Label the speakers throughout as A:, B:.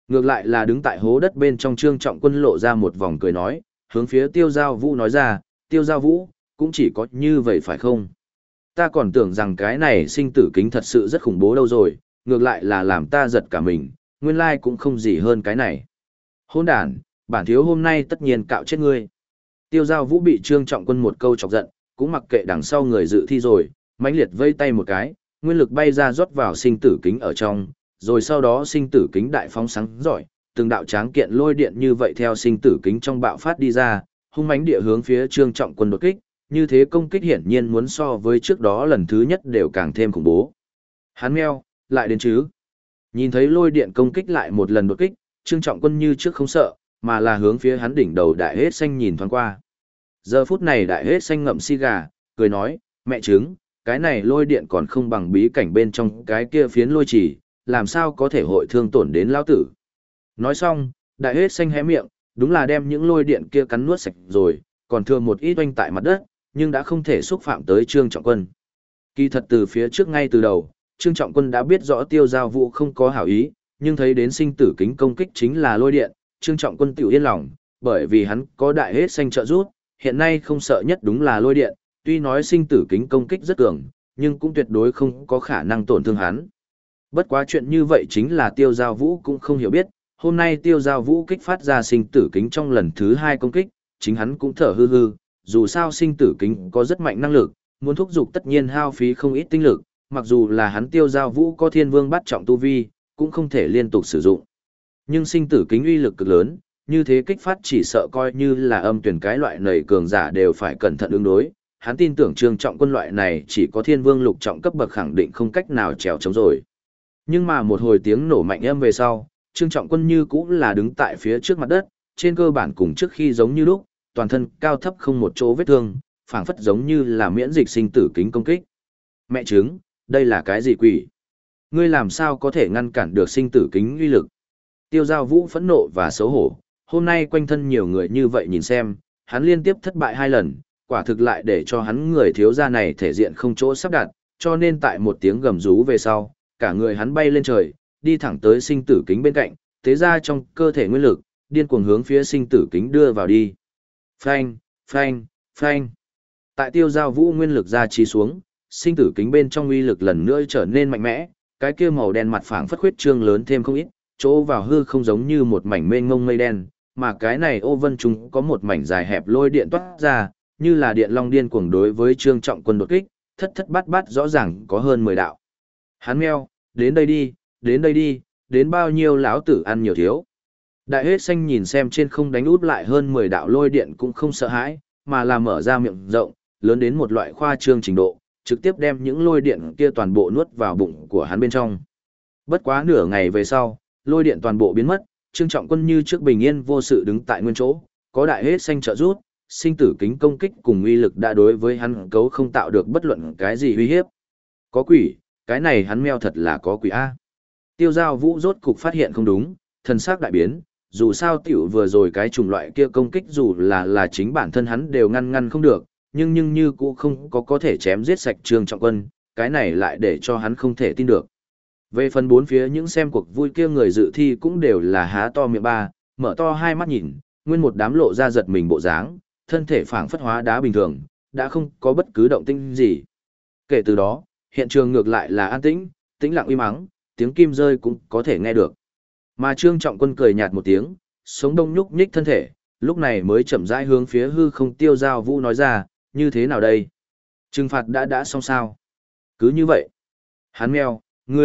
A: Ngược lại là đứng tại hố đất bên trong Trương Trọng Quân lộ ra một vòng cười nói, hướng phía Tiêu Giao Vũ nói ra, Tiêu Giao Vũ, cũng chỉ có như vậy phải không? Ta còn tưởng rằng cái này sinh tử kính thật sự rất khủng bố đâu rồi, ngược lại là làm ta giật cả mình, nguyên lai cũng không gì hơn cái này. Hôn đàn, bản thiếu hôm nay tất nhiên cạo chết ngươi. Tiêu Giao Vũ bị Trương Trọng Quân một câu chọc giận, cũng mặc kệ đằng sau người dự thi rồi, mãnh liệt vây tay một cái, nguyên lực bay ra rót vào sinh tử kính ở trong, rồi sau đó sinh tử kính đại phóng sáng giỏi, từng đạo tráng kiện lôi điện như vậy theo sinh tử kính trong bạo phát đi ra, hung mãnh địa hướng phía Trương Trọng Quân đột kích, như thế công kích hiển nhiên muốn so với trước đó lần thứ nhất đều càng thêm khủng bố. Hắn meo, lại đến chứ. Nhìn thấy lôi điện công kích lại một lần đột kích, Trương Trọng Quân như trước không sợ, mà là hướng phía hắn đỉnh đầu đại hết xanh nhìn thoáng qua. Giờ phút này đại hết xanh ngậm si gà, cười nói, mẹ trứng, cái này lôi điện còn không bằng bí cảnh bên trong cái kia phiến lôi chỉ, làm sao có thể hội thương tổn đến lão tử. Nói xong, đại hết xanh hé miệng, đúng là đem những lôi điện kia cắn nuốt sạch rồi, còn thừa một ít oanh tại mặt đất, nhưng đã không thể xúc phạm tới Trương Trọng Quân. Kỳ thật từ phía trước ngay từ đầu, Trương Trọng Quân đã biết rõ Tiêu Giao Vũ không có hảo ý, nhưng thấy đến sinh tử kính công kích chính là lôi điện, Trương Trọng Quân tiểu yên lòng, bởi vì hắn có đại hết xanh trợ giúp, hiện nay không sợ nhất đúng là lôi điện, tuy nói sinh tử kính công kích rất cường, nhưng cũng tuyệt đối không có khả năng tổn thương hắn. Bất quá chuyện như vậy chính là Tiêu Giao Vũ cũng không hiểu biết, hôm nay Tiêu Giao Vũ kích phát ra sinh tử kính trong lần thứ 2 công kích, chính hắn cũng thở hư hư, dù sao sinh tử kính có rất mạnh năng lực, muốn thúc dục tất nhiên hao phí không ít tinh lực, mặc dù là hắn Tiêu Giao Vũ có Thiên Vương bắt trọng tu vi, cũng không thể liên tục sử dụng. Nhưng sinh tử kính uy lực cực lớn, như thế kích phát chỉ sợ coi như là âm tuyển cái loại nầy cường giả đều phải cẩn thận ứng đối. Hắn tin tưởng Trương Trọng Quân loại này chỉ có Thiên Vương lục trọng cấp bậc khẳng định không cách nào trèo chống rồi. Nhưng mà một hồi tiếng nổ mạnh âm về sau, Trương Trọng Quân như cũng là đứng tại phía trước mặt đất, trên cơ bản cùng trước khi giống như lúc, toàn thân cao thấp không một chỗ vết thương, phảng phất giống như là miễn dịch sinh tử kính công kích. Mẹ chứng, đây là cái gì quỷ? Ngươi làm sao có thể ngăn cản được sinh tử kính uy lực? Tiêu Giao Vũ phẫn nộ và xấu hổ, hôm nay quanh thân nhiều người như vậy nhìn xem, hắn liên tiếp thất bại 2 lần, quả thực lại để cho hắn người thiếu gia này thể diện không chỗ sắp đặt, cho nên tại một tiếng gầm rú về sau, cả người hắn bay lên trời, đi thẳng tới sinh tử kính bên cạnh, tế ra trong cơ thể nguyên lực, điên cuồng hướng phía sinh tử kính đưa vào đi. Phanh, phanh, phanh. Tại Tiêu Giao Vũ nguyên lực ra trì xuống, sinh tử kính bên trong uy lực lần nữa trở nên mạnh mẽ, cái kia màu đen mặt phẳng phất khuyết trương lớn thêm không ít, chỗ vào hư không giống như một mảnh mênh mông mây đen, mà cái này ô vân chúng có một mảnh dài hẹp lôi điện toát ra, như là điện long điên cuồng đối với Trương Trọng Quân đột kích, thất thất bát bát rõ ràng có hơn 10 đạo. Hắn meo, đến đây đi, đến đây đi, đến bao nhiêu lão tử ăn nhiều thiếu. Đại hết xanh nhìn xem trên không đánh út lại hơn 10 đạo lôi điện cũng không sợ hãi, mà là mở ra miệng rộng, lớn đến một loại khoa trương trình độ, trực tiếp đem những lôi điện kia toàn bộ nuốt vào bụng của hắn bên trong. Bất quá nửa ngày về sau, lôi điện toàn bộ biến mất, Trương Trọng Quân như trước bình yên vô sự đứng tại nguyên chỗ, có đại hết xanh trợ giúp, sinh tử kính công kích cùng uy lực đã đối với hắn cấu không tạo được bất luận cái gì uy hiếp. Có quỷ, cái này hắn meo thật là có quỷ a. Tiêu Giao Vũ rốt cục phát hiện không đúng, thần sắc đại biến, dù sao tiểu vừa rồi cái chủng loại kia công kích dù là chính bản thân hắn đều ngăn không được, nhưng như cũng không có thể chém giết sạch Trương Trọng Quân, cái này lại để cho hắn không thể tin được. Về phần bốn phía những xem cuộc vui kia người dự thi cũng đều là há to miệng ba, mở to hai mắt nhìn, nguyên một đám lộ ra giật mình bộ dáng, thân thể phảng phất hóa đá bình thường, đã không có bất cứ động tĩnh gì. Kể từ đó, hiện trường ngược lại là an tĩnh, tĩnh lặng im ắng, tiếng kim rơi cũng có thể nghe được. Mà Trương Trọng Quân cười nhạt một tiếng, sống đông nhúc nhích thân thể, lúc này mới chậm rãi hướng phía hư không Tiêu Giao Vũ nói ra, như thế nào đây? Trừng phạt đã xong sao? Cứ như vậy. Hắn meo,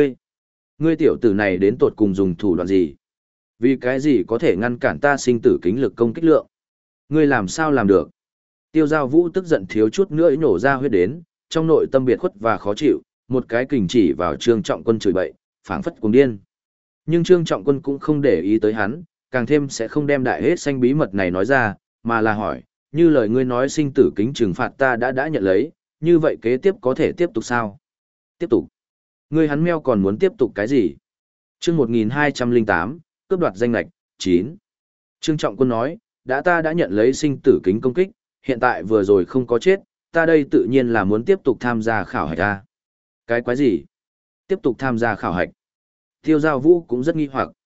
A: ngươi tiểu tử này đến tột cùng dùng thủ đoạn gì? Vì cái gì có thể ngăn cản ta sinh tử kính lực công kích lượng? Ngươi làm sao làm được? Tiêu Giao Vũ tức giận thiếu chút nữa nổ ra huyết đến, trong nội tâm biệt khuất và khó chịu, một cái kình chỉ vào Trương Trọng Quân chửi bậy, phảng phất cuồng điên. Nhưng Trương Trọng Quân cũng không để ý tới hắn, càng thêm sẽ không đem đại hết xanh bí mật này nói ra, mà là hỏi, như lời ngươi nói sinh tử kính trừng phạt ta đã nhận lấy, như vậy kế tiếp có thể tiếp tục sao? Tiếp tục. Ngươi hắn meo còn muốn tiếp tục cái gì? Chương 1208, cướp đoạt danh lệch, 9. Trương Trọng Quân nói, ta đã nhận lấy sinh tử kính công kích, hiện tại vừa rồi không có chết, ta đây tự nhiên là muốn tiếp tục tham gia khảo hạch ta. Cái quái gì? Tiếp tục tham gia khảo hạch. Tiêu Giao Vũ cũng rất nghi hoặc.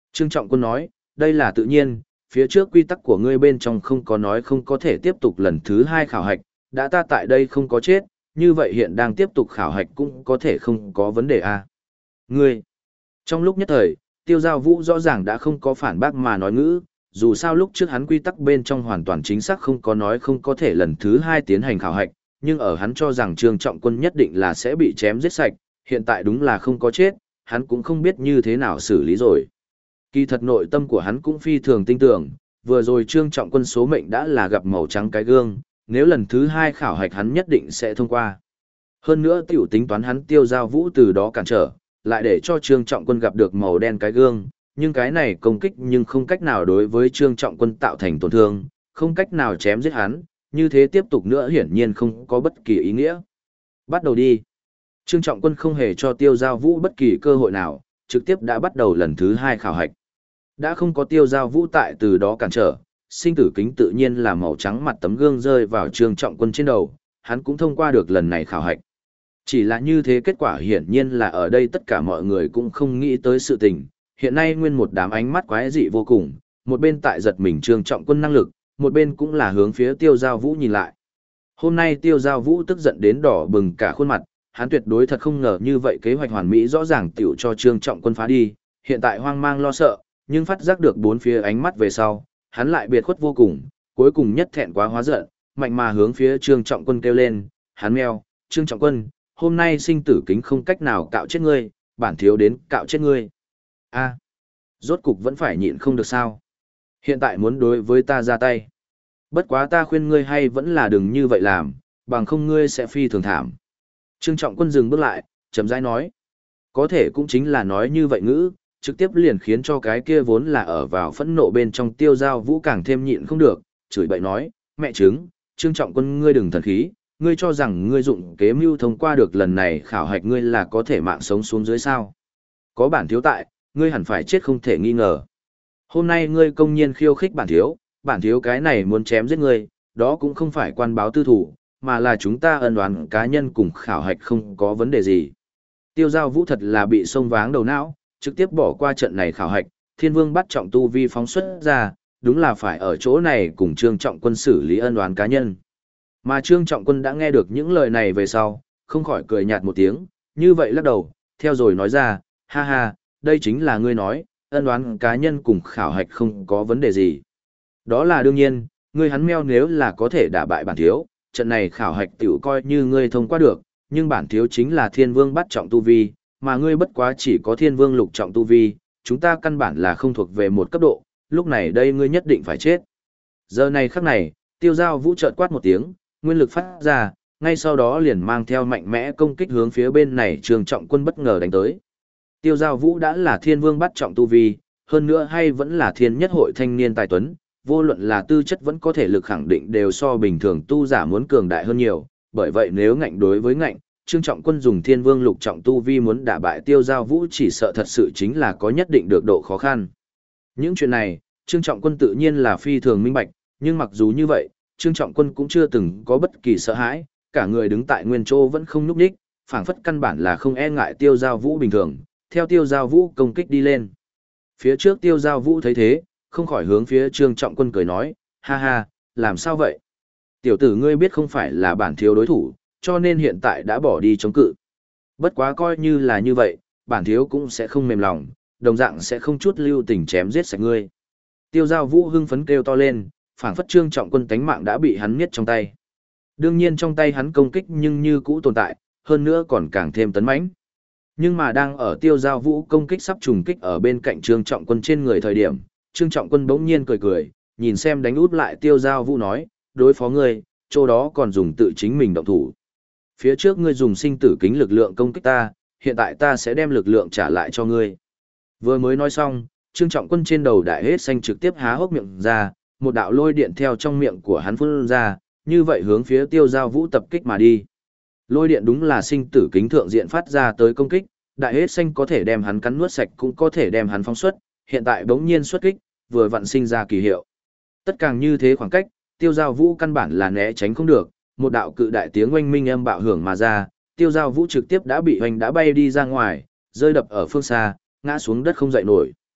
A: Trương Trọng Quân nói, đây là tự nhiên, phía trước quy tắc của ngươi bên trong không có nói không có thể tiếp tục lần thứ 2 khảo hạch, đã ta tại đây không có chết, như vậy hiện đang tiếp tục khảo hạch cũng có thể không có vấn đề à. Ngươi, trong lúc nhất thời, Tiêu Giao Vũ rõ ràng đã không có phản bác mà nói ngữ, dù sao lúc trước hắn quy tắc bên trong hoàn toàn chính xác không có nói không có thể lần thứ 2 tiến hành khảo hạch, nhưng ở hắn cho rằng Trương Trọng Quân nhất định là sẽ bị chém giết sạch, hiện tại đúng là không có chết, hắn cũng không biết như thế nào xử lý rồi. Kỳ thật nội tâm của hắn cũng phi thường tin tưởng, vừa rồi Trương Trọng Quân số mệnh đã là gặp màu trắng cái gương, nếu lần thứ 2 khảo hạch hắn nhất định sẽ thông qua. Hơn nữa tiểu tính toán hắn Tiêu Giao Vũ từ đó cản trở, lại để cho Trương Trọng Quân gặp được màu đen cái gương, nhưng cái này công kích nhưng không cách nào đối với Trương Trọng Quân tạo thành tổn thương, không cách nào chém giết hắn, như thế tiếp tục nữa hiển nhiên không có bất kỳ ý nghĩa. Bắt đầu đi. Trương Trọng Quân không hề cho Tiêu Giao Vũ bất kỳ cơ hội nào, trực tiếp đã bắt đầu lần thứ 2 khảo hạch. Đã không có Tiêu Giao Vũ tại từ đó cản trở, sinh tử kính tự nhiên là màu trắng mặt tấm gương rơi vào Trương Trọng Quân trên đầu, hắn cũng thông qua được lần này khảo hạch. Chỉ là như thế kết quả hiển nhiên là ở đây tất cả mọi người cũng không nghĩ tới sự tình, hiện nay nguyên một đám ánh mắt quái dị vô cùng, một bên tại giật mình Trương Trọng Quân năng lực, một bên cũng là hướng phía Tiêu Giao Vũ nhìn lại. Hôm nay Tiêu Giao Vũ tức giận đến đỏ bừng cả khuôn mặt, hắn tuyệt đối thật không ngờ như vậy kế hoạch hoàn mỹ rõ ràng tiểu cho Trương Trọng Quân phá đi, hiện tại hoang mang lo sợ, nhưng phát giác được bốn phía ánh mắt về sau, hắn lại biệt khuất vô cùng, cuối cùng nhất thẹn quá hóa giận, mạnh mà hướng phía Trương Trọng Quân kêu lên, hắn meo, Trương Trọng Quân, hôm nay sinh tử kính không cách nào cạo chết ngươi, bản thiếu đến cạo chết ngươi. A, rốt cục vẫn phải nhịn không được sao. Hiện tại muốn đối với ta ra tay. Bất quá ta khuyên ngươi hay vẫn là đừng như vậy làm, bằng không ngươi sẽ phi thường thảm. Trương Trọng Quân dừng bước lại, chậm rãi nói. Có thể cũng chính là nói như vậy ngữ, trực tiếp liền khiến cho cái kia vốn là ở vào phẫn nộ bên trong Tiêu Giao Vũ càng thêm nhịn không được, chửi bậy nói, mẹ chứng, Trương Trọng Quân ngươi đừng thần khí, ngươi cho rằng ngươi dụng kế mưu thông qua được lần này khảo hạch ngươi là có thể mạng sống xuống dưới sao. Có bản thiếu tại, ngươi hẳn phải chết không thể nghi ngờ. Hôm nay ngươi công nhiên khiêu khích bản thiếu cái này muốn chém giết ngươi, đó cũng không phải quan báo tư thủ, mà là chúng ta ân oán cá nhân cùng khảo hạch không có vấn đề gì. Tiêu Giao Vũ thật là bị xông váng đầu não, trực tiếp bỏ qua trận này khảo hạch, Thiên Vương bắt trọng tu vi phóng xuất ra, đúng là phải ở chỗ này cùng Trương Trọng Quân xử lý ân oán cá nhân. Mà Trương Trọng Quân đã nghe được những lời này về sau, không khỏi cười nhạt một tiếng, như vậy lắc đầu, theo rồi nói ra, ha ha, đây chính là ngươi nói, ân oán cá nhân cùng khảo hạch không có vấn đề gì. Đó là đương nhiên, ngươi hắn meo nếu là có thể đả bại bản thiếu, trận này khảo hạch tiểu coi như ngươi thông qua được, nhưng bản thiếu chính là Thiên Vương bắt trọng tu vi, mà ngươi bất quá chỉ có Thiên Vương lục trọng tu vi, chúng ta căn bản là không thuộc về một cấp độ, lúc này đây ngươi nhất định phải chết. Giờ này khắc này, Tiêu Giao Vũ chợt quát một tiếng, nguyên lực phát ra, ngay sau đó liền mang theo mạnh mẽ công kích hướng phía bên này Trương Trọng Quân bất ngờ đánh tới. Tiêu Giao Vũ đã là Thiên Vương bắt trọng tu vi, hơn nữa hay vẫn là Thiên Nhất hội thanh niên tài tuấn, vô luận là tư chất vẫn có thể lực khẳng định đều so bình thường tu giả muốn cường đại hơn nhiều, bởi vậy nếu ngạnh đối với ngạnh, Trương Trọng Quân dùng Thiên Vương lục trọng tu vi muốn đả bại Tiêu Giao Vũ chỉ sợ thật sự chính là có nhất định được độ khó khăn. Những chuyện này, Trương Trọng Quân tự nhiên là phi thường minh bạch, nhưng mặc dù như vậy, Trương Trọng Quân cũng chưa từng có bất kỳ sợ hãi, cả người đứng tại nguyên chỗ vẫn không nhúc nhích, phảng phất căn bản là không e ngại Tiêu Giao Vũ bình thường, theo Tiêu Giao Vũ công kích đi lên. Phía trước Tiêu Giao Vũ thấy thế, không khỏi hướng phía Trương Trọng Quân cười nói, ha ha, làm sao vậy? Tiểu tử ngươi biết không phải là bản thiếu đối thủ, cho nên hiện tại đã bỏ đi chống cự. Bất quá coi như là như vậy, bản thiếu cũng sẽ không mềm lòng, đồng dạng sẽ không chút lưu tình chém giết sạch ngươi. Tiêu Giao Vũ hưng phấn kêu to lên, phảng phất Trương Trọng Quân tánh mạng đã bị hắn niết trong tay. Đương nhiên trong tay hắn công kích nhưng như cũ tồn tại, hơn nữa còn càng thêm tấn mãnh. Nhưng mà đang ở Tiêu Giao Vũ công kích sắp trùng kích ở bên cạnh Trương Trọng Quân trên người thời điểm, Trương Trọng Quân bỗng nhiên cười cười, nhìn xem đánh út lại Tiêu Giao Vũ nói, đối phó ngươi, chỗ đó còn dùng tự chính mình động thủ. Phía trước ngươi dùng sinh tử kính lực lượng công kích ta, hiện tại ta sẽ đem lực lượng trả lại cho ngươi. Vừa mới nói xong, Trương Trọng Quân trên đầu đại hết xanh trực tiếp há hốc miệng ra, một đạo lôi điện theo trong miệng của hắn phun ra, như vậy hướng phía Tiêu Giao Vũ tập kích mà đi. Lôi điện đúng là sinh tử kính thượng diện phát ra tới công kích, đại hết xanh có thể đem hắn cắn nuốt sạch cũng có thể đem hắn phóng xuất, hiện tại bỗng nhiên xuất kích, vừa vặn sinh ra kỳ hiệu. Tất càng như thế khoảng cách, Tiêu Giao Vũ căn bản là né tránh không được, một đạo cự đại tiếng oanh minh âm bạo hưởng mà ra, Tiêu Giao Vũ trực tiếp đã bị hoành đã bay đi ra ngoài, rơi đập ở phương xa, ngã xuống đất không dậy nổi.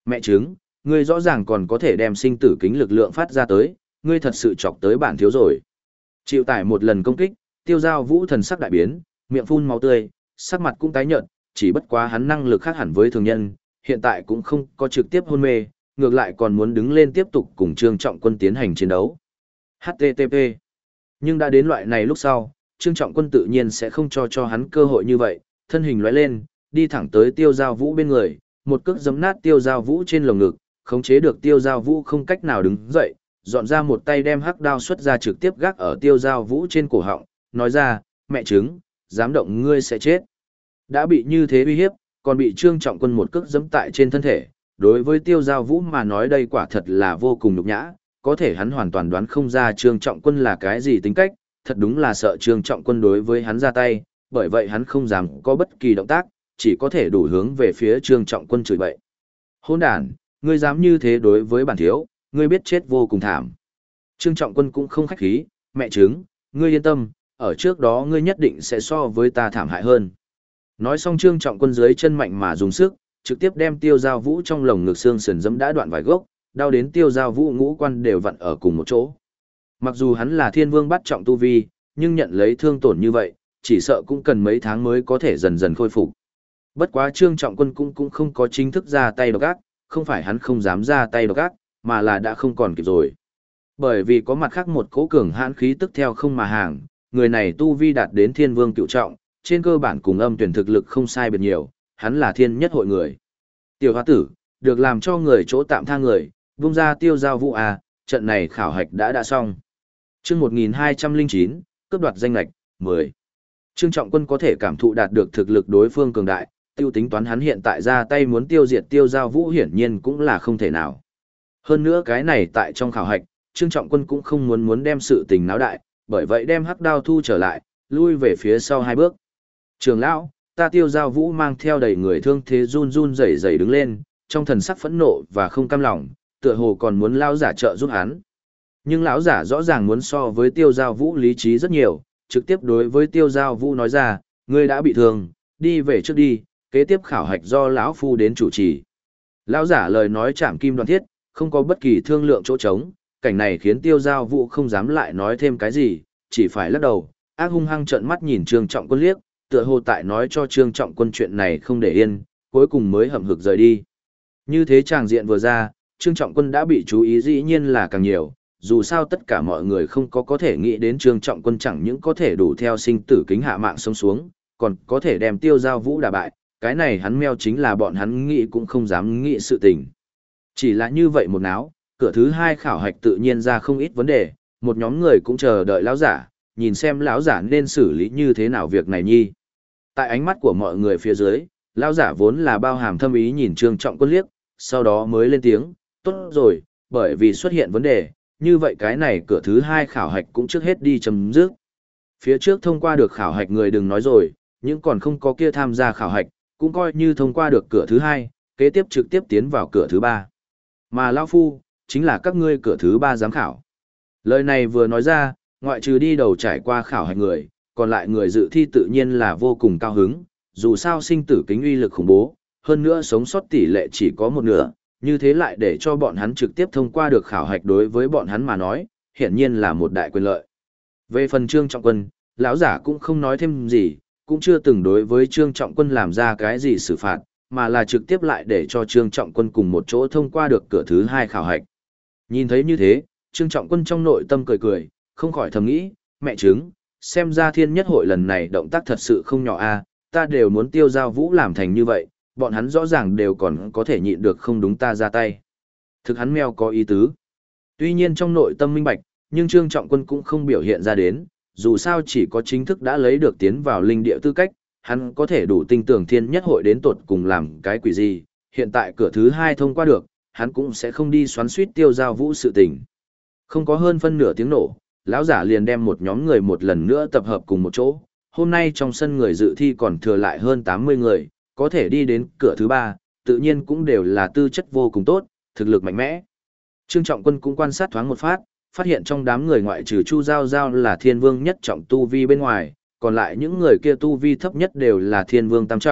A: Mẹ chứng, ngươi rõ ràng còn có thể đem sinh tử kính lực lượng phát ra tới, ngươi thật sự chọc tới bản thiếu rồi. Chịu tải một lần công kích, Tiêu Giao Vũ thần sắc đại biến, miệng phun máu tươi, sắc mặt cũng tái nhợt, chỉ bất quá hắn năng lực khác hẳn với thường nhân, hiện tại cũng không có trực tiếp hôn mê, ngược lại còn muốn đứng lên tiếp tục cùng Trương Trọng Quân tiến hành chiến đấu. HTTP. Nhưng đã đến loại này lúc sau, Trương Trọng Quân tự nhiên sẽ không cho hắn cơ hội như vậy, thân hình lóe lên, đi thẳng tới Tiêu Giao Vũ bên người, một cước giẫm nát Tiêu Giao Vũ trên lồng ngực, khống chế được Tiêu Giao Vũ không cách nào đứng dậy, dọn ra một tay đem hắc đao xuất ra trực tiếp gác ở Tiêu Giao Vũ trên cổ họng, nói ra, mẹ chứng, dám động ngươi sẽ chết. Đã bị như thế uy hiếp, còn bị Trương Trọng Quân một cước giẫm tại trên thân thể, đối với Tiêu Giao Vũ mà nói đây quả thật là vô cùng nhục nhã, có thể hắn hoàn toàn đoán không ra Trương Trọng Quân là cái gì tính cách, thật đúng là sợ Trương Trọng Quân đối với hắn ra tay, bởi vậy hắn không dám có bất kỳ động tác, chỉ có thể đủ hướng về phía Trương Trọng Quân chửi bậy. Hỗn đản, ngươi dám như thế đối với bản thiếu, ngươi biết chết vô cùng thảm. Trương Trọng Quân cũng không khách khí, mẹ chứng, ngươi yên tâm, ở trước đó ngươi nhất định sẽ so với ta thảm hại hơn. Nói xong Trương Trọng Quân dưới chân mạnh mà dùng sức, trực tiếp đem Tiêu Giao Vũ trong lồng ngực xương sườn giẫm đã đoạn vài gốc, đau đến Tiêu Giao Vũ ngũ quan đều vặn ở cùng một chỗ. Mặc dù hắn là Thiên Vương bắt trọng tu vi, nhưng nhận lấy thương tổn như vậy, chỉ sợ cũng cần mấy tháng mới có thể dần dần khôi phục. Bất quá Trương Trọng Quân cũng không có chính thức ra tay độc ác, không phải hắn không dám ra tay độc ác, mà là đã không còn kịp rồi. Bởi vì có mặt khác một cỗ cường hãn khí tức theo không mà hàng, người này tu vi đạt đến Thiên Vương cựu trọng, trên cơ bản cùng Âm Tuyển thực lực không sai biệt nhiều, hắn là thiên nhất hội người. Tiểu hoa tử, được làm cho người chỗ tạm tha người, vung ra Tiêu Giao Vũ à, trận này khảo hạch đã xong. Chương 1209, cướp đoạt danh lệch, 10. Trương Trọng Quân có thể cảm thụ đạt được thực lực đối phương cường đại, tiêu tính toán hắn hiện tại ra tay muốn tiêu diệt Tiêu Giao Vũ hiển nhiên cũng là không thể nào. Hơn nữa cái này tại trong khảo hạch, Trương Trọng Quân cũng không muốn đem sự tình náo đại, bởi vậy đem hắc đao thu trở lại, lui về phía sau 2 bước. Trường lão, ta Tiêu Giao Vũ mang theo đầy người thương thế run run rẩy rẩy đứng lên, trong thần sắc phẫn nộ và không cam lòng, tựa hồ còn muốn lão giả trợ giúp hắn. Nhưng lão giả rõ ràng muốn so với Tiêu Giao Vũ lý trí rất nhiều, trực tiếp đối với Tiêu Giao Vũ nói ra, ngươi đã bị thương, đi về trước đi, kế tiếp khảo hạch do lão phu đến chủ trì. Lão giả lời nói chạm kim đoan thiết, không có bất kỳ thương lượng chỗ trống, cảnh này khiến Tiêu Giao Vũ không dám lại nói thêm cái gì, chỉ phải lắc đầu, ác hung hăng trợn mắt nhìn Trương Trọng Quân liếc, tựa hồ tại nói cho Trương Trọng Quân chuyện này không để yên, cuối cùng mới hậm hực rời đi. Như thế tràng diện vừa ra, Trương Trọng Quân đã bị chú ý dĩ nhiên là càng nhiều, dù sao tất cả mọi người không có thể nghĩ đến Trương Trọng Quân chẳng những có thể đủ theo sinh tử kính hạ mạng sống xuống, còn có thể đem Tiêu Giao Vũ đả bại, cái này hắn meo chính là bọn hắn nghĩ cũng không dám nghĩ sự tình. Chỉ là như vậy một náo, cửa thứ 2 khảo hạch tự nhiên ra không ít vấn đề, một nhóm người cũng chờ đợi lão giả, nhìn xem lão giả nên xử lý như thế nào việc này nhi. Tại ánh mắt của mọi người phía dưới, lão giả vốn là bao hàm thâm ý nhìn Trương Trọng Quân liếc, sau đó mới lên tiếng, tốt rồi, bởi vì xuất hiện vấn đề, như vậy cái này cửa thứ 2 khảo hạch cũng trước hết đi chấm dứt. Phía trước thông qua được khảo hạch người đừng nói rồi, những còn không có kia tham gia khảo hạch, cũng coi như thông qua được cửa thứ 2, kế tiếp trực tiếp tiến vào cửa thứ 3. Mà lão phu, chính là các ngươi cửa thứ 3 giám khảo. Lời này vừa nói ra, ngoại trừ đi đầu trải qua khảo hạch người, còn lại người dự thi tự nhiên là vô cùng cao hứng, dù sao sinh tử kính uy lực khủng bố, hơn nữa sống sót tỷ lệ chỉ có 1/2, như thế lại để cho bọn hắn trực tiếp thông qua được khảo hạch đối với bọn hắn mà nói, hiển nhiên là một đại quyền lợi. Về phần Trương Trọng Quân, lão giả cũng không nói thêm gì, cũng chưa từng đối với Trương Trọng Quân làm ra cái gì xử phạt, mà là trực tiếp lại để cho Trương Trọng Quân cùng một chỗ thông qua được cửa thứ 2 khảo hạch. Nhìn thấy như thế, Trương Trọng Quân trong nội tâm cười cười, không khỏi thầm nghĩ, mẹ chứng, xem ra thiên nhất hội lần này động tác thật sự không nhỏ a, ta đều muốn Tiêu Giao Vũ làm thành như vậy, bọn hắn rõ ràng đều còn có thể nhịn được không đúng ta ra tay. Thực hắn meo có ý tứ. Tuy nhiên trong nội tâm minh bạch, nhưng Trương Trọng Quân cũng không biểu hiện ra đến, dù sao chỉ có chính thức đã lấy được tiến vào linh địa tư cách, hắn có thể đủ tin tưởng thiên nhất hội đến tột cùng làm cái quỷ gì, hiện tại cửa thứ 2 thông qua được, hắn cũng sẽ không đi xoắn suýt Tiêu Giao Vũ sự tình. Không có hơn phân nửa tiếng nổ, lão giả liền đem một nhóm người một lần nữa tập hợp cùng một chỗ, hôm nay trong sân người dự thi còn thừa lại hơn 80 người, có thể đi đến cửa thứ 3, tự nhiên cũng đều là tư chất vô cùng tốt, thực lực mạnh mẽ. Trương Trọng Quân cũng quan sát thoáng một phát hiện trong đám người ngoại trừ Chu Giao Giao là thiên vương nhất trọng tu vi bên ngoài, còn lại những người kia tu vi thấp nhất đều là thiên vương tam trọng,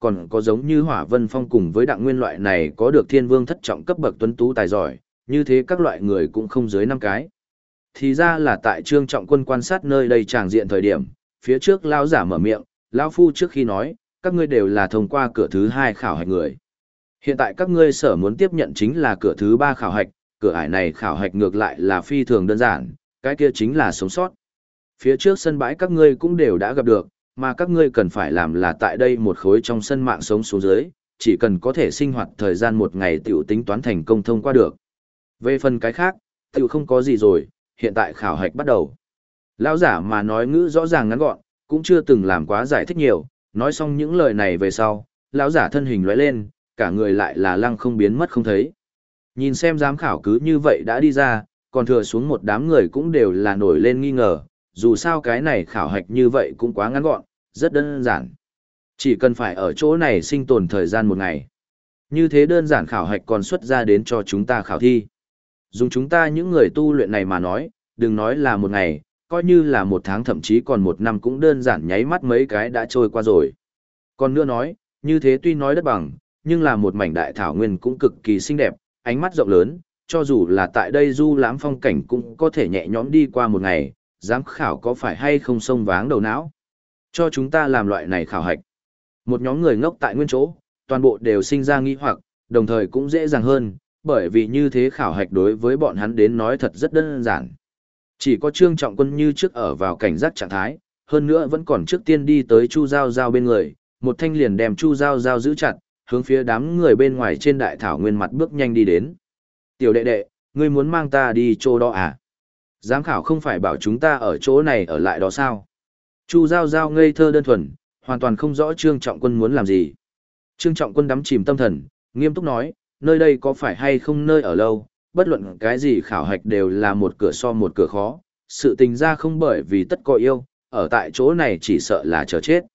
A: còn có giống như Hỏa Vân Phong cùng với Đặng Nguyên loại này có được thiên vương thất trọng cấp bậc tuấn tú tài giỏi, như thế các loại người cũng không dưới 5 cái. Thì ra là tại Trương Trọng Quân quan sát nơi đây tràng diện thời điểm, phía trước lão giả mở miệng, lão phu trước khi nói, các ngươi đều là thông qua cửa thứ 2 khảo hạch người. Hiện tại các ngươi sở muốn tiếp nhận chính là cửa thứ 3 khảo hạch, cửa ải này khảo hạch ngược lại là phi thường đơn giản, cái kia chính là sống sót. Phía trước sân bãi các ngươi cũng đều đã gặp được, mà các ngươi cần phải làm là tại đây một khối trong sân mạng sống xuống dưới, chỉ cần có thể sinh hoạt thời gian một ngày tiểu tính toán thành công thông qua được. Về phần cái khác, tiểu không có gì rồi, hiện tại khảo hạch bắt đầu. Lão giả mà nói ngữ rõ ràng ngắn gọn, cũng chưa từng làm quá giải thích nhiều, nói xong những lời này về sau, lão giả thân hình lóe lên, cả người lại là lăng không biến mất không thấy. Nhìn xem giám khảo cứ như vậy đã đi ra, còn thừa xuống một đám người cũng đều là nổi lên nghi ngờ, dù sao cái này khảo hạch như vậy cũng quá ngắn gọn, rất đơn giản. Chỉ cần phải ở chỗ này sinh tồn thời gian một ngày. Như thế đơn giản khảo hạch còn xuất ra đến cho chúng ta khảo thi. Dùng chúng ta những người tu luyện này mà nói, đừng nói là một ngày, coi như là một tháng thậm chí còn một năm cũng đơn giản nháy mắt mấy cái đã trôi qua rồi. Còn nữa nói, như thế tuy nói đất bằng, nhưng là một mảnh đại thảo nguyên cũng cực kỳ xinh đẹp, ánh mắt rộng lớn, cho dù là tại đây du lãm phong cảnh cũng có thể nhẹ nhõm đi qua một ngày, giám khảo có phải hay không xông váng đầu não. Cho chúng ta làm loại này khảo hạch. Một nhóm người ngốc tại nguyên chỗ, toàn bộ đều sinh ra nghi hoặc, đồng thời cũng dễ dàng hơn, bởi vì như thế khảo hạch đối với bọn hắn đến nói thật rất đơn giản. Chỉ có Trương Trọng Quân như trước ở vào cảnh giác trạng thái, hơn nữa vẫn còn trước tiên đi tới Chu Giao Giao bên người, một thanh liền đem Chu Giao Giao giữ chặt, hướng phía đám người bên ngoài trên đại thảo nguyên mặt bước nhanh đi đến. Tiểu đệ đệ, ngươi muốn mang ta đi chỗ đó à? Giám khảo không phải bảo chúng ta ở chỗ này ở lại đó sao? Chu Giao Giao ngây thơ đơn thuần, hoàn toàn không rõ Trương Trọng Quân muốn làm gì. Trương Trọng Quân đắm chìm tâm thần, nghiêm túc nói, nơi đây có phải hay không nơi ở lâu, bất luận cái gì khảo hạch đều là một cửa so một cửa khó, sự tình ra không bởi vì tất có yêu, ở tại chỗ này chỉ sợ là chờ chết.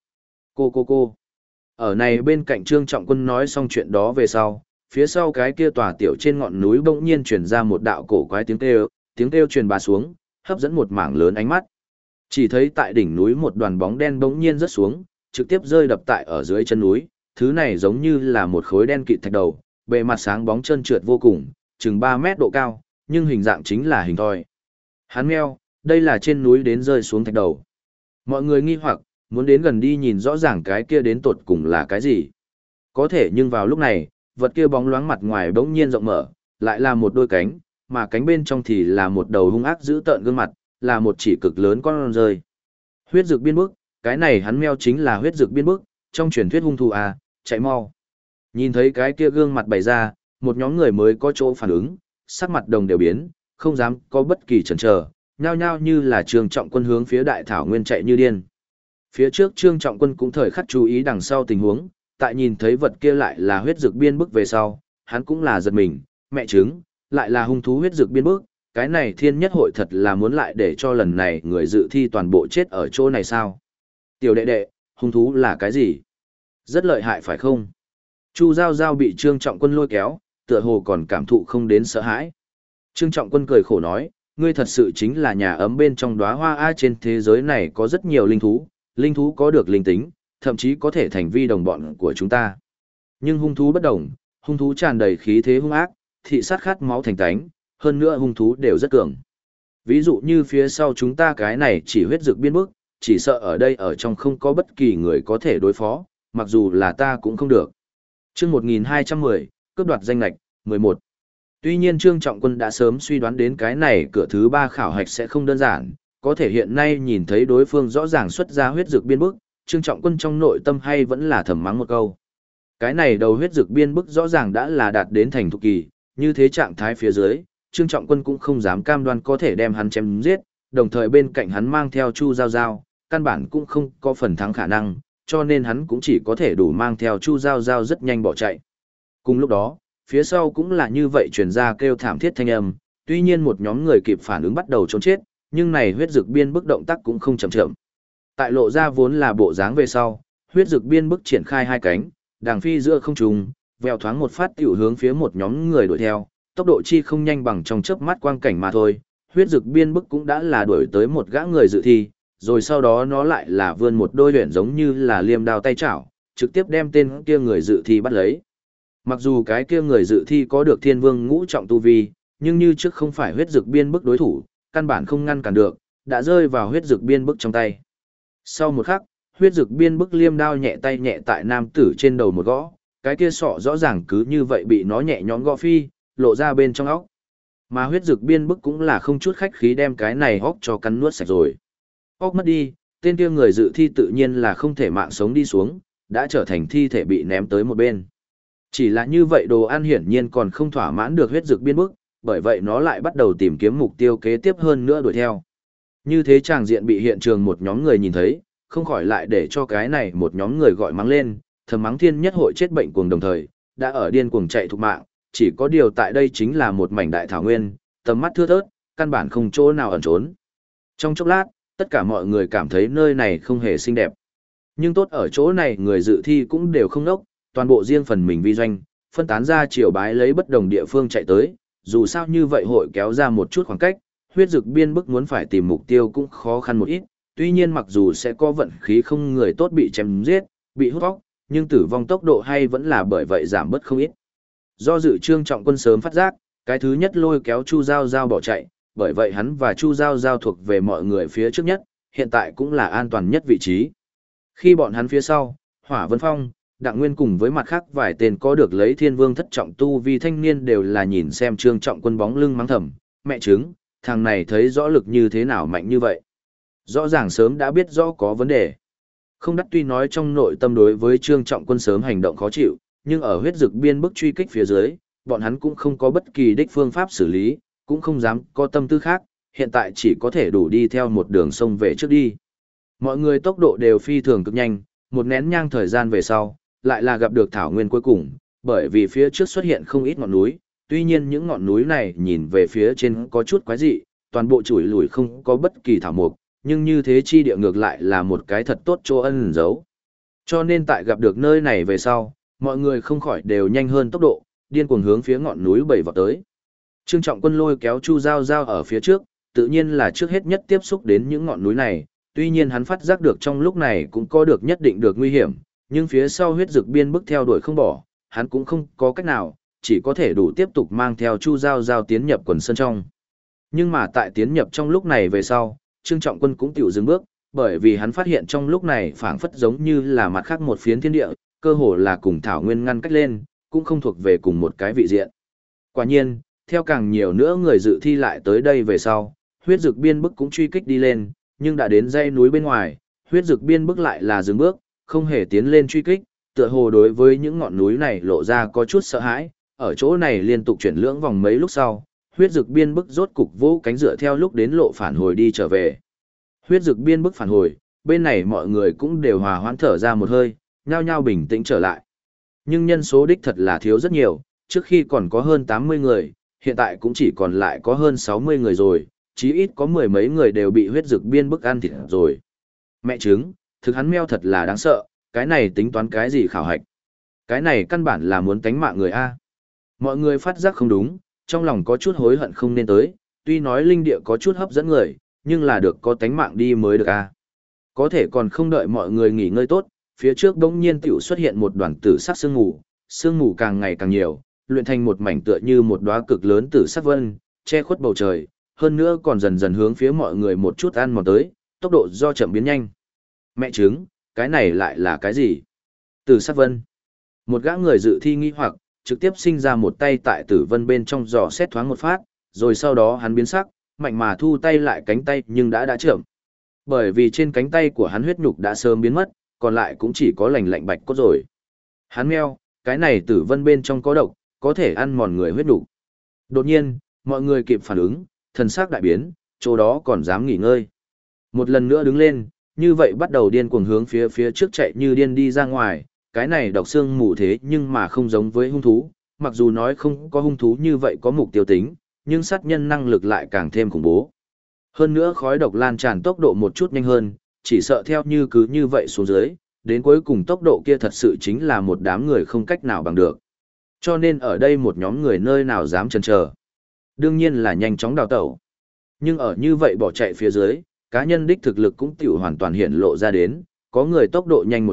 A: Cô. Ở này bên cạnh Trương Trọng Quân nói xong chuyện đó về sau, phía sau cái kia tòa tiểu trên ngọn núi bỗng nhiên truyền ra một đạo cổ quái tiếng kêu truyền bá xuống, hấp dẫn một mảng lớn ánh mắt. Chỉ thấy tại đỉnh núi một đoàn bóng đen bỗng nhiên rớt xuống, trực tiếp rơi đập tại ở dưới chân núi, thứ này giống như là một khối đen kịt thạch đầu, bề mặt sáng bóng trơn trượt vô cùng, chừng 3 mét độ cao, nhưng hình dạng chính là hình thoi. Hắn meo, đây là trên núi đến rơi xuống thạch đầu. Mọi người nghi hoặc, muốn đến gần đi nhìn rõ ràng cái kia đến tột cùng là cái gì. Có thể nhưng vào lúc này, vật kia bóng loáng mặt ngoài bỗng nhiên rộng mở, lại là một đôi cánh, mà cánh bên trong thì là một đầu hung ác dữ tợn gương mặt, là một chỉ cực lớn con rơi. Huyết dược biên bức, cái này hắn meo chính là huyết dược biên bức, trong truyền thuyết hung thủ à, chạy mau. Nhìn thấy cái kia gương mặt bày ra, một nhóm người mới có chỗ phản ứng, sắc mặt đồng đều biến, không dám có bất kỳ chần chờ, nhao nhao như là Trương Trọng Quân hướng phía đại thảo nguyên chạy như điên. Phía trước Trương Trọng Quân cũng thời khắc chú ý đằng sau tình huống, tại nhìn thấy vật kia lại là huyết dược biên bức về sau, hắn cũng là giật mình, mẹ chứng, lại là hung thú huyết dược biên bức, cái này thiên nhất hội thật là muốn lại để cho lần này người dự thi toàn bộ chết ở chỗ này sao? Tiểu đệ đệ, hung thú là cái gì? Rất lợi hại phải không? Chu Giao Giao bị Trương Trọng Quân lôi kéo, tựa hồ còn cảm thụ không đến sợ hãi. Trương Trọng Quân cười khổ nói, ngươi thật sự chính là nhà ấm bên trong đóa hoa a, trên thế giới này có rất nhiều linh thú có được linh tính, thậm chí có thể thành vi đồng bọn của chúng ta. Nhưng hung thú bất đồng, hung thú tràn đầy khí thế hung ác, thị sát khát máu thành tánh, hơn nữa hung thú đều rất cường. Ví dụ như phía sau chúng ta cái này chỉ huyết dược biên bức, chỉ sợ ở đây ở trong không có bất kỳ người có thể đối phó, mặc dù là ta cũng không được. Chương 1210, cướp đoạt danh lệch, 11. Tuy nhiên Trương Trọng Quân đã sớm suy đoán đến cái này cửa thứ 3 khảo hạch sẽ không đơn giản, có thể hiện nay nhìn thấy đối phương rõ ràng xuất ra huyết dược biên bức, Trương Trọng Quân trong nội tâm hay vẫn là thầm mắng một câu. Cái này đầu huyết dược biên bức rõ ràng đã là đạt đến thành thục kỳ, như thế trạng thái phía dưới, Trương Trọng Quân cũng không dám cam đoan có thể đem hắn chém giết, đồng thời bên cạnh hắn mang theo Chu Giao Giao, căn bản cũng không có phần thắng khả năng, cho nên hắn cũng chỉ có thể đủ mang theo Chu Giao Giao rất nhanh bỏ chạy. Cùng lúc đó, phía sau cũng là như vậy truyền ra kêu thảm thiết thanh âm, tuy nhiên một nhóm người kịp phản ứng bắt đầu trốn chết, nhưng này huyết dược biên bức động tác cũng không chậm chậm. Tại lộ ra vốn là bộ dáng về sau, huyết dược biên bức triển khai hai cánh, đàng phi giữa không trung, vèo thoáng một phát tiểu hướng phía một nhóm người đuổi theo, tốc độ chi không nhanh bằng trong chớp mắt quang cảnh mà thôi. Huyết dược biên bức cũng đã là đuổi tới một gã người dự thi, rồi sau đó nó lại là vươn một đôi luyện giống như là liêm đao tay chảo, trực tiếp đem tên kia người dự thi bắt lấy. Mặc dù cái kia người dự thi có được thiên vương ngũ trọng tu vi, nhưng như trước không phải huyết dực biên bức đối thủ, căn bản không ngăn cản được, đã rơi vào huyết dực biên bức trong tay. Sau một khắc, huyết dực biên bức liêm đao nhẹ tay nhẹ tại nam tử trên đầu một gõ, cái kia sọ rõ ràng cứ như vậy bị nó nhẹ nhõm gõ phi, lộ ra bên trong óc. Mà huyết dực biên bức cũng là không chút khách khí đem cái này óc cho cắn nuốt sạch rồi. Óc mất đi, tên kia người dự thi tự nhiên là không thể mạng sống đi xuống, đã trở thành thi thể bị ném tới một bên. Chỉ là như vậy đồ ăn hiển nhiên còn không thỏa mãn được huyết dực biên bức, bởi vậy nó lại bắt đầu tìm kiếm mục tiêu kế tiếp hơn nữa đuổi theo. Như thế tràng diện bị hiện trường một nhóm người nhìn thấy, không khỏi lại để cho cái này một nhóm người gọi mắng lên, thầm mắng thiên nhất hội chết bệnh cuồng đồng thời, đã ở điên cuồng chạy thục mạng, chỉ có điều tại đây chính là một mảnh đại thảo nguyên, tầm mắt thưa thớt, căn bản không chỗ nào ẩn trốn. Trong chốc lát, tất cả mọi người cảm thấy nơi này không hề xinh đẹp. Nhưng tốt ở chỗ này người dự thi cũng đều không nốc, toàn bộ riêng phần mình vi doanh, phân tán ra chiều bái lấy bất đồng địa phương chạy tới, dù sao như vậy hội kéo ra một chút khoảng cách, huyết dực biên bức muốn phải tìm mục tiêu cũng khó khăn một ít, tuy nhiên mặc dù sẽ có vận khí không người tốt bị chém giết, bị hút vóc, nhưng tử vong tốc độ hay vẫn là bởi vậy giảm bớt không ít. Do dự Trương Trọng Quân sớm phát giác, cái thứ nhất lôi kéo Chu Giao Giao bỏ chạy, bởi vậy hắn và Chu Giao Giao thuộc về mọi người phía trước nhất, hiện tại cũng là an toàn nhất vị trí. Khi bọn hắn phía sau, Hỏa Vân Phong, Đặng Nguyên cùng với mặt khác vài tên có được lấy thiên vương thất trọng tu vi thanh niên đều là nhìn xem Trương Trọng Quân bóng lưng mắng thầm, mẹ chứng, thằng này thấy rõ lực như thế nào mạnh như vậy. Rõ ràng sớm đã biết rõ có vấn đề. Không đắt tuy nói trong nội tâm đối với Trương Trọng Quân sớm hành động khó chịu, nhưng ở huyết dực biên bức truy kích phía dưới, bọn hắn cũng không có bất kỳ đích phương pháp xử lý, cũng không dám có tâm tư khác, hiện tại chỉ có thể đủ đi theo một đường sông về trước đi. Mọi người tốc độ đều phi thường cực nhanh, một nén nhang thời gian về sau, lại là gặp được thảo nguyên cuối cùng, bởi vì phía trước xuất hiện không ít ngọn núi, tuy nhiên những ngọn núi này nhìn về phía trên có chút quái dị, toàn bộ chủi lùi không có bất kỳ thảo mục, nhưng như thế chi địa ngược lại là một cái thật tốt chỗ ẩn giấu. Cho nên tại gặp được nơi này về sau, mọi người không khỏi đều nhanh hơn tốc độ, điên cuồng hướng phía ngọn núi bảy vọt tới. Trương Trọng Quân lôi kéo Chu Giao Giao ở phía trước, tự nhiên là trước hết nhất tiếp xúc đến những ngọn núi này, tuy nhiên hắn phát giác được trong lúc này cũng có được nhất định được nguy hiểm, nhưng phía sau huyết dực biên bức theo đuổi không bỏ, hắn cũng không có cách nào, chỉ có thể đủ tiếp tục mang theo Chu Giao Giao tiến nhập quần sơn trong. Nhưng mà tại tiến nhập trong lúc này về sau, Trương Trọng Quân cũng tiểu dừng bước, bởi vì hắn phát hiện trong lúc này phảng phất giống như là mặt khác một phiến thiên địa, cơ hồ là cùng thảo nguyên ngăn cách lên, cũng không thuộc về cùng một cái vị diện. Quả nhiên, theo càng nhiều nữa người dự thi lại tới đây về sau, huyết dực biên bức cũng truy kích đi lên, nhưng đã đến dãy núi bên ngoài, huyết dực biên bức lại là dừng bước, không hề tiến lên truy kích, tựa hồ đối với những ngọn núi này lộ ra có chút sợ hãi, ở chỗ này liên tục chuyển lưỡng vòng mấy lúc sau, huyết dực biên bức rốt cục vỗ cánh dựa theo lúc đến lộ phản hồi đi trở về. Huyết dực biên bức phản hồi, bên này mọi người cũng đều hòa hoãn thở ra một hơi, nhao nhao bình tĩnh trở lại. Nhưng nhân số đích thật là thiếu rất nhiều, trước khi còn có hơn 80 người, hiện tại cũng chỉ còn lại có hơn 60 người rồi, chí ít có mười mấy người đều bị huyết dực biên bức ăn thịt rồi. Mẹ chứng, thực hắn meo thật là đáng sợ, cái này tính toán cái gì khảo hạch. Cái này căn bản là muốn tánh mạng người A. Mọi người phát giác không đúng, trong lòng có chút hối hận không nên tới, tuy nói linh địa có chút hấp dẫn người, nhưng là được có tánh mạng đi mới được A. Có thể còn không đợi mọi người nghỉ ngơi tốt, phía trước đống nhiên tiểu xuất hiện một đoàn tử sắc sương mù càng ngày càng nhiều, luyện thành một mảnh tựa như một đóa cực lớn tử sắc vân, che khuất bầu trời, hơn nữa còn dần dần hướng phía mọi người một chút ăn mòn tới, tốc độ do chậm biến nhanh. Mẹ chứng, cái này lại là cái gì? Tử sắc vân. Một gã người dự thi nghi hoặc, trực tiếp sinh ra một tay tại tử vân bên trong dò xét thoáng một phát, rồi sau đó hắn biến sắc, mạnh mà thu tay lại cánh tay nhưng đã chậm. Bởi vì trên cánh tay của hắn huyết nhục đã sớm biến mất, còn lại cũng chỉ có lành lạnh bạch cốt rồi. Hắn meo, cái này tử vân bên trong có độc, có thể ăn mòn người huyết nhục. Đột nhiên, mọi người kịp phản ứng, thần sắc đại biến, chỗ đó còn dám nghỉ ngơi. Một lần nữa đứng lên, như vậy bắt đầu điên cuồng hướng phía trước chạy như điên đi ra ngoài, cái này độc xương mù thế nhưng mà không giống với hung thú, mặc dù nói không có hung thú như vậy có mục tiêu tính, nhưng sát nhân năng lực lại càng thêm khủng bố. Hơn nữa khói độc lan tràn tốc độ một chút nhanh hơn, chỉ sợ theo như cứ như vậy xuống dưới, đến cuối cùng tốc độ kia thật sự chính là một đám người không cách nào bằng được. Cho nên ở đây một nhóm người nơi nào dám chần chờ. Đương nhiên là nhanh chóng đào tẩu. Nhưng ở như vậy bỏ chạy phía dưới, cá nhân đích thực lực cũng tiểu hoàn toàn hiện lộ ra đến, có người tốc độ nhanh một ít,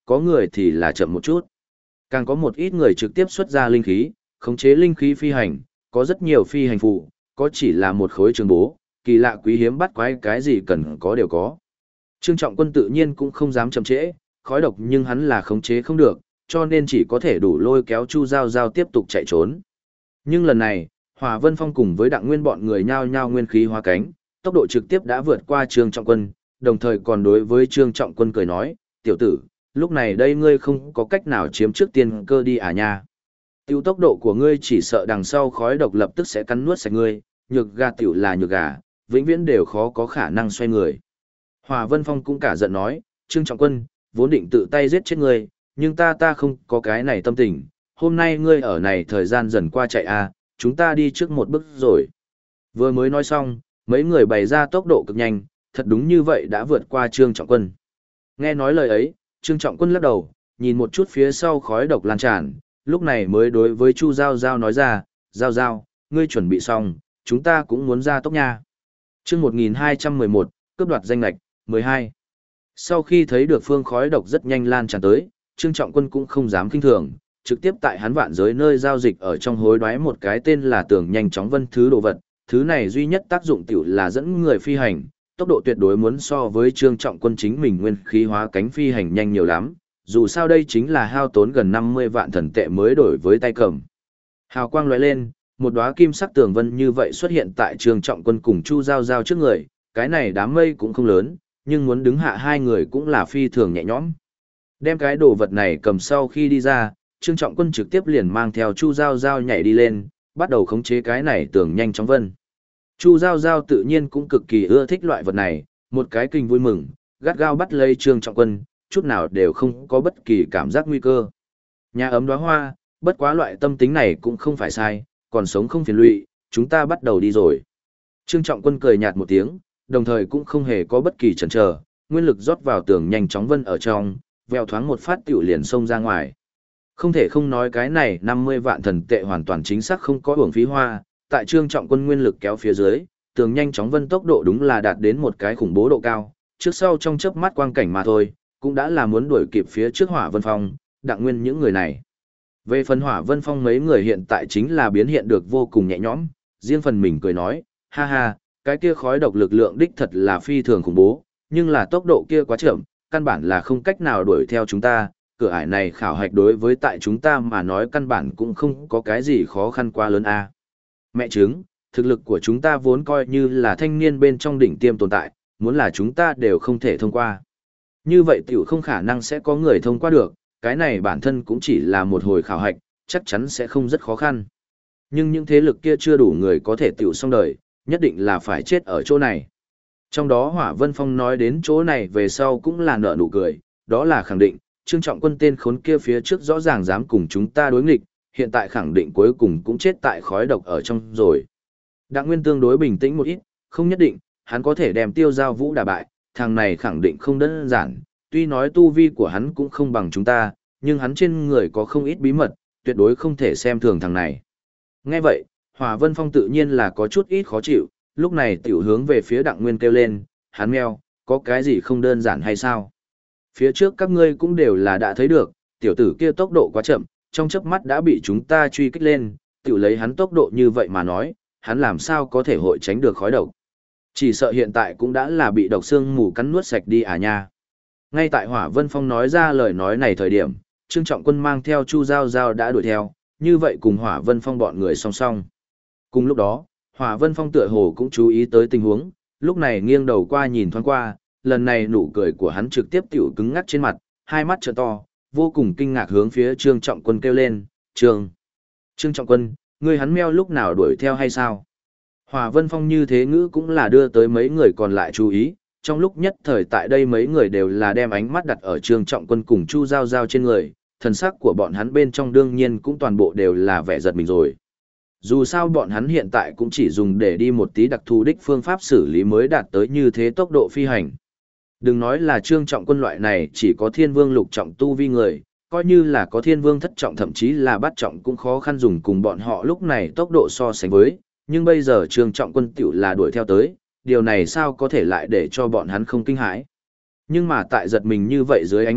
A: có người thì là chậm một chút. Càng có một ít người trực tiếp xuất ra linh khí, khống chế linh khí phi hành, có rất nhiều phi hành phụ, có chỉ là một khối trường bố, kỳ lạ quý hiếm bắt quái cái gì cần có đều có. Trương Trọng Quân tự nhiên cũng không dám chậm trễ, khói độc nhưng hắn là khống chế không được, cho nên chỉ có thể đủ lôi kéo Chu Giao Giao tiếp tục chạy trốn. Nhưng lần này, Hỏa Vân Phong cùng với Đặng Nguyên bọn người nhao nhao nguyên khí hóa cánh, tốc độ trực tiếp đã vượt qua Trương Trọng Quân, đồng thời còn đối với Trương Trọng Quân cười nói, tiểu tử, lúc này đây ngươi không có cách nào chiếm trước tiên cơ đi à nha. Tiêu tốc độ của ngươi chỉ sợ đằng sau khói độc lập tức sẽ cắn nuốt sạch ngươi, nhược gà tiểu là nhược gà, vĩnh viễn đều khó có khả năng xoay người. Hỏa Vân Phong cũng cả giận nói, Trương Trọng Quân, vốn định tự tay giết chết ngươi, nhưng ta không có cái này tâm tình, hôm nay ngươi ở này thời gian dần qua chạy à, chúng ta đi trước một bước rồi. Vừa mới nói xong, mấy người bày ra tốc độ cực nhanh, thật đúng như vậy đã vượt qua Trương Trọng Quân. Nghe nói lời ấy, Trương Trọng Quân lắc đầu, nhìn một chút phía sau khói độc lan tràn, lúc này mới đối với Chu Giao Giao nói ra, Giao Giao, ngươi chuẩn bị xong, chúng ta cũng muốn ra tốc nha. Chương 1211, cướp đoạt danh lệch, 12. Sau khi thấy được phương khói độc rất nhanh lan tràn tới, Trương Trọng Quân cũng không dám kinh thường, trực tiếp tại hắn vạn giới nơi giao dịch ở trong hối đoái một cái tên là tường nhanh chóng vân thứ đồ vật, thứ này duy nhất tác dụng tiểu là dẫn người phi hành, tốc độ tuyệt đối muốn so với Trương Trọng Quân chính mình nguyên khí hóa cánh phi hành nhanh nhiều lắm, dù sao đây chính là hao tốn gần 50 vạn thần tệ mới đổi với tay cầm. Hào quang lóe lên, một đóa kim sắc tường vân như vậy xuất hiện tại Trương Trọng Quân cùng Chu Giao Giao trước người, cái này đám mây cũng không lớn, nhưng muốn đứng hạ hai người cũng là phi thường nhẹ nhõm. Đem cái đồ vật này cầm sau khi đi ra, Trương Trọng Quân trực tiếp liền mang theo Chu Giao Giao nhảy đi lên, bắt đầu khống chế cái này tường nhanh chóng vân. Chu Giao Giao tự nhiên cũng cực kỳ ưa thích loại vật này, một cái kinh vui mừng, gắt gao bắt lấy Trương Trọng Quân, chút nào đều không có bất kỳ cảm giác nguy cơ. Nhà ấm đóa hoa, bất quá loại tâm tính này cũng không phải sai, còn sống không phiền lụy, chúng ta bắt đầu đi rồi. Trương Trọng Quân cười nhạt một tiếng, đồng thời cũng không hề có bất kỳ chần chờ, nguyên lực rót vào tường nhanh chóng vân ở trong, vèo thoáng một phát tiểu liền xông ra ngoài. Không thể không nói cái này 50 vạn thần tệ hoàn toàn chính xác không có uổng phí hoa, tại Trương Trọng Quân nguyên lực kéo phía dưới, tường nhanh chóng vân tốc độ đúng là đạt đến một cái khủng bố độ cao, trước sau trong chớp mắt quang cảnh mà thôi, cũng đã là muốn đuổi kịp phía trước Hỏa Vân Phong, Đặng Nguyên những người này. Về phần Hỏa Vân Phong mấy người hiện tại chính là biến hiện được vô cùng nhẹ nhõm, riêng phần mình cười nói, ha ha, cái kia khói độc lực lượng đích thật là phi thường khủng bố, nhưng là tốc độ kia quá chậm, căn bản là không cách nào đuổi theo chúng ta, cửa ải này khảo hạch đối với tại chúng ta mà nói căn bản cũng không có cái gì khó khăn quá lớn a. Mẹ chứng, thực lực của chúng ta vốn coi như là thanh niên bên trong đỉnh tiêm tồn tại, muốn là chúng ta đều không thể thông qua. Như vậy tiểu không khả năng sẽ có người thông qua được, cái này bản thân cũng chỉ là một hồi khảo hạch, chắc chắn sẽ không rất khó khăn. Nhưng những thế lực kia chưa đủ người có thể tiểu xong đời, nhất định là phải chết ở chỗ này. Trong đó Hỏa Vân Phong nói đến chỗ này về sau cũng là nở nụ cười, đó là khẳng định, Trương Trọng Quân tên khốn kia phía trước rõ ràng dám cùng chúng ta đối nghịch, hiện tại khẳng định cuối cùng cũng chết tại khói độc ở trong rồi. Đặng Nguyên tương đối bình tĩnh một ít, không nhất định, hắn có thể đem Tiêu Giao Vũ đả bại, thằng này khẳng định không đơn giản, tuy nói tu vi của hắn cũng không bằng chúng ta, nhưng hắn trên người có không ít bí mật, tuyệt đối không thể xem thường thằng này. Nghe vậy, Hỏa Vân Phong tự nhiên là có chút ít khó chịu, lúc này tiểu hướng về phía Đặng Nguyên kêu lên, hắn meo, có cái gì không đơn giản hay sao? Phía trước các ngươi cũng đều là đã thấy được, tiểu tử kia tốc độ quá chậm, trong chớp mắt đã bị chúng ta truy kích lên, tiểu lấy hắn tốc độ như vậy mà nói, hắn làm sao có thể hội tránh được khói độc. Chỉ sợ hiện tại cũng đã là bị độc xương mù cắn nuốt sạch đi à nha. Ngay tại Hỏa Vân Phong nói ra lời nói này thời điểm, Trương Trọng Quân mang theo Chu Giao Giao đã đuổi theo, như vậy cùng Hỏa Vân Phong bọn người song song. Cùng lúc đó, Hỏa Vân Phong tựa hồ cũng chú ý tới tình huống, lúc này nghiêng đầu qua nhìn thoáng qua, lần này nụ cười của hắn trực tiếp tiểu cứng ngắt trên mặt, hai mắt trợn to, vô cùng kinh ngạc hướng phía Trương Trọng Quân kêu lên, Trương Trọng Quân, ngươi hắn meo lúc nào đuổi theo hay sao? Hỏa Vân Phong như thế ngữ cũng là đưa tới mấy người còn lại chú ý, trong lúc nhất thời tại đây mấy người đều là đem ánh mắt đặt ở Trương Trọng Quân cùng Chu Giao Giao trên người, thần sắc của bọn hắn bên trong đương nhiên cũng toàn bộ đều là vẻ giật mình rồi. Dù sao bọn hắn hiện tại cũng chỉ dùng để đi một tí đặc thù đích phương pháp xử lý mới đạt tới như thế tốc độ phi hành. Đừng nói là Trương Trọng Quân loại này chỉ có thiên vương lục trọng tu vi người, coi như là có thiên vương thất trọng thậm chí là bát trọng cũng khó khăn dùng cùng bọn họ lúc này tốc độ so sánh với, nhưng bây giờ Trương Trọng Quân tiểu là đuổi theo tới, điều này sao có thể lại để cho bọn hắn không kinh hãi. Nhưng mà tại giật mình như vậy dưới ánh mắt,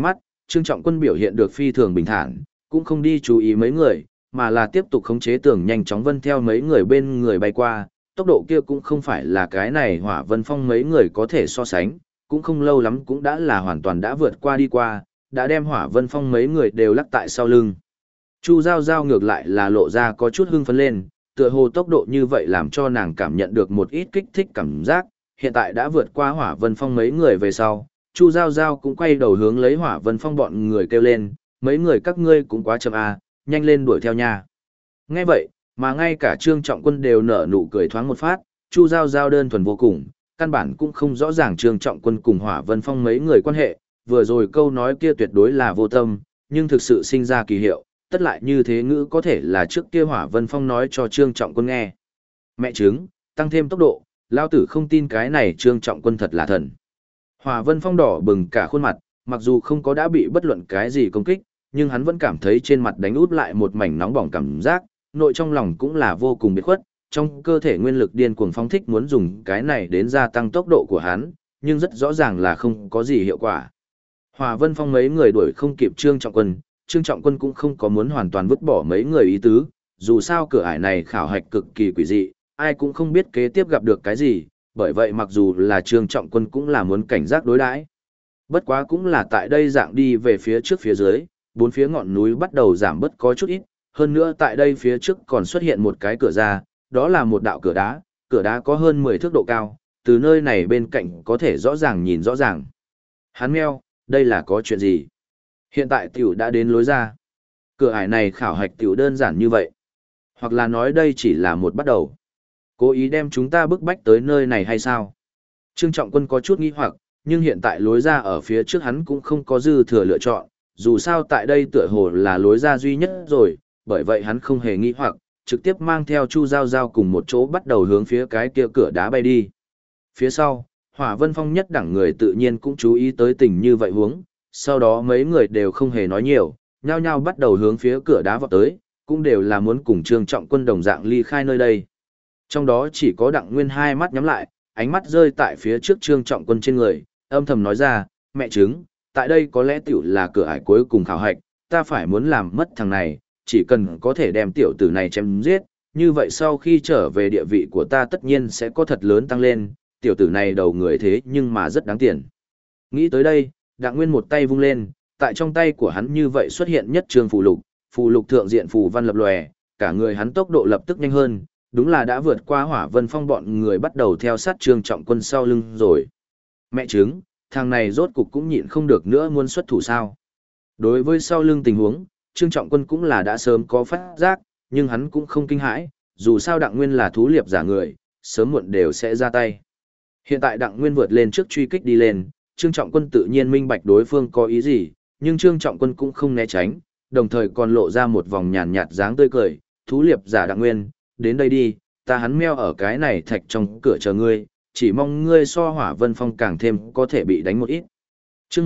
A: Trương Trọng Quân biểu hiện được phi thường bình thản, cũng không đi chú ý mấy người, mà là tiếp tục khống chế tường nhanh chóng vân theo mấy người bên người bay qua, tốc độ kia cũng không phải là cái này Hỏa Vân Phong mấy người có thể so sánh, cũng không lâu lắm cũng đã là hoàn toàn đã vượt qua đi qua, đã đem Hỏa Vân Phong mấy người đều lắc tại sau lưng. Chu Giao Giao ngược lại là lộ ra có chút hưng phấn lên, tựa hồ tốc độ như vậy làm cho nàng cảm nhận được một ít kích thích cảm giác, hiện tại đã vượt qua Hỏa Vân Phong mấy người về sau, Chu Giao Giao cũng quay đầu hướng lấy Hỏa Vân Phong bọn người kêu lên, mấy người các ngươi cũng quá chậm à, nhanh lên đuổi theo nha. Nghe vậy, mà ngay cả Trương Trọng Quân đều nở nụ cười thoáng một phát, Chu Giao Giao đơn thuần vô cùng, căn bản cũng không rõ ràng Trương Trọng Quân cùng Hỏa Vân Phong mấy người quan hệ, vừa rồi câu nói kia tuyệt đối là vô tâm, nhưng thực sự sinh ra kỳ hiệu, tất lại như thế ngữ có thể là trước kia Hỏa Vân Phong nói cho Trương Trọng Quân nghe. Mẹ chứng, tăng thêm tốc độ, lao tử không tin cái này Trương Trọng Quân thật là thần. Hỏa Vân Phong đỏ bừng cả khuôn mặt, mặc dù không có đã bị bất luận cái gì công kích, nhưng hắn vẫn cảm thấy trên mặt đánh út lại một mảnh nóng bỏng cảm giác, nội trong lòng cũng là vô cùng biệt khuất, trong cơ thể nguyên lực điên cuồng phóng thích muốn dùng cái này đến gia tăng tốc độ của hắn, nhưng rất rõ ràng là không có gì hiệu quả. Hỏa Vân Phong mấy người đuổi không kịp Trương Trọng Quân cũng không có muốn hoàn toàn vứt bỏ mấy người ý tứ, dù sao cửa ải này khảo hạch cực kỳ quỷ dị, ai cũng không biết kế tiếp gặp được cái gì, bởi vậy mặc dù là Trương Trọng Quân cũng là muốn cảnh giác đối đãi. Bất quá cũng là tại đây dạng đi về phía trước phía dưới, bốn phía ngọn núi bắt đầu giảm bớt có chút ít, hơn nữa tại đây phía trước còn xuất hiện một cái cửa ra, đó là một đạo cửa đá có hơn 10 thước độ cao, từ nơi này bên cạnh có thể rõ ràng nhìn rõ ràng. Hắn meo, đây là có chuyện gì? Hiện tại tiểu đã đến lối ra. Cửa ải này khảo hạch tiểu đơn giản như vậy. Hoặc là nói đây chỉ là một bắt đầu. Cố ý đem chúng ta bức bách tới nơi này hay sao? Trương Trọng Quân có chút nghi hoặc, nhưng hiện tại lối ra ở phía trước hắn cũng không có dư thừa lựa chọn, dù sao tại đây tựa hồ là lối ra duy nhất rồi, bởi vậy hắn không hề nghi hoặc, trực tiếp mang theo Chu Giao Giao cùng một chỗ bắt đầu hướng phía cái kia cửa đá bay đi. Phía sau, Hỏa Vân Phong nhất đẳng người tự nhiên cũng chú ý tới tình như vậy hướng, sau đó mấy người đều không hề nói nhiều, nhao nhao bắt đầu hướng phía cửa đá vọt tới, cũng đều là muốn cùng Trương Trọng Quân đồng dạng ly khai nơi đây. Trong đó chỉ có Đặng Nguyên hai mắt nhắm lại, ánh mắt rơi tại phía trước Trương Trọng Quân trên người, âm thầm nói ra, mẹ chứng, tại đây có lẽ tiểu là cửa ải cuối cùng khảo hạch, ta phải muốn làm mất thằng này, chỉ cần có thể đem tiểu tử này chém giết, như vậy sau khi trở về địa vị của ta tất nhiên sẽ có thật lớn tăng lên, tiểu tử này đầu người thế nhưng mà rất đáng tiền. Nghĩ tới đây, Đặng Nguyên một tay vung lên, tại trong tay của hắn như vậy xuất hiện nhất trường phù lục thượng diện phù văn lập lòe, cả người hắn tốc độ lập tức nhanh hơn, đúng là đã vượt qua Hỏa Vân Phong bọn người bắt đầu theo sát Trương Trọng Quân sau lưng rồi. Mẹ chứng, thằng này rốt cục cũng nhịn không được nữa muốn xuất thủ sao. Đối với sau lưng tình huống, Trương Trọng Quân cũng là đã sớm có phát giác, nhưng hắn cũng không kinh hãi, dù sao Đặng Nguyên là thú liệp giả người, sớm muộn đều sẽ ra tay. Hiện tại Đặng Nguyên vượt lên trước truy kích đi lên, Trương Trọng Quân tự nhiên minh bạch đối phương có ý gì, nhưng Trương Trọng Quân cũng không né tránh, đồng thời còn lộ ra một vòng nhàn nhạt dáng tươi cười, thú liệp giả Đặng Nguyên, đến đây đi, ta hắn meo ở cái này thạch trong cửa chờ ngươi, chỉ mong ngươi so Hỏa Vân Phong càng thêm có thể bị đánh một ít. Chương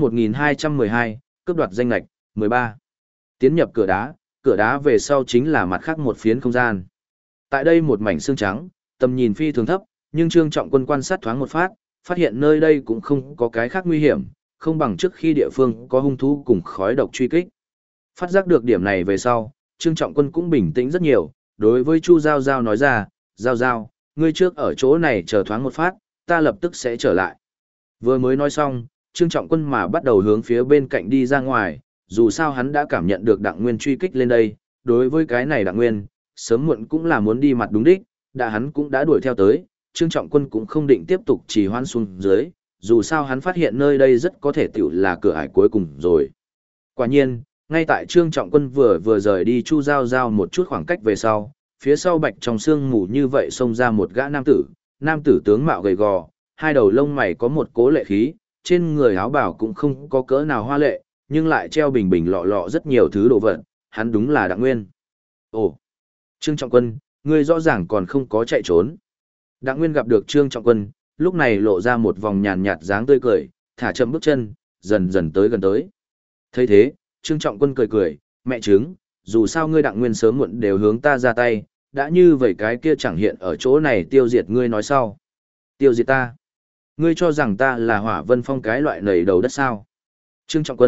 A: 1212, cướp đoạt danh lệch, 13. Tiến nhập cửa đá về sau chính là mặt khác một phiến không gian. Tại đây một mảnh xương trắng, tầm nhìn phi thường thấp, nhưng Trương Trọng Quân quan sát thoáng một phát hiện nơi đây cũng không có cái khác nguy hiểm, không bằng trước khi địa phương có hung thú cùng khói độc truy kích. Phát giác được điểm này về sau, Trương Trọng Quân cũng bình tĩnh rất nhiều, đối với Chu Giao Giao nói ra, Giao Giao, ngươi trước ở chỗ này chờ thoáng một phát, ta lập tức sẽ trở lại. Vừa mới nói xong, Trương Trọng Quân mà bắt đầu hướng phía bên cạnh đi ra ngoài, dù sao hắn đã cảm nhận được Đặng Nguyên truy kích lên đây, đối với cái này Đặng Nguyên, sớm muộn cũng là muốn đi mặt đúng đích, hắn cũng đã đuổi theo tới, Trương Trọng Quân cũng không định tiếp tục trì hoãn xuống dưới, dù sao hắn phát hiện nơi đây rất có thể tiểu là cửa ải cuối cùng rồi. Quả nhiên, ngay tại Trương Trọng Quân vừa rời đi Chu Giao Giao một chút khoảng cách về sau, phía sau bạch trong sương mù như vậy xông ra một gã nam tử tướng mạo gầy gò, hai đầu lông mày có một cố lệ khí, trên người áo bào cũng không có cỡ nào hoa lệ, nhưng lại treo bình bình lọ lọ rất nhiều thứ đồ vật, hắn đúng là Đặng Nguyên. Ồ, Trương Trọng Quân, ngươi rõ ràng còn không có chạy trốn. Đặng Nguyên gặp được Trương Trọng Quân, lúc này lộ ra một vòng nhàn nhạt dáng tươi cười, thả chậm bước chân, dần dần tới gần tới. Thấy thế, Trương Trọng Quân cười cười, mẹ chứng, dù sao ngươi Đặng Nguyên sớm muộn đều hướng ta ra tay, đã như vậy cái kia chẳng hiện ở chỗ này tiêu diệt ngươi nói sau. Tiêu diệt ta? Ngươi cho rằng ta là Hỏa Vân Phong cái loại nầy đầu đất sao? Trương Trọng Quân,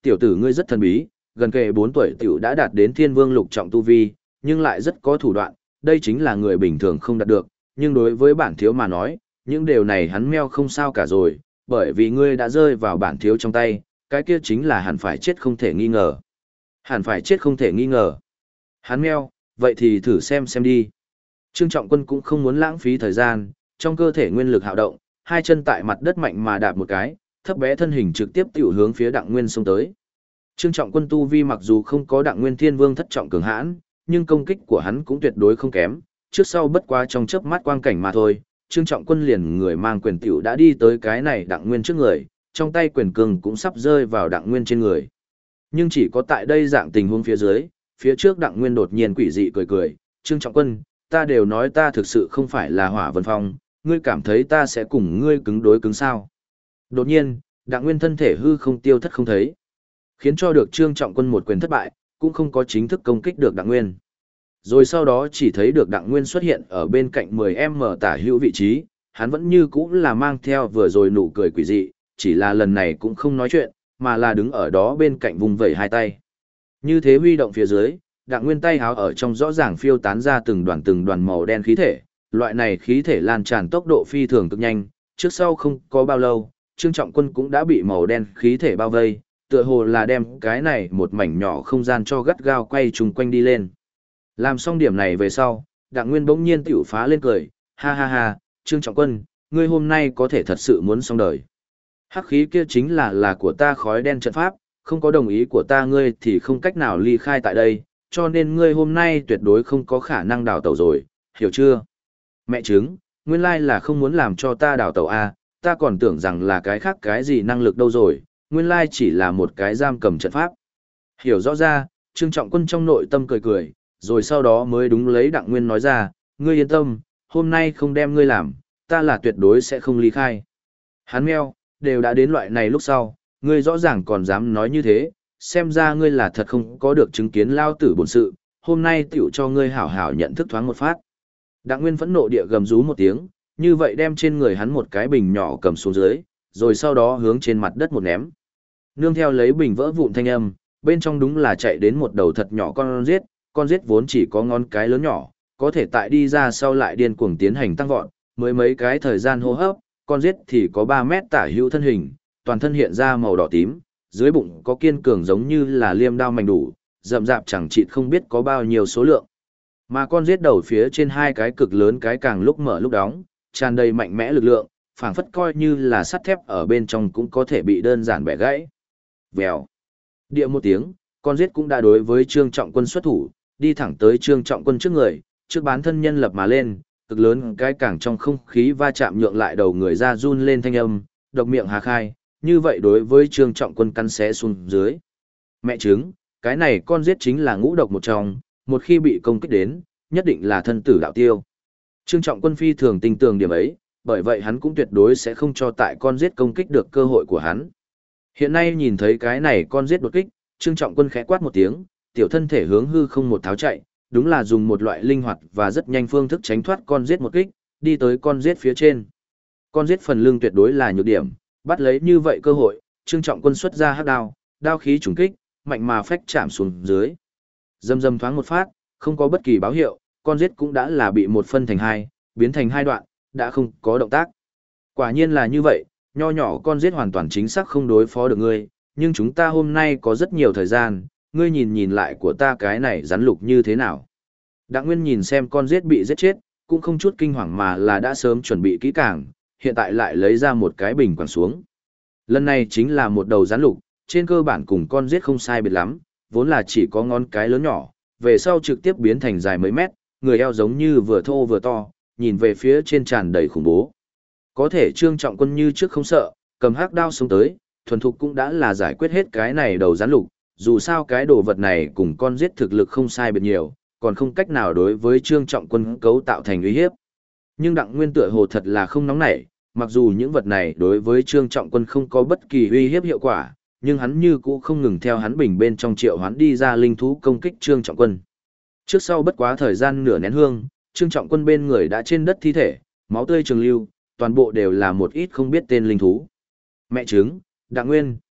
A: Tiểu tử ngươi rất thần bí, gần kề 4 tuổi tiểu đã đạt đến thiên vương lục trọng tu vi, nhưng lại rất có thủ đoạn, đây chính là người bình thường không đạt được, nhưng đối với bản thiếu mà nói, những điều này hắn meo không sao cả rồi, bởi vì ngươi đã rơi vào bản thiếu trong tay, cái kia chính là hẳn phải chết không thể nghi ngờ. Hẳn phải chết không thể nghi ngờ. Hắn meo, vậy thì thử xem đi. Trương Trọng Quân cũng không muốn lãng phí thời gian, trong cơ thể nguyên lực hạo động, hai chân tại mặt đất mạnh mà đạp một cái, thấp bé thân hình trực tiếp tiểu hướng phía Đặng Nguyên xông tới. Trương Trọng Quân tu vi mặc dù không có Đặng Nguyên Thiên Vương thất trọng cường hãn, nhưng công kích của hắn cũng tuyệt đối không kém, trước sau bất quá trong chớp mắt quang cảnh mà thôi. Trương Trọng Quân liền người mang quyền tiểu đã đi tới cái này Đặng Nguyên trước người, trong tay quyền cường cũng sắp rơi vào Đặng Nguyên trên người. Nhưng chỉ có tại đây dạng tình huống phía dưới, phía trước Đặng Nguyên đột nhiên quỷ dị cười cười, "Trương Trọng Quân, ta đều nói ta thực sự không phải là Hỏa Vân Phong, ngươi cảm thấy ta sẽ cùng ngươi cứng đối cứng sao?" Đột nhiên, Đặng Nguyên thân thể hư không tiêu thất không thấy, khiến cho được Trương Trọng Quân một quyền thất bại, cũng không có chính thức công kích được Đặng Nguyên. Rồi sau đó chỉ thấy được Đặng Nguyên xuất hiện ở bên cạnh 10m tả hữu vị trí, hắn vẫn như cũ là mang theo vừa rồi nụ cười quỷ dị, chỉ là lần này cũng không nói chuyện, mà là đứng ở đó bên cạnh vùng vẩy hai tay. Như thế huy động phía dưới, Đặng Nguyên tay háo ở trong rõ ràng phiêu tán ra từng đoàn màu đen khí thể, loại này khí thể lan tràn tốc độ phi thường cực nhanh, trước sau không có bao lâu, Trương Trọng Quân cũng đã bị màu đen khí thể bao vây, tựa hồ là đem cái này một mảnh nhỏ không gian cho gắt gao quay trùng quanh đi lên. Làm xong điểm này về sau, Đặng Nguyên bỗng nhiên tiểu phá lên cười, "Ha ha ha, Trương Trọng Quân, ngươi hôm nay có thể thật sự muốn xong đời. Hắc khí kia chính là của ta khói đen trận pháp, không có đồng ý của ta ngươi thì không cách nào ly khai tại đây, cho nên ngươi hôm nay tuyệt đối không có khả năng đào tẩu rồi, hiểu chưa?" Mẹ chứng, nguyên lai là không muốn làm cho ta đào tẩu à, ta còn tưởng rằng là cái khác cái gì năng lực đâu rồi, nguyên lai chỉ là một cái giam cầm trận pháp. Hiểu rõ ra, Trương Trọng Quân trong nội tâm cười cười, rồi sau đó mới đúng lấy Đặng Nguyên nói ra, "Ngươi yên tâm, hôm nay không đem ngươi làm, ta là tuyệt đối sẽ không ly khai." Hắn meo, đều đã đến loại này lúc sau, ngươi rõ ràng còn dám nói như thế, xem ra ngươi là thật không có được chứng kiến lao tử bổn sự, hôm nay tiểu cho ngươi hảo hảo nhận thức thoáng một phát. Đặng Nguyên phẫn nộ địa gầm rú một tiếng, như vậy đem trên người hắn một cái bình nhỏ cầm xuống dưới, rồi sau đó hướng trên mặt đất một ném. Nương theo lấy bình vỡ vụn thanh âm, bên trong đúng là chạy đến một đầu thật nhỏ con giết vốn chỉ có ngón cái lớn nhỏ, có thể tại đi ra sau lại điên cuồng tiến hành tăng vọt, mới mấy cái thời gian hô hấp, con giết thì có 3 mét tả hữu thân hình, toàn thân hiện ra màu đỏ tím, dưới bụng có kiên cường giống như là liêm đao mảnh đủ, rậm rạp chẳng chịt không biết có bao nhiêu số lượng. Mà con giết đầu phía trên hai cái cực lớn cái càng lúc mở lúc đóng, tràn đầy mạnh mẽ lực lượng, phảng phất coi như là sắt thép ở bên trong cũng có thể bị đơn giản bẻ gãy. Vèo. Địa một tiếng, con giết cũng đã đối với Trương Trọng Quân xuất thủ, đi thẳng tới Trương Trọng Quân trước người, trước bán thân nhân lập mà lên, cực lớn cái càng trong không khí va chạm nhượng lại đầu người ra run lên thanh âm, độc miệng hà khai, như vậy đối với Trương Trọng Quân căn xé xuống dưới. Mẹ chứng, cái này con giết chính là ngũ độc một trong, một khi bị công kích đến, nhất định là thân tử đạo tiêu. Trương Trọng Quân phi thường tin tưởng điểm ấy, bởi vậy hắn cũng tuyệt đối sẽ không cho tại con giết công kích được cơ hội của hắn. Hiện nay nhìn thấy cái này con giết đột kích, Trương Trọng Quân khẽ quát một tiếng, tiểu thân thể hướng hư không một tháo chạy, đúng là dùng một loại linh hoạt và rất nhanh phương thức tránh thoát con giết một kích, đi tới con giết phía trên. Con giết phần lưng tuyệt đối là nhược điểm, bắt lấy như vậy cơ hội, Trương Trọng Quân xuất ra hắc đao, đao khí trùng kích, mạnh mà phách chạm xuống dưới. Dầm dầm thoáng một phát, không có bất kỳ báo hiệu, con giết cũng đã là bị một phân thành hai, biến thành hai đoạn, đã không có động tác. Quả nhiên là như vậy, nho nhỏ con giết hoàn toàn chính xác không đối phó được ngươi, nhưng chúng ta hôm nay có rất nhiều thời gian, ngươi nhìn lại của ta cái này rắn lục như thế nào. Đặng Nguyên nhìn xem con giết bị giết chết, cũng không chút kinh hoàng mà là đã sớm chuẩn bị kỹ càng, hiện tại lại lấy ra một cái bình quẳng xuống. Lần này chính là một đầu rắn lục, trên cơ bản cùng con giết không sai biệt lắm, vốn là chỉ có ngón cái lớn nhỏ, về sau trực tiếp biến thành dài mấy mét, người eo giống như vừa thô vừa to, nhìn về phía trên tràn đầy khủng bố. Có thể Trương Trọng Quân như trước không sợ, cầm hắc đao xuống tới, thuần thục cũng đã là giải quyết hết cái này đầu rắn lục, dù sao cái đồ vật này cùng con giết thực lực không sai biệt nhiều, còn không cách nào đối với Trương Trọng Quân cấu tạo thành uy hiếp. Nhưng Đặng Nguyên tựa hồ thật là không nóng nảy, mặc dù những vật này đối với Trương Trọng Quân không có bất kỳ uy hiếp hiệu quả, nhưng hắn như cũ không ngừng theo hắn bình bên trong triệu hoán đi ra linh thú công kích Trương Trọng Quân. Trước sau bất quá thời gian nửa nén hương, Trương Trọng Quân bên người đã trên đất thi thể, máu tươi trường lưu, toàn bộ đều là một ít không biết tên linh thú. Mẹ chứng, Đặng Nguyên,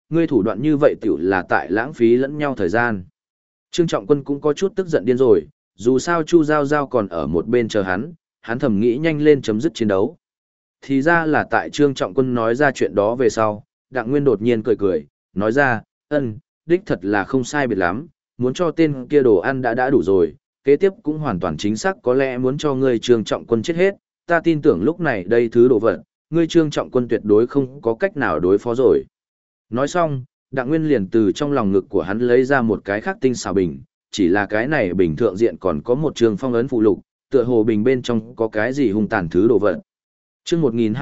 A: ngươi thủ đoạn như vậy tiểu là tại lãng phí lẫn nhau thời gian. Trương Trọng Quân cũng có chút tức giận điên rồi, dù sao Chu Giao Giao còn ở một bên chờ hắn thầm nghĩ nhanh lên chấm dứt chiến đấu. Thì ra là tại Trương Trọng Quân nói ra chuyện đó về sau, Đặng Nguyên đột nhiên cười cười, nói ra, đích thật là không sai biệt lắm, muốn cho tên kia đồ ăn đã đủ rồi, kế tiếp cũng hoàn toàn chính xác có lẽ muốn cho ngươi Trương Trọng Quân chết hết, ta tin tưởng lúc này đây thứ đồ vật, ngươi Trương Trọng Quân tuyệt đối không có cách nào đối phó rồi. Nói xong, Đặng Nguyên liền từ trong lòng ngực của hắn lấy ra một cái khắc tinh xào bình, chỉ là cái này bình thượng diện còn có một trường phong ấn phụ lục, tựa hồ bình bên trong có cái gì hung tàn thứ đồ vật. Chương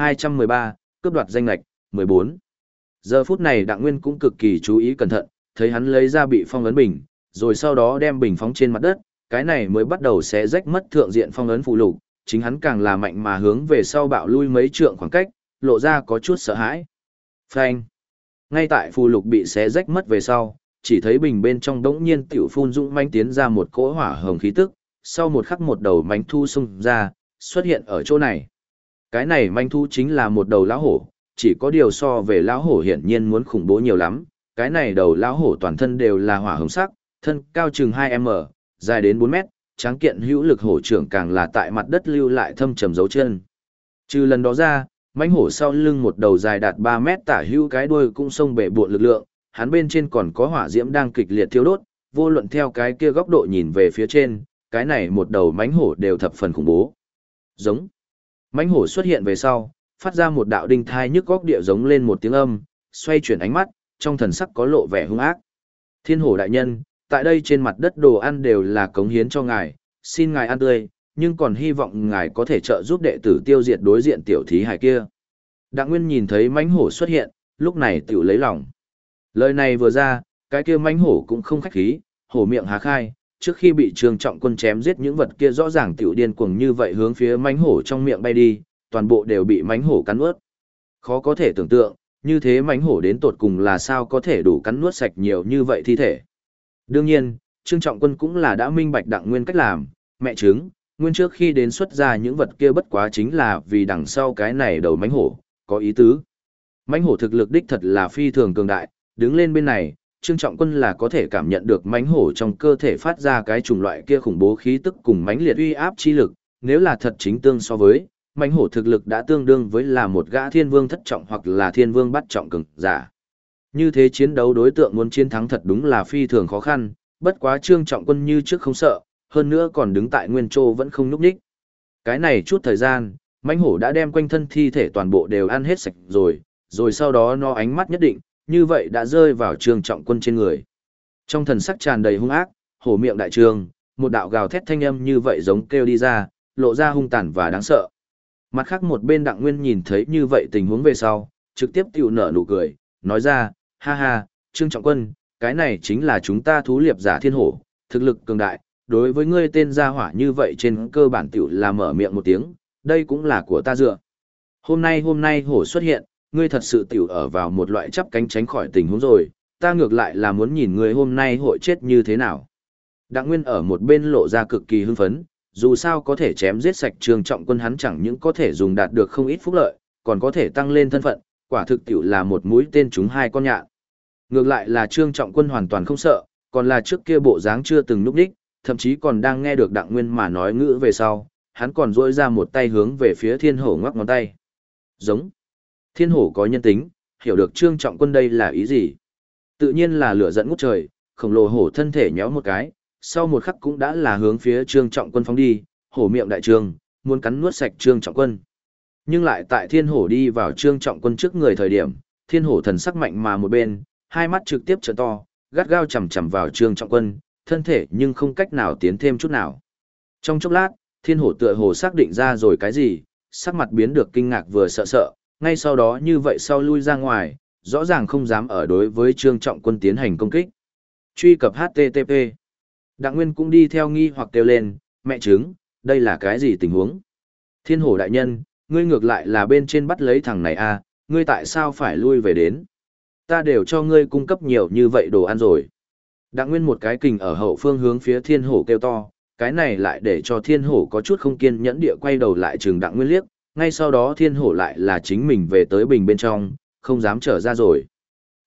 A: 1213, cướp đoạt danh ngạch, 14. Giờ phút này Đặng Nguyên cũng cực kỳ chú ý cẩn thận, thấy hắn lấy ra bị phong ấn bình, rồi sau đó đem bình phóng trên mặt đất, cái này mới bắt đầu xé rách mất thượng diện phong ấn phụ lục, chính hắn càng là mạnh mà hướng về sau bạo lui mấy trượng khoảng cách, lộ ra có chút sợ hãi. Phanh. Ngay tại phù lục bị xé rách mất về sau, chỉ thấy bình bên trong đống nhiên tiểu phun dũng manh tiến ra một cỗ hỏa hồng khí tức, sau một khắc một đầu manh thu xung ra, xuất hiện ở chỗ này. Cái này manh thu chính là một đầu lão hổ, chỉ có điều so về lão hổ hiển nhiên muốn khủng bố nhiều lắm, cái này đầu lão hổ toàn thân đều là hỏa hồng sắc, thân cao chừng 2m, dài đến 4 mét, tráng kiện hữu lực hổ trưởng càng là tại mặt đất lưu lại thâm trầm dấu chân. Trừ lần đó ra, mãnh hổ sau lưng một đầu dài đạt 3 mét tả hữu cái đuôi cũng xông bể buộn lực lượng, hắn bên trên còn có hỏa diễm đang kịch liệt thiêu đốt, vô luận theo cái kia góc độ nhìn về phía trên, cái này một đầu mãnh hổ đều thập phần khủng bố. Giống. Mãnh hổ xuất hiện về sau, phát ra một đạo đinh thai nhức góc địa giống lên một tiếng âm, xoay chuyển ánh mắt, trong thần sắc có lộ vẻ hung ác. Thiên hổ đại nhân, tại đây trên mặt đất đồ ăn đều là cống hiến cho ngài, xin ngài ăn tươi, nhưng còn hy vọng ngài có thể trợ giúp đệ tử tiêu diệt đối diện tiểu thí hài kia. Đặng Nguyên nhìn thấy mãnh hổ xuất hiện, lúc này tiểu lấy lòng. Lời này vừa ra, cái kia mãnh hổ cũng không khách khí, hổ miệng há khai, trước khi bị Trương Trọng Quân chém giết những vật kia rõ ràng tiểu điên cuồng như vậy hướng phía mãnh hổ trong miệng bay đi, toàn bộ đều bị mãnh hổ cắn nuốt. Khó có thể tưởng tượng, như thế mãnh hổ đến tột cùng là sao có thể đủ cắn nuốt sạch nhiều như vậy thi thể. Đương nhiên, Trương Trọng Quân cũng là đã minh bạch Đặng Nguyên cách làm, mẹ chứng, nguyên trước khi đến xuất ra những vật kia bất quá chính là vì đằng sau cái này đầu mãnh hổ, có ý tứ. Mãnh hổ thực lực đích thật là phi thường cường đại, đứng lên bên này, Trương Trọng Quân là có thể cảm nhận được mãnh hổ trong cơ thể phát ra cái chủng loại kia khủng bố khí tức cùng mãnh liệt uy áp chi lực, nếu là thật chính tương so với, mãnh hổ thực lực đã tương đương với là một gã thiên vương thất trọng hoặc là thiên vương bát trọng cường giả. Như thế chiến đấu đối tượng muốn chiến thắng thật đúng là phi thường khó khăn, bất quá Trương Trọng Quân như trước không sợ, hơn nữa còn đứng tại nguyên chỗ vẫn không nhúc nhích. Cái này chút thời gian, mãnh hổ đã đem quanh thân thi thể toàn bộ đều ăn hết sạch rồi sau đó nó ánh mắt nhất định, như vậy đã rơi vào Trương Trọng Quân trên người. Trong thần sắc tràn đầy hung ác, hổ miệng đại trương, một đạo gào thét thanh âm như vậy giống kêu đi ra, lộ ra hung tàn và đáng sợ. Mặt khác một bên Đặng Nguyên nhìn thấy như vậy tình huống về sau, trực tiếp tiểu nở nụ cười, nói ra, ha ha, Trương Trọng Quân, cái này chính là chúng ta thú liệp giả thiên hổ, thực lực cường đại, đối với ngươi tên gia hỏa như vậy trên cơ bản tiểu là mở miệng một tiếng, đây cũng là của ta dựa. Hôm nay hổ xuất hiện, ngươi thật sự tiểu ở vào một loại chắp cánh tránh khỏi tình huống rồi, ta ngược lại là muốn nhìn ngươi hôm nay hội chết như thế nào. Đặng Nguyên ở một bên lộ ra cực kỳ hưng phấn, dù sao có thể chém giết sạch Trương Trọng Quân hắn chẳng những có thể dùng đạt được không ít phúc lợi, còn có thể tăng lên thân phận, quả thực tiểu là một mũi tên trúng hai con nhạn. Ngược lại là Trương Trọng Quân hoàn toàn không sợ, còn là trước kia bộ dáng chưa từng núp đích, thậm chí còn đang nghe được Đặng Nguyên mà nói ngữ về sau, hắn còn duỗi ra một tay hướng về phía thiên hổ ngoắc ngón tay. Giống. Thiên hổ có nhân tính, hiểu được Trương Trọng Quân đây là ý gì. Tự nhiên là lửa giận ngút trời, khổng lồ hổ thân thể nhéo một cái, sau một khắc cũng đã là hướng phía Trương Trọng Quân phóng đi, hổ miệng đại trương, muốn cắn nuốt sạch Trương Trọng Quân. Nhưng lại tại thiên hổ đi vào Trương Trọng Quân trước người thời điểm, thiên hổ thần sắc mạnh mà một bên, hai mắt trực tiếp trợn to, gắt gao chằm chằm vào Trương Trọng Quân, thân thể nhưng không cách nào tiến thêm chút nào. Trong chốc lát, thiên hổ tựa hồ xác định ra rồi cái gì, sắc mặt biến được kinh ngạc vừa sợ sợ, ngay sau đó như vậy sau lui ra ngoài, rõ ràng không dám ở đối với Trương Trọng Quân tiến hành công kích. Truy cập HTTP. Đặng Nguyên cũng đi theo nghi hoặc kêu lên, mẹ chứng, đây là cái gì tình huống? Thiên hổ đại nhân, ngươi ngược lại là bên trên bắt lấy thằng này à, ngươi tại sao phải lui về đến? Ta đều cho ngươi cung cấp nhiều như vậy đồ ăn rồi. Đặng Nguyên một cái kình ở hậu phương hướng phía thiên hổ kêu to, cái này lại để cho thiên hổ có chút không kiên nhẫn địa quay đầu lại trừng Đặng Nguyên liếc, ngay sau đó thiên hổ lại là chính mình về tới bình bên trong, không dám trở ra rồi.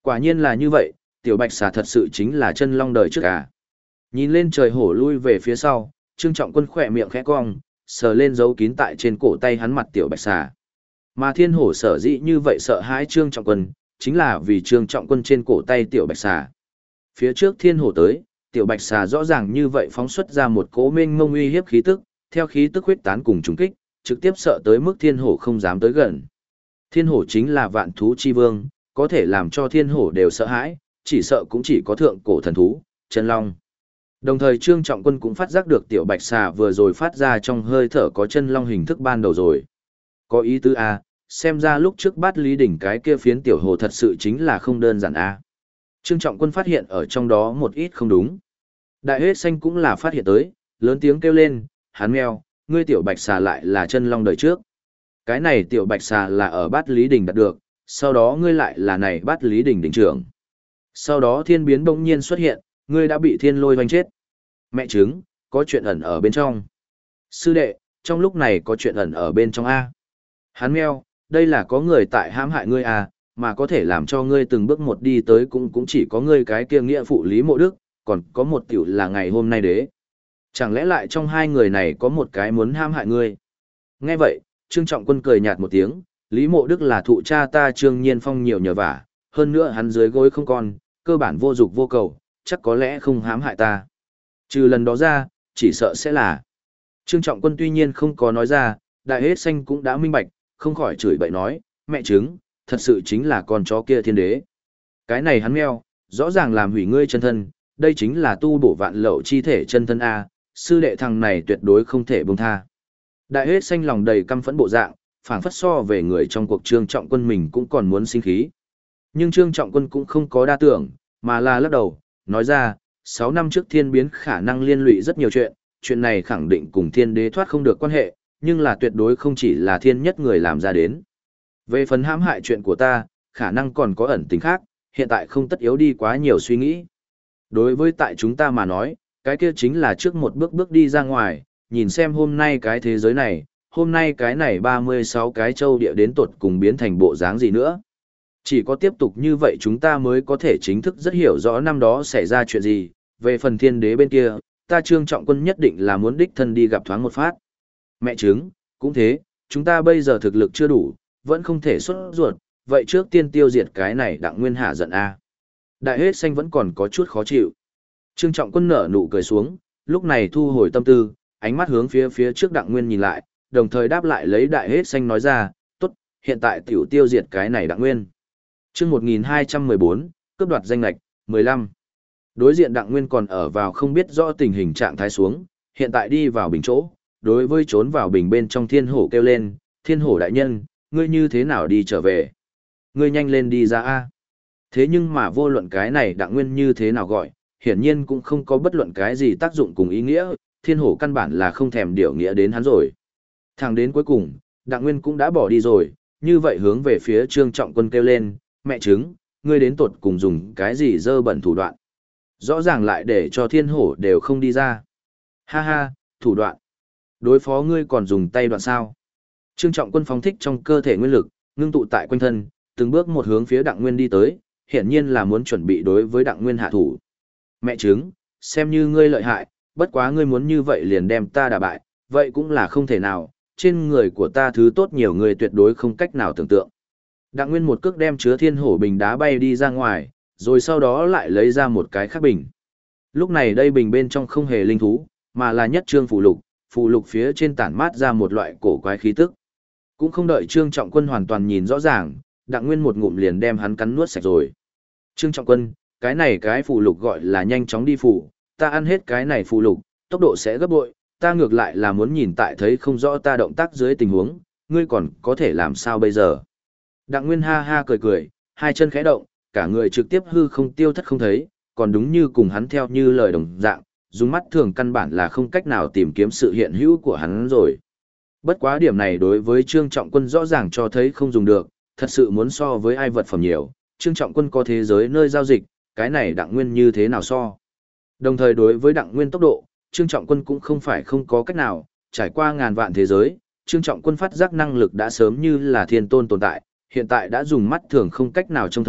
A: Quả nhiên là như vậy, tiểu bạch xà thật sự chính là chân long đời trước à. Nhìn lên trời hổ lui về phía sau, Trương Trọng Quân khỏe miệng khẽ cong, sờ lên dấu kín tại trên cổ tay hắn mặt tiểu bạch xà. Mà thiên hổ sở dĩ như vậy sợ hãi Trương Trọng Quân, chính là vì Trương Trọng Quân trên cổ tay tiểu bạch xà. Phía trước thiên hổ tới, tiểu bạch xà rõ ràng như vậy phóng xuất ra một cỗ mênh mông uy hiếp khí tức, theo khí tức huyết tán cùng trùng kích, trực tiếp sợ tới mức thiên hổ không dám tới gần. Thiên hổ chính là vạn thú chi vương, có thể làm cho thiên hổ đều sợ hãi, chỉ sợ cũng chỉ có thượng cổ thần thú, chân long. Đồng thời Trương Trọng Quân cũng phát giác được tiểu bạch xà vừa rồi phát ra trong hơi thở có chân long hình thức ban đầu rồi. Có ý tứ a, xem ra lúc trước bắt Lý Đỉnh cái kia phiến tiểu hồ thật sự chính là không đơn giản a. Trương Trọng Quân phát hiện ở trong đó một ít không đúng. Đại hết xanh cũng là phát hiện tới, lớn tiếng kêu lên, hắn mèo, ngươi tiểu bạch xà lại là chân long đời trước. Cái này tiểu bạch xà là ở bát Lý Đình đạt được, sau đó ngươi lại là này bát Lý Đình đỉnh trưởng. Sau đó thiên biến bỗng nhiên xuất hiện, ngươi đã bị thiên lôi hoành chết. Mẹ chứng, có chuyện ẩn ở bên trong. Sư đệ, trong lúc này có chuyện ẩn ở bên trong A. Hắn mèo, đây là có người tại hãm hại ngươi A, mà có thể làm cho ngươi từng bước một đi tới cũng chỉ có ngươi cái kia nghĩa phụ Lý Mộ Đức, còn có một tiểu là ngày hôm nay đế. Chẳng lẽ lại trong hai người này có một cái muốn hãm hại ngươi? Nghe vậy, Trương Trọng Quân cười nhạt một tiếng, Lý Mộ Đức là thụ cha ta Trương Nhiên Phong nhiều nhờ vả, hơn nữa hắn dưới gối không con, cơ bản vô dục vô cầu, chắc có lẽ không hãm hại ta. Trừ lần đó ra, chỉ sợ sẽ là. Trương Trọng Quân tuy nhiên không có nói ra, đại hết xanh cũng đã minh bạch, không khỏi chửi bậy nói, mẹ chứng, thật sự chính là con chó kia thiên đế. Cái này hắn meo, rõ ràng làm hủy ngươi chân thân, đây chính là tu bổ vạn lậu chi thể chân thân A, sư đệ thằng này tuyệt đối không thể buông tha. Đại hết xanh lòng đầy căm phẫn bộ dạng, phảng phất so về người trong cuộc Trương Trọng Quân mình cũng còn muốn sinh khí. Nhưng Trương Trọng Quân cũng không có đa tưởng, mà là lắc đầu, nói ra, 6 năm trước thiên biến khả năng liên lụy rất nhiều chuyện này khẳng định cùng thiên đế thoát không được quan hệ, nhưng là tuyệt đối không chỉ là thiên nhất người làm ra đến. Về phần hãm hại chuyện của ta, khả năng còn có ẩn tình khác, hiện tại không tất yếu đi quá nhiều suy nghĩ. Đối với tại chúng ta mà nói, cái kia chính là trước một bước bước đi ra ngoài, nhìn xem hôm nay cái thế giới này, hôm nay cái này 36 cái châu địa đến tột cùng biến thành bộ dáng gì nữa. Chỉ có tiếp tục như vậy chúng ta mới có thể chính thức rất hiểu rõ năm đó xảy ra chuyện gì, về phần thiên đế bên kia, ta Trương Trọng Quân nhất định là muốn đích thân đi gặp thoáng một phát. Mẹ chứng, cũng thế, chúng ta bây giờ thực lực chưa đủ, vẫn không thể xuất ruột, vậy trước tiên tiêu diệt cái này Đặng Nguyên hạ giận a. Đại hết xanh vẫn còn có chút khó chịu. Trương Trọng Quân nở nụ cười xuống, lúc này thu hồi tâm tư, ánh mắt hướng phía trước Đặng Nguyên nhìn lại, đồng thời đáp lại lấy đại hết xanh nói ra, tốt, hiện tại tiểu tiêu diệt cái này Đặng Nguyên. Chương 1214, cướp đoạt danh lệch, 15. Đối diện Đặng Nguyên còn ở vào không biết rõ tình hình trạng thái xuống, hiện tại đi vào bình chỗ, đối với trốn vào bình bên trong thiên hổ kêu lên, thiên hổ đại nhân, ngươi như thế nào đi trở về? Ngươi nhanh lên đi ra a. Thế nhưng mà vô luận cái này Đặng Nguyên như thế nào gọi, hiển nhiên cũng không có bất luận cái gì tác dụng cùng ý nghĩa, thiên hổ căn bản là không thèm điều nghĩa đến hắn rồi. Thẳng đến cuối cùng, Đặng Nguyên cũng đã bỏ đi rồi, như vậy hướng về phía Trương Trọng Quân kêu lên, mẹ chứng, ngươi đến tột cùng dùng cái gì dơ bẩn thủ đoạn. Rõ ràng lại để cho thiên hổ đều không đi ra. Ha ha, thủ đoạn. Đối phó ngươi còn dùng tay đoạn sao. Trương Trọng Quân phóng thích trong cơ thể nguyên lực, ngưng tụ tại quanh thân, từng bước một hướng phía Đặng Nguyên đi tới, hiển nhiên là muốn chuẩn bị đối với Đặng Nguyên hạ thủ. Mẹ chứng, xem như ngươi lợi hại, bất quá ngươi muốn như vậy liền đem ta đả bại, vậy cũng là không thể nào, trên người của ta thứ tốt nhiều người tuyệt đối không cách nào tưởng tượng. Đặng Nguyên một cước đem chứa thiên hổ bình đá bay đi ra ngoài, rồi sau đó lại lấy ra một cái khác bình. Lúc này đây bình bên trong không hề linh thú, mà là nhất trương phù lục phía trên tản mát ra một loại cổ quái khí tức. Cũng không đợi Trương Trọng Quân hoàn toàn nhìn rõ ràng, Đặng Nguyên một ngụm liền đem hắn cắn nuốt sạch rồi. Trương Trọng Quân, cái này cái phù lục gọi là nhanh chóng đi phù, ta ăn hết cái này phù lục, tốc độ sẽ gấp bội, ta ngược lại là muốn nhìn tại thấy không rõ ta động tác dưới tình huống, ngươi còn có thể làm sao bây giờ. Đặng Nguyên ha ha cười cười, hai chân khẽ động, cả người trực tiếp hư không tiêu thất không thấy, còn đúng như cùng hắn theo như lời đồng dạng, dùng mắt thường căn bản là không cách nào tìm kiếm sự hiện hữu của hắn rồi. Bất quá điểm này đối với Trương Trọng Quân rõ ràng cho thấy không dùng được, thật sự muốn so với ai vật phẩm nhiều, Trương Trọng Quân có thế giới nơi giao dịch, cái này Đặng Nguyên như thế nào so. Đồng thời đối với Đặng Nguyên tốc độ, Trương Trọng Quân cũng không phải không có cách nào, trải qua ngàn vạn thế giới, Trương Trọng Quân phát giác năng lực đã sớm như là thiên tôn tồn tại, hiện tại đã dùng mắt thường không cách nào trông thấy,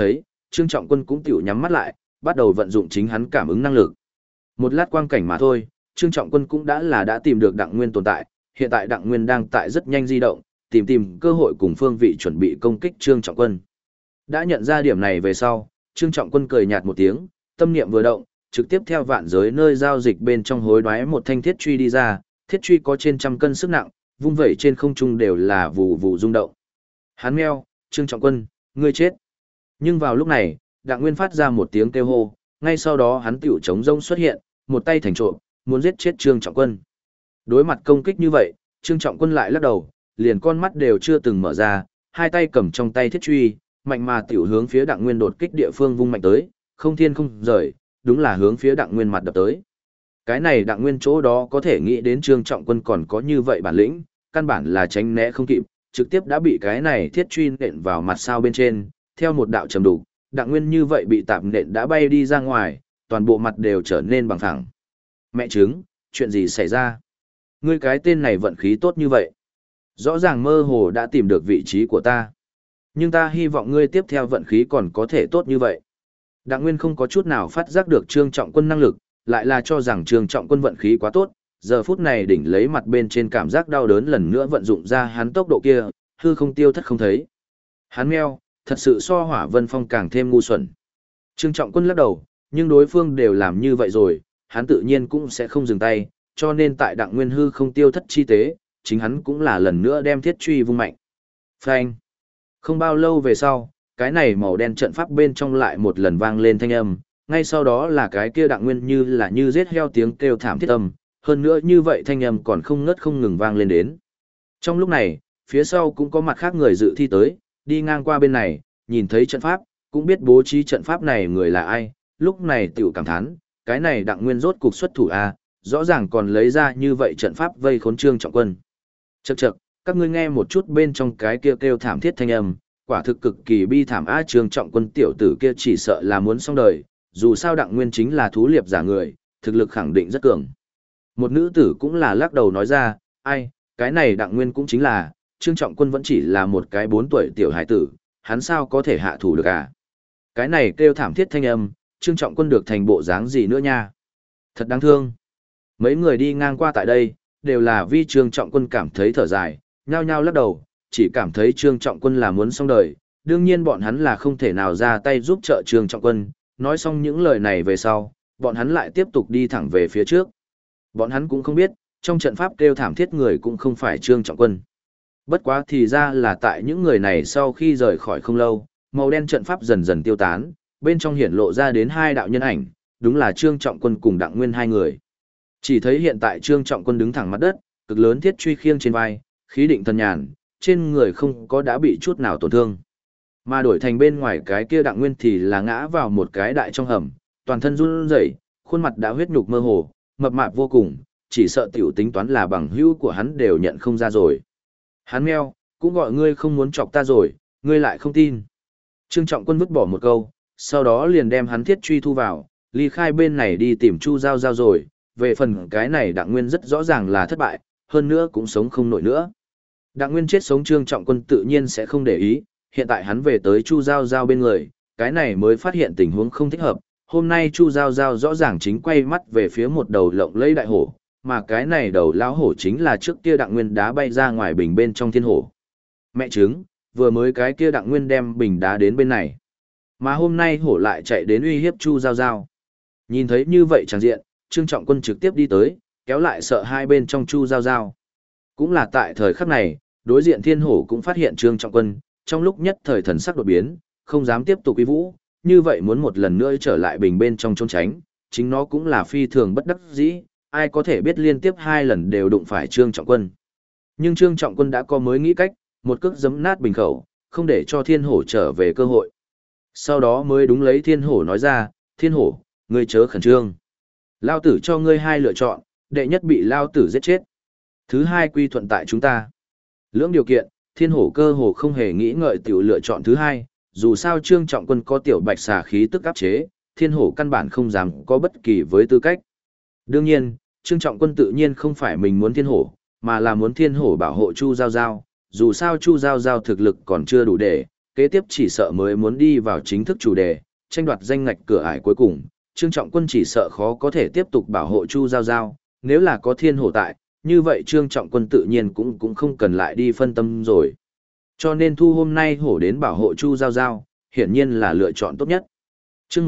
A: Trương Trọng Quân cũng tiểu nhắm mắt lại, bắt đầu vận dụng chính hắn cảm ứng năng lực. Một lát quang cảnh mà thôi, Trương Trọng Quân cũng đã tìm được Đặng Nguyên tồn tại, hiện tại Đặng Nguyên đang tại rất nhanh di động, tìm cơ hội cùng phương vị chuẩn bị công kích Trương Trọng Quân. Đã nhận ra điểm này về sau, Trương Trọng Quân cười nhạt một tiếng, tâm niệm vừa động, trực tiếp theo vạn giới nơi giao dịch bên trong hối đoái một thanh thiết truy đi ra, thiết truy có trên trăm cân sức nặng, vung vẩy trên không trung đều là vù vù rung động. Hắn meo, Trương Trọng Quân, ngươi chết. Nhưng vào lúc này, Đặng Nguyên phát ra một tiếng kêu hô, ngay sau đó hắn tiểu chống rông xuất hiện, một tay thành trộm, muốn giết chết Trương Trọng Quân. Đối mặt công kích như vậy, Trương Trọng Quân lại lắc đầu, liền con mắt đều chưa từng mở ra, hai tay cầm trong tay thiết truy, mạnh mà tiểu hướng phía Đặng Nguyên đột kích địa phương vung mạnh tới, không thiên không rời, đúng là hướng phía Đặng Nguyên mặt đập tới. Cái này Đặng Nguyên chỗ đó có thể nghĩ đến Trương Trọng Quân còn có như vậy bản lĩnh, căn bản là tránh né không kịp, trực tiếp đã bị cái này thiết truy nện vào mặt sao bên trên, theo một đạo trầm đục, Đặng Nguyên như vậy bị tạp nện đã bay đi ra ngoài, toàn bộ mặt đều trở nên bằng phẳng. Mẹ chứng, chuyện gì xảy ra? Ngươi cái tên này vận khí tốt như vậy. Rõ ràng mơ hồ đã tìm được vị trí của ta. Nhưng ta hy vọng ngươi tiếp theo vận khí còn có thể tốt như vậy. Đặng Nguyên không có chút nào phát giác được Trương Trọng Quân năng lực, lại là cho rằng Trương Trọng Quân vận khí quá tốt, giờ phút này đỉnh lấy mặt bên trên cảm giác đau đớn lần nữa vận dụng ra hắn tốc độ kia, hư không tiêu thất không thấy. Hắn meo, thật sự so Hỏa Vân Phong càng thêm ngu xuẩn. Trương Trọng Quân lắc đầu, nhưng đối phương đều làm như vậy rồi, hắn tự nhiên cũng sẽ không dừng tay, cho nên tại Đặng Nguyên hư không tiêu thất chi tế, chính hắn cũng là lần nữa đem thiết truy vung mạnh. Phanh. Không bao lâu về sau, cái này màu đen trận pháp bên trong lại một lần vang lên thanh âm, ngay sau đó là cái kia Đặng Nguyên như giết heo tiếng kêu thảm thiết âm, hơn nữa như vậy thanh âm còn không ngớt không ngừng vang lên đến. Trong lúc này, phía sau cũng có mặt khác người dự thi tới, đi ngang qua bên này, nhìn thấy trận pháp, cũng biết bố trí trận pháp này người là ai, lúc này tiểu cảm thán, cái này Đặng Nguyên rốt cục xuất thủ a, rõ ràng còn lấy ra như vậy trận pháp vây khốn Trương Trọng Quân. Chậc chậc, các ngươi nghe một chút bên trong cái kia kêu thảm thiết thanh âm, quả thực cực kỳ bi thảm a, Trương Trọng Quân tiểu tử kia chỉ sợ là muốn xong đời, dù sao Đặng Nguyên chính là thú liệp giả người, thực lực khẳng định rất cường. Một nữ tử cũng là lắc đầu nói ra, ai, cái này Đặng Nguyên cũng chính là, Trương Trọng Quân vẫn chỉ là một cái 4 tuổi tiểu hải tử, hắn sao có thể hạ thủ được à? Cái này kêu thảm thiết thanh âm, Trương Trọng Quân được thành bộ dáng gì nữa nha? Thật đáng thương. Mấy người đi ngang qua tại đây, đều là vì Trương Trọng Quân cảm thấy thở dài, nhao nhao lắc đầu, chỉ cảm thấy Trương Trọng Quân là muốn xong đời, đương nhiên bọn hắn là không thể nào ra tay giúp trợ Trương Trọng Quân, nói xong những lời này về sau, bọn hắn lại tiếp tục đi thẳng về phía trước. Bọn hắn cũng không biết, trong trận pháp kêu thảm thiết người cũng không phải Trương Trọng Quân. Bất quá thì ra là tại những người này sau khi rời khỏi không lâu, màu đen trận pháp dần dần tiêu tán, bên trong hiển lộ ra đến hai đạo nhân ảnh, đúng là Trương Trọng Quân cùng Đặng Nguyên hai người. Chỉ thấy hiện tại Trương Trọng Quân đứng thẳng mặt đất, cực lớn thiết truy khiêng trên vai, khí định thần nhàn, trên người không có đã bị chút nào tổn thương. Mà đổi thành bên ngoài cái kia Đặng Nguyên thì là ngã vào một cái đại trong hầm, toàn thân run rẩy, khuôn mặt đã huyết nhục mơ hồ, mập mạp vô cùng, chỉ sợ tiểu tính toán là bằng hữu của hắn đều nhận không ra rồi. Hắn meo, cũng gọi ngươi không muốn chọc ta rồi, ngươi lại không tin. Trương Trọng Quân vứt bỏ một câu, sau đó liền đem hắn thiết truy thu vào, ly khai bên này đi tìm Chu Giao Giao rồi, về phần cái này Đặng Nguyên rất rõ ràng là thất bại, hơn nữa cũng sống không nổi nữa. Đặng Nguyên chết sống Trương Trọng Quân tự nhiên sẽ không để ý, hiện tại hắn về tới Chu Giao Giao bên người, cái này mới phát hiện tình huống không thích hợp. Hôm nay Chu Giao Giao rõ ràng chính quay mắt về phía một đầu lộng lẫy đại hổ, mà cái này đầu lão hổ chính là trước kia Đặng Nguyên đá bay ra ngoài bình bên trong thiên hổ. Mẹ chứng, vừa mới cái kia Đặng Nguyên đem bình đá đến bên này, mà hôm nay hổ lại chạy đến uy hiếp Chu Giao Giao. Nhìn thấy như vậy tràng diện, Trương Trọng Quân trực tiếp đi tới, kéo lại sợ hai bên trong Chu Giao Giao. Cũng là tại thời khắc này, đối diện thiên hổ cũng phát hiện Trương Trọng Quân, trong lúc nhất thời thần sắc đột biến, không dám tiếp tục uy vũ, như vậy muốn một lần nữa trở lại bình bên trong trốn tránh, chính nó cũng là phi thường bất đắc dĩ, ai có thể biết liên tiếp 2 lần đều đụng phải Trương Trọng Quân. Nhưng Trương Trọng Quân đã có mới nghĩ cách, một cước giẫm nát bình khẩu, không để cho thiên hổ trở về cơ hội. Sau đó mới đúng lấy thiên hổ nói ra, thiên hổ, ngươi chớ khẩn trương. Lao tử cho ngươi 2 lựa chọn, đệ nhất bị Lao tử giết chết. Thứ 2 quy thuận tại chúng ta. Lưỡng điều kiện, thiên hổ cơ hồ không hề nghĩ ngợi tiểu lựa chọn thứ 2, dù sao Trương Trọng Quân có tiểu bạch xà khí tức áp chế, thiên hổ căn bản không dám có bất kỳ với tư cách. Đương nhiên, Trương Trọng Quân tự nhiên không phải mình muốn thiên hổ, mà là muốn thiên hổ bảo hộ Chu Giao Giao, dù sao Chu Giao Giao thực lực còn chưa đủ để, kế tiếp chỉ sợ mới muốn đi vào chính thức chủ đề, tranh đoạt danh ngạch cửa ải cuối cùng, Trương Trọng Quân chỉ sợ khó có thể tiếp tục bảo hộ Chu Giao Giao, nếu là có thiên hổ tại, như vậy Trương Trọng Quân tự nhiên cũng không cần lại đi phân tâm rồi. Cho nên thu hôm nay hổ đến bảo hộ Chu Giao Giao, hiển nhiên là lựa chọn tốt nhất. Chương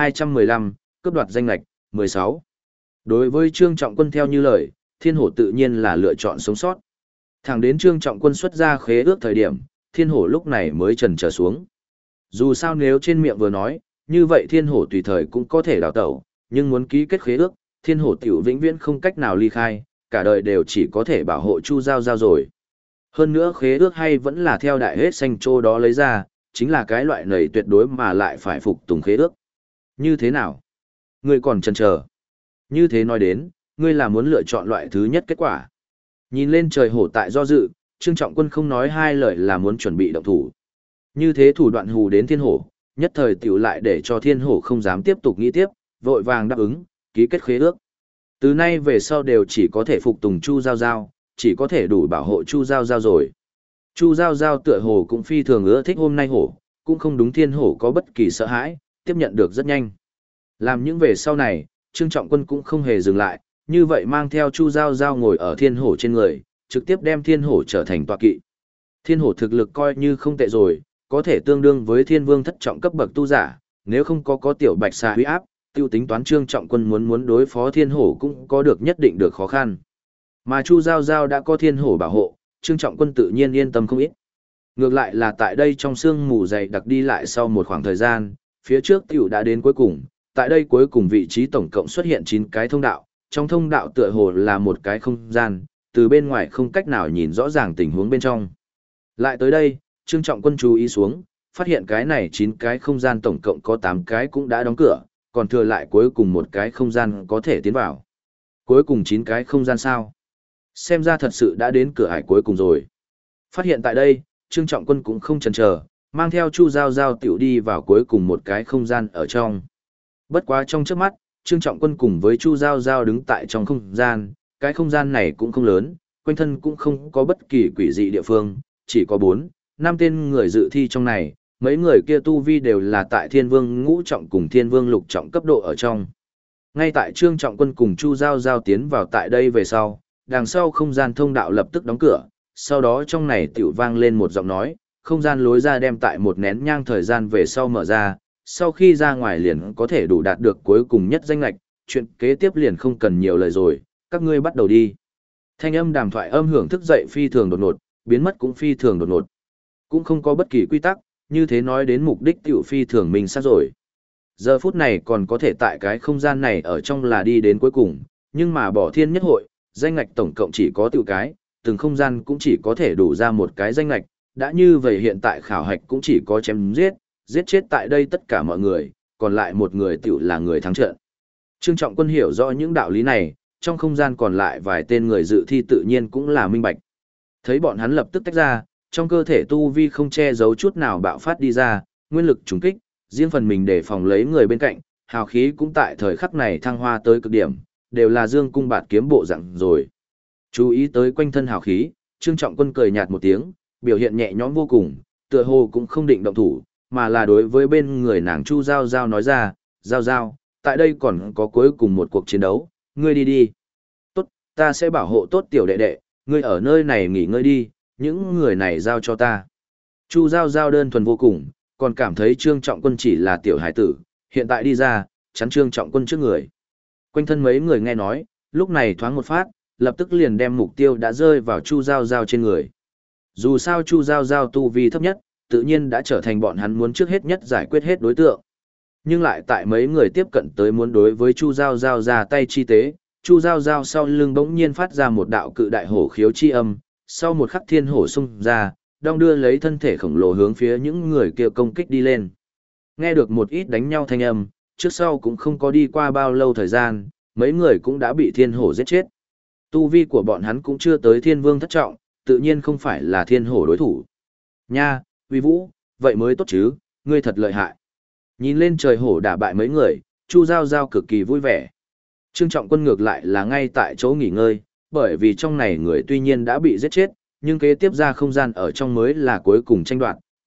A: 1215, cướp đoạt danh ngạch, 16. Đối với Trương Trọng Quân theo như lời, thiên hổ tự nhiên là lựa chọn sống sót. Thẳng đến Trương Trọng Quân xuất ra khế ước thời điểm, thiên hổ lúc này mới chần chờ xuống. Dù sao nếu trên miệng vừa nói, như vậy thiên hổ tùy thời cũng có thể đào tẩu, nhưng muốn ký kết khế ước, thiên hổ tiểu vĩnh viễn không cách nào ly khai, cả đời đều chỉ có thể bảo hộ Chu Giao Giao rồi. Hơn nữa khế ước hay vẫn là theo đại hết xanh trô đó lấy ra, chính là cái loại này tuyệt đối mà lại phải phục tùng khế ước. Như thế nào? Ngươi còn chần chờ. Như thế nói đến, ngươi là muốn lựa chọn loại thứ nhất kết quả. Nhìn lên trời hổ tại do dự, Trương Trọng Quân không nói hai lời là muốn chuẩn bị động thủ. Như thế thủ đoạn hù đến thiên hổ, nhất thời tiểu lại để cho thiên hổ không dám tiếp tục nghĩ tiếp, vội vàng đáp ứng, ký kết khế ước. Từ nay về sau đều chỉ có thể phục tùng Chu Giao Giao, chỉ có thể đủ bảo hộ Chu Giao Giao rồi. Chu Giao Giao tựa hồ cũng phi thường ưa thích hôm nay hổ, cũng không đúng thiên hổ có bất kỳ sợ hãi, tiếp nhận được rất nhanh. Làm những về sau này, Trương Trọng Quân cũng không hề dừng lại, như vậy mang theo Chu Giao Giao ngồi ở thiên hổ trên người, trực tiếp đem thiên hổ trở thành tọa kỵ. Thiên hổ thực lực coi như không tệ rồi, có thể tương đương với thiên vương thất trọng cấp bậc tu giả, nếu không có tiểu bạch xà huy áp, tiêu tính toán Trương Trọng Quân muốn đối phó thiên hổ cũng có được nhất định được khó khăn. Mà Chu Giao Giao đã có thiên hổ bảo hộ, Trương Trọng Quân tự nhiên yên tâm không ít. Ngược lại là tại đây trong sương mù dày đặc đi lại sau một khoảng thời gian, phía trước tiểu đã đến cuối cùng, tại đây cuối cùng vị trí tổng cộng xuất hiện 9 cái thông đạo, trong thông đạo tựa hồ là một cái không gian, từ bên ngoài không cách nào nhìn rõ ràng tình huống bên trong. Lại tới đây, Trương Trọng Quân chú ý xuống, phát hiện cái này 9 cái không gian tổng cộng có 8 cái cũng đã đóng cửa, còn thừa lại cuối cùng một cái không gian có thể tiến vào. Cuối cùng 9 cái không gian sao? Xem ra thật sự đã đến cửa ải cuối cùng rồi. Phát hiện tại đây, Trương Trọng Quân cũng không chần chờ, mang theo Chu Giao Giao tiểu đi vào cuối cùng một cái không gian ở trong. Bất quá trong trước mắt, Trương Trọng Quân cùng với Chu Giao Giao đứng tại trong không gian, cái không gian này cũng không lớn, quanh thân cũng không có bất kỳ quỷ dị địa phương, chỉ có 4, 5 tên người dự thi trong này, mấy người kia tu vi đều là tại Thiên Vương ngũ trọng cùng Thiên Vương lục trọng cấp độ ở trong. Ngay tại Trương Trọng Quân cùng Chu Giao Giao tiến vào tại đây về sau, đằng sau không gian thông đạo lập tức đóng cửa, sau đó trong này tiểu vang lên một giọng nói, không gian lối ra đem tại một nén nhang thời gian về sau mở ra, sau khi ra ngoài liền có thể đủ đạt được cuối cùng nhất danh lệch, chuyện kế tiếp liền không cần nhiều lời rồi, các ngươi bắt đầu đi. Thanh âm đàm thoại âm hưởng thức dậy phi thường đột ngột, biến mất cũng phi thường đột ngột. Cũng không có bất kỳ quy tắc, như thế nói đến mục đích tiểu phi thường mình sát rồi. Giờ phút này còn có thể tại cái không gian này ở trong là đi đến cuối cùng, nhưng mà bỏ thiên nhất hội, danh ngạch tổng cộng chỉ có tiểu cái, từng không gian cũng chỉ có thể đủ ra một cái danh ngạch, đã như vậy hiện tại khảo hạch cũng chỉ có chém giết chết tại đây tất cả mọi người, còn lại một người tiểu là người thắng trận. Trương Trọng Quân hiểu rõ những đạo lý này, trong không gian còn lại vài tên người dự thi tự nhiên cũng là minh bạch. Thấy bọn hắn lập tức tách ra, trong cơ thể tu vi không che giấu chút nào bạo phát đi ra, nguyên lực trùng kích, riêng phần mình để phòng lấy người bên cạnh, hào khí cũng tại thời khắc này thăng hoa tới cực điểm, đều là dương cung bạt kiếm bộ dạng rồi. Chú ý tới quanh thân hào khí, Trương Trọng Quân cười nhạt một tiếng, biểu hiện nhẹ nhõm vô cùng, tựa hồ cũng không định động thủ, mà là đối với bên người nàng Chu Giao Giao nói ra, Giao Giao, tại đây còn có cuối cùng một cuộc chiến đấu, ngươi đi đi. Tốt, ta sẽ bảo hộ tốt tiểu đệ đệ, ngươi ở nơi này nghỉ ngơi đi, những người này giao cho ta. Chu Giao Giao đơn thuần vô cùng, còn cảm thấy Trương Trọng Quân chỉ là tiểu hải tử, hiện tại đi ra, chắn Trương Trọng Quân trước người. Quanh thân mấy người nghe nói, lúc này thoáng một phát, lập tức liền đem mục tiêu đã rơi vào Chu Giao Giao trên người. Dù sao Chu Giao Giao tu vi thấp nhất, tự nhiên đã trở thành bọn hắn muốn trước hết nhất giải quyết hết đối tượng. Nhưng lại tại mấy người tiếp cận tới muốn đối với Chu Giao Giao ra tay chi tế, Chu Giao Giao sau lưng bỗng nhiên phát ra một đạo cự đại hổ khiếu chi âm, sau một khắc thiên hổ xung ra, đong đưa lấy thân thể khổng lồ hướng phía những người kia công kích đi lên. Nghe được một ít đánh nhau thanh âm, trước sau cũng không có đi qua bao lâu thời gian, mấy người cũng đã bị thiên hổ giết chết. Tu vi của bọn hắn cũng chưa tới thiên vương thất trọng, tự nhiên không phải là thiên hổ đối thủ. Nha, uy vũ, vậy mới tốt chứ, ngươi thật lợi hại. Nhìn lên trời hổ đả bại mấy người, Chu Giao Giao cực kỳ vui vẻ. Trương Trọng Quân ngược lại là ngay tại chỗ nghỉ ngơi, bởi vì trong này người tuy nhiên đã bị giết chết, nhưng kế tiếp ra không gian ở trong mới là cuối cùng tranh đoạt,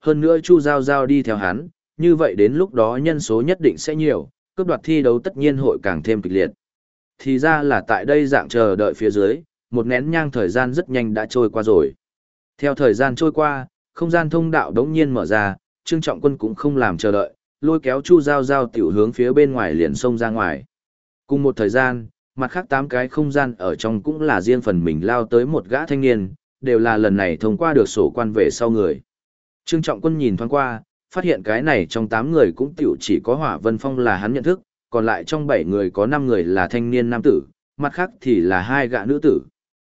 A: hơn nữa Chu Giao Giao đi theo hắn, như vậy đến lúc đó nhân số nhất định sẽ nhiều, cướp đoạt thi đấu tất nhiên hội càng thêm kịch liệt. Thì ra là tại đây dạng chờ đợi phía dưới, một nén nhang thời gian rất nhanh đã trôi qua rồi. Theo thời gian trôi qua, không gian thông đạo đống nhiên mở ra, Trương Trọng Quân cũng không làm chờ đợi, lôi kéo Chu Giao Giao tiểu hướng phía bên ngoài liền xông ra ngoài. Cùng một thời gian, mặt khác 8 cái không gian ở trong cũng là riêng phần mình lao tới một gã thanh niên, đều là lần này thông qua được sổ quan về sau người. Trương Trọng Quân nhìn thoáng qua, phát hiện cái này trong 8 người cũng tiểu chỉ có Hỏa Vân Phong là hắn nhận thức, còn lại trong 7 người có 5 người là thanh niên nam tử, mặt khác thì là 2 gã nữ tử.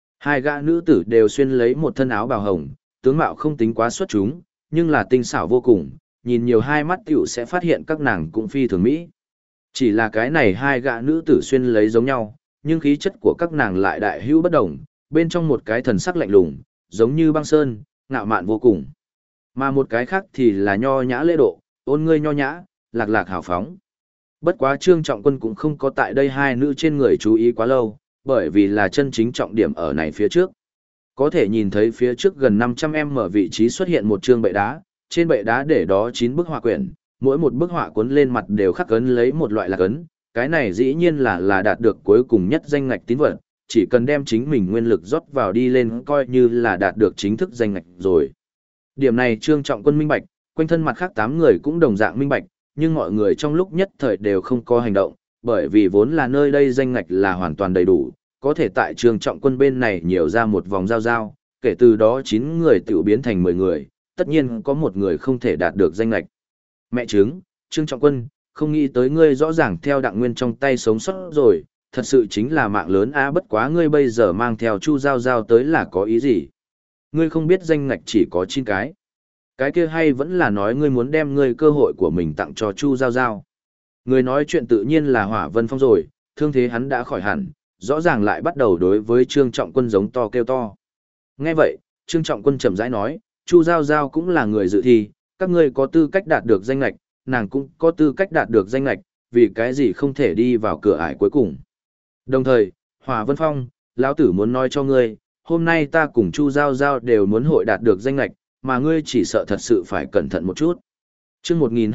A: 2 gã nữ tử đều xuyên lấy một thân áo bào hồng, tướng mạo không tính quá xuất chúng, nhưng là tinh xảo vô cùng, nhìn nhiều hai mắt tiểu sẽ phát hiện các nàng cũng phi thường mỹ. Chỉ là cái này 2 gã nữ tử xuyên lấy giống nhau, nhưng khí chất của các nàng lại đại hữu bất đồng, bên trong một cái thần sắc lạnh lùng, giống như băng sơn, ngạo mạn vô cùng. Mà một cái khác thì là nho nhã lễ độ, ôn ngươi nho nhã, lạc lạc hào phóng. Bất quá Trương Trọng Quân cũng không có tại đây 2 nữ trên người chú ý quá lâu, bởi vì là chân chính trọng điểm ở này phía trước. Có thể nhìn thấy phía trước gần 500m vị trí xuất hiện một trương bệ đá, trên bệ đá để đó 9 bức họa quyển, mỗi một bức họa cuốn lên mặt đều khắc ấn lấy một loại lạc ấn, cái này dĩ nhiên là đạt được cuối cùng nhất danh ngạch tín vật, chỉ cần đem chính mình nguyên lực rót vào đi lên coi như là đạt được chính thức danh ngạch rồi. Điểm này Trương Trọng Quân minh bạch, quanh thân mặt khác 8 người cũng đồng dạng minh bạch, nhưng mọi người trong lúc nhất thời đều không có hành động, bởi vì vốn là nơi đây danh ngạch là hoàn toàn đầy đủ, có thể tại Trương Trọng Quân bên này nhiều ra một vòng giao, kể từ đó 9 người tự biến thành 10 người, tất nhiên có một người không thể đạt được danh ngạch. Mẹ chứng, Trương Trọng Quân, không nghĩ tới ngươi rõ ràng theo Đặng Nguyên trong tay sống sót rồi, thật sự chính là mạng lớn á, bất quá ngươi bây giờ mang theo Chu Giao Giao tới là có ý gì? Ngươi không biết danh ngạch chỉ có 9 cái. Cái kia hay vẫn là nói ngươi muốn đem ngươi cơ hội của mình tặng cho Chu Giao Giao. Người nói chuyện tự nhiên là Hỏa Vân Phong rồi, thương thế hắn đã khỏi hẳn, rõ ràng lại bắt đầu đối với Trương Trọng Quân giống to kêu to. Nghe vậy, Trương Trọng Quân chậm rãi nói, Chu Giao Giao cũng là người dự thi, các ngươi có tư cách đạt được danh lệch, nàng cũng có tư cách đạt được danh lệch, vì cái gì không thể đi vào cửa ải cuối cùng. Đồng thời, Hỏa Vân Phong, lão tử muốn nói cho ngươi, hôm nay ta cùng Chu Giao Giao đều muốn hội đạt được danh lệch, mà ngươi chỉ sợ thật sự phải cẩn thận một chút. Chương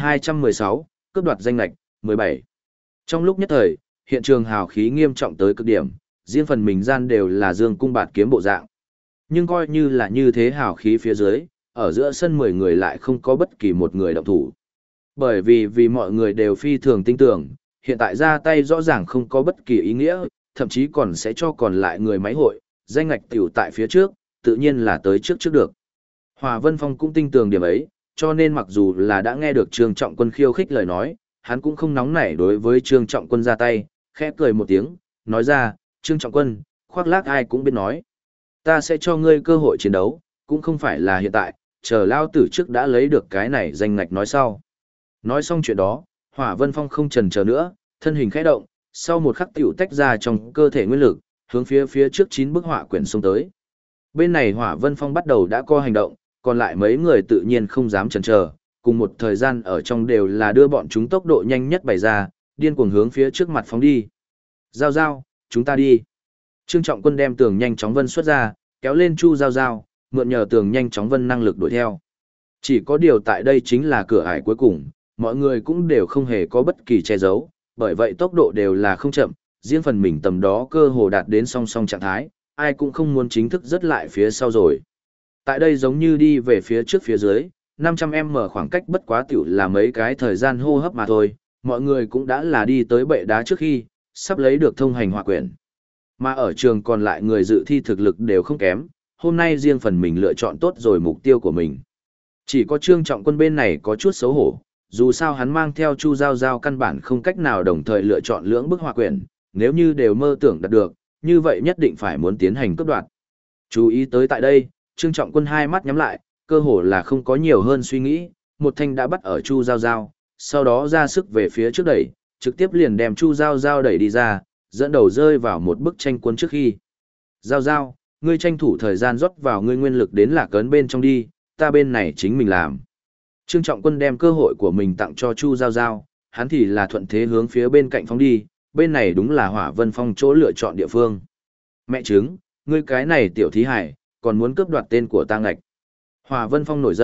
A: 1216, cướp đoạt danh lệch, 17. Trong lúc nhất thời, hiện trường hào khí nghiêm trọng tới cực điểm, riêng phần mình gian đều là dương cung bạt kiếm bộ dạng. Nhưng coi như là như thế hào khí phía dưới, ở giữa sân 10 người lại không có bất kỳ một người động thủ. Bởi vì mọi người đều phi thường tin tưởng, hiện tại ra tay rõ ràng không có bất kỳ ý nghĩa, thậm chí còn sẽ cho còn lại người máy hội, danh ngạch tiểu tại phía trước, tự nhiên là tới trước được. Hòa Vân Phong cũng tin tưởng điểm ấy, cho nên mặc dù là đã nghe được Trương Trọng Quân khiêu khích lời nói, hắn cũng không nóng nảy đối với Trương Trọng Quân ra tay, khẽ cười một tiếng, nói ra, Trương Trọng Quân, khoác lác ai cũng biết nói. Ta sẽ cho ngươi cơ hội chiến đấu, cũng không phải là hiện tại, chờ lao tử trước đã lấy được cái này danh ngạch nói sau. Nói xong chuyện đó, Hỏa Vân Phong không chần chờ nữa, thân hình khẽ động, sau một khắc tiểu tách ra trong cơ thể nguyên lực, hướng phía trước 9 bức họa quyển xông tới. Bên này Hỏa Vân Phong bắt đầu đã có hành động, còn lại mấy người tự nhiên không dám chần chờ, cùng một thời gian ở trong đều là đưa bọn chúng tốc độ nhanh nhất bày ra, điên cuồng hướng phía trước mặt phóng đi. Giao Giao, chúng ta đi. Trương Trọng Quân đem tường nhanh chóng vân xuất ra, kéo lên Chu Giao Giao, mượn nhờ tường nhanh chóng vân năng lực đuổi theo. Chỉ có điều tại đây chính là cửa ải cuối cùng, mọi người cũng đều không hề có bất kỳ che giấu, bởi vậy tốc độ đều là không chậm, riêng phần mình tầm đó cơ hồ đạt đến song song trạng thái, ai cũng không muốn chính thức dứt lại phía sau rồi. Tại đây giống như đi về phía trước phía dưới, 500m khoảng cách bất quá tiểu là mấy cái thời gian hô hấp mà thôi, mọi người cũng đã là đi tới bệ đá trước khi, sắp lấy được thông hành họa quyển. Mà ở trường còn lại người dự thi thực lực đều không kém, hôm nay riêng phần mình lựa chọn tốt rồi mục tiêu của mình. Chỉ có Trương Trọng Quân bên này có chút xấu hổ, dù sao hắn mang theo Chu Giao Giao căn bản không cách nào đồng thời lựa chọn lưỡng bức họa quyển, nếu như đều mơ tưởng đạt được, như vậy nhất định phải muốn tiến hành cướp đoạt. Chú ý tới tại đây, Trương Trọng Quân hai mắt nhắm lại, cơ hồ là không có nhiều hơn suy nghĩ, một thanh đã bắt ở Chu Giao Giao, sau đó ra sức về phía trước đẩy, trực tiếp liền đem Chu Giao Giao đẩy đi ra, dẫn đầu rơi vào một bức tranh cuốn trước khi. Giao Giao, ngươi tranh thủ thời gian rót vào ngươi nguyên lực đến lạc ấn bên trong đi, ta bên này chính mình làm. Trương Trọng Quân đem cơ hội của mình tặng cho Chu Giao Giao, hắn thì là thuận thế hướng phía bên cạnh phóng đi, bên này đúng là Hỏa Vân Phong chỗ lựa chọn địa phương. Mẹ chứng, ngươi cái này tiểu thí hải, còn muốn cướp đoạt tên của ta ngạch. Hỏa Vân Phong nổi giận,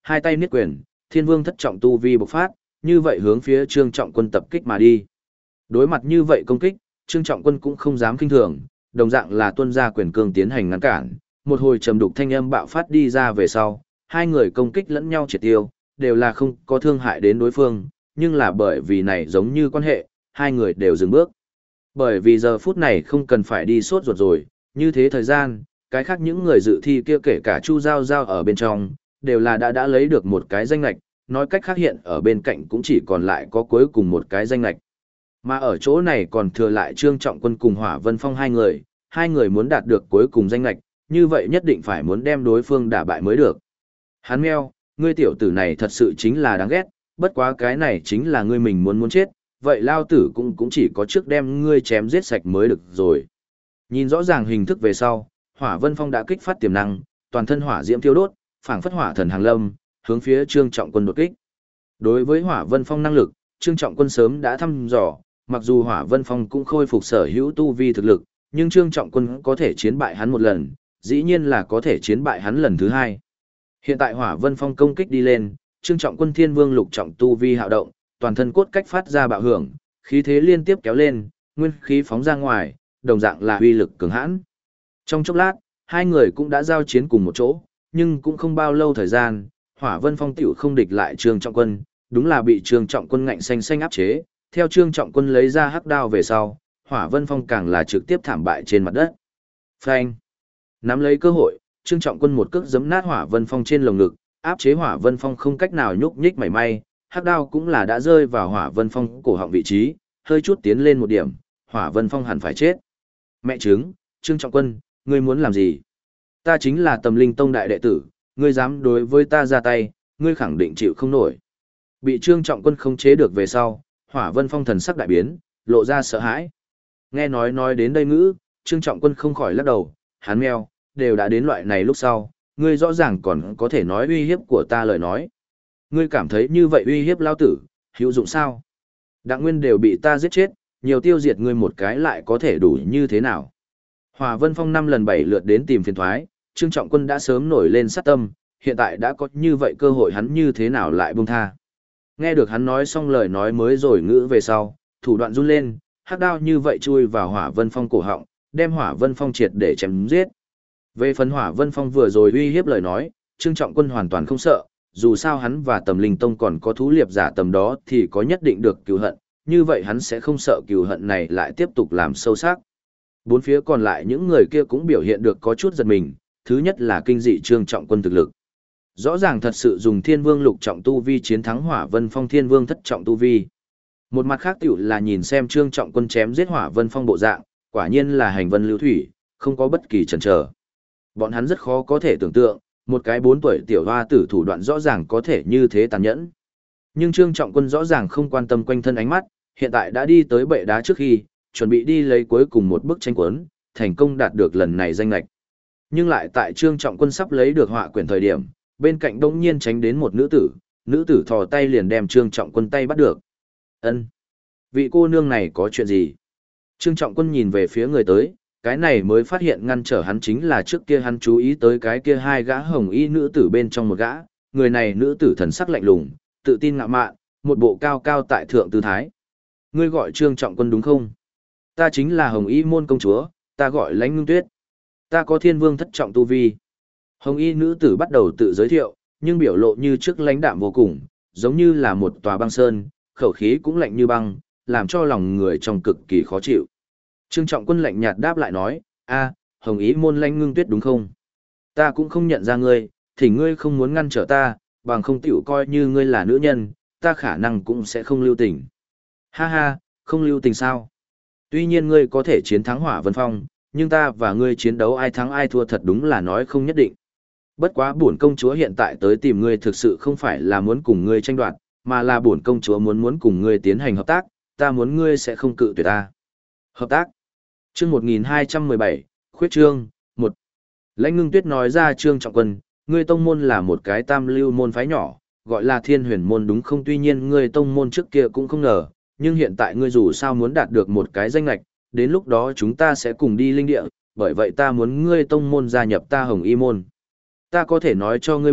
A: Hai tay niết quyền, Thiên Vương thất trọng tu vi bộc phát, như vậy hướng phía Trương Trọng Quân tập kích mà đi. Đối mặt như vậy công kích, Trương Trọng Quân cũng không dám kinh thường, đồng dạng là tuân ra quyền cương tiến hành ngăn cản, một hồi trầm đục thanh âm bạo phát đi ra về sau, hai người công kích lẫn nhau triệt tiêu, đều là không có thương hại đến đối phương, nhưng là bởi vì này giống như quan hệ, hai người đều dừng bước. Bởi vì giờ phút này không cần phải đi sốt ruột rồi, như thế thời gian, cái khác những người dự thi kia kể cả Chu Giao Giao ở bên trong, đều là đã lấy được một cái danh lạch, nói cách khác hiện ở bên cạnh cũng chỉ còn lại có cuối cùng một cái danh lạch. Mà ở chỗ này còn thừa lại Trương Trọng Quân cùng Hỏa Vân Phong hai người muốn đạt được cuối cùng danh lạch, như vậy nhất định phải muốn đem đối phương đả bại mới được. Hắn meo, ngươi tiểu tử này thật sự chính là đáng ghét, bất quá cái này chính là ngươi mình muốn chết, vậy lao tử cũng chỉ có trước đem ngươi chém giết sạch mới được rồi. Nhìn rõ ràng hình thức về sau, Hỏa Vân Phong đã kích phát tiềm năng, toàn thân hỏa diễm thiêu đốt, phảng phất hỏa thần hàng lâm, hướng phía Trương Trọng Quân đột kích. Đối với Hỏa Vân Phong năng lực, Trương Trọng Quân sớm đã thăm dò, mặc dù Hỏa Vân Phong cũng khôi phục sở hữu tu vi thực lực, nhưng Trương Trọng Quân có thể chiến bại hắn một lần, dĩ nhiên là có thể chiến bại hắn lần thứ hai. Hiện tại Hỏa Vân Phong công kích đi lên, Trương Trọng Quân Thiên Vương lục trọng tu vi hạo động, toàn thân cốt cách phát ra bạo hưởng, khí thế liên tiếp kéo lên, nguyên khí phóng ra ngoài, đồng dạng là uy lực cường hãn. Trong chốc lát, hai người cũng đã giao chiến cùng một chỗ, nhưng cũng không bao lâu thời gian, Hỏa Vân Phong tiểu không địch lại Trương Trọng Quân, đúng là bị Trương Trọng Quân ngạnh xanh áp chế. Theo Trương Trọng Quân lấy ra hắc đao về sau, Hỏa Vân Phong càng là trực tiếp thảm bại trên mặt đất. Phanh! Nắm lấy cơ hội, Trương Trọng Quân một cước giẫm nát Hỏa Vân Phong trên lồng ngực, áp chế Hỏa Vân Phong không cách nào nhúc nhích mảy may, hắc đao cũng là đã rơi vào Hỏa Vân Phong cổ họng vị trí, hơi chút tiến lên một điểm, Hỏa Vân Phong hẳn phải chết. Mẹ chứng, Trương Trọng Quân, ngươi muốn làm gì? Ta chính là Tầm Linh Tông đại đệ tử, ngươi dám đối với ta ra tay, ngươi khẳng định chịu không nổi. Bị Trương Trọng Quân khống chế được về sau, Hỏa Vân Phong thần sắc đại biến, lộ ra sợ hãi. Nghe nói đến đây ngữ, Trương Trọng Quân không khỏi lắc đầu, hắn meo, đều đã đến loại này lúc sau, ngươi rõ ràng còn có thể nói uy hiếp của ta lời nói. Ngươi cảm thấy như vậy uy hiếp lao tử, hữu dụng sao? Đặng Nguyên đều bị ta giết chết, nhiều tiêu diệt ngươi một cái lại có thể đủ như thế nào? Hỏa Vân Phong 5 lần 7 lượt đến tìm phiền thoái, Trương Trọng Quân đã sớm nổi lên sát tâm, hiện tại đã có như vậy cơ hội hắn như thế nào lại buông tha. Nghe được hắn nói xong lời nói mới rồi ngữ về sau, thủ đoạn run lên, hắc đao như vậy chui vào Hỏa Vân Phong cổ họng, đem Hỏa Vân Phong triệt để chém giết. Về phần Hỏa Vân Phong vừa rồi uy hiếp lời nói, Trương Trọng Quân hoàn toàn không sợ, dù sao hắn và Tầm Linh Tông còn có thú liệp giả tầm đó thì có nhất định được cừu hận, như vậy hắn sẽ không sợ cừu hận này lại tiếp tục làm sâu sắc. Bốn phía còn lại những người kia cũng biểu hiện được có chút giật mình, thứ nhất là kinh dị Trương Trọng Quân thực lực. Rõ ràng thật sự dùng Thiên Vương lục trọng tu vi chiến thắng Hỏa Vân Phong Thiên Vương thất trọng tu vi. Một mặt khác tiểu là nhìn xem Trương Trọng Quân chém giết Hỏa Vân Phong bộ dạng, quả nhiên là hành vân lưu thủy, không có bất kỳ chần chờ. Bọn hắn rất khó có thể tưởng tượng, một cái 4 tuổi tiểu hoa tử thủ đoạn rõ ràng có thể như thế tàn nhẫn. Nhưng Trương Trọng Quân rõ ràng không quan tâm quanh thân ánh mắt, hiện tại đã đi tới bệ đá trước khi, chuẩn bị đi lấy cuối cùng một bức tranh cuốn, thành công đạt được lần này danh lệch. Nhưng lại tại Trương Trọng Quân sắp lấy được họa quyển thời điểm, bên cạnh đông nhiên tránh đến một nữ tử thò tay liền đem Trương Trọng Quân tay bắt được. Ân, vị cô nương này có chuyện gì? Trương Trọng Quân nhìn về phía người tới, cái này mới phát hiện ngăn trở hắn chính là trước kia hắn chú ý tới cái kia hai gã hồng y nữ tử bên trong một gã, người này nữ tử thần sắc lạnh lùng, tự tin ngạo mạn, một bộ cao cao tại thượng tư thái. Ngươi gọi Trương Trọng Quân đúng không? Ta chính là Hồng Y môn công chúa, ta gọi Lãnh Ngưng Tuyết. Ta có Thiên Vương thất trọng tu vi. Hồng Y nữ tử bắt đầu tự giới thiệu, nhưng biểu lộ như trước lãnh đạm vô cùng, giống như là một tòa băng sơn, khẩu khí cũng lạnh như băng, làm cho lòng người trong cực kỳ khó chịu. Trương Trọng Quân lạnh nhạt đáp lại nói, a, Hồng Y môn Lãnh Ngưng Tuyết đúng không? Ta cũng không nhận ra ngươi, thì ngươi không muốn ngăn trở ta, bằng không tiểu coi như ngươi là nữ nhân, ta khả năng cũng sẽ không lưu tình. Ha ha, không lưu tình sao? Tuy nhiên ngươi có thể chiến thắng Hỏa Vân Phong, nhưng ta và ngươi chiến đấu ai thắng ai thua thật đúng là nói không nhất định. Bất quá bổn công chúa hiện tại tới tìm ngươi thực sự không phải là muốn cùng ngươi tranh đoạt, mà là bổn công chúa muốn cùng ngươi tiến hành hợp tác, ta muốn ngươi sẽ không cự tuyệt ta. Hợp tác. Chương 1217, Khuyết Trương, 1. Lãnh Ngưng Tuyết nói ra Trương Trọng Quân, ngươi tông môn là một cái tam lưu môn phái nhỏ, gọi là Thiên Huyền môn đúng không? Tuy nhiên ngươi tông môn trước kia cũng không ngờ, nhưng hiện tại ngươi dù sao muốn đạt được một cái danh lệch, đến lúc đó chúng ta sẽ cùng đi linh địa, bởi vậy ta muốn ngươi tông môn gia nhập ta Hồng Y môn. Ta có thể nói cho ngươi biết,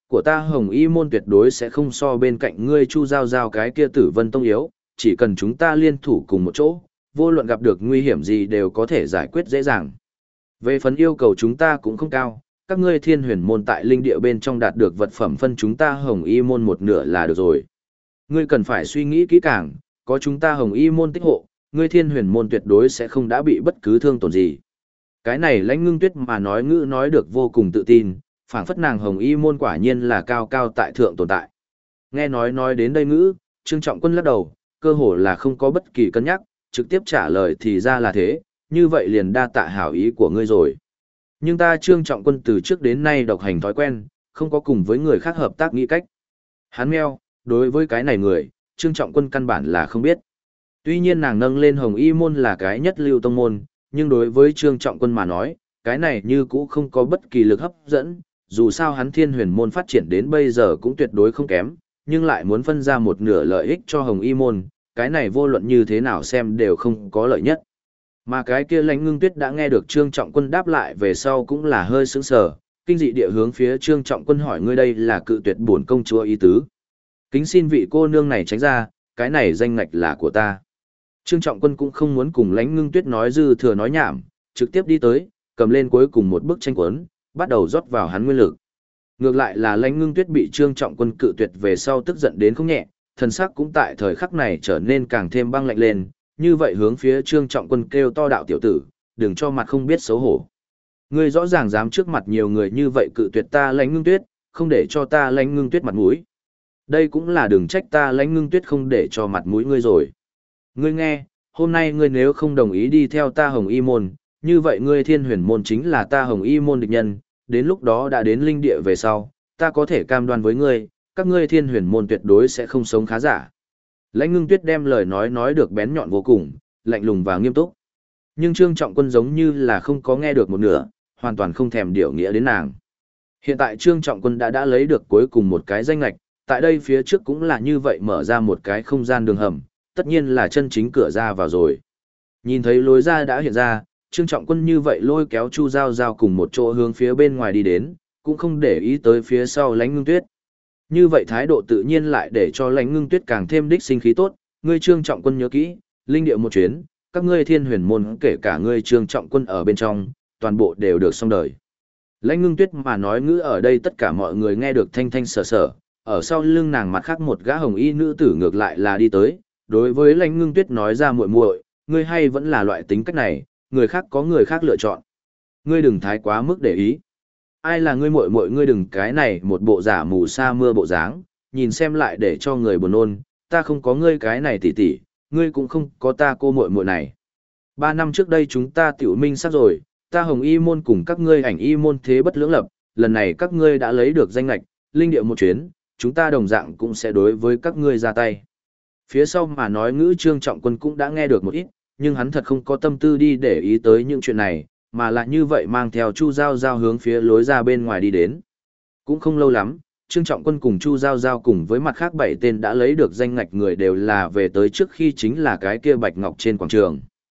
A: của ta Hồng Y môn tuyệt đối sẽ không so bên cạnh ngươi Chu Giao Giao cái kia Tử Vân Tông yếu, chỉ cần chúng ta liên thủ cùng một chỗ, vô luận gặp được nguy hiểm gì đều có thể giải quyết dễ dàng. Về phần yêu cầu chúng ta cũng không cao, các ngươi Thiên Huyền môn tại linh địa bên trong đạt được vật phẩm phân chúng ta Hồng Y môn một nửa là được rồi. Ngươi cần phải suy nghĩ kỹ càng, có chúng ta Hồng Y môn tích hộ, ngươi Thiên Huyền môn tuyệt đối sẽ không đã bị bất cứ thương tổn gì. Cái này Lãnh Ngưng Tuyết mà nói ngữ nói được vô cùng tự tin, phảng phất nàng Hồng Y môn quả nhiên là cao cao tại thượng tồn tại. Nghe nói đến đây ngữ, Trương Trọng Quân lắc đầu, cơ hồ là không có bất kỳ cân nhắc, trực tiếp trả lời thì ra là thế, như vậy liền đa tạ hảo ý của ngươi rồi. Nhưng ta Trương Trọng Quân từ trước đến nay độc hành thói quen, không có cùng với người khác hợp tác nghĩ cách. Hắn meo, đối với cái này người, Trương Trọng Quân căn bản là không biết. Tuy nhiên nàng nâng lên Hồng Y môn là cái nhất lưu tông môn, nhưng đối với Trương Trọng Quân mà nói, cái này như cũ không có bất kỳ lực hấp dẫn, dù sao hắn Thiên Huyền môn phát triển đến bây giờ cũng tuyệt đối không kém, nhưng lại muốn phân ra một nửa lợi ích cho Hồng Y môn, cái này vô luận như thế nào xem đều không có lợi nhất. Mà cái kia Lãnh Ngưng Tuyết đã nghe được Trương Trọng Quân đáp lại về sau cũng là hơi sững sờ, kinh dị địa hướng phía Trương Trọng Quân hỏi ngươi đây là cự tuyệt bổn công chúa ý tứ. Kính xin vị cô nương này tránh ra, cái này danh ngạch là của ta. Trương Trọng Quân cũng không muốn cùng Lãnh Ngưng Tuyết nói dư thừa nói nhảm, trực tiếp đi tới, cầm lên cuối cùng một bức tranh cuốn, bắt đầu rót vào hắn nguyên lực. Ngược lại là Lãnh Ngưng Tuyết bị Trương Trọng Quân cự tuyệt về sau tức giận đến không nhẹ, thần sắc cũng tại thời khắc này trở nên càng thêm băng lạnh lên, như vậy hướng phía Trương Trọng Quân kêu to đạo tiểu tử, đừng cho mặt không biết xấu hổ. Ngươi rõ ràng dám trước mặt nhiều người như vậy cự tuyệt ta Lãnh Ngưng Tuyết, không để cho ta Lãnh Ngưng Tuyết mặt mũi. Đây cũng là đừng trách ta Lãnh Ngưng Tuyết không để cho mặt mũi ngươi rồi. Ngươi nghe, hôm nay ngươi nếu không đồng ý đi theo ta Hồng Y môn, như vậy ngươi Thiên Huyền môn chính là ta Hồng Y môn địch nhân, đến lúc đó đã đến linh địa về sau, ta có thể cam đoan với ngươi, các ngươi Thiên Huyền môn tuyệt đối sẽ không sống khá giả. Lãnh Ngưng Tuyết đem lời nói được bén nhọn vô cùng, lạnh lùng và nghiêm túc. Nhưng Trương Trọng Quân giống như là không có nghe được một nửa, hoàn toàn không thèm điều nghĩa đến nàng. Hiện tại Trương Trọng Quân đã lấy được cuối cùng một cái danh lệch, tại đây phía trước cũng là như vậy mở ra một cái không gian đường hầm, tất nhiên là chân chính cửa ra vào rồi. Nhìn thấy lối ra đã hiện ra, Trương Trọng Quân như vậy lôi kéo Chu Giao Giao cùng một chỗ hướng phía bên ngoài đi đến, cũng không để ý tới phía sau Lãnh Ngưng Tuyết. Như vậy thái độ tự nhiên lại để cho Lãnh Ngưng Tuyết càng thêm đích sinh khí tốt, ngươi Trương Trọng Quân nhớ kỹ, linh địa một chuyến, các ngươi Thiên Huyền môn kể cả ngươi Trương Trọng Quân ở bên trong, toàn bộ đều được xong đời. Lãnh Ngưng Tuyết mà nói ngữ ở đây tất cả mọi người nghe được thanh thanh sở sở, ở sau lưng nàng mặt khác một gã hồng y nữ tử ngược lại là đi tới, đối với Lãnh Ngưng Tuyết nói ra muội muội, ngươi hay vẫn là loại tính cách này, người khác có người khác lựa chọn. Ngươi đừng thái quá mức để ý. Ai là ngươi muội muội, ngươi đừng cái này một bộ giả mù sa mưa bộ dáng, nhìn xem lại để cho người buồn nôn, ta không có ngươi cái này tỉ tỉ, ngươi cũng không có ta cô muội muội này. 3 năm trước đây chúng ta tiểu minh sắp rồi, ta Hồng Y môn cùng các ngươi Ảnh Y môn thế bất lưỡng lập, lần này các ngươi đã lấy được danh lệch, linh địa một chuyến, chúng ta đồng dạng cũng sẽ đối với các ngươi ra tay. Phía sau mà nói ngữ Trương Trọng Quân cũng đã nghe được một ít, nhưng hắn thật không có tâm tư đi để ý tới những chuyện này, mà lại như vậy mang theo Chu Giao Giao hướng phía lối ra bên ngoài đi đến. Cũng không lâu lắm, Trương Trọng Quân cùng Chu Giao Giao cùng với mặt khác 7 tên đã lấy được danh ngạch người đều là về tới trước khi chính là cái kia Bạch Ngọc trên quảng trường.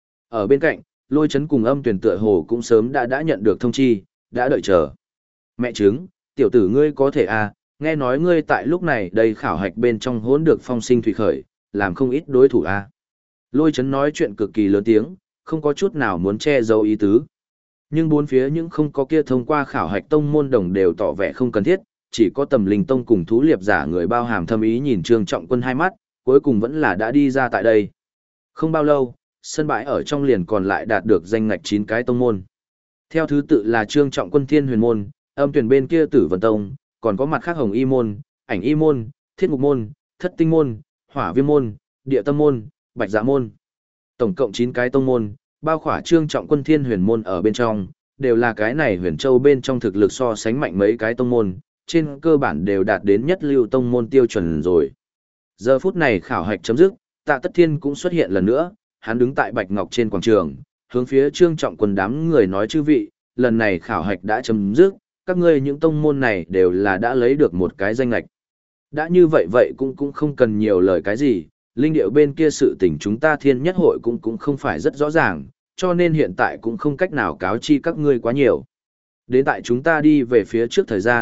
A: Ở bên cạnh, Lôi Chấn cùng Âm Tuyền tựa hồ cũng sớm đã nhận được thông chi, đã đợi chờ. Mẹ chứng, tiểu tử ngươi có thể à, nghe nói ngươi tại lúc này đây khảo hạch bên trong hỗn được phong sinh thủy khởi, làm không ít đối thủ à. Lôi Chấn nói chuyện cực kỳ lớn tiếng, không có chút nào muốn che giấu ý tứ. Nhưng bốn phía những không có kia thông qua khảo hạch tông môn đồng đều tỏ vẻ không cần thiết, chỉ có Tầm Linh Tông cùng Thú Liệp giả người bao hàm thâm ý nhìn Trương Trọng Quân hai mắt, cuối cùng vẫn là đã đi ra tại đây. Không bao lâu, sân bãi ở trong liền còn lại đạt được danh ngạch 9 cái tông môn. Theo thứ tự là Trương Trọng Quân Thiên Huyền môn, Âm Tuyền bên kia Tử Vân Tông, còn có mặt khác Hồng Y môn, Ảnh Y môn, Thiết Ngục môn, Thất Tinh môn, Hỏa Viêm môn, Địa Tâm môn, Bạch Dạ môn. Tổng cộng 9 cái tông môn, bao khỏa Trương Trọng Quân Thiên Huyền môn ở bên trong, đều là cái này Huyền Châu bên trong thực lực so sánh mạnh mấy cái tông môn, trên cơ bản đều đạt đến nhất lưu tông môn tiêu chuẩn rồi. Giờ phút này khảo hạch chấm dứt, Tạ Tất Thiên cũng xuất hiện lần nữa, hắn đứng tại Bạch Ngọc trên quảng trường, hướng phía Trương Trọng Quân đám người nói chư vị, lần này khảo hạch đã chấm dứt, các ngươi những tông môn này đều là đã lấy được một cái danh lệch. Đã như vậy cũng không cần nhiều lời cái gì, linh điệu bên kia sự tình chúng ta Thiên Nhất hội cũng không phải rất rõ ràng, cho nên hiện tại cũng không cách nào cáo chi các ngươi quá nhiều. Đến tại chúng ta đi về phía trước thời gian,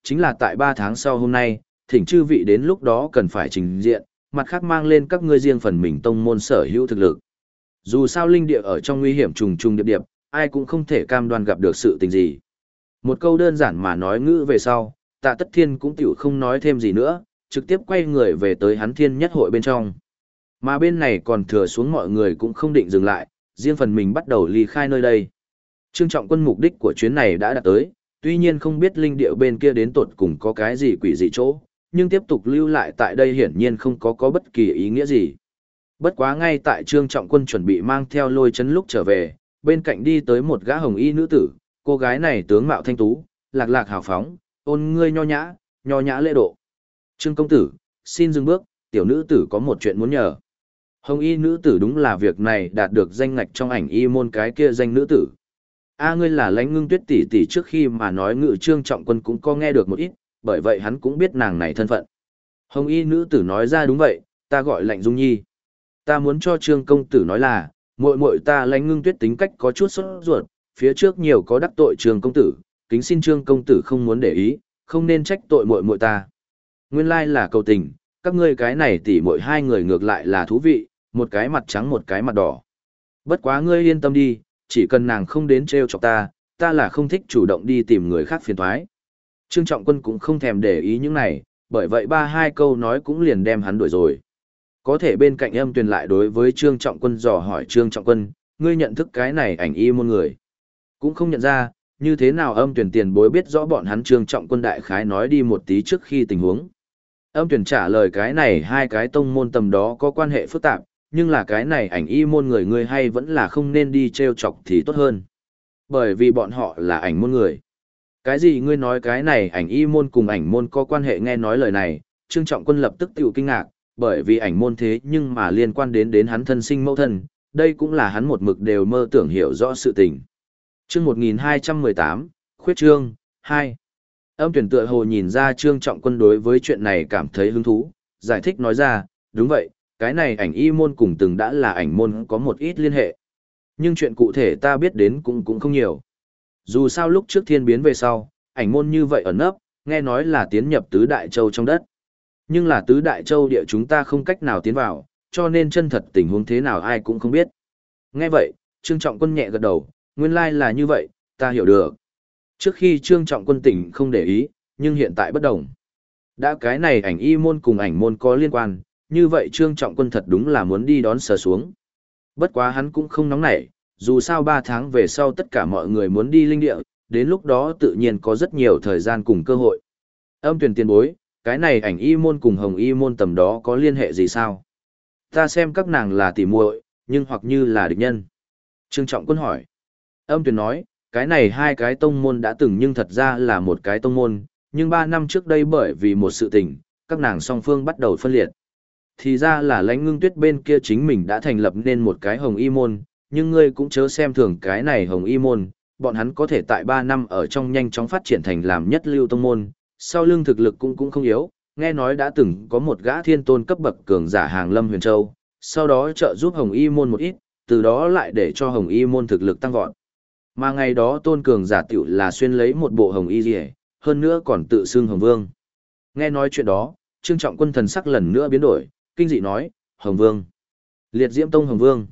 A: chính là tại 3 tháng sau hôm nay, thỉnh chư vị đến lúc đó cần phải trình diện, mặt khác mang lên các ngươi riêng phần mình tông môn sở hữu thực lực. Dù sao linh địa ở trong nguy hiểm trùng trùng điệp điệp, ai cũng không thể cam đoan gặp được sự tình gì. Một câu đơn giản mà nói ngữ về sau, Tạ Tất Thiên cũng tiểu không nói thêm gì nữa, trực tiếp quay người về tới hắn Thiên Nhất hội bên trong. Mà bên này còn thừa xuống mọi người cũng không định dừng lại, riêng phần mình bắt đầu ly khai nơi đây. Trương Trọng Quân mục đích của chuyến này đã đạt tới, tuy nhiên không biết linh địa bên kia đến tột cùng có cái gì quỷ dị chỗ, nhưng tiếp tục lưu lại tại đây hiển nhiên không có bất kỳ ý nghĩa gì. Bất quá ngay tại Trương Trọng Quân chuẩn bị mang theo Lôi Chấn lúc trở về, bên cạnh đi tới một gã hồng y nữ tử, cô gái này tướng mạo thanh tú, lạc lạc hào phóng, ôn ngươi nho nhã lễ độ. Trương công tử, xin dừng bước, tiểu nữ tử có một chuyện muốn nhờ. Hồng y nữ tử đúng là việc này đạt được danh ngạch trong ảnh y môn cái kia danh nữ tử. Ngươi là Lãnh Ngưng Tuyết tỷ tỷ, trước khi mà nói ngự Trương Trọng Quân cũng có nghe được một ít, bởi vậy hắn cũng biết nàng này thân phận. Hồng y nữ tử nói ra đúng vậy, ta gọi Lạnh Dung Nhi. Ta muốn cho Trương công tử nói là, muội muội ta Lãnh Ngưng Tuyết tính cách có chút sốt ruột, phía trước nhiều có đắc tội Trương công tử, kính xin Trương công tử không muốn để ý, không nên trách tội muội muội ta. Nguyên lai là cầu tình, các ngươi cái này tỷ muội hai người ngược lại là thú vị, một cái mặt trắng một cái mặt đỏ. Bất quá ngươi yên tâm đi, chỉ cần nàng không đến trêu chọc ta, ta là không thích chủ động đi tìm người khác phiền toái. Trương Trọng Quân cũng không thèm để ý những này, bởi vậy hai câu nói cũng liền đem hắn đuổi rồi. Có thể bên cạnh Âm Tuyền lại đối với Trương Trọng Quân dò hỏi Trương Trọng Quân, ngươi nhận thức cái này ảnh y môn người? Cũng không nhận ra, như thế nào Âm Tuyền tiền bối biết rõ bọn hắn Trương Trọng Quân đại khái nói đi một tí trước khi tình huống. Âm Tuyền trả lời cái này hai cái tông môn tầm đó có quan hệ phức tạp, nhưng là cái này ảnh y môn người ngươi hay vẫn là không nên đi trêu chọc thì tốt hơn. Bởi vì bọn họ là ảnh môn người. Cái gì ngươi nói cái này ảnh y môn cùng ảnh môn có quan hệ, nghe nói lời này, Trương Trọng Quân lập tức tiểu kinh ngạc, bởi vì ảnh môn thế nhưng mà liên quan đến hắn thân sinh mẫu thân, đây cũng là hắn một mực đều mơ tưởng hiểu rõ sự tình. Chương 1218, Khuyết Trương 2. Âm Tuyển tựa hồ nhìn ra Trương Trọng Quân đối với chuyện này cảm thấy hứng thú, giải thích nói ra, đúng vậy, cái này ảnh y môn cùng từng đã là ảnh môn có một ít liên hệ. Nhưng chuyện cụ thể ta biết đến cũng không nhiều. Dù sao lúc trước thiên biến về sau, ảnh môn như vậy ẩn nấp, nghe nói là tiến nhập tứ đại châu trong đất. Nhưng là tứ đại châu địa chúng ta không cách nào tiến vào, cho nên chân thật tình huống thế nào ai cũng không biết. Nghe vậy, Trương Trọng Quân nhẹ gật đầu, nguyên lai là như vậy, ta hiểu được. Trước khi Trương Trọng Quân tỉnh không để ý, nhưng hiện tại bất đồng. Đã cái này ảnh y môn cùng ảnh môn có liên quan, như vậy Trương Trọng Quân thật đúng là muốn đi đón sờ xuống. Bất quá hắn cũng không nóng nảy, dù sao 3 tháng về sau tất cả mọi người muốn đi linh địa, đến lúc đó tự nhiên có rất nhiều thời gian cùng cơ hội. Âm Tuyền tiền bối, cái này ảnh y môn cùng hồng y môn tầm đó có liên hệ gì sao? Ta xem các nàng là tỉ muội, nhưng hoặc như là địch nhân. Trương Trọng Quân hỏi. Âm Tuyền nói, cái này hai cái tông môn đã từng nhưng thật ra là một cái tông môn, nhưng 3 năm trước đây bởi vì một sự tình, các nàng song phương bắt đầu phân liệt. Thì ra là Lãnh Ngưng Tuyết bên kia chính mình đã thành lập nên một cái hồng y môn, nhưng ngươi cũng chớ xem thường cái này hồng y môn, bọn hắn có thể tại 3 năm ở trong nhanh chóng phát triển thành làm nhất lưu tông môn, sau lưng thực lực cũng không yếu, nghe nói đã từng có một gã thiên tôn cấp bậc cường giả hàng lâm huyền châu, sau đó trợ giúp hồng y môn một ít, từ đó lại để cho hồng y môn thực lực tăng vọt. Mà ngày đó tôn cường giả tiểu là xuyên lấy một bộ hồng y rìa, hơn nữa còn tự xưng hồng vương. Nghe nói chuyện đó, Trương Trọng Quân thần sắc lần nữa biến đổi, kinh dị nói, hồng vương. Liệt Diễm Tông hồng vương.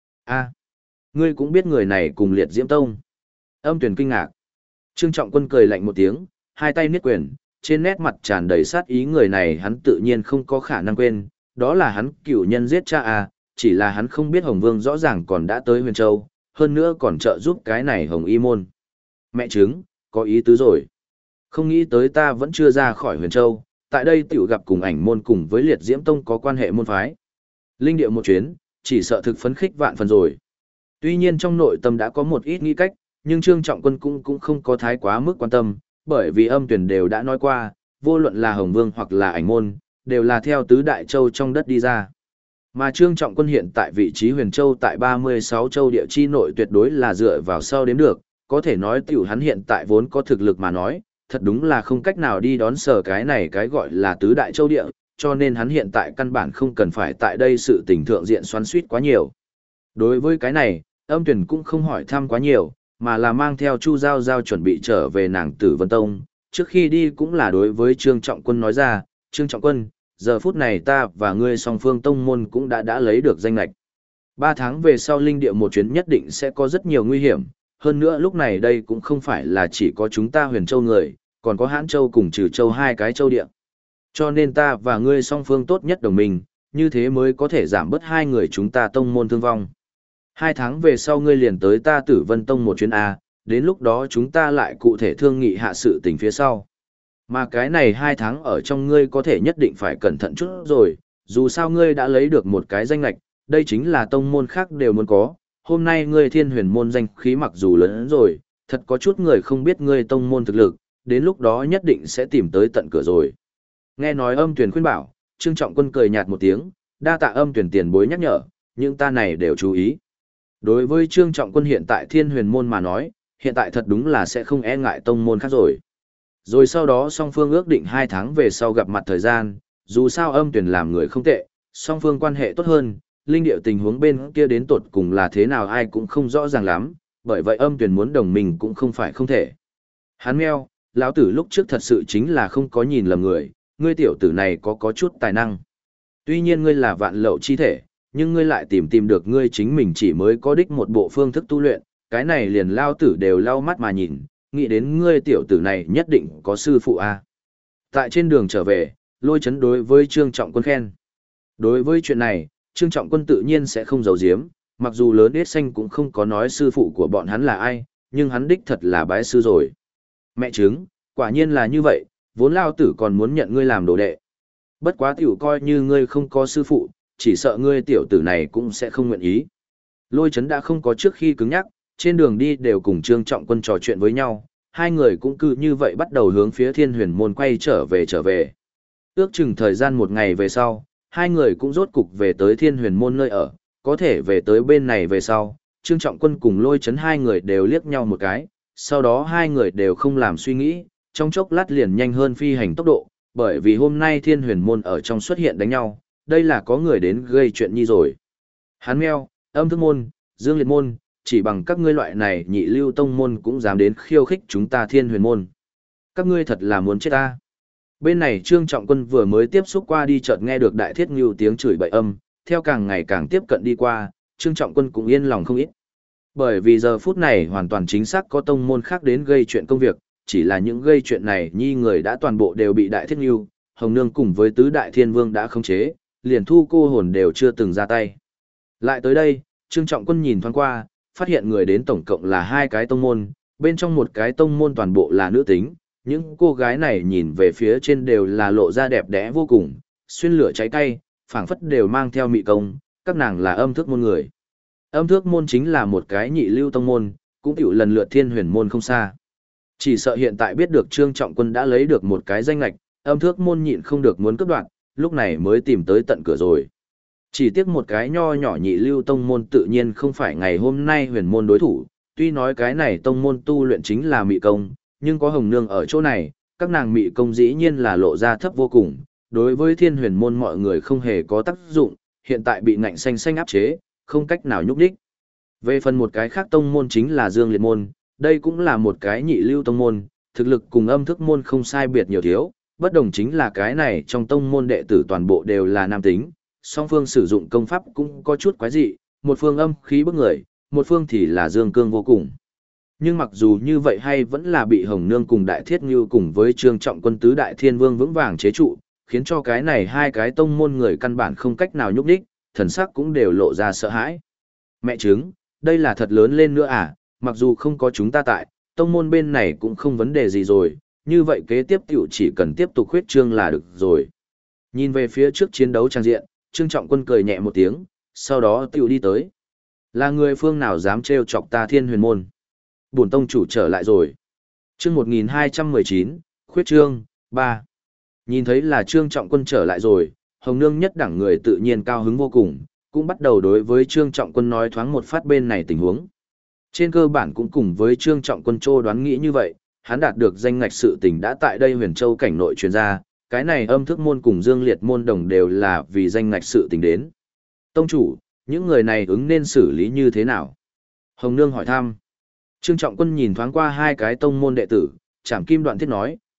A: Ngươi cũng biết người này cùng Liệt Diễm Tông. Âm Tuyền kinh ngạc. Trương Trọng Quân cười lạnh một tiếng, hai tay niết quyền, trên nét mặt tràn đầy sát ý, người này hắn tự nhiên không có khả năng quên, đó là hắn cựu nhân giết cha chỉ là hắn không biết Hồng Vương rõ ràng còn đã tới Huyền Châu, hơn nữa còn trợ giúp cái này Hồng Y môn. Mẹ chứng, có ý tứ rồi. Không nghĩ tới ta vẫn chưa ra khỏi Huyền Châu, tại đây tiểu gặp cùng ảnh môn cùng với Liệt Diễm Tông có quan hệ môn phái. Linh điệu một chuyến, chỉ sợ thực phấn khích vạn phần rồi. Tuy nhiên trong nội tâm đã có một ít nghĩ cách, nhưng Trương Trọng Quân cũng không có thái quá mức quan tâm, bởi vì Âm Tuyền đều đã nói qua, vô luận là Hồng Vương hoặc là ảnh môn, đều là theo tứ đại châu trong đất đi ra. Mà Trương Trọng Quân hiện tại vị trí Huyền Châu tại 36 châu địa chi nội tuyệt đối là dựa vào sau đếm được, có thể nói tiểu hắn hiện tại vốn có thực lực mà nói, thật đúng là không cách nào đi đón sở cái này cái gọi là tứ đại châu địa, cho nên hắn hiện tại căn bản không cần phải tại đây sự tình thượng diện xoắn suýt quá nhiều. Đối với cái này, Âm Tuyền cũng không hỏi thăm quá nhiều, mà là mang theo Chu Giao Giao chuẩn bị trở về nàng Tử Vân Tông, trước khi đi cũng là đối với Trương Trọng Quân nói ra, Trương Trọng Quân, giờ phút này ta và ngươi song phương tông môn cũng đã lấy được danh lạch. 3 tháng về sau linh địa một chuyến nhất định sẽ có rất nhiều nguy hiểm, hơn nữa lúc này đây cũng không phải là chỉ có chúng ta Huyền Châu người, còn có Hãn Châu cùng Trừ Châu hai cái châu địa. Cho nên ta và ngươi song phương tốt nhất đồng minh, như thế mới có thể giảm bớt hai người chúng ta tông môn thương vong. 2 tháng về sau ngươi liền tới ta Tử Vân Tông một chuyến A, đến lúc đó chúng ta lại cụ thể thương nghị hạ sự tình phía sau. Mà cái này 2 tháng ở trong ngươi có thể nhất định phải cẩn thận chút rồi, dù sao ngươi đã lấy được một cái danh lạch, đây chính là tông môn khác đều muốn có. Hôm nay ngươi Thiên Huyền môn danh khí mặc dù lớn rồi, thật có chút người không biết ngươi tông môn thực lực, đến lúc đó nhất định sẽ tìm tới tận cửa rồi. Nghe nói Âm Tuyền khuyên bảo, Trương Trọng Quân cười nhạt một tiếng, đa tạ Âm Tuyền tiền bối nhắc nhở, nhưng ta này đều chú ý. Đối với Trương Trọng Quân hiện tại Thiên Huyền môn mà nói, hiện tại thật đúng là sẽ không e ngại tông môn khác rồi. Rồi sau đó song phương ước định 2 tháng về sau gặp mặt thời gian, dù sao Âm Tuyền làm người không tệ, song phương quan hệ tốt hơn, linh điệu tình huống bên kia đến tột cùng là thế nào ai cũng không rõ ràng lắm, bởi vậy Âm Tuyền muốn đồng minh cũng không phải không thể. Hắn meo, lão tử lúc trước thật sự chính là không có nhìn lầm người, ngươi tiểu tử này có chút tài năng. Tuy nhiên ngươi là vạn lậu chi thể, nhưng ngươi lại tìm được ngươi chính mình chỉ mới có đích một bộ phương thức tu luyện, cái này liền lao tử đều lau mắt mà nhìn, nghĩ đến ngươi tiểu tử này nhất định có sư phụ a. Tại trên đường trở về, Lôi Chấn đối với Trương Trọng Quân khen. Đối với chuyện này, Trương Trọng Quân tự nhiên sẽ không giấu giếm, mặc dù lớn ít xanh cũng không có nói sư phụ của bọn hắn là ai, nhưng hắn đích thật là bái sư rồi. Mẹ chứng, quả nhiên là như vậy, vốn lao tử còn muốn nhận ngươi làm đồ đệ. Bất quá tiểu coi như ngươi không có sư phụ, chỉ sợ ngươi tiểu tử này cũng sẽ không nguyện ý. Lôi Chấn đã không có trước khi cứng nhắc, trên đường đi đều cùng Trương Trọng Quân trò chuyện với nhau, hai người cũng cứ như vậy bắt đầu hướng phía Thiên Huyền môn quay trở về. Ước chừng thời gian một ngày về sau, hai người cũng rốt cục về tới Thiên Huyền môn nơi ở, có thể về tới bên này về sau, Trương Trọng Quân cùng Lôi Chấn hai người đều liếc nhau một cái, sau đó hai người đều không làm suy nghĩ, trong chốc lát liền nhanh hơn phi hành tốc độ, bởi vì hôm nay Thiên Huyền môn ở trong xuất hiện đánh nhau, đây là có người đến gây chuyện nhi rồi. Hán meo, Âm Thức môn, Dương Liệt môn, chỉ bằng các ngươi loại này nhị lưu tông môn cũng dám đến khiêu khích chúng ta Thiên Huyền môn. Các ngươi thật là muốn chết ta. Bên này Trương Trọng Quân vừa mới tiếp xúc qua đi chợt nghe được Đại Thiết Ngưu tiếng chửi bậy âm, theo càng ngày càng tiếp cận đi qua, Trương Trọng Quân cũng yên lòng không ít. Bởi vì giờ phút này hoàn toàn chính xác có tông môn khác đến gây chuyện công việc, chỉ là những gây chuyện này nhi người đã toàn bộ đều bị Đại Thiết Ngưu, Hồng Nương cùng với Tứ Đại Thiên Vương đã khống chế, liền Thu Cô Hồn đều chưa từng ra tay. Lại tới đây, Trương Trọng Quân nhìn thoáng qua, phát hiện người đến tổng cộng là 2 cái tông môn, bên trong một cái tông môn toàn bộ là nữ tính, những cô gái này nhìn về phía trên đều là lộ ra đẹp đẽ vô cùng, xuyên lửa cháy cay, phảng phất đều mang theo mị công, các nàng là Âm Thức môn người. Âm Thức môn chính là một cái nhị lưu tông môn, cũng tiểu lần lượt Thiên Huyền môn không xa. Chỉ sợ hiện tại biết được Trương Trọng Quân đã lấy được một cái danh lạch, Âm Thức môn nhịn không được muốn cướp đoạt, lúc này mới tìm tới tận cửa rồi. Chỉ tiếc một cái nho nhỏ nhị lưu tông môn tự nhiên không phải ngày hôm nay Huyền môn đối thủ, tuy nói cái này tông môn tu luyện chính là mị công, nhưng có Hồng Nương ở chỗ này, các nàng mị công dĩ nhiên là lộ ra thấp vô cùng, đối với Thiên Huyền môn mọi người không hề có tác dụng, hiện tại bị ngạnh xanh áp chế, không cách nào nhúc đích. Về phần một cái khác tông môn chính là Dương Liệt môn, đây cũng là một cái nhị lưu tông môn, thực lực cùng Âm Thức môn không sai biệt nhiều thiếu, bất đồng chính là cái này trong tông môn đệ tử toàn bộ đều là nam tính, song phương sử dụng công pháp cũng có chút quái dị, một phương âm khí bức người, một phương thì là dương cương vô cùng. Nhưng mặc dù như vậy hay vẫn là bị Hồng Nương cùng Đại Thiết Ngưu cùng với Trương Trọng Quân Tứ Đại Thiên Vương vững vàng chế trụ, khiến cho cái này 2 cái tông môn người căn bản không cách nào nhúc đích, thần sắc cũng đều lộ ra sợ hãi. Mẹ chứng, đây là thật lớn lên nữa à, mặc dù không có chúng ta tại, tông môn bên này cũng không vấn đề gì rồi, như vậy kế tiếp tiểu chỉ cần tiếp tục khuyết trương là được rồi. Nhìn về phía trước chiến đấu trang diện, Trương Trọng Quân cười nhẹ một tiếng, sau đó tiểu đi tới. Là người phương nào dám trêu chọc ta Thiên Huyền môn? Bổn tông chủ trở lại rồi. Chương 1219, khuyết trương 3. Nhìn thấy là Trương Trọng Quân trở lại rồi, Hồng Nương nhất đẳng người tự nhiên cao hứng vô cùng, cũng bắt đầu đối với Trương Trọng Quân nói thoáng một phát bên này tình huống. Trên cơ bản cũng cùng với Trương Trọng Quân trô đoán nghĩ như vậy, hắn đạt được danh ngạch sự tình đã tại đây Huyền Châu cảnh nội truyền ra, cái này Âm Thức môn cùng Dương Liệt môn đồng đều là vì danh ngạch sự tình đến. Tông chủ, những người này ứng nên xử lý như thế nào? Hồng Nương hỏi thăm. Trương Trọng Quân nhìn thoáng qua 2 cái tông môn đệ tử, Trảm Kim Đoạn Thiết nói,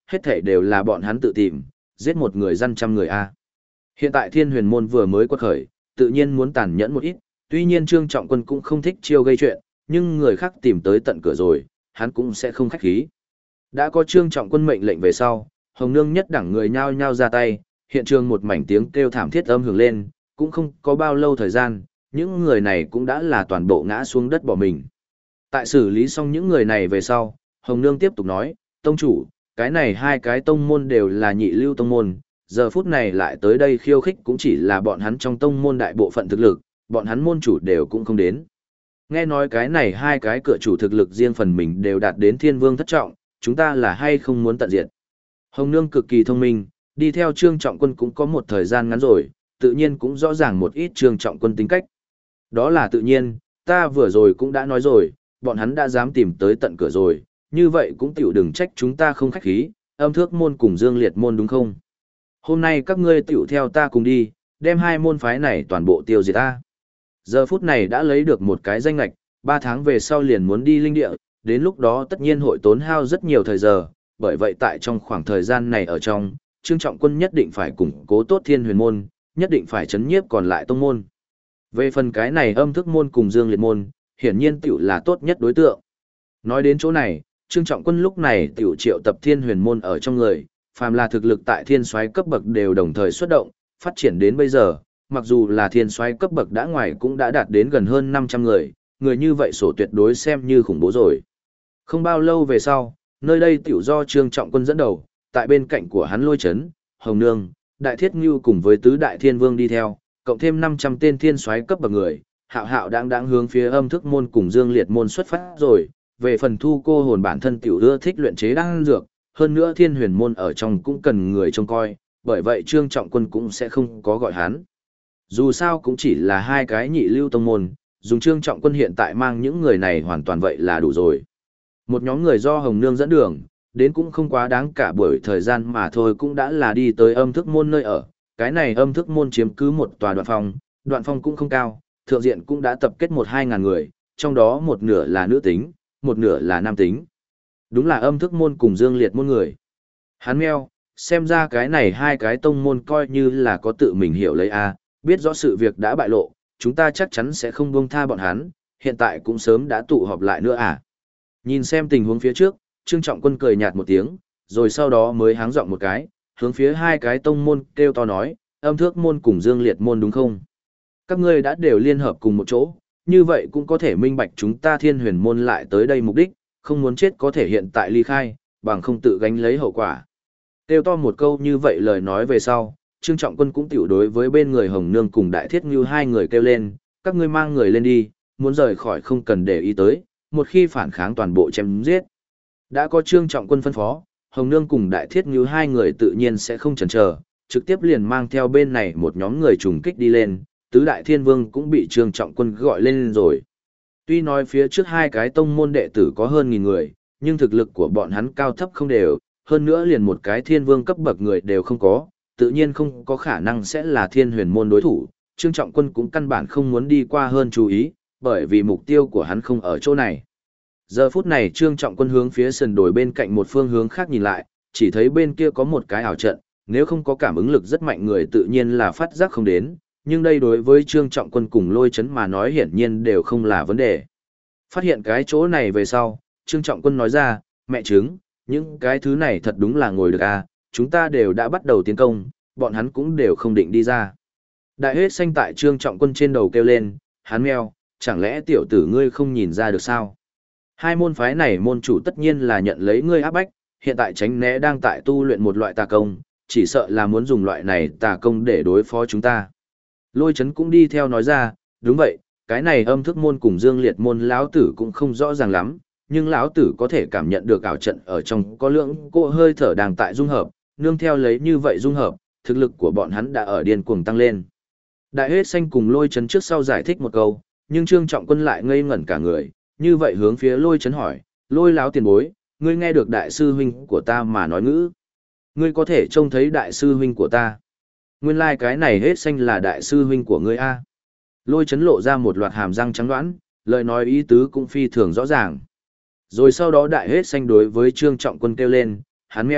A: hết thảy đều là bọn hắn tự tìm, giết một người dân trăm người a. Hiện tại Thiên Huyền môn vừa mới quật khởi, tự nhiên muốn tàn nhẫn một ít, tuy nhiên Trương Trọng Quân cũng không thích chiêu gây chuyện, nhưng người khác tìm tới tận cửa rồi, hắn cũng sẽ không khách khí. Đã có Trương Trọng Quân mệnh lệnh về sau, Hồng Nương nhất đẳng người nhao nhao ra tay, hiện trường một mảnh tiếng kêu thảm thiết âm hưởng lên, cũng không có bao lâu thời gian, những người này cũng đã là toàn bộ ngã xuống đất bỏ mình. Tại xử lý xong những người này về sau, Hồng Nương tiếp tục nói, tông chủ, cái này hai cái tông môn đều là nhị lưu tông môn, giờ phút này lại tới đây khiêu khích cũng chỉ là bọn hắn trong tông môn đại bộ phận thực lực, bọn hắn môn chủ đều cũng không đến. Nghe nói cái này hai cái cửa chủ thực lực riêng phần mình đều đạt đến thiên vương thất trọng, chúng ta là hay không muốn tận diệt. Hồng Nương cực kỳ thông minh, đi theo Trương Trọng Quân cũng có một thời gian ngắn rồi, tự nhiên cũng rõ ràng một ít Trương Trọng Quân tính cách. Đó là tự nhiên, ta vừa rồi cũng đã nói rồi, bọn hắn đã dám tìm tới tận cửa rồi, như vậy cũng tiểu đừng trách chúng ta không khách khí, Âm Thước môn cùng Dương Liệt môn đúng không? Hôm nay các ngươi tiểu theo ta cùng đi, đem hai môn phái này toàn bộ tiêu diệt ta. Giờ phút này đã lấy được một cái danh lạch, 3 tháng về sau liền muốn đi linh địa, đến lúc đó tất nhiên hội tốn hao rất nhiều thời giờ, bởi vậy tại trong khoảng thời gian này ở trong, Trương Trọng Quân nhất định phải củng cố tốt Thiên Huyền môn, nhất định phải chấn nhiếp còn lại tông môn. Về phần cái này Âm Thức môn cùng Dương Liệt môn, hiển nhiên tiểu là tốt nhất đối tượng. Nói đến chỗ này, Trương Trọng Quân lúc này tiểu triệu tập Thiên Huyền môn ở trong người, phàm là thực lực tại thiên soái cấp bậc đều đồng thời xuất động, phát triển đến bây giờ, mặc dù là thiên soái cấp bậc đã ngoài cũng đã đạt đến gần hơn 500 người, người như vậy sổ tuyệt đối xem như khủng bố rồi. Không bao lâu về sau, nơi đây tiểu do Trương Trọng Quân dẫn đầu, tại bên cạnh của hắn Lôi Chấn, Hồng Nương, Đại Thiết Ngưu cùng với tứ đại thiên vương đi theo, cộng thêm 500 tên thiên soái cấp bậc người, hạo hạo đáng hướng phía Âm Thức môn cùng Dương Liệt môn xuất phát rồi. Về phần Thu Cô hồn bản thân tiểu ưa thích luyện chế đan dược, hơn nữa Thiên Huyền môn ở trong cũng cần người trông coi, bởi vậy Trương Trọng Quân cũng sẽ không có gọi hắn. Dù sao cũng chỉ là hai cái nhị lưu tông môn, dùng Trương Trọng Quân hiện tại mang những người này hoàn toàn vậy là đủ rồi. Một nhóm người do Hồng Nương dẫn đường, đến cũng không quá đáng cả buổi thời gian mà thôi cũng đã là đi tới Âm Thức môn nơi ở. Cái này Âm Thức môn chiếm cứ một tòa đoạn phong cũng không cao, thượng diện cũng đã tập kết 1-2 ngàn người, trong đó một nửa là nữ tính, một nửa là nam tính. Đúng là Âm Thức môn cùng Dương Liệt môn người. Hắn meo, xem ra cái này hai cái tông môn coi như là có tự mình hiểu lấy a, biết rõ sự việc đã bại lộ, chúng ta chắc chắn sẽ không buông tha bọn hắn, hiện tại cũng sớm đã tụ họp lại nữa à. Nhìn xem tình huống phía trước, Trương Trọng Quân cười nhạt một tiếng, rồi sau đó mới háng giọng một cái, hướng phía hai cái tông môn kêu to nói, Âm Thước môn cùng Dương Liệt môn đúng không? Các ngươi đã đều liên hợp cùng một chỗ, như vậy cũng có thể minh bạch chúng ta Thiên Huyền môn lại tới đây mục đích, không muốn chết có thể hiện tại ly khai, bằng không tự gánh lấy hậu quả. Kêu to một câu như vậy lời nói về sau, Trương Trọng Quân cũng tiểu đối với bên người Hồng Nương cùng Đại Thiết Ngưu hai người kêu lên, các ngươi mang người lên đi, muốn rời khỏi không cần để ý tới, một khi phản kháng toàn bộ chém giết. Đã có Trương Trọng Quân phân phó, Hồng Nương cùng Đại Thiết Ngưu hai người tự nhiên sẽ không chần chờ, trực tiếp liền mang theo bên này một nhóm người trùng kích đi lên, tứ đại thiên vương cũng bị Trương Trọng Quân gọi lên rồi. Tuy nói phía trước hai cái tông môn đệ tử có hơn 1000 người, nhưng thực lực của bọn hắn cao thấp không đều, hơn nữa liền một cái thiên vương cấp bậc người đều không có, tự nhiên không có khả năng sẽ là Thiên Huyền môn đối thủ. Trương Trọng Quân cũng căn bản không muốn đi qua hơn chú ý, bởi vì mục tiêu của hắn không ở chỗ này. Giờ phút này Trương Trọng Quân hướng phía sườn đồi bên cạnh một phương hướng khác nhìn lại, chỉ thấy bên kia có một cái ảo trận, nếu không có cảm ứng lực rất mạnh người tự nhiên là phát giác không đến, nhưng đây đối với Trương Trọng Quân cùng Lôi Chấn mà nói hiển nhiên đều không là vấn đề. Phát hiện cái chỗ này về sau, Trương Trọng Quân nói ra, mẹ chứng, những cái thứ này thật đúng là ngồi được à, chúng ta đều đã bắt đầu tiến công, bọn hắn cũng đều không định đi ra. Đại huyết xanh tại Trương Trọng Quân trên đầu kêu lên, hắn meo, chẳng lẽ tiểu tử ngươi không nhìn ra được sao? Hai môn phái này môn chủ tất nhiên là nhận lấy ngươi áp bách, hiện tại tránh né đang tại tu luyện một loại tà công, chỉ sợ là muốn dùng loại này tà công để đối phó chúng ta. Lôi Chấn cũng đi theo nói ra, đúng vậy, cái này Âm Thức môn cùng Dương Liệt môn lão tử cũng không rõ ràng lắm, nhưng lão tử có thể cảm nhận được ảo trận ở trong có lượng cỗ hơi thở đang tại dung hợp, nương theo lấy như vậy dung hợp, thực lực của bọn hắn đã ở điên cuồng tăng lên. Đại huyết xanh cùng Lôi Chấn trước sau giải thích một câu, nhưng Trương Trọng Quân lại ngây ngẩn cả người, như vậy hướng phía Lôi Chấn hỏi, Lôi láo tiền bối, ngươi nghe được đại sư huynh của ta mà nói ngữ. Ngươi có thể trông thấy đại sư huynh của ta. Nguyên lai cái này hết xanh là đại sư huynh của ngươi a. Lôi Chấn lộ ra một loạt hàm răng trắng đoán, lời nói ý tứ cũng phi thường rõ ràng. Rồi sau đó đại hết xanh đối với Trương Trọng Quân kêu lên, hắn meo,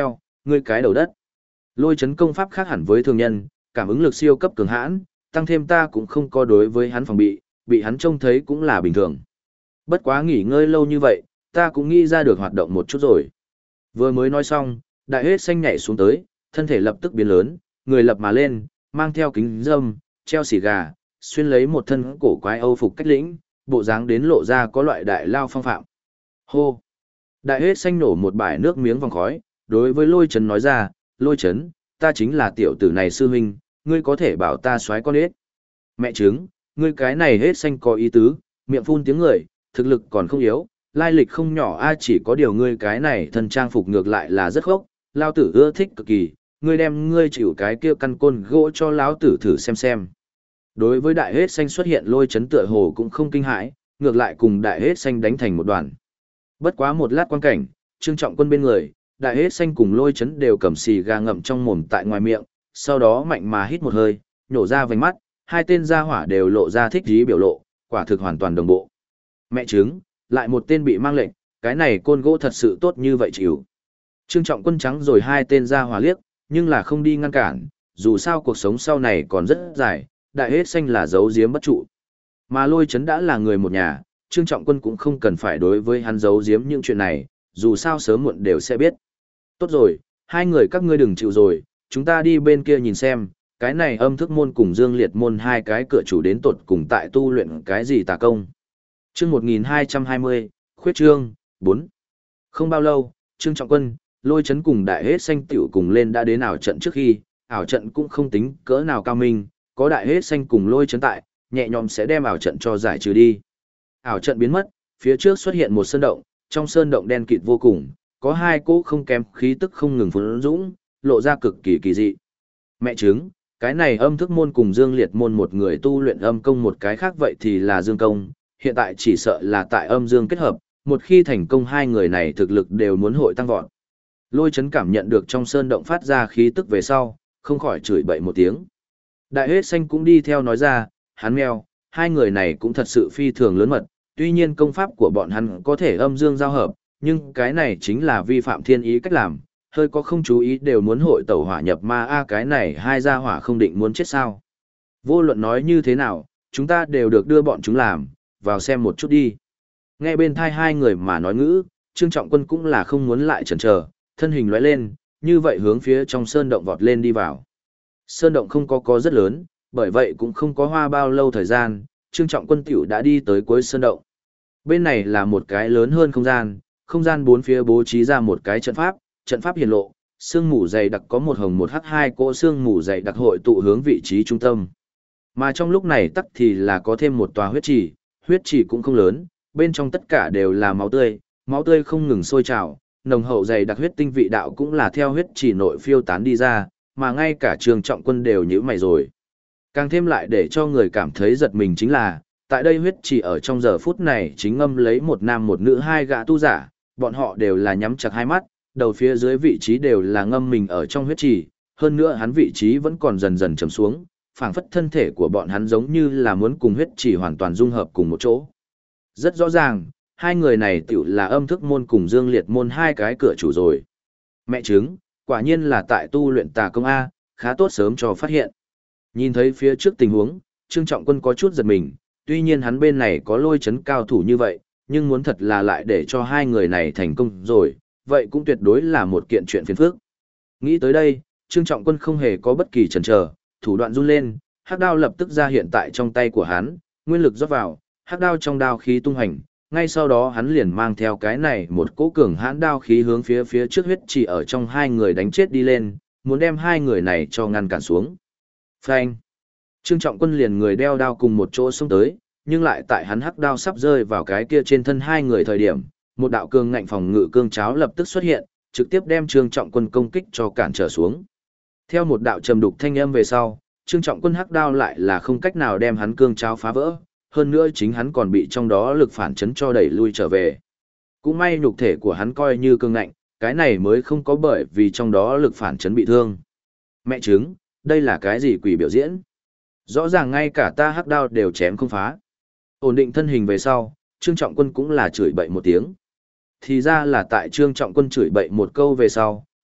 A: ngươi cái đầu đất. Lôi chấn công pháp khác hẳn với thường nhân, cảm ứng lực siêu cấp cường hãn, tăng thêm ta cũng không có đối với hắn phòng bị hắn trông thấy cũng là bình thường. Bất quá nghỉ ngơi lâu như vậy, ta cũng nghĩ ra được hoạt động một chút rồi. Vừa mới nói xong, đại hết xanh nhảy xuống tới, thân thể lập tức biến lớn, người lập mà lên, mang theo kính râm, treo xì gà, xuyên lấy một thân cổ quái Âu phục cách lĩnh, bộ dáng đến lộ ra có loại đại lao phong phạm. Hô! Đại hết xanh nổ một bãi nước miếng vòng khói, đối với lôi chấn nói ra, lôi chấn, ta chính là tiểu tử này sư huynh, ngươi có thể bảo ta xoái con hết. Mẹ chứng, ngươi cái này hết xanh có ý tứ, miệng phun tiếng người, thực lực còn không yếu, lai lịch không nhỏ a, chỉ có điều ngươi cái này thân trang phục ngược lại là rất khốc, lao tử ưa thích cực kỳ, ngươi đem ngươi chịu cái kia căn côn gỗ cho lão tử thử xem. Đối với đại hết xanh xuất hiện lôi chấn tựa hồ cũng không kinh hãi, ngược lại cùng đại hết xanh đánh thành một đoàn. Bất quá một lát quan cảnh, Trương Trọng Quân bên người, đại hết xanh cùng lôi chấn đều cầm xì gà ngậm trong mồm tại ngoài miệng, sau đó mạnh mà hít một hơi, nhổ ra vành mắt, hai tên gia hỏa đều lộ ra thích ý biểu lộ, quả thực hoàn toàn đồng bộ. Mẹ chứng, lại một tên bị mang lệnh, cái này côn gỗ thật sự tốt như vậy chịu. Trương Trọng Quân trắng rồi hai tên gia hỏa liếc, nhưng là không đi ngăn cản, dù sao cuộc sống sau này còn rất dài, đại hết xanh là giấu giếm bất trụ. Mà lôi chấn đã là người một nhà, Trương Trọng Quân cũng không cần phải đối với hắn giấu giếm những chuyện này, dù sao sớm muộn đều sẽ biết. Tốt rồi, hai người các ngươi đừng chịu rồi, chúng ta đi bên kia nhìn xem, cái này âm thức môn cùng dương liệt môn hai cái cửa chủ đến tột cùng tại tu luyện cái gì tà công. Chương 1220, Khuyết Trương, 4. Không bao lâu, Trương Trọng Quân, lôi chấn cùng đại hết xanh tiểu cùng lên đã đến ảo trận trước khi, ảo trận cũng không tính cỡ nào cao minh, có đại hết xanh cùng lôi chấn tại, nhẹ nhõm sẽ đem ảo trận cho giải trừ đi. Ảo trận biến mất, phía trước xuất hiện một sơn động, trong sơn động đen kịt vô cùng, có hai cỗ không kém khí tức không ngừng phun dũng, lộ ra cực kỳ kỳ dị. Mẹ chứng, cái này âm thức môn cùng dương liệt môn một người tu luyện âm công một cái khác vậy thì là dương công, hiện tại chỉ sợ là tại âm dương kết hợp, một khi thành công hai người này thực lực đều muốn hội tăng vọt. Lôi chấn cảm nhận được trong sơn động phát ra khí tức về sau, không khỏi chửi bậy một tiếng. Đại hết xanh cũng đi theo nói ra, hắn mèo, hai người này cũng thật sự phi thường lớn mật, tuy nhiên công pháp của bọn hắn có thể âm dương giao hợp, nhưng cái này chính là vi phạm thiên ý cách làm, hơi có không chú ý đều muốn hội tẩu hỏa nhập ma a, cái này hai gia hỏa không định muốn chết sao. Vô luận nói như thế nào, chúng ta đều được đưa bọn chúng làm, vào xem một chút đi. Nghe bên thai hai người mà nói ngữ, Trương Trọng Quân cũng là không muốn lại chần chờ, thân hình lóe lên, như vậy hướng phía trong sơn động vọt lên đi vào. Sơn động không có rất lớn, bởi vậy cũng không có hoa bao lâu thời gian, Trương Trọng Quân tiểu đã đi tới cuối sơn động. Bên này là một cái lớn hơn không gian bốn phía bố trí ra một cái trận pháp hiển lộ, sương mù dày đặc có một hồng một hắc hai cỗ sương mù dày đặc hội tụ hướng vị trí trung tâm. Mà trong lúc này tắc thì là có thêm một tòa huyết trì cũng không lớn, bên trong tất cả đều là máu tươi không ngừng sôi trào, nồng hậu dày đặc huyết tinh vị đạo cũng là theo huyết trì nội phiêu tán đi ra, mà ngay cả Trương Trọng Quân đều nhíu mày rồi. Càng thêm lại để cho người cảm thấy giật mình chính là, tại đây huyết trì ở trong giờ phút này chính ngâm lấy một nam một nữ hai gã tu giả, bọn họ đều là nhắm chặt hai mắt, đầu phía dưới vị trí đều là ngâm mình ở trong huyết trì, hơn nữa hắn vị trí vẫn còn dần dần trầm xuống, phảng phất thân thể của bọn hắn giống như là muốn cùng huyết trì hoàn toàn dung hợp cùng một chỗ. Rất rõ ràng, hai người này tiểu là âm thức môn cùng dương liệt môn hai cái cửa chủ rồi. Mẹ chứng, quả nhiên là tại tu luyện tà công A, khá tốt sớm cho phát hiện. Nhìn thấy phía trước tình huống, Trương Trọng Quân có chút giật mình, tuy nhiên hắn bên này có lôi chấn cao thủ như vậy, nhưng muốn thật là lại để cho hai người này thành công rồi, vậy cũng tuyệt đối là một kiện chuyện phiền phức. Nghĩ tới đây, Trương Trọng Quân không hề có bất kỳ chần chờ, thủ đoạn run lên, hắc đao lập tức ra hiện tại trong tay của hắn, nguyên lực rót vào, hắc đao trong đao khí tung hành, ngay sau đó hắn liền mang theo cái này một cỗ cường hãn đao khí hướng phía trước huyết chỉ ở trong hai người đánh chết đi lên, muốn đem hai người này cho ngăn cản xuống. Phanh! Trương Trọng Quân liền người đeo đao cùng một chỗ xông tới, nhưng lại tại hắn hắc đao sắp rơi vào cái kia trên thân hai người thời điểm, một đạo cương ngạnh phòng ngự cương cháo lập tức xuất hiện, trực tiếp đem Trương Trọng Quân công kích cho cản trở xuống. Theo một đạo trầm đục thanh âm về sau, Trương Trọng Quân hắc đao lại là không cách nào đem hắn cương cháo phá vỡ, hơn nữa chính hắn còn bị trong đó lực phản chấn cho đẩy lui trở về. Cũng may nhục thể của hắn coi như cương ngạnh, cái này mới không có bởi vì trong đó lực phản chấn bị thương. Mẹ chứng, đây là cái gì quỷ biểu diễn? Rõ ràng ngay cả ta hắc đao đều chém không phá. Ổn định thân hình về sau, Trương Trọng Quân cũng là chửi bậy một tiếng. Thì ra là tại Trương Trọng Quân chửi bậy một câu về sau,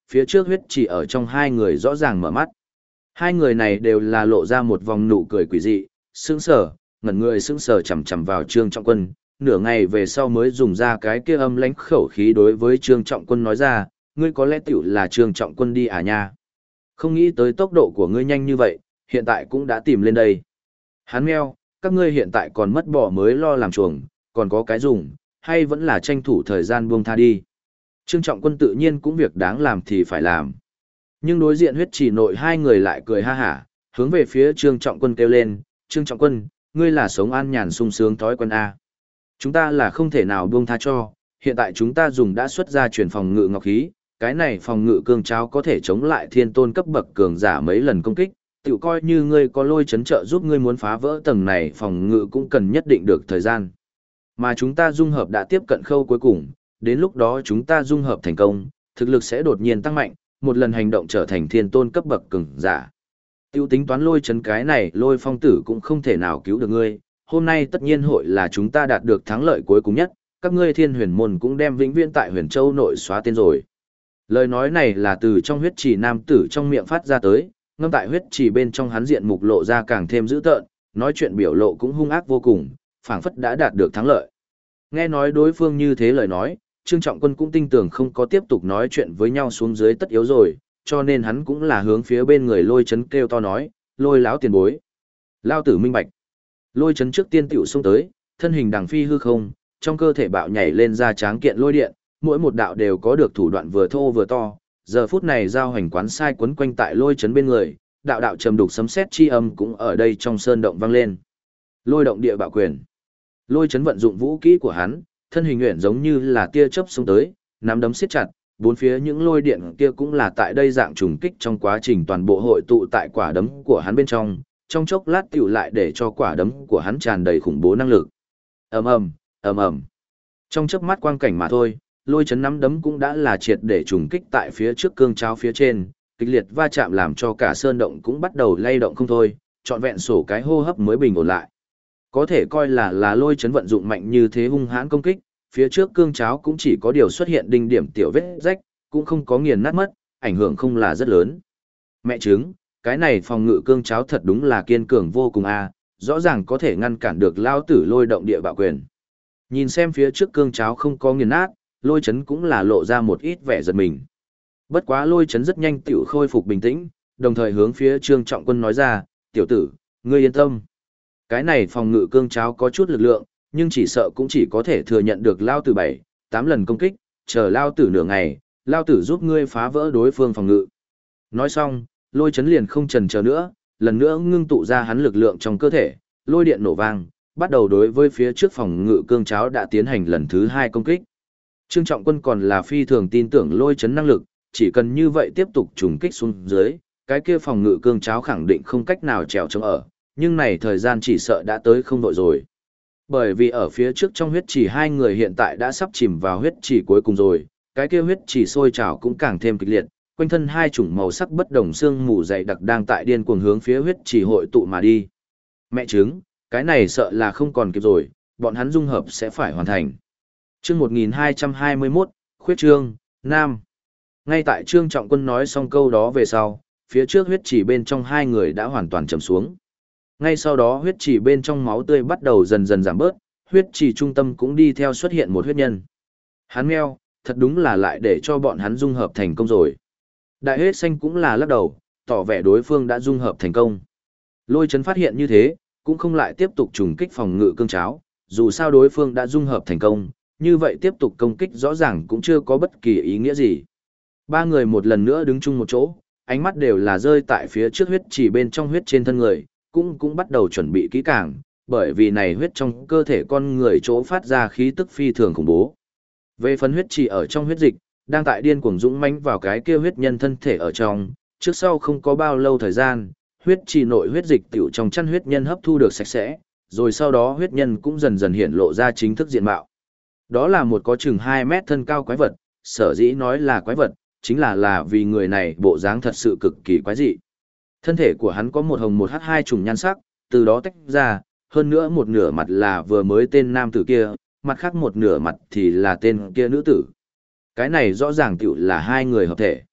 A: phía trước huyết chỉ ở trong hai người rõ ràng mở mắt. Hai người này đều là lộ ra một vòng nụ cười quỷ dị, sững sờ, ngẩn người sững sờ chằm chằm vào Trương Trọng Quân, nửa ngày về sau mới dùng ra cái kia âm lãnh khẩu khí đối với Trương Trọng Quân nói ra, ngươi có lẽ tiểu là Trương Trọng Quân đi à nha. Không nghĩ tới tốc độ của ngươi nhanh như vậy, hiện tại cũng đã tìm lên đây. Hắn meo, các ngươi hiện tại còn mất bỏ mới lo làm chuồng, còn có cái dùng, hay vẫn là tranh thủ thời gian buông tha đi. Trương Trọng Quân tự nhiên cũng việc đáng làm thì phải làm. Nhưng đối diện huyết chỉ nội hai người lại cười ha hả, hướng về phía Trương Trọng Quân kêu lên, Trương Trọng Quân, ngươi là sống an nhàn sung sướng thói quen A. Chúng ta là không thể nào buông tha cho, hiện tại chúng ta dùng đã xuất ra chuyển phòng ngự ngọc khí, cái này phòng ngự cương cháo có thể chống lại thiên tôn cấp bậc cường giả mấy lần công kích, tự coi như ngươi có lôi chấn trợ giúp ngươi muốn phá vỡ tầng này phòng ngự cũng cần nhất định được thời gian. Mà chúng ta dung hợp đã tiếp cận khâu cuối cùng, đến lúc đó chúng ta dung hợp thành công, thực lực sẽ đột nhiên tăng mạnh, một lần hành động trở thành thiên tôn cấp bậc cường giả. Tiêu tính toán lôi chấn cái này lôi phong tử cũng không thể nào cứu được ngươi, hôm nay tất nhiên hội là chúng ta đạt được thắng lợi cuối cùng nhất, các ngươi thiên huyền môn cũng đem vĩnh viễn tại huyền châu nội xóa tên rồi. Lời nói này là từ trong huyết trì nam tử trong miệng phát ra tới, ngâm tại huyết trì bên trong hắn diện mục lộ ra càng thêm dữ tợn, nói chuyện biểu lộ cũng hung ác vô cùng, phảng phất đã đạt được thắng lợi. Nghe nói đối phương như thế lời nói, Trương Trọng Quân cũng tin tưởng không có tiếp tục nói chuyện với nhau xuống dưới tất yếu rồi, cho nên hắn cũng là hướng phía bên người lôi chấn kêu to nói, lôi láo tiền bối. Lao tử minh bạch. Lôi chấn trước tiên tiểu xông tới, thân hình đằng phi hư không, trong cơ thể bạo nhảy lên ra tráng kiện lôi điện, mỗi một đạo đều có được thủ đoạn vừa thô vừa to. Giờ phút này giao hành quán sai quấn quanh tại lôi chấn bên người, đạo đạo trầm đục sấm sét chi âm cũng ở đây trong sơn động vang lên. Lôi động địa bạo quyền. Lôi chấn vận dụng vũ kỹ của hắn, thân hình uyển giống như là tia chớp xông tới, nắm đấm siết chặt, bốn phía những lôi điện kia cũng là tại đây dạng trùng kích trong quá trình toàn bộ hội tụ tại quả đấm của hắn bên trong chốc lát tiểu lại để cho quả đấm của hắn tràn đầy khủng bố năng lực. Ầm ầm, ầm ầm. Trong chớp mắt quang cảnh mà thôi, lôi chấn nắm đấm cũng đã là triệt để trùng kích tại phía trước cương cháo phía trên, kịch liệt va chạm làm cho cả sơn động cũng bắt đầu lay động không thôi, trọn vẹn sổ cái hô hấp mới bình ổn lại. Có thể coi là lôi chấn vận dụng mạnh như thế hung hãn công kích, phía trước cương cháo cũng chỉ có điều xuất hiện đinh điểm tiểu vết rách, cũng không có nghiền nát mất, ảnh hưởng không là rất lớn. Mẹ chứng, cái này phòng ngự cương cháo thật đúng là kiên cường vô cùng a, rõ ràng có thể ngăn cản được lao tử lôi động địa bạo quyền. Nhìn xem phía trước cương cháo không có nghiền nát, lôi chấn cũng là lộ ra một ít vẻ giật mình. Bất quá lôi chấn rất nhanh tiểu khôi phục bình tĩnh, đồng thời hướng phía Trương Trọng Quân nói ra, tiểu tử, ngươi yên tâm. Cái này phòng ngự cương cháo có chút lực lượng, nhưng chỉ sợ cũng chỉ có thể thừa nhận được lao tử 7, 8 lần công kích, chờ lao tử nửa ngày, lao tử giúp ngươi phá vỡ đối phương phòng ngự. Nói xong, lôi chấn liền không chần chờ nữa, lần nữa ngưng tụ ra hắn lực lượng trong cơ thể, lôi điện nổ vang, bắt đầu đối với phía trước phòng ngự cương cháo đã tiến hành lần thứ 2 công kích. Trương Trọng Quân còn là phi thường tin tưởng lôi chấn năng lực, chỉ cần như vậy tiếp tục trùng kích xuống dưới, cái kia phòng ngự cương cháo khẳng định không cách nào trèo chống ở, nhưng này thời gian chỉ sợ đã tới không đội rồi. Bởi vì ở phía trước trong huyết chỉ hai người hiện tại đã sắp chìm vào huyết chỉ cuối cùng rồi, cái kia huyết chỉ sôi trào cũng càng thêm kịch liệt, quanh thân hai chủng màu sắc bất đồng xương mù dày đặc đang tại điên cuồng hướng phía huyết chỉ hội tụ mà đi. Mẹ chứng, cái này sợ là không còn kịp rồi, bọn hắn dung hợp sẽ phải hoàn thành. Chương 1221, Khuyết Trương, Nam. Ngay tại Trương Trọng Quân nói xong câu đó về sau, phía trước huyết chỉ bên trong hai người đã hoàn toàn trầm xuống. Ngay sau đó huyết chỉ bên trong máu tươi bắt đầu dần dần giảm bớt, huyết chỉ trung tâm cũng đi theo xuất hiện một huyết nhân. Hắn meo, thật đúng là lại để cho bọn hắn dung hợp thành công rồi. Đại hết xanh cũng là lắc đầu, tỏ vẻ đối phương đã dung hợp thành công. Lôi chấn phát hiện như thế, cũng không lại tiếp tục trùng kích phòng ngự cương cháo, dù sao đối phương đã dung hợp thành công, như vậy tiếp tục công kích rõ ràng cũng chưa có bất kỳ ý nghĩa gì. Ba người một lần nữa đứng chung một chỗ, ánh mắt đều là rơi tại phía trước huyết chỉ bên trong huyết trên thân người, cũng bắt đầu chuẩn bị kỹ càng, bởi vì này huyết trong cơ thể con người chỗ phát ra khí tức phi thường khủng bố. Về phần huyết chỉ ở trong huyết dịch, đang tại điên cuồng dũng mãnh vào cái kia huyết nhân thân thể ở trong, trước sau không có bao lâu thời gian, huyết chỉ nội huyết dịch tiểu trong chăn huyết nhân hấp thu được sạch sẽ, rồi sau đó huyết nhân cũng dần dần hiện lộ ra chính thức diện mạo. Đó là một có chừng 2 mét thân cao quái vật, sở dĩ nói là quái vật, chính là vì người này bộ dáng thật sự cực kỳ quái dị. Thân thể của hắn có một hồng một hắc hai trùng nhan sắc, từ đó tách ra, hơn nữa một nửa mặt là vừa mới tên nam tử kia, mặt khác một nửa mặt thì là tên kia nữ tử. Cái này rõ ràng tiểu là hai người hợp thể.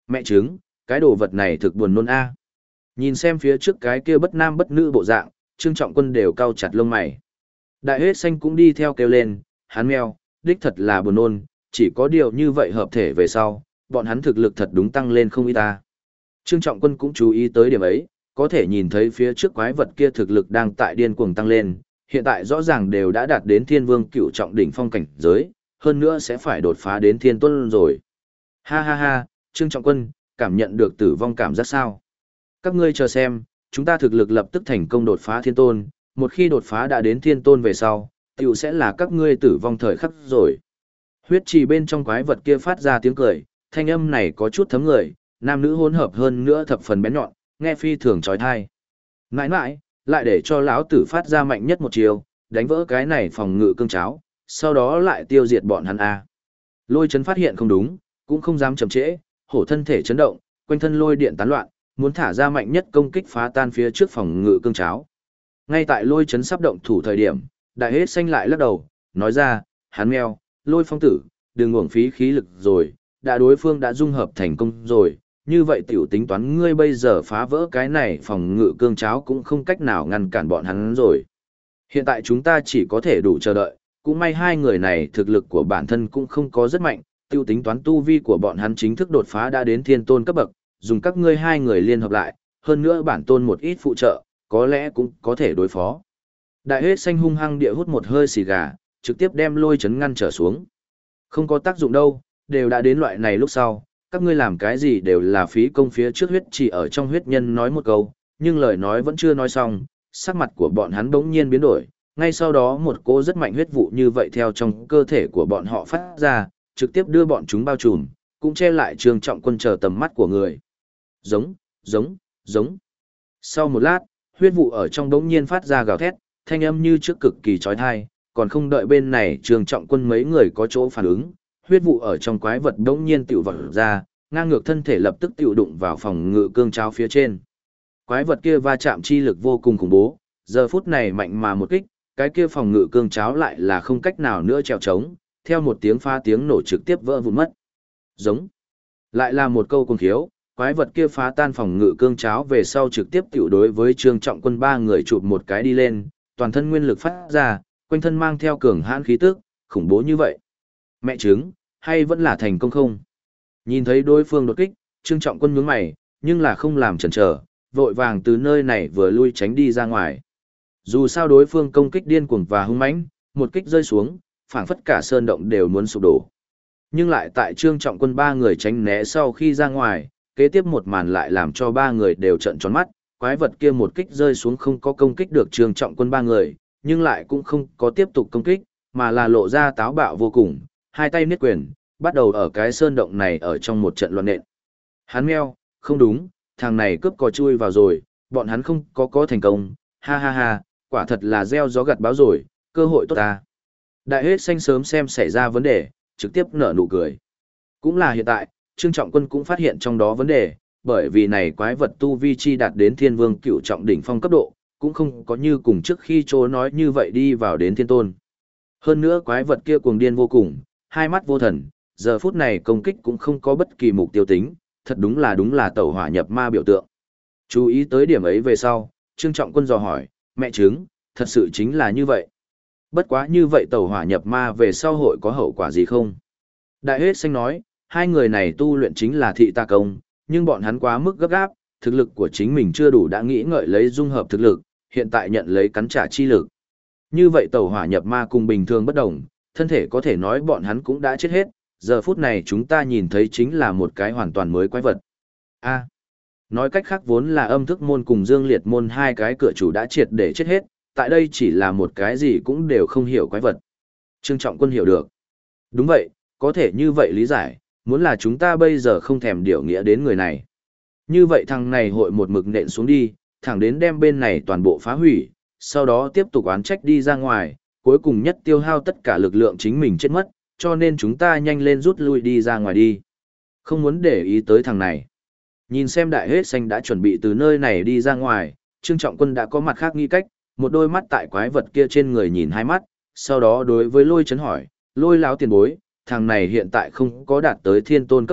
A: Mẹ chứng, cái đồ vật này thực buồn nôn a. Nhìn xem phía trước cái kia bất nam bất nữ bộ dạng, Trương Trọng Quân đều cau chặt lông mày. Đại hết xanh cũng đi theo kêu lên, hắn mèo, đích thật là buồn nôn, chỉ có điều như vậy hợp thể về sau, bọn hắn thực lực thật đúng tăng lên không ít ta. Trương Trọng Quân cũng chú ý tới điểm ấy, có thể nhìn thấy phía trước quái vật kia thực lực đang tại điên cuồng tăng lên, hiện tại rõ ràng đều đã đạt đến Thiên Vương Cựu trọng đỉnh phong cảnh giới, hơn nữa sẽ phải đột phá đến Thiên Tôn rồi. Ha ha ha, Trương Trọng Quân, cảm nhận được tử vong cảm giác sao? Các ngươi chờ xem, chúng ta thực lực lập tức thành công đột phá Thiên Tôn, một khi đột phá đã đến Thiên Tôn về sau, tiểu sẽ là các ngươi tử vong thời khắc rồi. Huyết trì bên trong quái vật kia phát ra tiếng cười, thanh âm này có chút thấm người, nam nữ hỗn hợp hơn nữa thập phần bén nhọn, nghe phi thường chói tai. Mãi mãi, lại để cho lão tử phát ra mạnh nhất một chiều, đánh vỡ cái này phòng ngự cương cháo, sau đó lại tiêu diệt bọn hắn a. Lôi Chấn phát hiện không đúng, cũng không dám chậm trễ, hổ thân thể chấn động, quanh thân lôi điện tán loạn, muốn thả ra mạnh nhất công kích phá tan phía trước phòng ngự cương cháo. Ngay tại Lôi Chấn sắp động thủ thời điểm, Đại Hết Xanh lại lắc đầu, nói ra, hắn mèo, Lôi Phong tử, đừng uổng phí khí lực rồi, đã đối phương đã dung hợp thành công rồi, như vậy tiểu tính toán ngươi bây giờ phá vỡ cái này phòng ngự cương cháo cũng không cách nào ngăn cản bọn hắn rồi. Hiện tại chúng ta chỉ có thể đủ chờ đợi, cũng may hai người này thực lực của bản thân cũng không có rất mạnh, tiêu tính toán tu vi của bọn hắn chính thức đột phá đã đến Thiên Tôn cấp bậc, dùng các ngươi hai người liên hợp lại, hơn nữa bản tôn một ít phụ trợ, có lẽ cũng có thể đối phó. Đại Hết Xanh hung hăng địa hút một hơi xì gà, trực tiếp đem Lôi Chấn ngăn trở xuống. Không có tác dụng đâu, đều đã đến loại này lúc sau, các ngươi làm cái gì đều là phí công. Phía trước huyết chỉ ở trong huyết nhân nói một câu, nhưng lời nói vẫn chưa nói xong, sắc mặt của bọn hắn bỗng nhiên biến đổi, ngay sau đó một cô rất mạnh huyết vụ như vậy theo trong cơ thể của bọn họ phát ra, trực tiếp đưa bọn chúng bao trùm, cũng che lại Trương Trọng Quân chờ tầm mắt của người. Giống, giống, giống. Sau một lát, huyết vụ ở trong bỗng nhiên phát ra gào thét, thanh âm như trước cực kỳ chói tai, còn không đợi bên này Trương Trọng Quân mấy người có chỗ phản ứng, huyết vụ ở trong quái vật bỗng nhiên tiểu vọt ra, ngang ngược thân thể lập tức tiểu đụng vào phòng ngự cương cháo phía trên. Quái vật kia va chạm chi lực vô cùng khủng bố, giờ phút này mạnh mà một kích, cái kia phòng ngự cương cháo lại là không cách nào nữa trèo trống, theo một tiếng pha tiếng nổ trực tiếp vỡ vụn mất. Giống. Lại là một câu cuồng khiếu, quái vật kia phá tan phòng ngự cương cháo về sau trực tiếp tiểu đối với Trương Trọng Quân ba người chụp một cái đi lên, toàn thân nguyên lực phát ra, quanh thân mang theo cường hãn khí tức, khủng bố như vậy. Mẹ chứng, hay vẫn là thành công không? Nhìn thấy đối phương đột kích, Trương Trọng Quân nhướng mày, nhưng là không làm chần chờ, vội vàng từ nơi này vừa lui tránh đi ra ngoài. Dù sao đối phương công kích điên cuồng và hung mãnh, một kích rơi xuống, phảng phất cả sơn động đều muốn sụp đổ. Nhưng lại tại Trương Trọng Quân ba người tránh né sau khi ra ngoài, kế tiếp một màn lại làm cho ba người đều trợn tròn mắt, quái vật kia một kích rơi xuống không có công kích được Trương Trọng Quân ba người, nhưng lại cũng không có tiếp tục công kích, mà là lộ ra táo bạo vô cùng, hai tay niết quyền, bắt đầu ở cái sơn động này ở trong một trận loạn nện. Hắn meo, không đúng, thằng này cướp cò chui vào rồi, bọn hắn không có thành công, ha ha ha, quả thật là gieo gió gặt bão rồi, cơ hội tốt ta. Đại Hết Xanh sớm xem xảy ra vấn đề, trực tiếp nở nụ cười. Cũng là hiện tại, Trương Trọng Quân cũng phát hiện trong đó vấn đề, bởi vì này quái vật tu vi chi đạt đến Thiên Vương Cựu trọng đỉnh phong cấp độ, cũng không có như cùng trước khi Trô nói như vậy đi vào đến Thiên Tôn. Hơn nữa quái vật kia cuồng điên vô cùng, hai mắt vô thần, giờ phút này công kích cũng không có bất kỳ mục tiêu tính, thật đúng là tẩu hỏa nhập ma biểu tượng. Chú ý tới điểm ấy về sau, Trương Trọng Quân dò hỏi, mẹ chứng, thật sự chính là như vậy. Bất quá như vậy tẩu hỏa nhập ma về sau hội có hậu quả gì không? Đại Hết Xanh nói, hai người này tu luyện chính là thị tà công, nhưng bọn hắn quá mức gấp gáp, thực lực của chính mình chưa đủ đã nghĩ ngợi lấy dung hợp thực lực, hiện tại nhận lấy cắn trả chi lực. Như vậy tẩu hỏa nhập ma cùng bình thường bất đồng, thân thể có thể nói bọn hắn cũng đã chết hết, giờ phút này chúng ta nhìn thấy chính là một cái hoàn toàn mới quái vật. A. Nói cách khác vốn là âm thức môn cùng dương liệt môn hai cái cửa chủ đã triệt để chết hết, tại đây chỉ là một cái gì cũng đều không hiểu quái vật. Trương Trọng Quân hiểu được. Đúng vậy, có thể như vậy lý giải, muốn là chúng ta bây giờ không thèm điều nghĩa đến người này. Như vậy thằng này hội một mực nện xuống đi, thẳng đến đem bên này toàn bộ phá hủy, sau đó tiếp tục oán trách đi ra ngoài, cuối cùng nhất tiêu hao tất cả lực lượng chính mình chết mất, cho nên chúng ta nhanh lên rút lui đi ra ngoài đi. Không muốn để ý tới thằng này. Nhìn xem Đại Hết Xanh đã chuẩn bị từ nơi này đi ra ngoài, Trương Trọng Quân đã có mặt khác nghĩ cách, một đôi mắt tại quái vật kia trên người nhìn hai mắt, sau đó đối với Lôi Chấn hỏi, Lôi láo tiền bối, thằng này hiện tại không có đạt tới Thiên Tôn cấp bậc,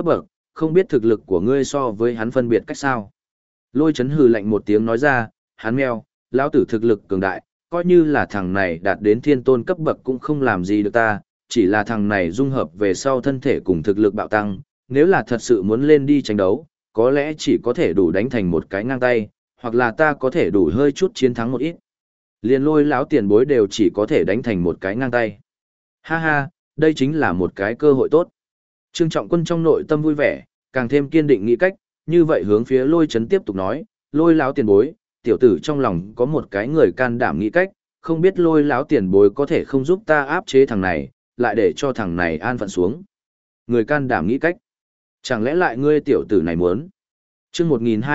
A: không biết thực lực của ngươi so với hắn phân biệt cách sao. Lôi chấn hừ lạnh một tiếng nói ra, hắn meo, lão tử thực lực cường đại, coi như là thằng này đạt đến thiên tôn cấp bậc cũng không làm gì được ta, chỉ là thằng này dung hợp về sau thân thể cùng thực lực bạo tăng, nếu là thật sự muốn lên đi tranh đấu, có lẽ chỉ có thể đủ đánh thành một cái ngang tay, hoặc là ta có thể đủ hơi chút chiến thắng một ít. Liên Lôi lão tiền bối đều chỉ có thể đánh thành một cái ngang tay. Ha ha, đây chính là một cái cơ hội tốt. Trương Trọng Quân trong nội tâm vui vẻ, càng thêm kiên định nghĩ cách, như vậy hướng phía Lôi Chấn tiếp tục nói, Lôi lão tiền bối, tiểu tử trong lòng có một cái người can đảm nghĩ cách, không biết Lôi lão tiền bối có thể không giúp ta áp chế thằng này, lại để cho thằng này an phận xuống. Người can đảm nghĩ cách. Chẳng lẽ lại ngươi tiểu tử này muốn? Chương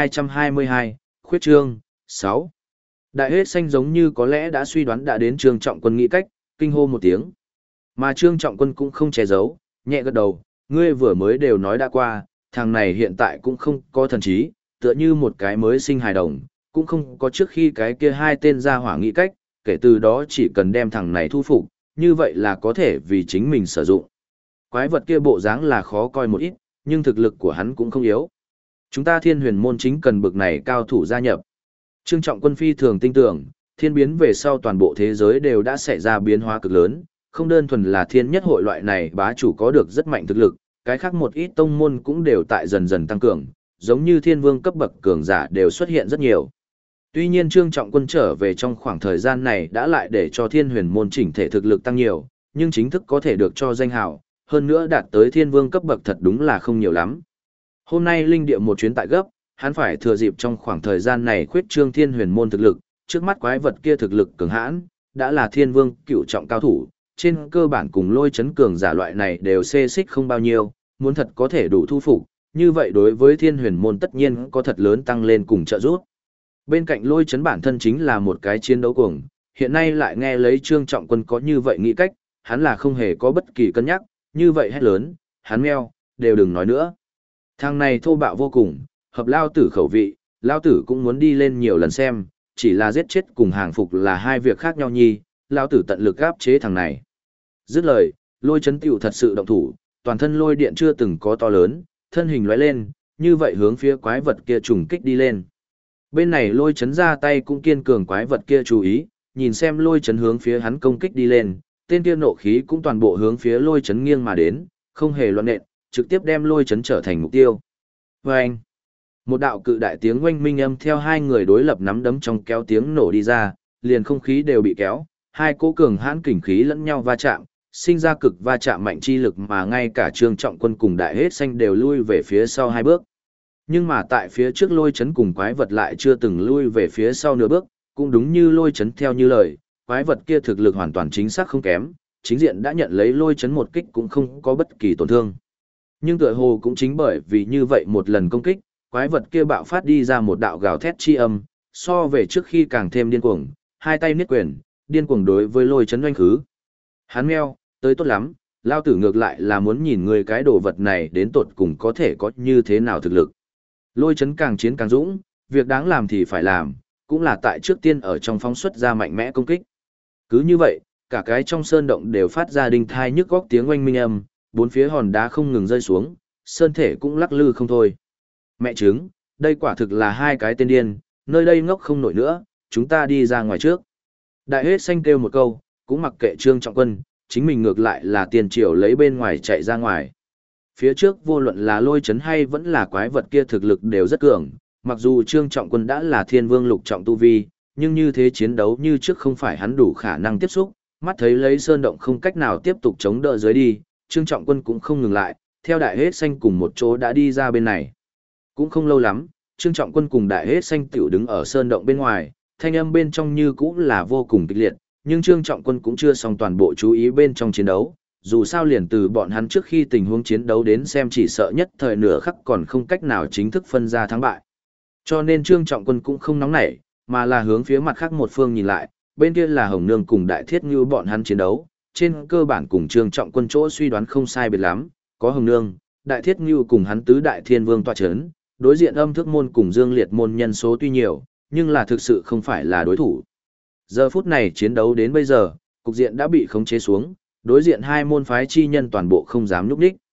A: 1222, khuyết chương 6. Đại hết xanh giống như có lẽ đã suy đoán đã đến Trương Trọng Quân nghĩ cách, kinh hô một tiếng. Mà Trương Trọng Quân cũng không che giấu, nhẹ gật đầu, ngươi vừa mới đều nói đã qua, thằng này hiện tại cũng không có thần trí, tựa như một cái mới sinh hài đồng, cũng không có trước khi cái kia hai tên ra hỏa nghĩ cách, kể từ đó chỉ cần đem thằng này thu phục, như vậy là có thể vì chính mình sử dụng. Quái vật kia bộ dáng là khó coi một ít, nhưng thực lực của hắn cũng không yếu. Chúng ta Thiên Huyền môn chính cần bực này cao thủ gia nhập. Trương Trọng Quân phi thường tin tưởng, thiên biến về sau toàn bộ thế giới đều đã xảy ra biến hóa cực lớn, không đơn thuần là thiên nhất hội loại này bá chủ có được rất mạnh thực lực, cái khác một ít tông môn cũng đều tại dần dần tăng cường, giống như thiên vương cấp bậc cường giả đều xuất hiện rất nhiều. Tuy nhiên Trương Trọng Quân trở về trong khoảng thời gian này đã lại để cho Thiên Huyền môn chỉnh thể thực lực tăng nhiều, nhưng chính thức có thể được cho danh hào, hơn nữa đạt tới thiên vương cấp bậc thật đúng là không nhiều lắm. Hôm nay linh địa một chuyến tại gấp, hắn phải thừa dịp trong khoảng thời gian này khuyết trương Thiên Huyền môn thực lực, trước mắt quái vật kia thực lực cường hãn, đã là thiên vương cựu trọng cao thủ, trên cơ bản cùng Lôi Chấn cường giả loại này đều xê xích không bao nhiêu, muốn thật có thể đủ thu phục, như vậy đối với Thiên Huyền môn tất nhiên có thật lớn tăng lên cùng trợ giúp. Bên cạnh Lôi Chấn bản thân chính là một cái chiến đấu cuồng, hiện nay lại nghe lấy Trương Trọng Quân có như vậy nghĩ cách, hắn là không hề có bất kỳ cân nhắc, như vậy hét lớn, hắn meo, đều đừng nói nữa. Thằng này thô bạo vô cùng, hợp lao tử khẩu vị, lao tử cũng muốn đi lên nhiều lần xem, chỉ là giết chết cùng hàng phục là hai việc khác nhau nhi, lao tử tận lực áp chế thằng này. Dứt lời, Lôi Chấn tiểu thật sự động thủ, toàn thân lôi điện chưa từng có to lớn, thân hình lóe lên, như vậy hướng phía quái vật kia trùng kích đi lên. Bên này Lôi Chấn ra tay cũng kiên cường quái vật kia chú ý, nhìn xem Lôi Chấn hướng phía hắn công kích đi lên, tên kia nộ khí cũng toàn bộ hướng phía Lôi Chấn nghiêng mà đến, không hề loạn nện, trực tiếp đem Lôi Chấn trở thành mục tiêu. Vâng! Một đạo cự đại tiếng oanh minh âm theo hai người đối lập nắm đấm trong kéo tiếng nổ đi ra, liền không khí đều bị kéo, hai cỗ cường hãn kình khí lẫn nhau va chạm, sinh ra cực va chạm mạnh chi lực mà ngay cả Trương Trọng Quân cùng Đại Hết Xanh đều lui về phía sau hai bước. Nhưng mà tại phía trước Lôi Chấn cùng quái vật lại chưa từng lui về phía sau nửa bước, cũng đúng như Lôi Chấn theo như lời, quái vật kia thực lực hoàn toàn chính xác không kém, chính diện đã nhận lấy Lôi Chấn một kích cũng không có bất kỳ tổn thương. Nhưng tựa hồ cũng chính bởi vì như vậy một lần công kích, quái vật kia bạo phát đi ra một đạo gào thét chi âm, so về trước khi càng thêm điên cuồng, hai tay niết quyền, điên cuồng đối với Lôi Chấn oanh khứ. Hắn meo, tới tốt lắm, lao tử ngược lại là muốn nhìn người cái đồ vật này đến tột cùng có thể có như thế nào thực lực. Lôi Chấn càng chiến càng dũng, việc đáng làm thì phải làm, cũng là tại trước tiên ở trong phóng xuất ra mạnh mẽ công kích. Cứ như vậy, cả cái trong sơn động đều phát ra đinh thai nhức góc tiếng oanh minh âm, bốn phía hòn đá không ngừng rơi xuống, sơn thể cũng lắc lư không thôi. Mẹ trứng, đây quả thực là hai cái tên điên, nơi đây ngốc không nổi nữa, chúng ta đi ra ngoài trước. Đại Hết Xanh kêu một câu, cũng mặc kệ Trương Trọng Quân, chính mình ngược lại là tiền triều lấy bên ngoài chạy ra ngoài. Phía trước vô luận là Lôi Chấn hay vẫn là quái vật kia thực lực đều rất cường, mặc dù Trương Trọng Quân đã là thiên vương lục trọng tu vi, nhưng như thế chiến đấu như trước không phải hắn đủ khả năng tiếp xúc, mắt thấy lấy sơn động không cách nào tiếp tục chống đỡ dưới đi, Trương Trọng Quân cũng không ngừng lại, theo Đại Hết Xanh cùng một chỗ đã đi ra bên này. Cũng không lâu lắm, Trương Trọng Quân cùng Đại Hết Xanh tiểu đứng ở sơn động bên ngoài, thanh âm bên trong như cũng là vô cùng kịch liệt, nhưng Trương Trọng Quân cũng chưa xong toàn bộ chú ý bên trong chiến đấu, dù sao liền từ bọn hắn trước khi tình huống chiến đấu đến xem chỉ sợ nhất thời nửa khắc còn không cách nào chính thức phân ra thắng bại. Cho nên Trương Trọng Quân cũng không nóng nảy, mà là hướng phía mặt khác một phương nhìn lại, bên kia là Hồng Nương cùng Đại Thiết Ngưu bọn hắn chiến đấu, trên cơ bản cùng Trương Trọng Quân chỗ suy đoán không sai biệt lắm, có Hồng Nương, Đại Thiết Ngưu cùng hắn tứ đại thiên vương tọa chấn, đối diện Âm Thức môn cùng Dương Liệt môn nhân số tuy nhiều, nhưng là thực sự không phải là đối thủ. Giờ phút này chiến đấu đến bây giờ, cục diện đã bị khống chế xuống, đối diện hai môn phái chi nhân toàn bộ không dám nhúc nhích.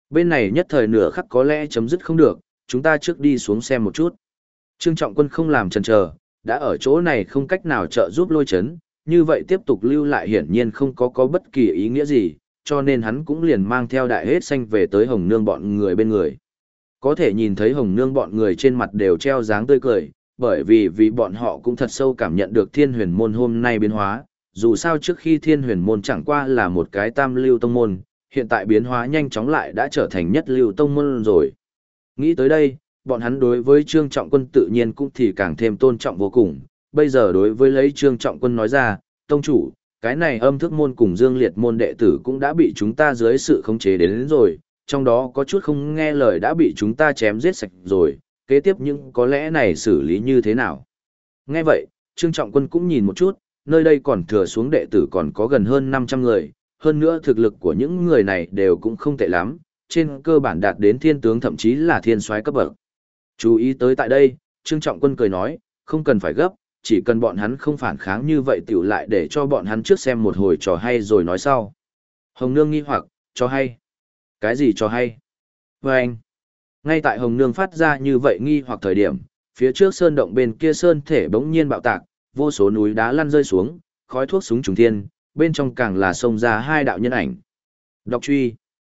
A: Bên này nhất thời nửa khắc có lẽ chấm dứt không được, chúng ta trước đi xuống xem một chút. Trương Trọng Quân không làm chần chờ, đã ở chỗ này không cách nào trợ giúp Lôi Chấn, như vậy tiếp tục lưu lại hiển nhiên không có bất kỳ ý nghĩa gì, cho nên hắn cũng liền mang theo Đại Hết Xanh về tới Hồng Nương bọn người bên người. Có thể nhìn thấy Hồng Nương bọn người trên mặt đều treo dáng tươi cười, bởi vì bọn họ cũng thật sâu cảm nhận được Thiên Huyền Môn hôm nay biến hóa, dù sao trước khi Thiên Huyền Môn chẳng qua là một cái tam lưu tông môn, hiện tại biến hóa nhanh chóng lại đã trở thành nhất lưu tông môn rồi. Nghĩ tới đây, bọn hắn đối với Trương Trọng Quân tự nhiên cũng thì càng thêm tôn trọng vô cùng, bây giờ đối với lấy Trương Trọng Quân nói ra, tông chủ, cái này Âm Thức Môn cùng Dương Liệt Môn đệ tử cũng đã bị chúng ta dưới sự khống chế đến rồi, trong đó có chút không nghe lời đã bị chúng ta chém giết sạch rồi, kế tiếp những có lẽ này xử lý như thế nào. Nghe vậy, Trương Trọng Quân cũng nhìn một chút, nơi đây còn thừa xuống đệ tử còn có gần hơn 500 người, hơn nữa thực lực của những người này đều cũng không tệ lắm, trên cơ bản đạt đến thiên tướng thậm chí là thiên soái cấp bậc. Chú ý tới tại đây, Trương Trọng Quân cười nói, không cần phải gấp, chỉ cần bọn hắn không phản kháng như vậy tiểu lại để cho bọn hắn trước xem một hồi trò hay rồi nói sau. Hồng Nương nghi hoặc, trò hay? Cái gì trò hay? Và anh, ngay tại Hồng Nương phát ra như vậy nghi hoặc thời điểm, phía trước sơn động bên kia sơn thể bỗng nhiên bạo tạc, vô số núi đá lăn rơi xuống, khói thuốc súng trùng thiên, bên trong càng là xông ra hai đạo nhân ảnh. Đọc truy.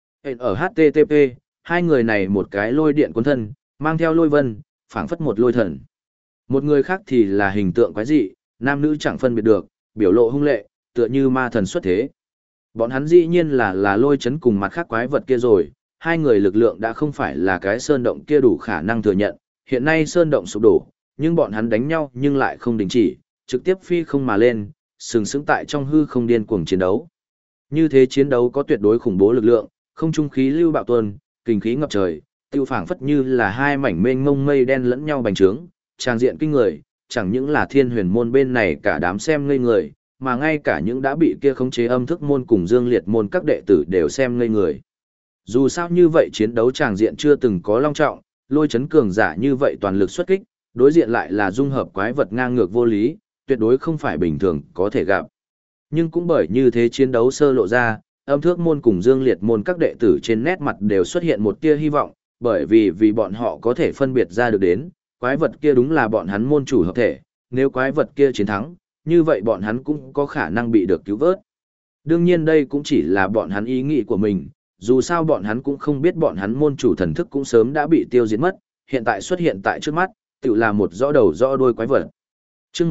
A: Ở HTTP, hai người này một cái lôi điện cuốn thân, mang theo lôi vân, phảng phất một lôi thần. Một người khác thì là hình tượng quái dị, nam nữ chẳng phân biệt được, biểu lộ hung lệ, tựa như ma thần xuất thế. Bọn hắn dĩ nhiên là Lôi Chấn cùng mặt khác quái vật kia rồi, hai người lực lượng đã không phải là cái sơn động kia đủ khả năng thừa nhận, hiện nay sơn động sụp đổ, nhưng bọn hắn đánh nhau nhưng lại không đình chỉ, trực tiếp phi không mà lên, sừng sững tại trong hư không điên cuồng chiến đấu. Như thế chiến đấu có tuyệt đối khủng bố lực lượng, không trung khí lưu bạo tuôn, kinh khí ngập trời, tiêu phảng phất như là hai mảnh mênh mông mây đen lẫn nhau bành trướng, tràng diện kinh người, chẳng những là Thiên Huyền Môn bên này cả đám xem ngây người, mà ngay cả những đã bị kia khống chế Âm Thức Môn cùng Dương Liệt Môn các đệ tử đều xem ngây người. Dù sao như vậy chiến đấu tràng diện chưa từng có long trọng, Lôi Chấn cường giả như vậy toàn lực xuất kích, đối diện lại là dung hợp quái vật ngang ngược vô lý, tuyệt đối không phải bình thường có thể gặp. Nhưng cũng bởi như thế chiến đấu sơ lộ ra, Âm Thức Môn cùng Dương Liệt Môn các đệ tử trên nét mặt đều xuất hiện một tia hy vọng, bởi vì bọn họ có thể phân biệt ra được đến, quái vật kia đúng là bọn hắn môn chủ hợp thể, nếu quái vật kia chiến thắng, như vậy bọn hắn cũng có khả năng bị được cứu vớt. Đương nhiên đây cũng chỉ là bọn hắn ý nghĩ của mình, dù sao bọn hắn cũng không biết bọn hắn môn chủ thần thức cũng sớm đã bị tiêu diệt mất, hiện tại xuất hiện tại trước mắt, tự là một rõ đầu rõ đuôi quái vật. Chương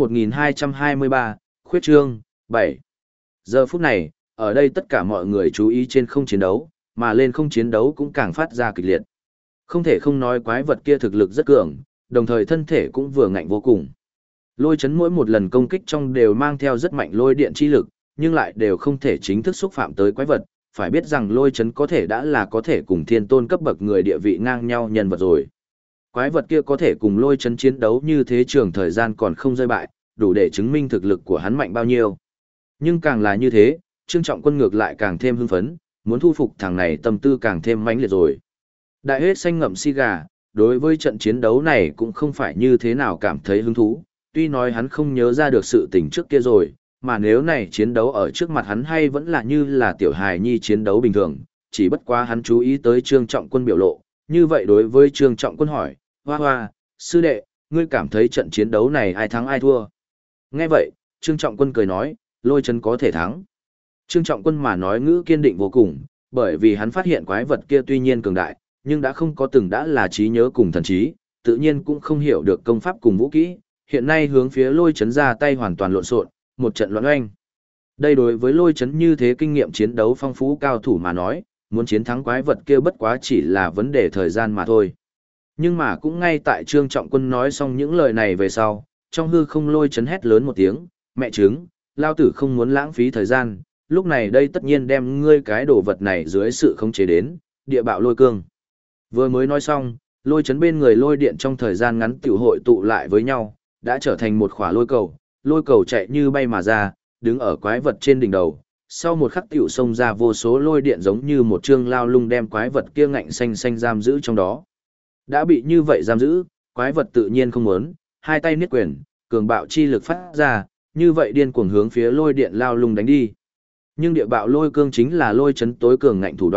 A: 1223, Khuyết chương 7. Giờ phút này, ở đây tất cả mọi người chú ý trên không chiến đấu, mà lên không chiến đấu cũng càng phát ra kịch liệt. Không thể không nói quái vật kia thực lực rất cường, đồng thời thân thể cũng vừa ngạnh vô cùng. Lôi Chấn mỗi một lần công kích trong đều mang theo rất mạnh lôi điện chi lực, nhưng lại đều không thể chính thức xúc phạm tới quái vật, phải biết rằng Lôi Chấn có thể đã là có thể cùng thiên tôn cấp bậc người địa vị ngang nhau nhân vật rồi. Quái vật kia có thể cùng Lôi Chấn chiến đấu như thế trường thời gian còn không rơi bại, đủ để chứng minh thực lực của hắn mạnh bao nhiêu. Nhưng càng là như thế, Trương Trọng Quân ngược lại càng thêm hưng phấn, muốn thu phục thằng này tâm tư càng thêm mãnh liệt rồi. Đại Hết Xanh ngậm si gà, đối với trận chiến đấu này cũng không phải như thế nào cảm thấy hứng thú, tuy nói hắn không nhớ ra được sự tình trước kia rồi, mà nếu này chiến đấu ở trước mặt hắn hay vẫn là như là tiểu hài nhi chiến đấu bình thường, chỉ bất quá hắn chú ý tới Trương Trọng Quân biểu lộ, như vậy đối với Trương Trọng Quân hỏi, hoa hoa, sư đệ, ngươi cảm thấy trận chiến đấu này ai thắng ai thua? Nghe vậy, Trương Trọng Quân cười nói, Lôi Chấn có thể thắng. Trương Trọng Quân mà nói ngữ kiên định vô cùng, bởi vì hắn phát hiện quái vật kia tuy nhiên cường đại, nhưng đã không có từng đã là trí nhớ cùng thần trí, tự nhiên cũng không hiểu được công pháp cùng vũ kỹ, hiện nay hướng phía Lôi Chấn ra tay hoàn toàn lộn xộn, một trận loạn oanh. Đây đối với Lôi Chấn như thế kinh nghiệm chiến đấu phong phú cao thủ mà nói, muốn chiến thắng quái vật kia bất quá chỉ là vấn đề thời gian mà thôi. Nhưng mà cũng ngay tại Trương Trọng Quân nói xong những lời này về sau, trong hư không Lôi Chấn hét lớn một tiếng, mẹ trứng, lao tử không muốn lãng phí thời gian, lúc này đây tất nhiên đem ngươi cái đồ vật này dưới sự khống chế đến, địa bạo lôi cương. Vừa mới nói xong, Lôi Chấn bên người lôi điện trong thời gian ngắn tiểu hội tụ lại với nhau, đã trở thành một khỏa lôi cầu chạy như bay mà ra, đứng ở quái vật trên đỉnh đầu. Sau một khắc tiểu xông ra vô số lôi điện giống như một chương lao lung đem quái vật kia ngạnh xanh xanh giam giữ trong đó. Đã bị như vậy giam giữ, quái vật tự nhiên không muốn, hai tay niết quyền, cường bạo chi lực phát ra, như vậy điên cuồng hướng phía lôi điện lao lung đánh đi. Nhưng địa bạo lôi cương chính là Lôi Chấn tối cường ngạnh thủ đoạn,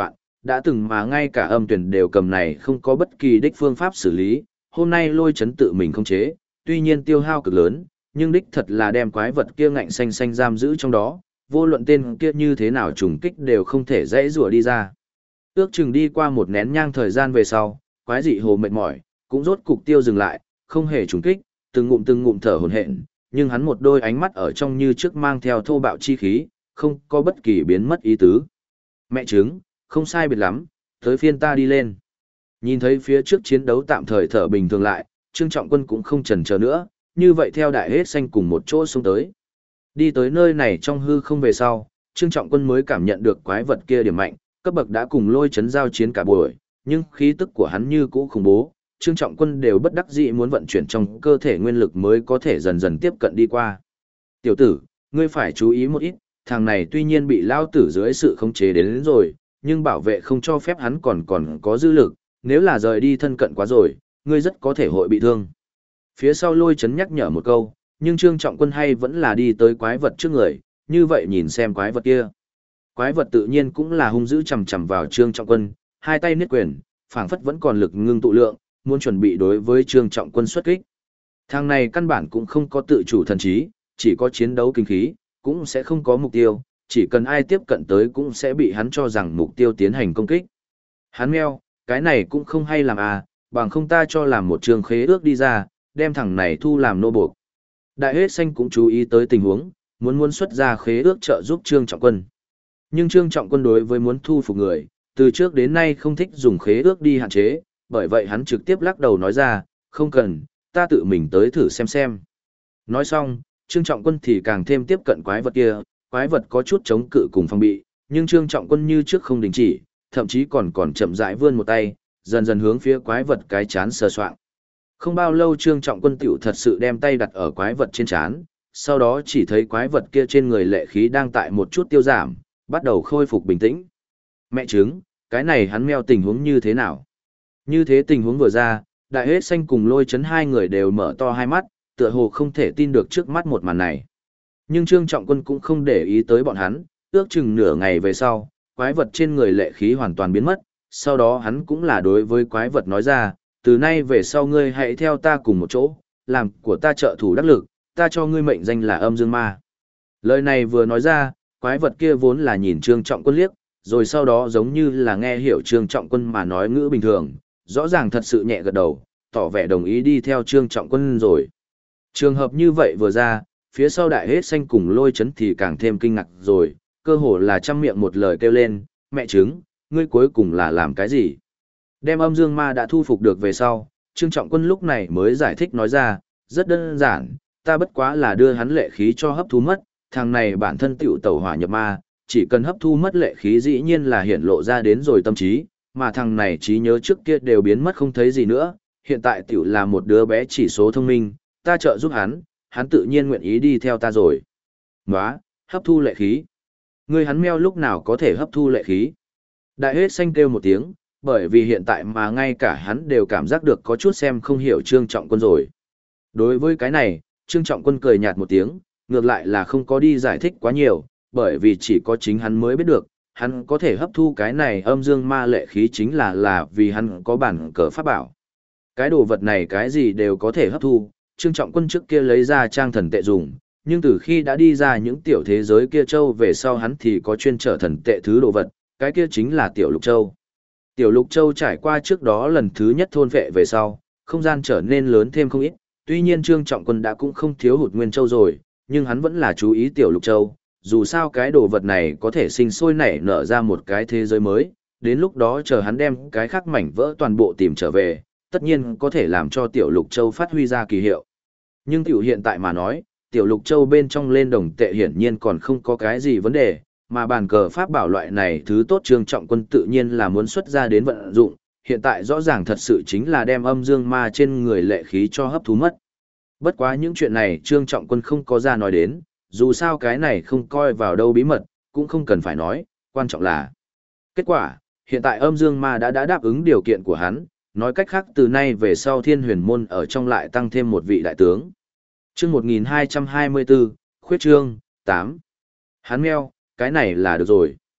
A: đã từng mà ngay cả âm tuyển đều cầm này không có bất kỳ đích phương pháp xử lý, hôm nay lôi chấn tự mình không chế, tuy nhiên tiêu hao cực lớn, nhưng đích thật là đem quái vật kia ngạnh xanh xanh giam giữ trong đó, vô luận tên kia như thế nào trùng kích đều không thể dễ rủa đi ra. Ước chừng đi qua một nén nhang thời gian về sau, quái dị hồ mệt mỏi, cũng rốt cục tiêu dừng lại, không hề trùng kích, từng ngụm thở hổn hển, nhưng hắn một đôi ánh mắt ở trong như trước mang theo thô bạo chi khí, không có bất kỳ biến mất ý tứ. Mẹ trứng, không sai biệt lắm, tới phiên ta đi lên. Nhìn thấy phía trước chiến đấu tạm thời thở bình thường lại, Trương Trọng Quân cũng không chần chờ nữa, như vậy theo đại hết xanh cùng một chỗ xuống tới. Đi tới nơi này trong hư không về sau, Trương Trọng Quân mới cảm nhận được quái vật kia điểm mạnh, cấp bậc đã cùng lôi chấn giao chiến cả buổi, nhưng khí tức của hắn như cũ khủng bố, Trương Trọng Quân đều bất đắc dĩ muốn vận chuyển trong cơ thể nguyên lực mới có thể dần dần tiếp cận đi qua. Tiểu tử, ngươi phải chú ý một ít, thằng này tuy nhiên bị lao tử dưới sự khống chế đến rồi, nhưng bảo vệ không cho phép hắn còn có dư lực, nếu là rời đi thân cận quá rồi, ngươi rất có thể hội bị thương. Phía sau lôi chấn nhắc nhở một câu, nhưng Trương Trọng Quân hay vẫn là đi tới quái vật trước người, như vậy nhìn xem quái vật kia. Quái vật tự nhiên cũng là hung dữ chầm chầm vào Trương Trọng Quân, hai tay niết quyền, phảng phất vẫn còn lực ngưng tụ lượng, muốn chuẩn bị đối với Trương Trọng Quân xuất kích. Thằng này căn bản cũng không có tự chủ thần trí, chỉ có chiến đấu kinh khí, cũng sẽ không có mục tiêu, chỉ cần ai tiếp cận tới cũng sẽ bị hắn cho rằng mục tiêu tiến hành công kích. Hắn meo, cái này cũng không hay làm à, bằng không ta cho làm một trường khế ước đi ra, đem thằng này thu làm nô buộc. Đại hết xanh cũng chú ý tới tình huống, muốn xuất ra khế ước trợ giúp Trương Trọng Quân. Nhưng Trương Trọng Quân đối với muốn thu phục người, từ trước đến nay không thích dùng khế ước đi hạn chế, bởi vậy hắn trực tiếp lắc đầu nói ra, không cần, ta tự mình tới thử xem. Nói xong, Trương Trọng Quân thì càng thêm tiếp cận quái vật kia, quái vật có chút chống cự cùng phòng bị, nhưng Trương Trọng Quân như trước không đình chỉ, thậm chí còn chậm rãi vươn một tay, dần dần hướng phía quái vật cái chán sờ soạng. Không bao lâu Trương Trọng Quân tiểu thật sự đem tay đặt ở quái vật trên chán, sau đó chỉ thấy quái vật kia trên người lệ khí đang tại một chút tiêu giảm, bắt đầu khôi phục bình tĩnh. Mẹ trứng, cái này hắn meo tình huống như thế nào? Như thế tình huống vừa ra, đại hết xanh cùng lôi chấn hai người đều mở to hai mắt, tựa hồ không thể tin được trước mắt một màn này. Nhưng Trương Trọng Quân cũng không để ý tới bọn hắn, ước chừng nửa ngày về sau, quái vật trên người lệ khí hoàn toàn biến mất, sau đó hắn cũng là đối với quái vật nói ra, từ nay về sau ngươi hãy theo ta cùng một chỗ, làm của ta trợ thủ đắc lực, ta cho ngươi mệnh danh là Âm Dương Ma. Lời này vừa nói ra, quái vật kia vốn là nhìn Trương Trọng Quân liếc, rồi sau đó giống như là nghe hiểu Trương Trọng Quân mà nói ngữ bình thường, rõ ràng thật sự nhẹ gật đầu, tỏ vẻ đồng ý đi theo Trương Trọng Quân rồi. Trường hợp như vậy vừa ra, phía sau đại hết xanh cùng lôi chấn thì càng thêm kinh ngạc rồi, cơ hồ là trăm miệng một lời kêu lên, mẹ trứng, ngươi cuối cùng là làm cái gì? Đem Âm Dương Ma đã thu phục được về sau, Trương Trọng Quân lúc này mới giải thích nói ra, rất đơn giản, ta bất quá là đưa hắn lệ khí cho hấp thu mất, thằng này bản thân tiểu tẩu hỏa nhập ma, chỉ cần hấp thu mất lệ khí dĩ nhiên là hiện lộ ra đến rồi tâm trí, mà thằng này trí nhớ trước kia đều biến mất không thấy gì nữa, hiện tại tiểu là một đứa bé chỉ số thông minh, ta trợ giúp hắn tự nhiên nguyện ý đi theo ta rồi. Nóa, hấp thu lệ khí. Ngươi hắn meo lúc nào có thể hấp thu lệ khí? Đại hết xanh kêu một tiếng, bởi vì hiện tại mà ngay cả hắn đều cảm giác được có chút xem không hiểu Trương Trọng Quân rồi. Đối với cái này, Trương Trọng Quân cười nhạt một tiếng, ngược lại là không có đi giải thích quá nhiều, bởi vì chỉ có chính hắn mới biết được, hắn có thể hấp thu cái này âm dương ma lệ khí chính là vì hắn có bản cờ pháp bảo. Cái đồ vật này cái gì đều có thể hấp thu, Trương Trọng Quân trước kia lấy ra trang thần tệ dùng, nhưng từ khi đã đi ra những tiểu thế giới kia châu về sau hắn thì có chuyên trở thần tệ thứ đồ vật, cái kia chính là tiểu lục châu. Tiểu lục châu trải qua trước đó lần thứ nhất thôn vệ về sau, không gian trở nên lớn thêm không ít, tuy nhiên Trương Trọng Quân đã cũng không thiếu hụt nguyên châu rồi, nhưng hắn vẫn là chú ý tiểu lục châu, dù sao cái đồ vật này có thể sinh sôi nảy nở ra một cái thế giới mới, đến lúc đó chờ hắn đem cái khác mảnh vỡ toàn bộ tìm trở về, tất nhiên có thể làm cho tiểu lục châu phát huy ra kỳ hiệu. Nhưng tiểu hiện tại mà nói, tiểu lục châu bên trong lên đồng tệ hiển nhiên còn không có cái gì vấn đề, mà bàn cờ pháp bảo loại này thứ tốt Trương Trọng Quân tự nhiên là muốn xuất ra đến vận dụng, hiện tại rõ ràng thật sự chính là đem âm dương ma trên người lệ khí cho hấp thu mất. Bất quá những chuyện này Trương Trọng Quân không có ra nói đến, dù sao cái này không coi vào đâu bí mật, cũng không cần phải nói, quan trọng là kết quả, hiện tại âm dương ma đã đáp ứng điều kiện của hắn, nói cách khác từ nay về sau Thiên Huyền Môn ở trong lại tăng thêm một vị đại tướng. Chương 1224, Khuyết Trương 8. Hắn meo, cái này là được rồi.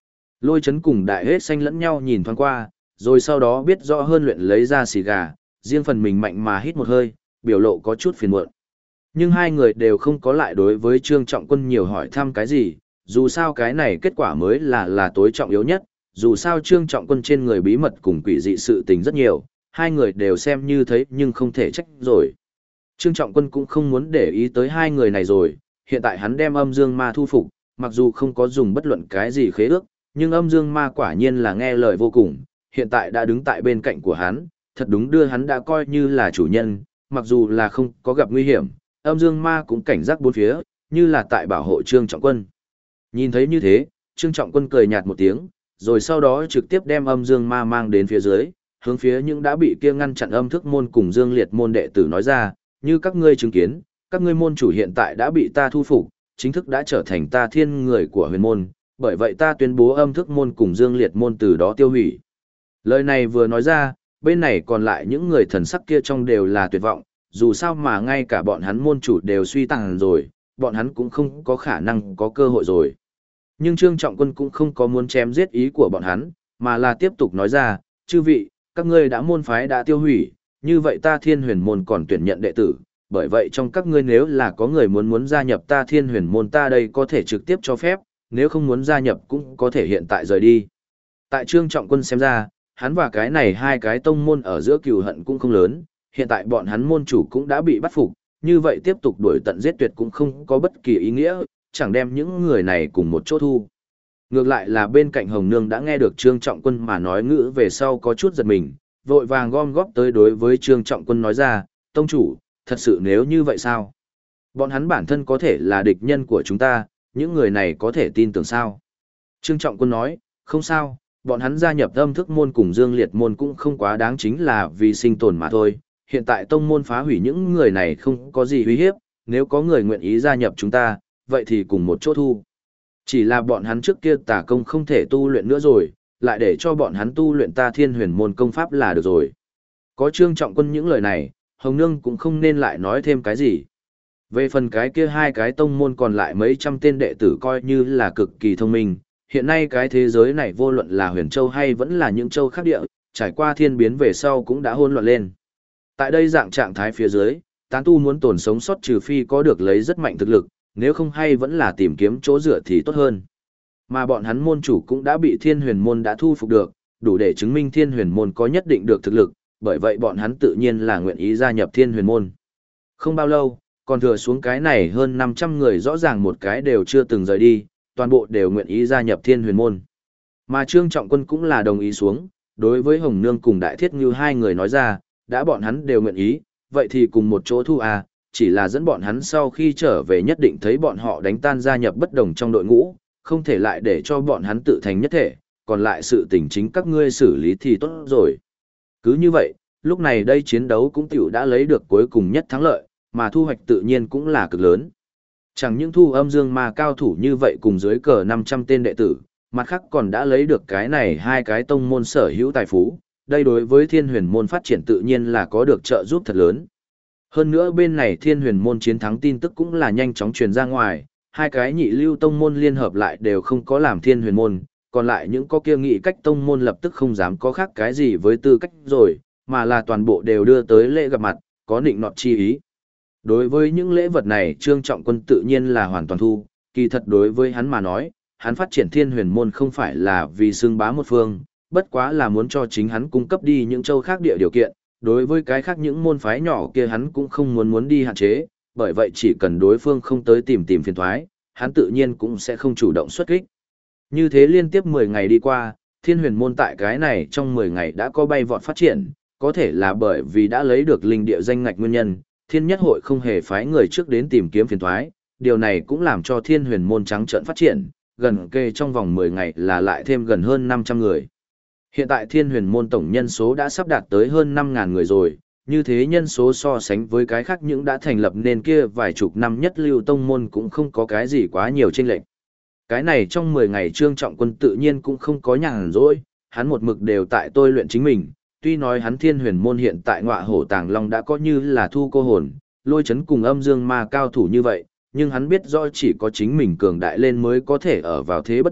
A: Lôi chấn cùng đại hết xanh lẫn nhau nhìn thoáng qua, rồi sau đó biết rõ hơn luyện lấy ra xì gà, riêng phần mình mạnh mà hít một hơi, biểu lộ có chút phiền muộn. Nhưng hai người đều không có lại đối với Trương Trọng Quân nhiều hỏi thăm cái gì, dù sao cái này kết quả mới là tối trọng yếu nhất, dù sao Trương Trọng Quân trên người bí mật cùng quỷ dị sự tình rất nhiều, hai người đều xem như thấy nhưng không thể trách rồi. Trương Trọng Quân cũng không muốn để ý tới hai người này rồi, hiện tại hắn đem âm dương ma thu phục, mặc dù không có dùng bất luận cái gì khế ước, nhưng âm dương ma quả nhiên là nghe lời vô cùng, hiện tại đã đứng tại bên cạnh của hắn, thật đúng đưa hắn đã coi như là chủ nhân, mặc dù là không có gặp nguy hiểm, âm dương ma cũng cảnh giác bốn phía, như là tại bảo hộ Trương Trọng Quân. Nhìn thấy như thế, Trương Trọng Quân cười nhạt một tiếng, rồi sau đó trực tiếp đem âm dương ma mang đến phía dưới, hướng phía những đã bị kia ngăn chặn âm thức môn cùng dương liệt môn đệ tử nói ra, như các ngươi chứng kiến, các ngươi môn chủ hiện tại đã bị ta thu phục, chính thức đã trở thành ta thiên người của huyền môn, bởi vậy ta tuyên bố âm thức môn cùng dương liệt môn từ đó tiêu hủy. Lời này vừa nói ra, bên này còn lại những người thần sắc kia trong đều là tuyệt vọng, dù sao mà ngay cả bọn hắn môn chủ đều suy tàn rồi, bọn hắn cũng không có khả năng có cơ hội rồi. Nhưng Trương Trọng Quân cũng không có muốn chém giết ý của bọn hắn, mà là tiếp tục nói ra, chư vị, các ngươi đã môn phái đã tiêu hủy, như vậy ta thiên huyền môn còn tuyển nhận đệ tử, bởi vậy trong các ngươi nếu là có người muốn gia nhập ta thiên huyền môn ta đây có thể trực tiếp cho phép, nếu không muốn gia nhập cũng có thể hiện tại rời đi. Tại Trương Trọng Quân xem ra, hắn và cái này hai cái tông môn ở giữa cừu hận cũng không lớn, hiện tại bọn hắn môn chủ cũng đã bị bắt phục, như vậy tiếp tục đuổi tận giết tuyệt cũng không có bất kỳ ý nghĩa, chẳng đem những người này cùng một chỗ thu. Ngược lại là bên cạnh Hồng Nương đã nghe được Trương Trọng Quân mà nói ngữ về sau có chút giật mình, vội vàng gom góp tới đối với Trương Trọng Quân nói ra, tông chủ, thật sự nếu như vậy sao? Bọn hắn bản thân có thể là địch nhân của chúng ta, những người này có thể tin tưởng sao? Trương Trọng Quân nói, không sao, bọn hắn gia nhập âm thức môn cùng dương liệt môn cũng không quá đáng chính là vì sinh tồn mà thôi. Hiện tại tông môn phá hủy những người này không có gì uy hiếp, nếu có người nguyện ý gia nhập chúng ta, vậy thì cùng một chỗ thu. Chỉ là bọn hắn trước kia tà công không thể tu luyện nữa rồi, lại để cho bọn hắn tu luyện ta thiên huyền môn công pháp là được rồi. Có Trương Trọng Quân những lời này, Hồng Nương cũng không nên lại nói thêm cái gì. Về phần cái kia hai cái tông môn còn lại mấy trăm tên đệ tử coi như là cực kỳ thông minh, hiện nay cái thế giới này vô luận là huyền châu hay vẫn là những châu khác địa, trải qua thiên biến về sau cũng đã hỗn loạn lên. Tại đây dạng trạng thái phía dưới, tán tu muốn tồn sống sót trừ phi có được lấy rất mạnh thực lực, nếu không hay vẫn là tìm kiếm chỗ dựa thì tốt hơn. Mà bọn hắn môn chủ cũng đã bị thiên huyền môn đã thu phục được, đủ để chứng minh thiên huyền môn có nhất định được thực lực, bởi vậy bọn hắn tự nhiên là nguyện ý gia nhập thiên huyền môn. Không bao lâu, còn thừa xuống cái này hơn 500 người rõ ràng một cái đều chưa từng rời đi, toàn bộ đều nguyện ý gia nhập thiên huyền môn. Mà Trương Trọng Quân cũng là đồng ý xuống, đối với Hồng Nương cùng Đại Thiết Ngưu hai người nói ra, đã bọn hắn đều nguyện ý, vậy thì cùng một chỗ thu à, chỉ là dẫn bọn hắn sau khi trở về nhất định thấy bọn họ đánh tan gia nhập bất đồng trong đội ngũ, không thể lại để cho bọn hắn tự thành nhất thể, còn lại sự tình chính các ngươi xử lý thì tốt rồi. Cứ như vậy, lúc này đây chiến đấu cũng tiểu đã lấy được cuối cùng nhất thắng lợi, mà thu hoạch tự nhiên cũng là cực lớn. Chẳng những thu âm dương ma cao thủ như vậy cùng dưới cờ 500 tên đệ tử, mặt khác còn đã lấy được cái này hai cái tông môn sở hữu tài phú, đây đối với thiên huyền môn phát triển tự nhiên là có được trợ giúp thật lớn. Hơn nữa bên này thiên huyền môn chiến thắng tin tức cũng là nhanh chóng truyền ra ngoài, hai cái nhị lưu tông môn liên hợp lại đều không có làm thiên huyền môn, còn lại những có kia nghị cách tông môn lập tức không dám có khác cái gì với tư cách rồi, mà là toàn bộ đều đưa tới lễ gặp mặt, có nịnh nọt chi ý. Đối với những lễ vật này Trương Trọng Quân tự nhiên là hoàn toàn thu, kỳ thật đối với hắn mà nói, hắn phát triển thiên huyền môn không phải là vì xưng bá một phương, bất quá là muốn cho chính hắn cung cấp đi những châu khác địa điều kiện, đối với cái khác những môn phái nhỏ kia hắn cũng không muốn đi hạn chế, bởi vậy chỉ cần đối phương không tới tìm phiền thoái, hắn tự nhiên cũng sẽ không chủ động xuất kích. Như thế liên tiếp 10 ngày đi qua, thiên huyền môn tại cái này trong 10 ngày đã có bay vọt phát triển, có thể là bởi vì đã lấy được linh địa danh ngạch nguyên nhân, thiên nhất hội không hề phái người trước đến tìm kiếm phiền thoái, điều này cũng làm cho thiên huyền môn trắng trợn phát triển, gần kề trong vòng 10 ngày là lại thêm gần hơn 500 người. Hiện tại thiên huyền môn tổng nhân số đã sắp đạt tới hơn 5.000 người rồi, như thế nhân số so sánh với cái khác những đã thành lập nên kia vài chục năm nhất lưu tông môn cũng không có cái gì quá nhiều chênh lệch. Cái này trong 10 ngày Trương Trọng Quân tự nhiên cũng không có nhàn rỗi, hắn một mực đều tại tôi luyện chính mình, tuy nói hắn thiên huyền môn hiện tại ngọa hổ tàng long đã có như là thu cô hồn, lôi chấn cùng âm dương ma cao thủ như vậy, nhưng hắn biết rõ chỉ có chính mình cường đại lên mới có thể ở vào thế bất bại,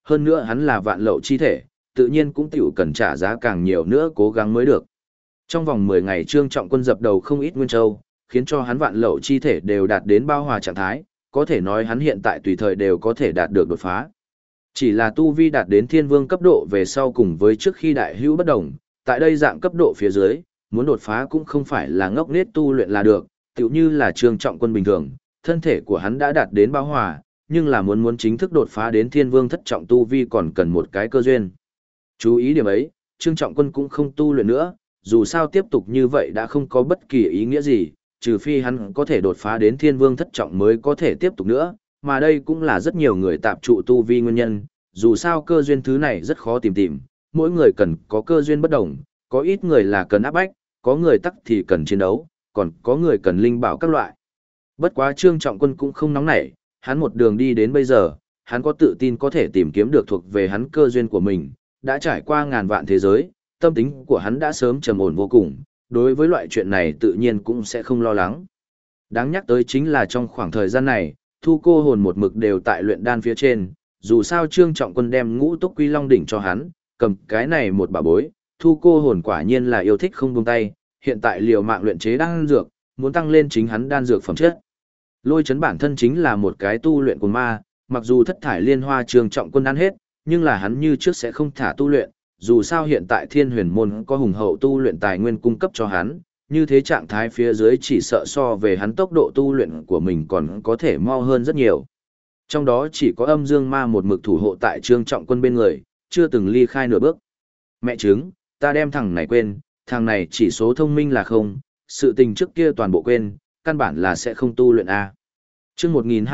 A: hơn nữa hắn là vạn lậu chi thể, tự nhiên cũng tiểu cần trả giá càng nhiều nữa cố gắng mới được. Trong vòng 10 ngày Trương Trọng Quân dập đầu không ít nguyên châu, khiến cho hắn vạn lậu chi thể đều đạt đến bao hòa trạng thái, có thể nói hắn hiện tại tùy thời đều có thể đạt được đột phá. Chỉ là tu vi đạt đến thiên vương cấp độ về sau cùng với trước khi đại hữu bất đồng, tại đây dạng cấp độ phía dưới, muốn đột phá cũng không phải là ngốc nghếch tu luyện là được, tựu như là Trương Trọng Quân bình thường, thân thể của hắn đã đạt đến bao hòa, nhưng là muốn chính thức đột phá đến thiên vương thất trọng tu vi còn cần một cái cơ duyên. Chú ý điểm ấy, Trương Trọng Quân cũng không tu luyện nữa, dù sao tiếp tục như vậy đã không có bất kỳ ý nghĩa gì, trừ phi hắn có thể đột phá đến thiên vương thất trọng mới có thể tiếp tục nữa, mà đây cũng là rất nhiều người tạp trụ tu vi nguyên nhân, dù sao cơ duyên thứ này rất khó tìm, mỗi người cần có cơ duyên bất đồng, có ít người là cần áp bách, có người tắc thì cần chiến đấu, còn có người cần linh bảo các loại. Bất quá Trương Trọng Quân cũng không nóng nảy, hắn một đường đi đến bây giờ, hắn có tự tin có thể tìm kiếm được thuộc về hắn cơ duyên của mình, đã trải qua ngàn vạn thế giới, tâm tính của hắn đã sớm trầm ổn vô cùng, đối với loại chuyện này tự nhiên cũng sẽ không lo lắng. Đáng nhắc tới chính là trong khoảng thời gian này, Thu Cô Hồn một mực đều tại luyện đan phía trên, dù sao Trương Trọng Quân đem Ngũ Túc Quy Long đỉnh cho hắn, cầm cái này một bà bối, Thu Cô Hồn quả nhiên là yêu thích không buông tay, hiện tại liều mạng luyện chế đan dược, muốn tăng lên chính hắn đan dược phẩm chất. Lôi Chấn bản thân chính là một cái tu luyện của ma, mặc dù thất thải liên hoa Trương Trọng Quân ăn hết, nhưng là hắn như trước sẽ không thả tu luyện, dù sao hiện tại Thiên Huyền môn có hùng hậu tu luyện tài nguyên cung cấp cho hắn, như thế trạng thái phía dưới chỉ sợ so về hắn tốc độ tu luyện của mình còn có thể mau hơn rất nhiều. Trong đó chỉ có Âm Dương Ma một mực thủ hộ tại Trương Trọng Quân bên người, chưa từng ly khai nửa bước. Mẹ chứng, ta đem thằng này quên, thằng này chỉ số thông minh là không, sự tình trước kia toàn bộ quên, căn bản là sẽ không tu luyện A. Chương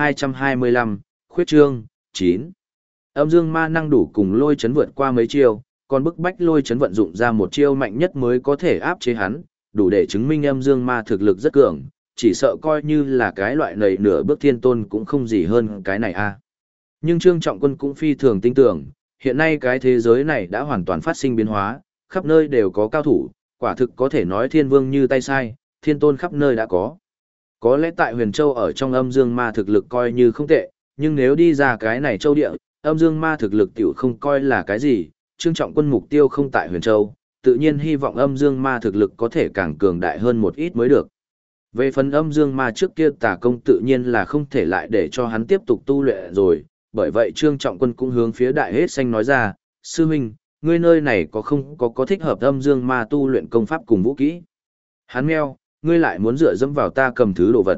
A: 1225, Khuyết Trương, 9. Âm Dương Ma năng đủ cùng Lôi Chấn vượt qua mấy chiêu, còn bức bách Lôi Chấn vận dụng ra một chiêu mạnh nhất mới có thể áp chế hắn, đủ để chứng minh Âm Dương Ma thực lực rất cường, chỉ sợ coi như là cái loại này nửa bước thiên tôn cũng không gì hơn cái này a. Nhưng Trương Trọng Quân cũng phi thường tin tưởng, hiện nay cái thế giới này đã hoàn toàn phát sinh biến hóa, khắp nơi đều có cao thủ, quả thực có thể nói thiên vương như tay sai, thiên tôn khắp nơi đã có. Có lẽ tại Huyền Châu ở trong Âm Dương Ma thực lực coi như không tệ, nhưng nếu đi ra cái này châu địa, Âm Dương Ma thực lực tiểu không coi là cái gì, Trương Trọng Quân mục tiêu không tại Huyền Châu, tự nhiên hy vọng Âm Dương Ma thực lực có thể càng cường đại hơn một ít mới được. Về phần Âm Dương Ma trước kia tà công tự nhiên là không thể lại để cho hắn tiếp tục tu luyện rồi, bởi vậy Trương Trọng Quân cũng hướng phía Đại Hết Xanh nói ra, sư huynh, ngươi nơi này có không có thích hợp Âm Dương Ma tu luyện công pháp cùng vũ kỹ? Hắn meo, ngươi lại muốn dựa dẫm vào ta cầm thứ đồ vật.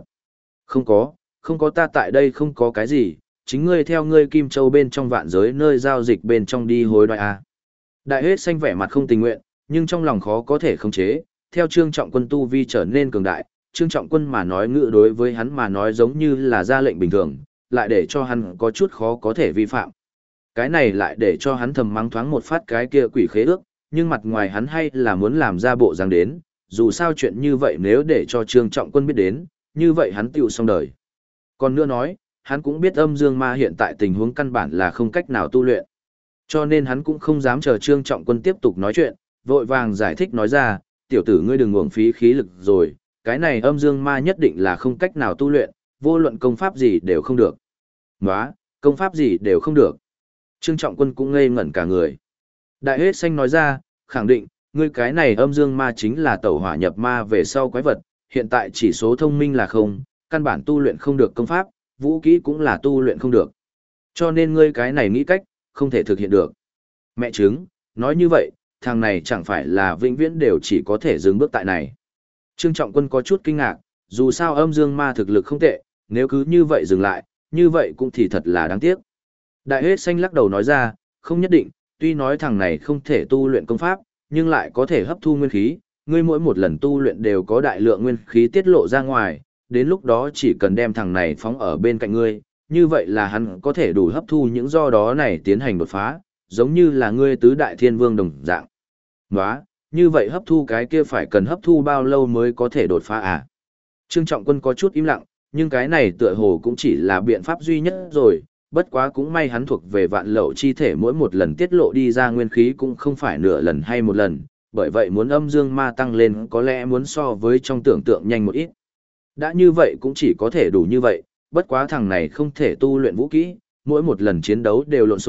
A: Không có ta tại đây không có cái gì, chính ngươi theo ngươi Kim Châu bên trong vạn giới nơi giao dịch bên trong đi hối đoái a. Đại Hết Xanh vẻ mặt không tình nguyện, nhưng trong lòng khó có thể khống chế, theo Trương Trọng Quân tu vi trở nên cường đại, Trương Trọng Quân mà nói ngữ đối với hắn mà nói giống như là ra lệnh bình thường, lại để cho hắn có chút khó có thể vi phạm. Cái này lại để cho hắn thầm mắng thoáng một phát cái kia quỷ khế ước, nhưng mặt ngoài hắn hay là muốn làm ra bộ dáng đến, dù sao chuyện như vậy nếu để cho Trương Trọng Quân biết đến, như vậy hắn tiêu xong đời. Còn nữa nói, hắn cũng biết Âm Dương Ma hiện tại tình huống căn bản là không cách nào tu luyện. Cho nên hắn cũng không dám chờ Trương Trọng Quân tiếp tục nói chuyện, vội vàng giải thích nói ra, tiểu tử ngươi đừng uổng phí khí lực rồi, cái này Âm Dương Ma nhất định là không cách nào tu luyện, vô luận công pháp gì đều không được. Nóa, công pháp gì đều không được. Trương Trọng Quân cũng ngây ngẩn cả người. Đại Hết Xanh nói ra, khẳng định, ngươi cái này Âm Dương Ma chính là tẩu hỏa nhập ma về sau quái vật, hiện tại chỉ số thông minh là không, căn bản tu luyện không được công pháp, vũ kỹ cũng là tu luyện không được. Cho nên ngươi cái này nghĩ cách, không thể thực hiện được. Mẹ chứng, nói như vậy, thằng này chẳng phải là vĩnh viễn đều chỉ có thể dừng bước tại này. Trương Trọng Quân có chút kinh ngạc, dù sao Âm Dương Ma thực lực không tệ, nếu cứ như vậy dừng lại, như vậy cũng thì thật là đáng tiếc. Đại Hết Xanh lắc đầu nói ra, không nhất định, tuy nói thằng này không thể tu luyện công pháp, nhưng lại có thể hấp thu nguyên khí, ngươi mỗi một lần tu luyện đều có đại lượng nguyên khí tiết lộ ra ngoài, đến lúc đó chỉ cần đem thằng này phóng ở bên cạnh ngươi, như vậy là hắn có thể đủ hấp thu những do đó này tiến hành đột phá, giống như là ngươi tứ đại thiên vương đồng dạng. Nóa, như vậy hấp thu cái kia phải cần hấp thu bao lâu mới có thể đột phá à? Trương Trọng Quân có chút im lặng, nhưng cái này tựa hồ cũng chỉ là biện pháp duy nhất rồi, bất quá cũng may hắn thuộc về vạn lậu chi thể mỗi một lần tiết lộ đi ra nguyên khí cũng không phải nửa lần hay một lần, bởi vậy muốn Âm Dương Ma tăng lên có lẽ muốn so với trong tưởng tượng nhanh một ít. Đã như vậy cũng chỉ có thể đủ như vậy, bất quá thằng này không thể tu luyện vũ kỹ, mỗi một lần chiến đấu đều lộn xộn,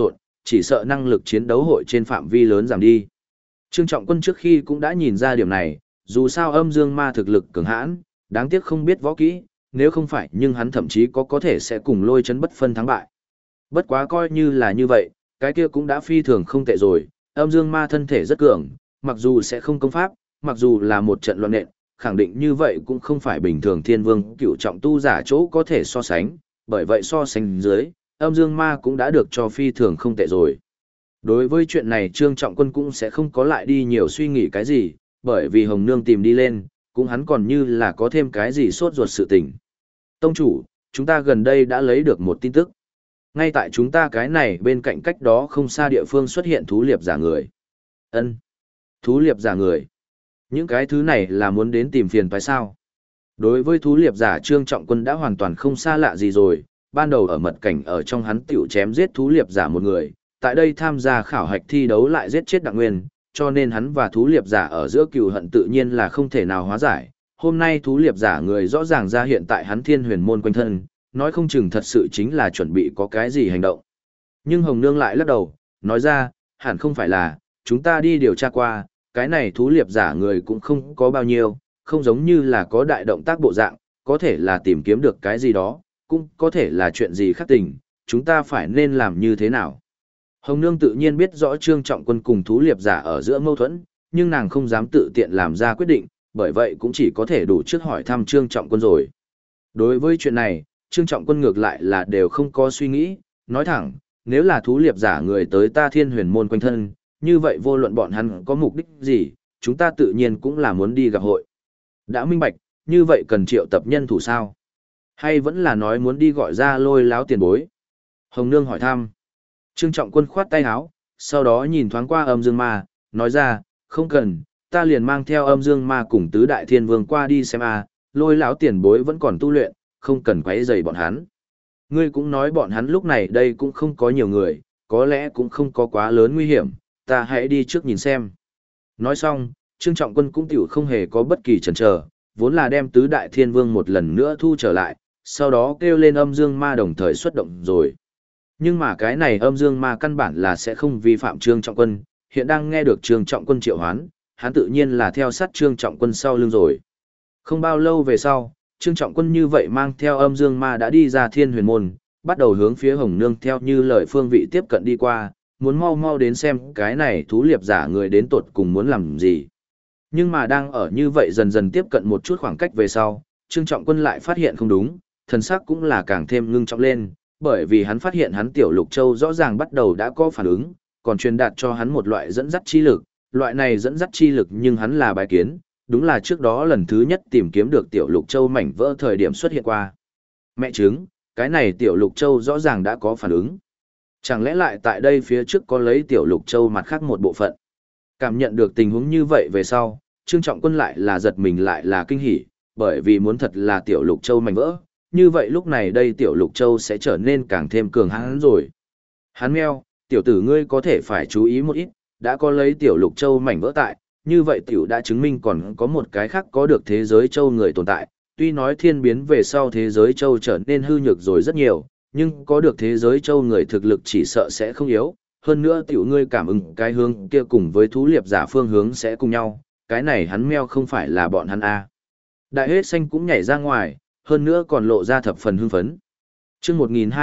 A: chỉ sợ năng lực chiến đấu hội trên phạm vi lớn giảm đi. Trương Trọng Quân trước khi cũng đã nhìn ra điểm này, dù sao âm dương ma thực lực cường hãn, đáng tiếc không biết võ kỹ, nếu không phải nhưng hắn thậm chí có thể sẽ cùng Lôi Chấn bất phân thắng bại. Bất quá coi như là như vậy, cái kia cũng đã phi thường không tệ rồi, âm dương ma thân thể rất cường, mặc dù sẽ không công pháp, mặc dù là một trận loạn nện, khẳng định như vậy cũng không phải bình thường thiên vương cựu trọng tu giả chỗ có thể so sánh, bởi vậy so sánh dưới, âm dương ma cũng đã được cho phi thường không tệ rồi. Đối với chuyện này Trương Trọng Quân cũng sẽ không có lại đi nhiều suy nghĩ cái gì, bởi vì Hồng Nương tìm đi lên, cũng hắn còn như là có thêm cái gì sốt ruột sự tình. Tông chủ, chúng ta gần đây đã lấy được một tin tức. Ngay tại chúng ta cái này bên cạnh cách đó không xa địa phương xuất hiện thú liệp giả người. Ân, thú liệp giả người. Những cái thứ này là muốn đến tìm phiền phải sao? Đối với thú liệp giả Trương Trọng Quân đã hoàn toàn không xa lạ gì rồi, ban đầu ở mật cảnh ở trong hắn tiểu chém giết thú liệp giả một người, tại đây tham gia khảo hạch thi đấu lại giết chết Đặng Nguyên, cho nên hắn và thú liệp giả ở giữa cừu hận tự nhiên là không thể nào hóa giải. Hôm nay thú liệp giả người rõ ràng ra hiện tại hắn Thiên Huyền môn quanh thân, nói không chừng thật sự chính là chuẩn bị có cái gì hành động. Nhưng Hồng Nương lại lắc đầu, nói ra, hẳn không phải là, chúng ta đi điều tra qua, cái này thú liệp giả người cũng không có bao nhiêu, không giống như là có đại động tác bộ dạng, có thể là tìm kiếm được cái gì đó, cũng có thể là chuyện gì khác tình, chúng ta phải nên làm như thế nào. Hồng Nương tự nhiên biết rõ Trương Trọng Quân cùng thú liệp giả ở giữa mâu thuẫn, nhưng nàng không dám tự tiện làm ra quyết định, bởi vậy cũng chỉ có thể đủ trước hỏi thăm Trương Trọng Quân rồi. Đối với chuyện này, Trương Trọng Quân ngược lại là đều không có suy nghĩ, nói thẳng, nếu là thú liệp giả người tới ta Thiên Huyền môn quanh thân, như vậy vô luận bọn hắn có mục đích gì, chúng ta tự nhiên cũng là muốn đi gặp hội. Đã minh bạch, như vậy cần triệu tập nhân thủ sao? Hay vẫn là nói muốn đi gọi ra Lôi láo tiền bối? Hồng Nương hỏi thăm. Trương Trọng Quân khoát tay áo, sau đó nhìn thoáng qua âm dương ma, nói ra, không cần, ta liền mang theo âm dương ma cùng tứ đại thiên vương qua đi xem Lôi láo tiền bối vẫn còn tu luyện, không cần quấy rầy bọn hắn. Ngươi cũng nói bọn hắn lúc này đây cũng không có nhiều người, có lẽ cũng không có quá lớn nguy hiểm, ta hãy đi trước nhìn xem. Nói xong, Trương Trọng Quân cũng tiểu không hề có bất kỳ chần chờ, vốn là đem tứ đại thiên vương một lần nữa thu trở lại, sau đó kêu lên âm dương ma đồng thời xuất động rồi. Nhưng mà cái này âm dương ma căn bản là sẽ không vi phạm Trương Trọng Quân, hiện đang nghe được Trương Trọng Quân triệu hoán, hắn tự nhiên là theo sát Trương Trọng Quân sau lưng rồi. Không bao lâu về sau, Trương Trọng Quân như vậy mang theo âm dương ma đã đi ra Thiên Huyền môn, bắt đầu hướng phía Hồng Nương theo như lời phương vị tiếp cận đi qua, muốn mau mau đến xem cái này thú liệp giả người đến tột cùng muốn làm gì. Nhưng mà đang ở như vậy dần dần tiếp cận một chút khoảng cách về sau, Trương Trọng Quân lại phát hiện không đúng, thần sắc cũng là càng thêm ngưng trọng lên, bởi vì hắn phát hiện hắn Tiểu Lục Châu rõ ràng bắt đầu đã có phản ứng, còn truyền đạt cho hắn một loại dẫn dắt chi lực, loại này dẫn dắt chi lực nhưng hắn là bài kiến, đúng là trước đó lần thứ nhất tìm kiếm được Tiểu Lục Châu mảnh vỡ thời điểm xuất hiện qua. Mẹ chứng, cái này Tiểu Lục Châu rõ ràng đã có phản ứng. Chẳng lẽ lại tại đây phía trước có lấy Tiểu Lục Châu mặt khác một bộ phận. Cảm nhận được tình huống như vậy về sau, Trương Trọng Quân lại là giật mình lại là kinh hỉ, bởi vì muốn thật là Tiểu Lục Châu mảnh vỡ, như vậy lúc này đây Tiểu Lục Châu sẽ trở nên càng thêm cường hãn rồi. Hắn meo, tiểu tử ngươi có thể phải chú ý một ít, đã có lấy Tiểu Lục Châu mảnh vỡ tại, như vậy Tiểu đã chứng minh còn có một cái khác có được thế giới châu người tồn tại, tuy nói thiên biến về sau thế giới châu trở nên hư nhược rồi rất nhiều, nhưng có được thế giới châu người thực lực chỉ sợ sẽ không yếu, hơn nữa Tiểu ngươi cảm ứng cái hướng kia cùng với thú liệp giả phương hướng sẽ cùng nhau, cái này hắn meo không phải là bọn hắn Đại hết xanh cũng nhảy ra ngoài, hơn nữa còn lộ ra thập phần hưng phấn. Chương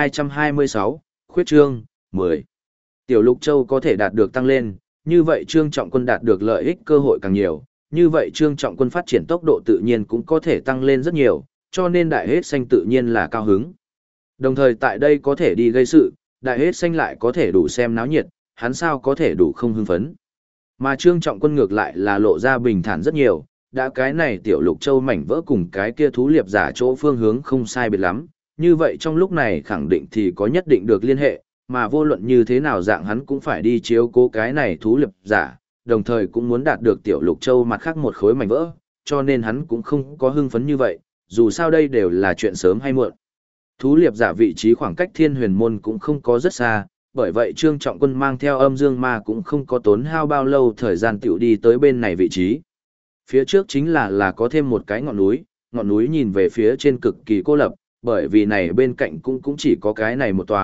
A: 1226, khuyết trương, 10. Tiểu Lục Châu có thể đạt được tăng lên, như vậy Trương Trọng Quân đạt được lợi ích cơ hội càng nhiều, như vậy Trương Trọng Quân phát triển tốc độ tự nhiên cũng có thể tăng lên rất nhiều, cho nên đại hết xanh tự nhiên là cao hứng. Đồng thời tại đây có thể đi gây sự, đại hết xanh lại có thể đủ xem náo nhiệt, hắn sao có thể đủ không hưng phấn. Mà Trương Trọng Quân ngược lại là lộ ra bình thản rất nhiều, đã cái này Tiểu Lục Châu mảnh vỡ cùng cái kia thú liệp giả chỗ phương hướng không sai biệt lắm, như vậy trong lúc này khẳng định thì có nhất định được liên hệ, mà vô luận như thế nào dạng hắn cũng phải đi chiếu cố cái này thú liệp giả, đồng thời cũng muốn đạt được Tiểu Lục Châu mặt khác một khối mảnh vỡ, cho nên hắn cũng không có hưng phấn như vậy, dù sao đây đều là chuyện sớm hay muộn. Thú liệp giả vị trí khoảng cách Thiên Huyền môn cũng không có rất xa, bởi vậy Trương Trọng Quân mang theo âm dương ma cũng không có tốn hao bao lâu thời gian tiểu đi tới bên này vị trí. Phía trước chính là có thêm một cái ngọn núi nhìn về phía trên cực kỳ cô lập, bởi vì này bên cạnh cũng chỉ có cái này một tòa,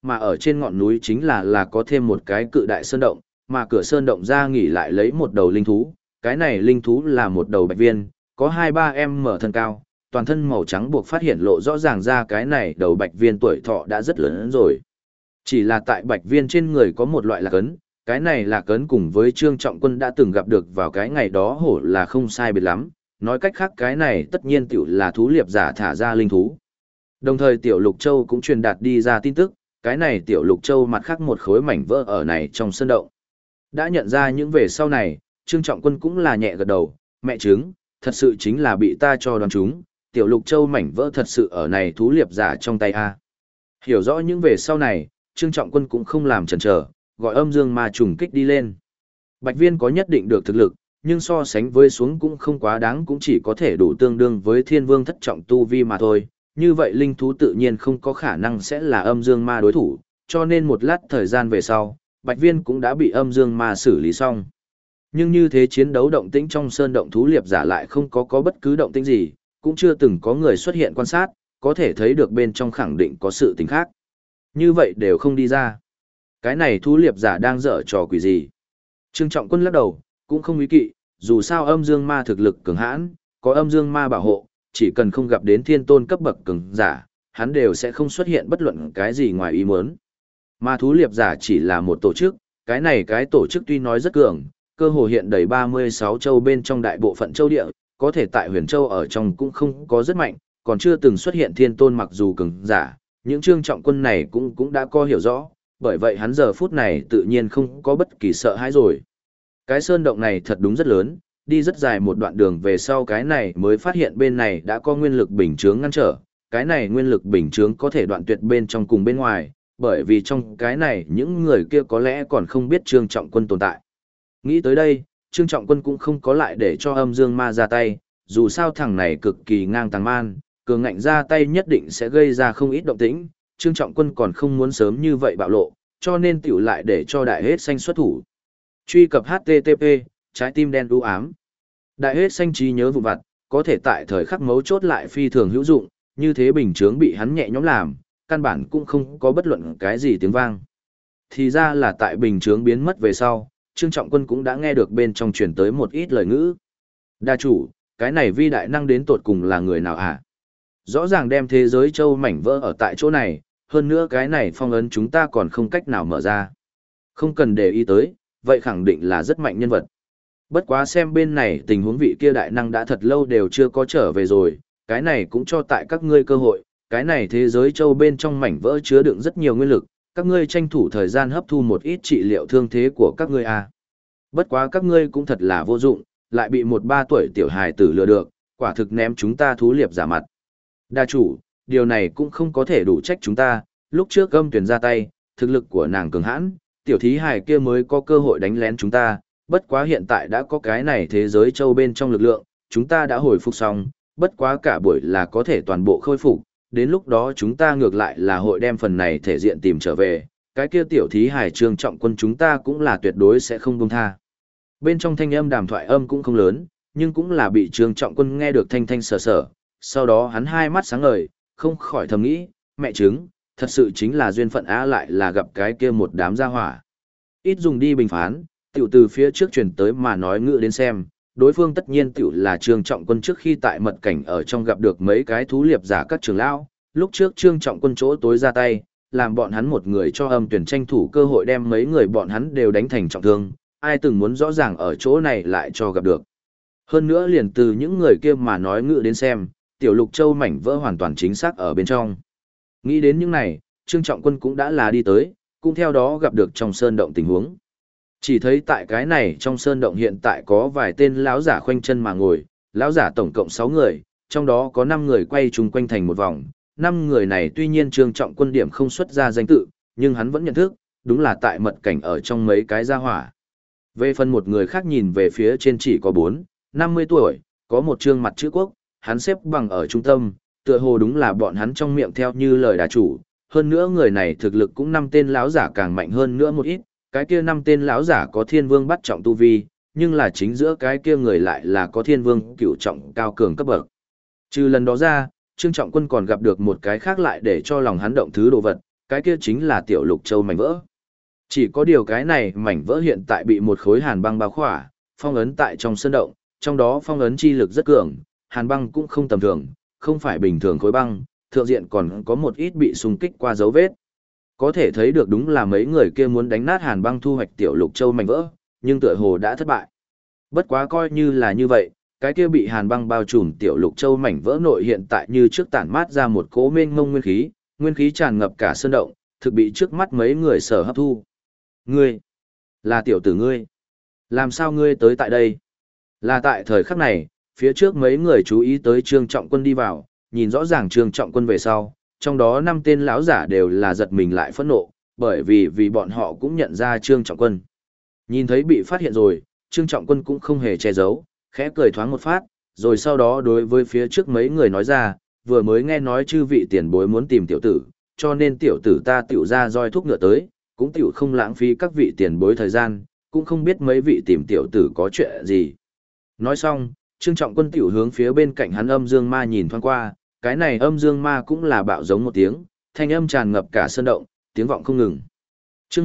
A: mà ở trên ngọn núi chính là có thêm một cái cự đại sơn động, mà cửa sơn động ra nghỉ lại lấy một đầu linh thú, cái này linh thú là một đầu bạch viên, có 2-3 em mở thân cao, toàn thân màu trắng buộc phát hiện lộ rõ ràng ra cái này đầu bạch viên tuổi thọ đã rất lớn rồi. Chỉ là tại bạch viên trên người có một loại lạc ấn, cái này lạc ấn cùng với Trương Trọng Quân đã từng gặp được vào cái ngày đó hổ là không sai biệt lắm, nói cách khác cái này tất nhiên tiểu là thú liệp giả thả ra linh thú. Đồng thời tiểu Lục Châu cũng truyền đạt đi ra tin tức, cái này tiểu Lục Châu mặt khác một khối mảnh vỡ ở này trong sơn động. Đã nhận ra những về sau này, Trương Trọng Quân cũng là nhẹ gật đầu, mẹ chứng, thật sự chính là bị ta cho đoán chúng, tiểu Lục Châu mảnh vỡ thật sự ở này thú liệp giả trong tay a. Hiểu rõ những về sau này, Trương Trọng Quân cũng không làm chần chờ, gọi âm dương ma trùng kích đi lên. Bạch viên có nhất định được thực lực, nhưng so sánh với xuống cũng không quá đáng, cũng chỉ có thể đủ tương đương với thiên vương thất trọng tu vi mà thôi. Như vậy linh thú tự nhiên không có khả năng sẽ là âm dương ma đối thủ, cho nên một lát thời gian về sau, bạch viên cũng đã bị âm dương ma xử lý xong. Nhưng như thế chiến đấu động tĩnh trong sơn động thú liệp giả lại không có bất cứ động tĩnh gì, cũng chưa từng có người xuất hiện quan sát, có thể thấy được bên trong khẳng định có sự tình khác. Như vậy đều không đi ra. Cái này thú liệp giả đang dở trò quỷ gì? Trương Trọng Quân lắc đầu, cũng không ý kỵ, dù sao âm dương ma thực lực cường hãn, có âm dương ma bảo hộ, chỉ cần không gặp đến thiên tôn cấp bậc cường giả, hắn đều sẽ không xuất hiện bất luận cái gì ngoài ý muốn. Ma thú liệp giả chỉ là một tổ chức, cái tổ chức tuy nói rất cường, cơ hồ hiện đầy 36 châu bên trong đại bộ phận châu địa, có thể tại huyền châu ở trong cũng không có rất mạnh, còn chưa từng xuất hiện thiên tôn mặc dù cường giả, những Trương Trọng Quân này cũng đã có hiểu rõ, bởi vậy hắn giờ phút này tự nhiên không có bất kỳ sợ hãi rồi. Cái sơn động này thật đúng rất lớn, đi rất dài một đoạn đường về sau cái này mới phát hiện bên này đã có nguyên lực bình chướng ngăn trở, cái này nguyên lực bình chướng có thể đoạn tuyệt bên trong cùng bên ngoài, bởi vì trong cái này những người kia có lẽ còn không biết Trương Trọng Quân tồn tại. Nghĩ tới đây, Trương Trọng Quân cũng không có lại để cho âm dương ma ra tay, dù sao thằng này cực kỳ ngang tàng man, cường ngạnh ra tay nhất định sẽ gây ra không ít động tĩnh, Trương Trọng Quân còn không muốn sớm như vậy bạo lộ, cho nên tiểu lại để cho đại hết xanh xuất thủ. Truy cập HTTP, trái tim đen đu ám. Đại hết xanh trí nhớ vụ vặt, có thể tại thời khắc mấu chốt lại phi thường hữu dụng, như thế bình chướng bị hắn nhẹ nhõm làm, căn bản cũng không có bất luận cái gì tiếng vang. Thì ra là tại bình chướng biến mất về sau, Trương Trọng Quân cũng đã nghe được bên trong truyền tới một ít lời ngữ. Đa chủ, cái này vi đại năng đến tột cùng là người nào hả? Rõ ràng đem thế giới châu mảnh vỡ ở tại chỗ này, hơn nữa cái này phong ấn chúng ta còn không cách nào mở ra. Không cần để ý tới, vậy khẳng định là rất mạnh nhân vật. Bất quá xem bên này tình huống vị kia đại năng đã thật lâu đều chưa có trở về rồi, cái này cũng cho tại các ngươi cơ hội, cái này thế giới châu bên trong mảnh vỡ chứa đựng rất nhiều nguyên lực, các ngươi tranh thủ thời gian hấp thu một ít trị liệu thương thế của các ngươi à. Bất quá các ngươi cũng thật là vô dụng, lại bị một 3 tuổi tiểu hài tử lừa được, quả thực ném chúng ta thú liệp giả mặt. Đa chủ, điều này cũng không có thể đủ trách chúng ta, lúc trước âm tuyển ra tay, thực lực của nàng cường hãn, tiểu thí hài kia mới có cơ hội đánh lén chúng ta, bất quá hiện tại đã có cái này thế giới châu bên trong lực lượng, chúng ta đã hồi phục xong, bất quá cả buổi là có thể toàn bộ khôi phục, đến lúc đó chúng ta ngược lại là hội đem phần này thể diện tìm trở về, cái kia tiểu thí hài Trương Trọng Quân chúng ta cũng là tuyệt đối sẽ không buông tha. Bên trong thanh âm đàm thoại âm cũng không lớn, nhưng cũng là bị Trương Trọng Quân nghe được thanh thanh sở sở, sau đó hắn hai mắt sáng ngời, không khỏi thầm nghĩ, mẹ chứng, thật sự chính là duyên phận á, lại là gặp cái kia một đám gia hỏa. Ít dùng đi bình phán, tiểu từ phía trước truyền tới mà nói ngữ đến xem, đối phương tất nhiên tiểu là Trương Trọng Quân trước khi tại mật cảnh ở trong gặp được mấy cái thú liệp giả các trưởng lão, lúc trước Trương Trọng Quân chỗ tối ra tay, làm bọn hắn một người cho âm tuyển tranh thủ cơ hội đem mấy người bọn hắn đều đánh thành trọng thương, ai từng muốn rõ ràng ở chỗ này lại cho gặp được. Hơn nữa liền từ những người kia mà nói ngữ đến xem, tiểu Lục Châu mảnh vỡ hoàn toàn chính xác ở bên trong. Nghĩ đến những này, Trương Trọng Quân cũng đã là đi tới, cũng theo đó gặp được trong sơn động tình huống. Chỉ thấy tại cái này trong sơn động hiện tại có vài tên lão giả khoanh chân mà ngồi, lão giả tổng cộng 6 người, trong đó có 5 người quay chung quanh thành một vòng. 5 người này tuy nhiên Trương Trọng Quân điểm không xuất ra danh tự, nhưng hắn vẫn nhận thức, đúng là tại mật cảnh ở trong mấy cái gia hỏa. Về phần một người khác nhìn về phía trên chỉ có 50 tuổi, có một trương mặt chữ quốc, hắn xếp bằng ở trung tâm, tựa hồ đúng là bọn hắn trong miệng theo như lời đà chủ, hơn nữa người này thực lực cũng 5 tên lão giả càng mạnh hơn nữa một ít, cái kia 5 tên lão giả có thiên vương bắt trọng tu vi, nhưng là chính giữa cái kia người lại là có thiên vương cửu trọng cao cường cấp bậc. Trừ lần đó ra, Trương Trọng Quân còn gặp được một cái khác lại để cho lòng hắn động thứ đồ vật, cái kia chính là tiểu lục châu mảnh vỡ. Chỉ có điều cái này mảnh vỡ hiện tại bị một khối hàn băng bao khỏa, phong ấn tại trong sơn động, trong đó phong ấn chi lực rất cường, hàn băng cũng không tầm thường, không phải bình thường khối băng, thượng diện còn có một ít bị xung kích qua dấu vết. Có thể thấy được đúng là mấy người kia muốn đánh nát hàn băng thu hoạch tiểu lục châu mảnh vỡ, nhưng tựa hồ đã thất bại. Bất quá coi như là như vậy, cái kia bị hàn băng bao trùm tiểu lục châu mảnh vỡ nội hiện tại như trước tản mát ra một cỗ mênh mông nguyên khí tràn ngập cả sơn động, thực bị trước mắt mấy người sở hấp thu. Ngươi, là tiểu tử ngươi. Làm sao ngươi tới tại đây? Là tại thời khắc này, phía trước mấy người chú ý tới Trương Trọng Quân đi vào, nhìn rõ ràng Trương Trọng Quân về sau, trong đó 5 tên lão giả đều là giật mình lại phẫn nộ, bởi vì bọn họ cũng nhận ra Trương Trọng Quân. Nhìn thấy bị phát hiện rồi, Trương Trọng Quân cũng không hề che giấu, khẽ cười thoáng một phát, rồi sau đó đối với phía trước mấy người nói ra, vừa mới nghe nói chư vị tiền bối muốn tìm tiểu tử, cho nên tiểu tử ta tiểu ra roi thuốc ngựa tới, cũng tiểu không lãng phí các vị tiền bối thời gian, cũng không biết mấy vị tìm tiểu tử có chuyện gì. Nói xong, Trương Trọng Quân tiểu hướng phía bên cạnh hắn âm dương ma nhìn thoáng qua, cái này âm dương ma cũng là bạo giống một tiếng, thanh âm tràn ngập cả sơn động, tiếng vọng không ngừng. Chương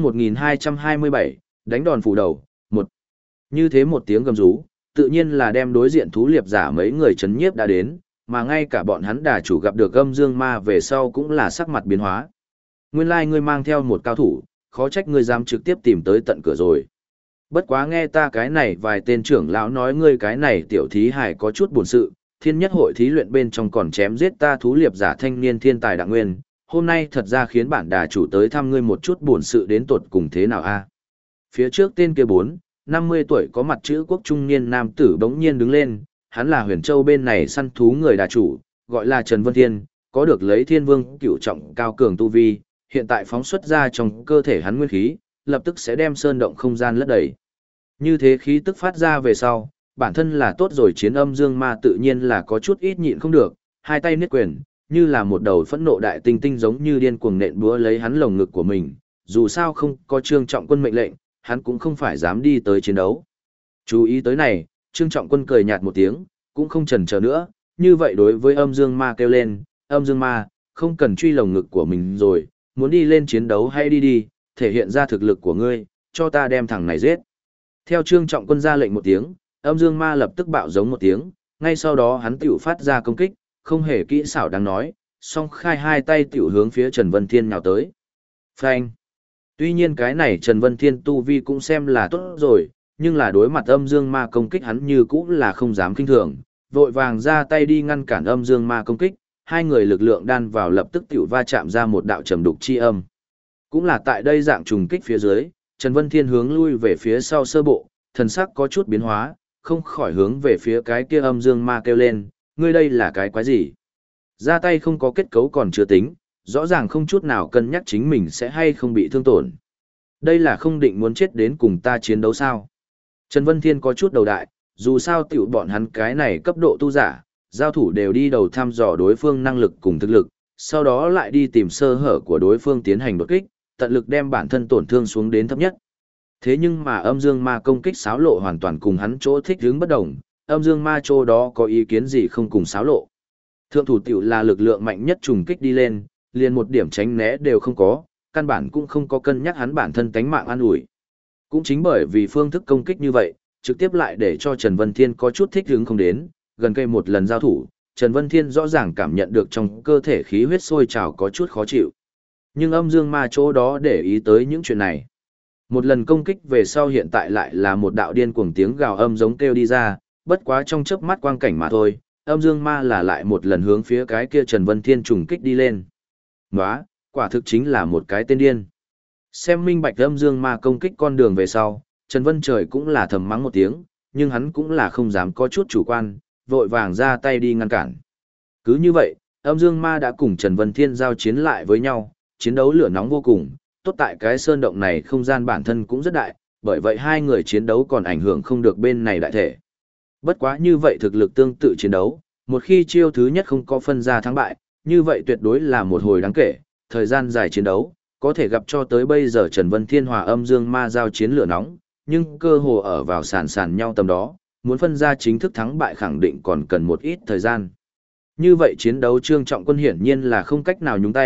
A: 1227, đánh đòn phủ đầu, 1. Như thế một tiếng gầm rú, tự nhiên là đem đối diện thú liệp giả mấy người chấn nhiếp đã đến, mà ngay cả bọn hắn đà chủ gặp được âm dương ma về sau cũng là sắc mặt biến hóa. Nguyên lai ngươi mang theo một cao thủ, khó trách ngươi dám trực tiếp tìm tới tận cửa rồi. Bất quá nghe ta cái này vài tên trưởng lão nói ngươi cái này tiểu thí hải có chút buồn sự, thiên nhất hội thí luyện bên trong còn chém giết ta thú liệp giả thanh niên thiên tài đặng nguyên, hôm nay thật ra khiến bản đà chủ tới thăm ngươi một chút buồn sự đến tột cùng thế nào a? Phía trước tên kia 50 tuổi có mặt chữ quốc trung niên nam tử bỗng nhiên đứng lên, hắn là Huyền Châu bên này săn thú người đà chủ, gọi là Trần Vân Thiên, có được lấy Thiên Vương cửu trọng cao cường tu vi, hiện tại phóng xuất ra trong cơ thể hắn nguyên khí, lập tức sẽ đem sơn động không gian lấp đầy. Như thế khí tức phát ra về sau, bản thân là tốt rồi chiến âm dương ma tự nhiên là có chút ít nhịn không được, hai tay niết quyền, như là một đầu phẫn nộ đại tinh tinh giống như điên cuồng nện búa lấy hắn lồng ngực của mình, dù sao không có Trương Trọng Quân mệnh lệnh, hắn cũng không phải dám đi tới chiến đấu. Chú ý tới này, Trương Trọng Quân cười nhạt một tiếng, cũng không chần chờ nữa, như vậy đối với âm dương ma kêu lên, âm dương ma, không cần truy lồng ngực của mình rồi, muốn đi lên chiến đấu hay đi đi, thể hiện ra thực lực của ngươi, cho ta đem thằng này giết. Theo Trương Trọng Quân ra lệnh một tiếng, âm dương ma lập tức bạo giống một tiếng, ngay sau đó hắn tiểu phát ra công kích, không hề kỹ xảo đáng nói, song khai hai tay tiểu hướng phía Trần Vân Thiên nhào tới. Phanh! Tuy nhiên cái này Trần Vân Thiên tu vi cũng xem là tốt rồi, nhưng là đối mặt âm dương ma công kích hắn như cũng là không dám kinh thường, vội vàng ra tay đi ngăn cản âm dương ma công kích, hai người lực lượng đan vào lập tức tiểu va chạm ra một đạo trầm đục chi âm. Cũng là tại đây dạng trùng kích phía dưới, Trần Vân Thiên hướng lui về phía sau sơ bộ, thần sắc có chút biến hóa, không khỏi hướng về phía cái kia âm dương ma kêu lên, ngươi đây là cái quái gì? Ra tay không có kết cấu còn chưa tính, rõ ràng không chút nào cân nhắc chính mình sẽ hay không bị thương tổn. Đây là không định muốn chết đến cùng ta chiến đấu sao? Trần Vân Thiên có chút đầu đại, dù sao tiểu bọn hắn cái này cấp độ tu giả, giao thủ đều đi đầu thăm dò đối phương năng lực cùng thực lực, sau đó lại đi tìm sơ hở của đối phương tiến hành đột kích, tận lực đem bản thân tổn thương xuống đến thấp nhất. Thế nhưng mà âm dương ma công kích xáo lộ hoàn toàn cùng hắn chỗ thích hướng bất đồng, âm dương ma chỗ đó có ý kiến gì không cùng xáo lộ. Thượng thủ tiểu là lực lượng mạnh nhất trùng kích đi lên, liền một điểm tránh né đều không có, căn bản cũng không có cân nhắc hắn bản thân tánh mạng an ủi. Cũng chính bởi vì phương thức công kích như vậy, trực tiếp lại để cho Trần Vân Thiên có chút thích hứng không đến, gần cây một lần giao thủ, Trần Vân Thiên rõ ràng cảm nhận được trong cơ thể khí huyết sôi trào có chút khó chịu. Nhưng âm dương ma chỗ đó để ý tới những chuyện này. Một lần công kích về sau hiện tại lại là một đạo điên cuồng tiếng gào âm giống kêu đi ra, bất quá trong chớp mắt quang cảnh mà thôi, âm dương ma là lại một lần hướng phía cái kia Trần Vân Thiên trùng kích đi lên. Nóa, quả thực chính là một cái tên điên. Xem minh bạch âm dương ma công kích con đường về sau, Trần Vân Trời cũng là thầm mắng một tiếng, nhưng hắn cũng là không dám có chút chủ quan, vội vàng ra tay đi ngăn cản. Cứ như vậy, âm dương ma đã cùng Trần Vân Thiên giao chiến lại với nhau, chiến đấu lửa nóng vô cùng, tốt tại cái sơn động này không gian bản thân cũng rất đại, bởi vậy hai người chiến đấu còn ảnh hưởng không được bên này đại thể. Bất quá như vậy thực lực tương tự chiến đấu, một khi chiêu thứ nhất không có phân ra thắng bại, như vậy tuyệt đối là một hồi đáng kể, thời gian dài chiến đấu, có thể gặp cho tới bây giờ Trần Vân Thiên hòa âm dương ma giao chiến lửa nóng, nhưng cơ hồ ở vào sàn nhau tầm đó, muốn phân ra chính thức thắng bại khẳng định còn cần một ít thời gian. Như vậy chiến đấu Trương Trọng Quân hiển nhiên là không cách nào nhúng tay,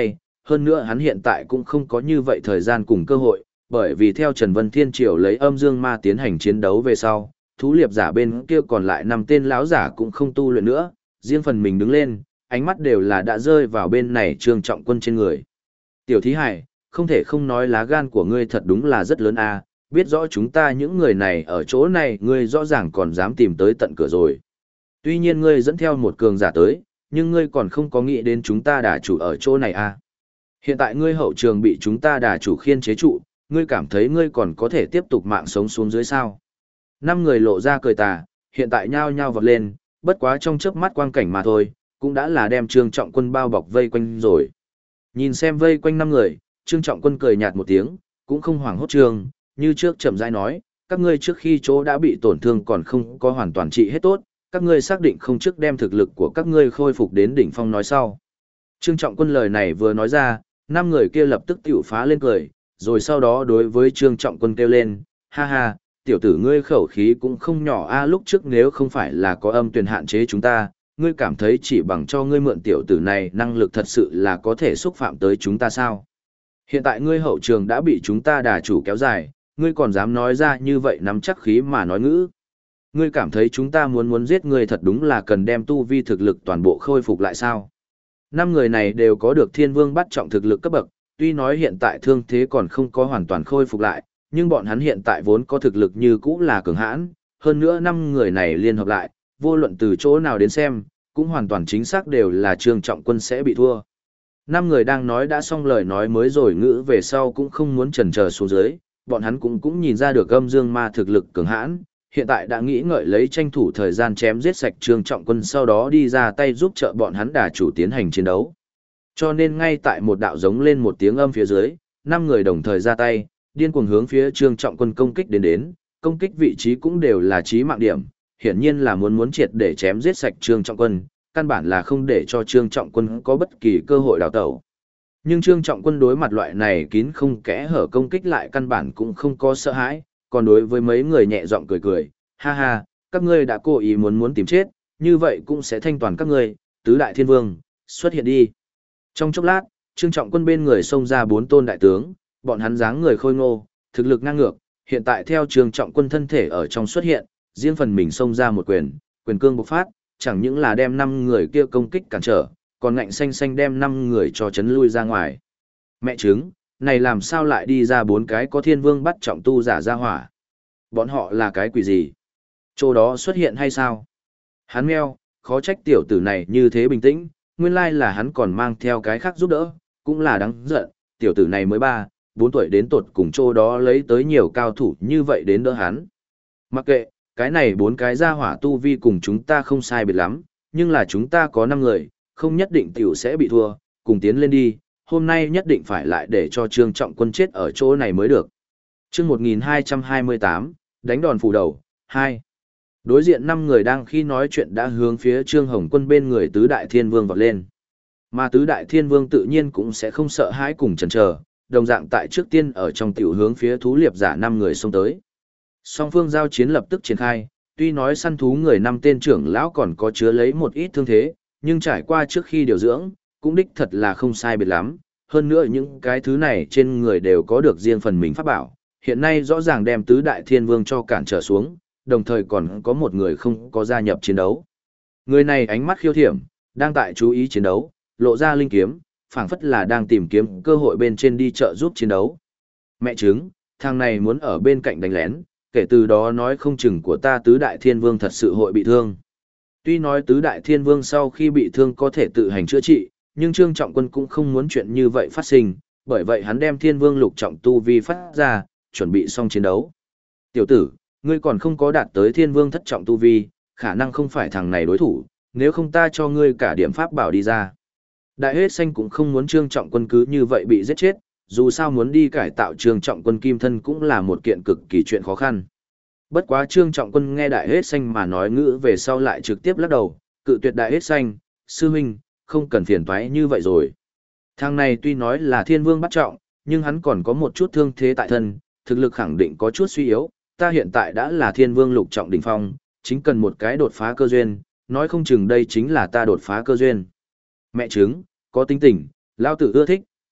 A: hơn nữa hắn hiện tại cũng không có như vậy thời gian cùng cơ hội, bởi vì theo Trần Vân Thiên Triều lấy âm dương ma tiến hành chiến đấu về sau, thú liệp giả bên kia còn lại 5 tên lão giả cũng không tu luyện nữa, riêng phần mình đứng lên, ánh mắt đều là đã rơi vào bên này Trương Trọng Quân trên người. Tiểu thí hải, không thể không nói lá gan của ngươi thật đúng là rất lớn a, biết rõ chúng ta những người này ở chỗ này ngươi rõ ràng còn dám tìm tới tận cửa rồi. Tuy nhiên ngươi dẫn theo một cường giả tới, nhưng ngươi còn không có nghĩ đến chúng ta đả chủ ở chỗ này a. Hiện tại ngươi hậu trường bị chúng ta đả chủ khiên chế trụ, ngươi cảm thấy ngươi còn có thể tiếp tục mạng sống xuống dưới sao. 5 người lộ ra cười tà, hiện tại nhao nhao vọt lên, bất quá trong chớp mắt quang cảnh mà thôi, cũng đã là đem Trương Trọng Quân bao bọc vây quanh rồi. Nhìn xem vây quanh 5 người, Trương Trọng Quân cười nhạt một tiếng, cũng không hoảng hốt trương, như trước chậm rãi nói, các ngươi trước khi chỗ đã bị tổn thương còn không có hoàn toàn trị hết tốt, các ngươi xác định không trước đem thực lực của các ngươi khôi phục đến đỉnh phong nói sau. Trương Trọng Quân lời này vừa nói ra, 5 người kia lập tức tiểu phá lên cười, rồi sau đó đối với Trương Trọng Quân kêu lên, ha ha, tiểu tử ngươi khẩu khí cũng không nhỏ a, lúc trước nếu không phải là có âm tuyển hạn chế chúng ta, ngươi cảm thấy chỉ bằng cho ngươi mượn tiểu tử này năng lực thật sự là có thể xúc phạm tới chúng ta sao? Hiện tại ngươi hậu trường đã bị chúng ta đả chủ kéo dài, ngươi còn dám nói ra như vậy nắm chắc khí mà nói ngữ. Ngươi cảm thấy chúng ta muốn giết ngươi thật đúng là cần đem tu vi thực lực toàn bộ khôi phục lại sao? 5 người này đều có được thiên vương bắt trọng thực lực cấp bậc, tuy nói hiện tại thương thế còn không có hoàn toàn khôi phục lại, nhưng bọn hắn hiện tại vốn có thực lực như cũ là cường hãn, hơn nữa 5 người này liên hợp lại, vô luận từ chỗ nào đến xem, cũng hoàn toàn chính xác đều là Trương Trọng Quân sẽ bị thua. 5 người đang nói đã xong lời nói mới rồi ngữ về sau cũng không muốn chần chờ xuống dưới, bọn hắn cũng nhìn ra được âm dương ma thực lực cường hãn, hiện tại đã nghĩ ngợi lấy tranh thủ thời gian chém giết sạch Trương Trọng Quân sau đó đi ra tay giúp trợ bọn hắn đả chủ tiến hành chiến đấu. Cho nên ngay tại một đạo giống lên một tiếng âm phía dưới, 5 người đồng thời ra tay, điên cuồng hướng phía Trương Trọng Quân công kích đến, công kích vị trí cũng đều là chí mạng điểm, hiển nhiên là muốn triệt để chém giết sạch Trương Trọng Quân, căn bản là không để cho Trương Trọng Quân có bất kỳ cơ hội đào tẩu. Nhưng Trương Trọng Quân đối mặt loại này kín không kẽ hở công kích lại căn bản cũng không có sợ hãi, còn đối với mấy người nhẹ giọng cười, ha ha, các ngươi đã cố ý muốn tìm chết, như vậy cũng sẽ thanh toàn các ngươi, tứ đại thiên vương, xuất hiện đi. Trong chốc lát, Trương Trọng Quân bên người xông ra 4 tôn đại tướng, bọn hắn dáng người khôi ngô, thực lực ngang ngược, hiện tại theo Trương Trọng Quân thân thể ở trong xuất hiện, riêng phần mình xông ra một quyền cương bộc phát, chẳng những là đem 5 người kia công kích cản trở, còn ngạnh xanh đem 5 người cho chấn lui ra ngoài. Mẹ trứng, này làm sao lại đi ra 4 cái có thiên vương bắt trọng tu giả ra hỏa? Bọn họ là cái quỷ gì? Chỗ đó xuất hiện hay sao? Hắn meo, khó trách tiểu tử này như thế bình tĩnh, nguyên lai là hắn còn mang theo cái khác giúp đỡ, cũng là đáng giận, tiểu tử này mới 4 tuổi đến tột cùng chỗ đó lấy tới nhiều cao thủ như vậy đến đỡ hắn. Mặc kệ, cái này 4 cái gia hỏa tu vi cùng chúng ta không sai biệt lắm, nhưng là chúng ta có 5 người, không nhất định tiểu sẽ bị thua, cùng tiến lên đi, hôm nay nhất định phải lại để cho Trương Trọng Quân chết ở chỗ này mới được. Chương 1228, đánh đòn phủ đầu, 2. Đối diện 5 người đang khi nói chuyện đã hướng phía Trương Hồng Quân bên người tứ đại thiên vương vọt lên. Mà tứ đại thiên vương tự nhiên cũng sẽ không sợ hãi cùng chần chờ, đồng dạng tại trước tiên ở trong tiểu hướng phía thú liệp giả 5 người xông tới. Song phương giao chiến lập tức triển khai, tuy nói săn thú người 5 tên trưởng lão còn có chứa lấy một ít thương thế, nhưng trải qua trước khi điều dưỡng, cũng đích thật là không sai biệt lắm. Hơn nữa những cái thứ này trên người đều có được riêng phần mình pháp bảo, hiện nay rõ ràng đem tứ đại thiên vương cho cản trở xuống, đồng thời còn có một người không có gia nhập chiến đấu. Người này ánh mắt khiêu thiểm, đang tại chú ý chiến đấu, lộ ra linh kiếm, phảng phất là đang tìm kiếm cơ hội bên trên đi trợ giúp chiến đấu. Mẹ chứng, thằng này muốn ở bên cạnh đánh lén, kể từ đó nói không chừng của ta tứ đại thiên vương thật sự hội bị thương. Tuy nói tứ đại thiên vương sau khi bị thương có thể tự hành chữa trị, nhưng Trương Trọng Quân cũng không muốn chuyện như vậy phát sinh, bởi vậy hắn đem thiên vương lục trọng tu vi phát ra, chuẩn bị xong chiến đấu. Tiểu tử, ngươi còn không có đạt tới thiên vương thất trọng tu vi, khả năng không phải thằng này đối thủ, nếu không ta cho ngươi cả điểm pháp bảo đi ra. Đại Hết Xanh cũng không muốn Trương Trọng Quân cứ như vậy bị giết chết, dù sao muốn đi cải tạo Trương Trọng Quân kim thân cũng là một kiện cực kỳ chuyện khó khăn. Bất quá Trương Trọng Quân nghe Đại Hết Xanh mà nói ngữ về sau lại trực tiếp lắc đầu, cự tuyệt Đại Hết Xanh, sư huynh, không cần phiền toái như vậy rồi. Thằng này tuy nói là thiên vương bắt trọng, nhưng hắn còn có một chút thương thế tại thân, thực lực khẳng định có chút suy yếu, ta hiện tại đã là thiên vương lục trọng đỉnh phong, chính cần một cái đột phá cơ duyên, nói không chừng đây chính là ta đột phá cơ duyên. Mẹ chứng, có tính tình, lao tử ưa thích,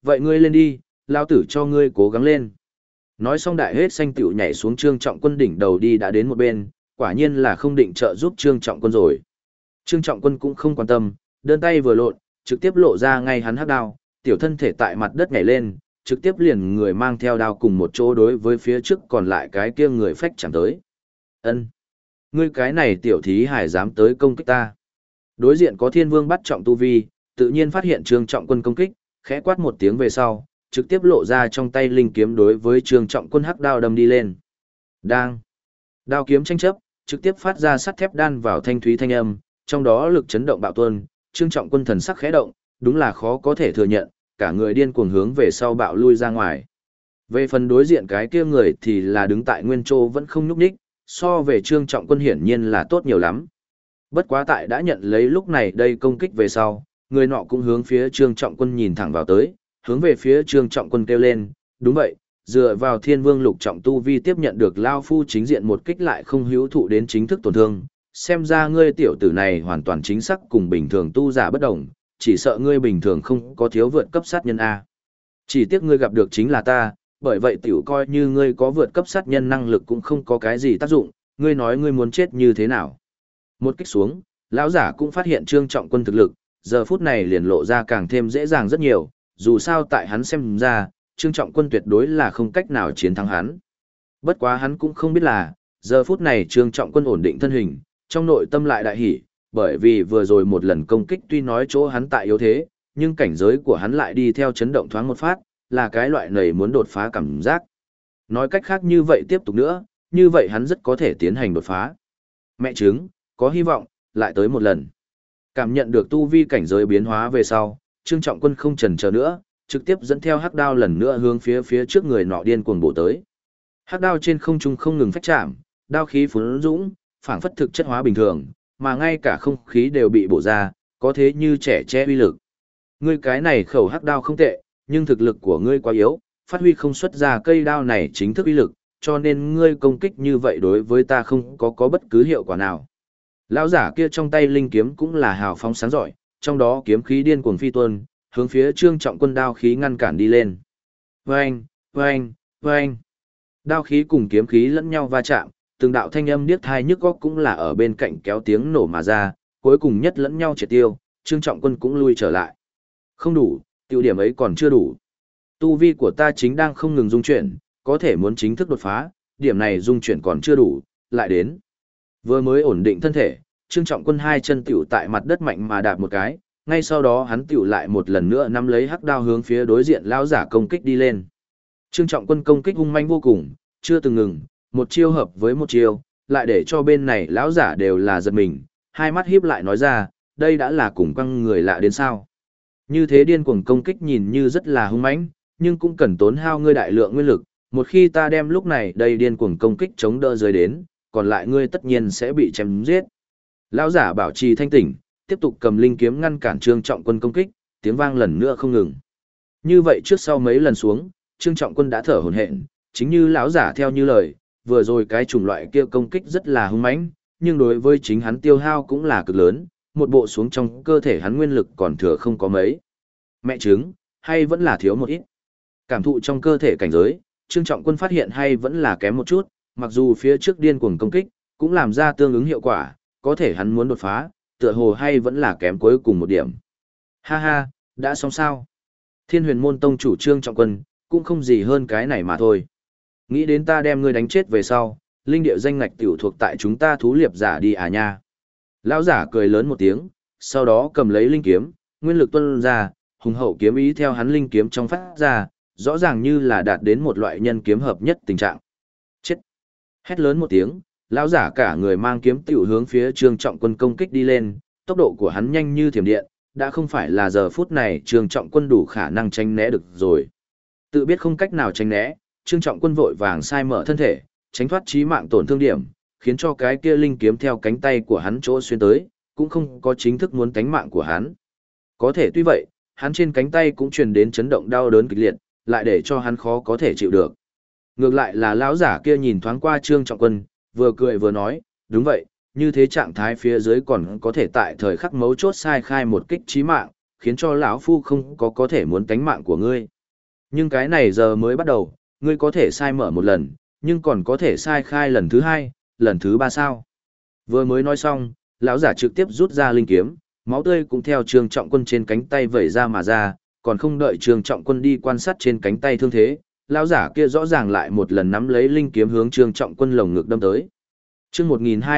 A: vậy ngươi lên đi, lao tử cho ngươi cố gắng lên. Nói xong đại hết xanh tiểu nhảy xuống Trương Trọng Quân đỉnh đầu đi đã đến một bên, quả nhiên là không định trợ giúp Trương Trọng Quân rồi. Trương Trọng Quân cũng không quan tâm, đơn tay vừa lộn, trực tiếp lộ ra ngay hắn hắc đao, tiểu thân thể tại mặt đất nhảy lên, trực tiếp liền người mang theo đao cùng một chỗ đối với phía trước còn lại cái kia người phách chẳng tới. Ân, ngươi cái này tiểu thí hải dám tới công kích ta. Đối diện có Thiên Vương bắt trọng tu vi, tự nhiên phát hiện Trương Trọng Quân công kích, khẽ quát một tiếng về sau, trực tiếp lộ ra trong tay linh kiếm đối với Trương Trọng Quân hắc đao đâm đi lên. Đang, đao kiếm tranh chấp, trực tiếp phát ra sắt thép đan vào thanh thúy thanh âm, trong đó lực chấn động bạo tuôn, Trương Trọng Quân thần sắc khẽ động, đúng là khó có thể thừa nhận, cả người điên cuồng hướng về sau bạo lui ra ngoài. Về phần đối diện cái kia người thì là đứng tại nguyên chỗ vẫn không nhúc nhích, so về Trương Trọng Quân hiển nhiên là tốt nhiều lắm. Bất quá tại đã nhận lấy lúc này đây công kích về sau, người nọ cũng hướng phía Trương Trọng Quân nhìn thẳng vào tới, hướng về phía Trương Trọng Quân kêu lên, đúng vậy, dựa vào Thiên Vương lục trọng tu vi tiếp nhận được lao phu chính diện một kích lại không hữu thụ đến chính thức tổn thương, xem ra ngươi tiểu tử này hoàn toàn chính xác cùng bình thường tu giả bất đồng, chỉ sợ ngươi bình thường không có thiếu vượt cấp sát nhân A. Chỉ tiếc ngươi gặp được chính là ta, bởi vậy tiểu coi như ngươi có vượt cấp sát nhân năng lực cũng không có cái gì tác dụng, ngươi nói ngươi muốn chết như thế nào. Một kích xuống, lão giả cũng phát hiện Trương Trọng Quân thực lực, giờ phút này liền lộ ra càng thêm dễ dàng rất nhiều, dù sao tại hắn xem ra, Trương Trọng Quân tuyệt đối là không cách nào chiến thắng hắn. Bất quá hắn cũng không biết là, giờ phút này Trương Trọng Quân ổn định thân hình, trong nội tâm lại đại hỉ, bởi vì vừa rồi một lần công kích tuy nói chỗ hắn tại yếu thế, nhưng cảnh giới của hắn lại đi theo chấn động thoáng một phát, là cái loại này muốn đột phá cảm giác. Nói cách khác như vậy tiếp tục nữa, như vậy hắn rất có thể tiến hành đột phá. Mẹ chứng, có hy vọng, lại tới một lần. Cảm nhận được tu vi cảnh giới biến hóa về sau, Trương Trọng Quân không chần chờ nữa, trực tiếp dẫn theo hắc đao lần nữa hướng phía trước người nọ điên cuồng bổ tới. Hắc đao trên không trung không ngừng phách chạm, đao khí phún dũng, phảng phất thực chất hóa bình thường, mà ngay cả không khí đều bị bổ ra, có thế như trẻ che uy lực. Ngươi cái này khẩu hắc đao không tệ, nhưng thực lực của ngươi quá yếu, phát huy không xuất ra cây đao này chính thức uy lực, cho nên ngươi công kích như vậy đối với ta không có bất cứ hiệu quả nào. Lão giả kia trong tay linh kiếm cũng là hào phóng sáng giỏi, trong đó kiếm khí điên cuồng phi tuôn, hướng phía Trương Trọng Quân đao khí ngăn cản đi lên. Oeng, oeng, oeng. Đao khí cùng kiếm khí lẫn nhau va chạm, từng đạo thanh âm điếc tai nhức óc cũng là ở bên cạnh kéo tiếng nổ mà ra, cuối cùng nhất lẫn nhau triệt tiêu, Trương Trọng Quân cũng lui trở lại. Không đủ, tiêu điểm ấy còn chưa đủ. Tu vi của ta chính đang không ngừng dung chuyển, có thể muốn chính thức đột phá, điểm này dung chuyển còn chưa đủ, lại đến. Vừa mới ổn định thân thể, Trương Trọng Quân hai chân tiểu tại mặt đất mạnh mà đạp một cái, ngay sau đó hắn tiểu lại một lần nữa nắm lấy hắc đao hướng phía đối diện lão giả công kích đi lên. Trương Trọng Quân công kích hung manh vô cùng, chưa từng ngừng, một chiêu hợp với một chiêu, lại để cho bên này lão giả đều là giật mình, hai mắt híp lại nói ra, đây đã là cùng quăng người lạ đến sao. Như thế điên cuồng công kích nhìn như rất là hung mãnh, nhưng cũng cần tốn hao ngươi đại lượng nguyên lực, một khi ta đem lúc này đây điên cuồng công kích chống đỡ rơi đến, còn lại ngươi tất nhiên sẽ bị chém giết. Lão giả bảo trì thanh tỉnh, tiếp tục cầm linh kiếm ngăn cản Trương Trọng Quân công kích, tiếng vang lần nữa không ngừng. Như vậy trước sau mấy lần xuống, Trương Trọng Quân đã thở hổn hển, chính như lão giả theo như lời, vừa rồi cái chủng loại kia công kích rất là hung mãnh, nhưng đối với chính hắn tiêu hao cũng là cực lớn, một bộ xuống trong cơ thể hắn nguyên lực còn thừa không có mấy. Mẹ chứng, hay vẫn là thiếu một ít. Cảm thụ trong cơ thể cảnh giới, Trương Trọng Quân phát hiện hay vẫn là kém một chút, mặc dù phía trước điên cuồng công kích, cũng làm ra tương ứng hiệu quả, có thể hắn muốn đột phá, tựa hồ hay vẫn là kém cuối cùng một điểm. Ha ha, đã xong sao? Thiên Huyền Môn tông chủ Trương Trọng Quân, cũng không gì hơn cái này mà thôi. Nghĩ đến ta đem ngươi đánh chết về sau, linh điệu danh ngạch tiểu thuộc tại chúng ta thú liệp giả đi à nha. Lão giả cười lớn một tiếng, sau đó cầm lấy linh kiếm, nguyên lực tuôn ra, hùng hậu kiếm ý theo hắn linh kiếm trong phát ra, rõ ràng như là đạt đến một loại nhân kiếm hợp nhất tình trạng. Chết! Hét lớn một tiếng, lão giả cả người mang kiếm tiểu hướng phía Trương Trọng Quân công kích đi lên, tốc độ của hắn nhanh như thiểm điện, đã không phải là giờ phút này Trương Trọng Quân đủ khả năng tránh né được rồi. Tự biết không cách nào tránh né, Trương Trọng Quân vội vàng sai mở thân thể, tránh thoát chí mạng tổn thương điểm, khiến cho cái kia linh kiếm theo cánh tay của hắn chỗ xuyên tới, cũng không có chính thức muốn tánh mạng của hắn. Có thể tuy vậy, hắn trên cánh tay cũng truyền đến chấn động đau đớn kịch liệt, lại để cho hắn khó có thể chịu được. Ngược lại là lão giả kia nhìn thoáng qua Trương Trọng Quân, vừa cười vừa nói, đúng vậy, như thế trạng thái phía dưới còn có thể tại thời khắc mấu chốt sai khai một kích chí mạng, khiến cho lão phu không có thể muốn tánh mạng của ngươi. Nhưng cái này giờ mới bắt đầu, ngươi có thể sai mở một lần, nhưng còn có thể sai khai lần thứ hai, lần thứ ba sao. Vừa mới nói xong, lão giả trực tiếp rút ra linh kiếm, máu tươi cũng theo Trương Trọng Quân trên cánh tay vẩy ra mà ra, còn không đợi Trương Trọng Quân đi quan sát trên cánh tay thương thế, lão giả kia rõ ràng lại một lần nắm lấy linh kiếm hướng Trương Trọng Quân lồng ngực đâm tới. Chương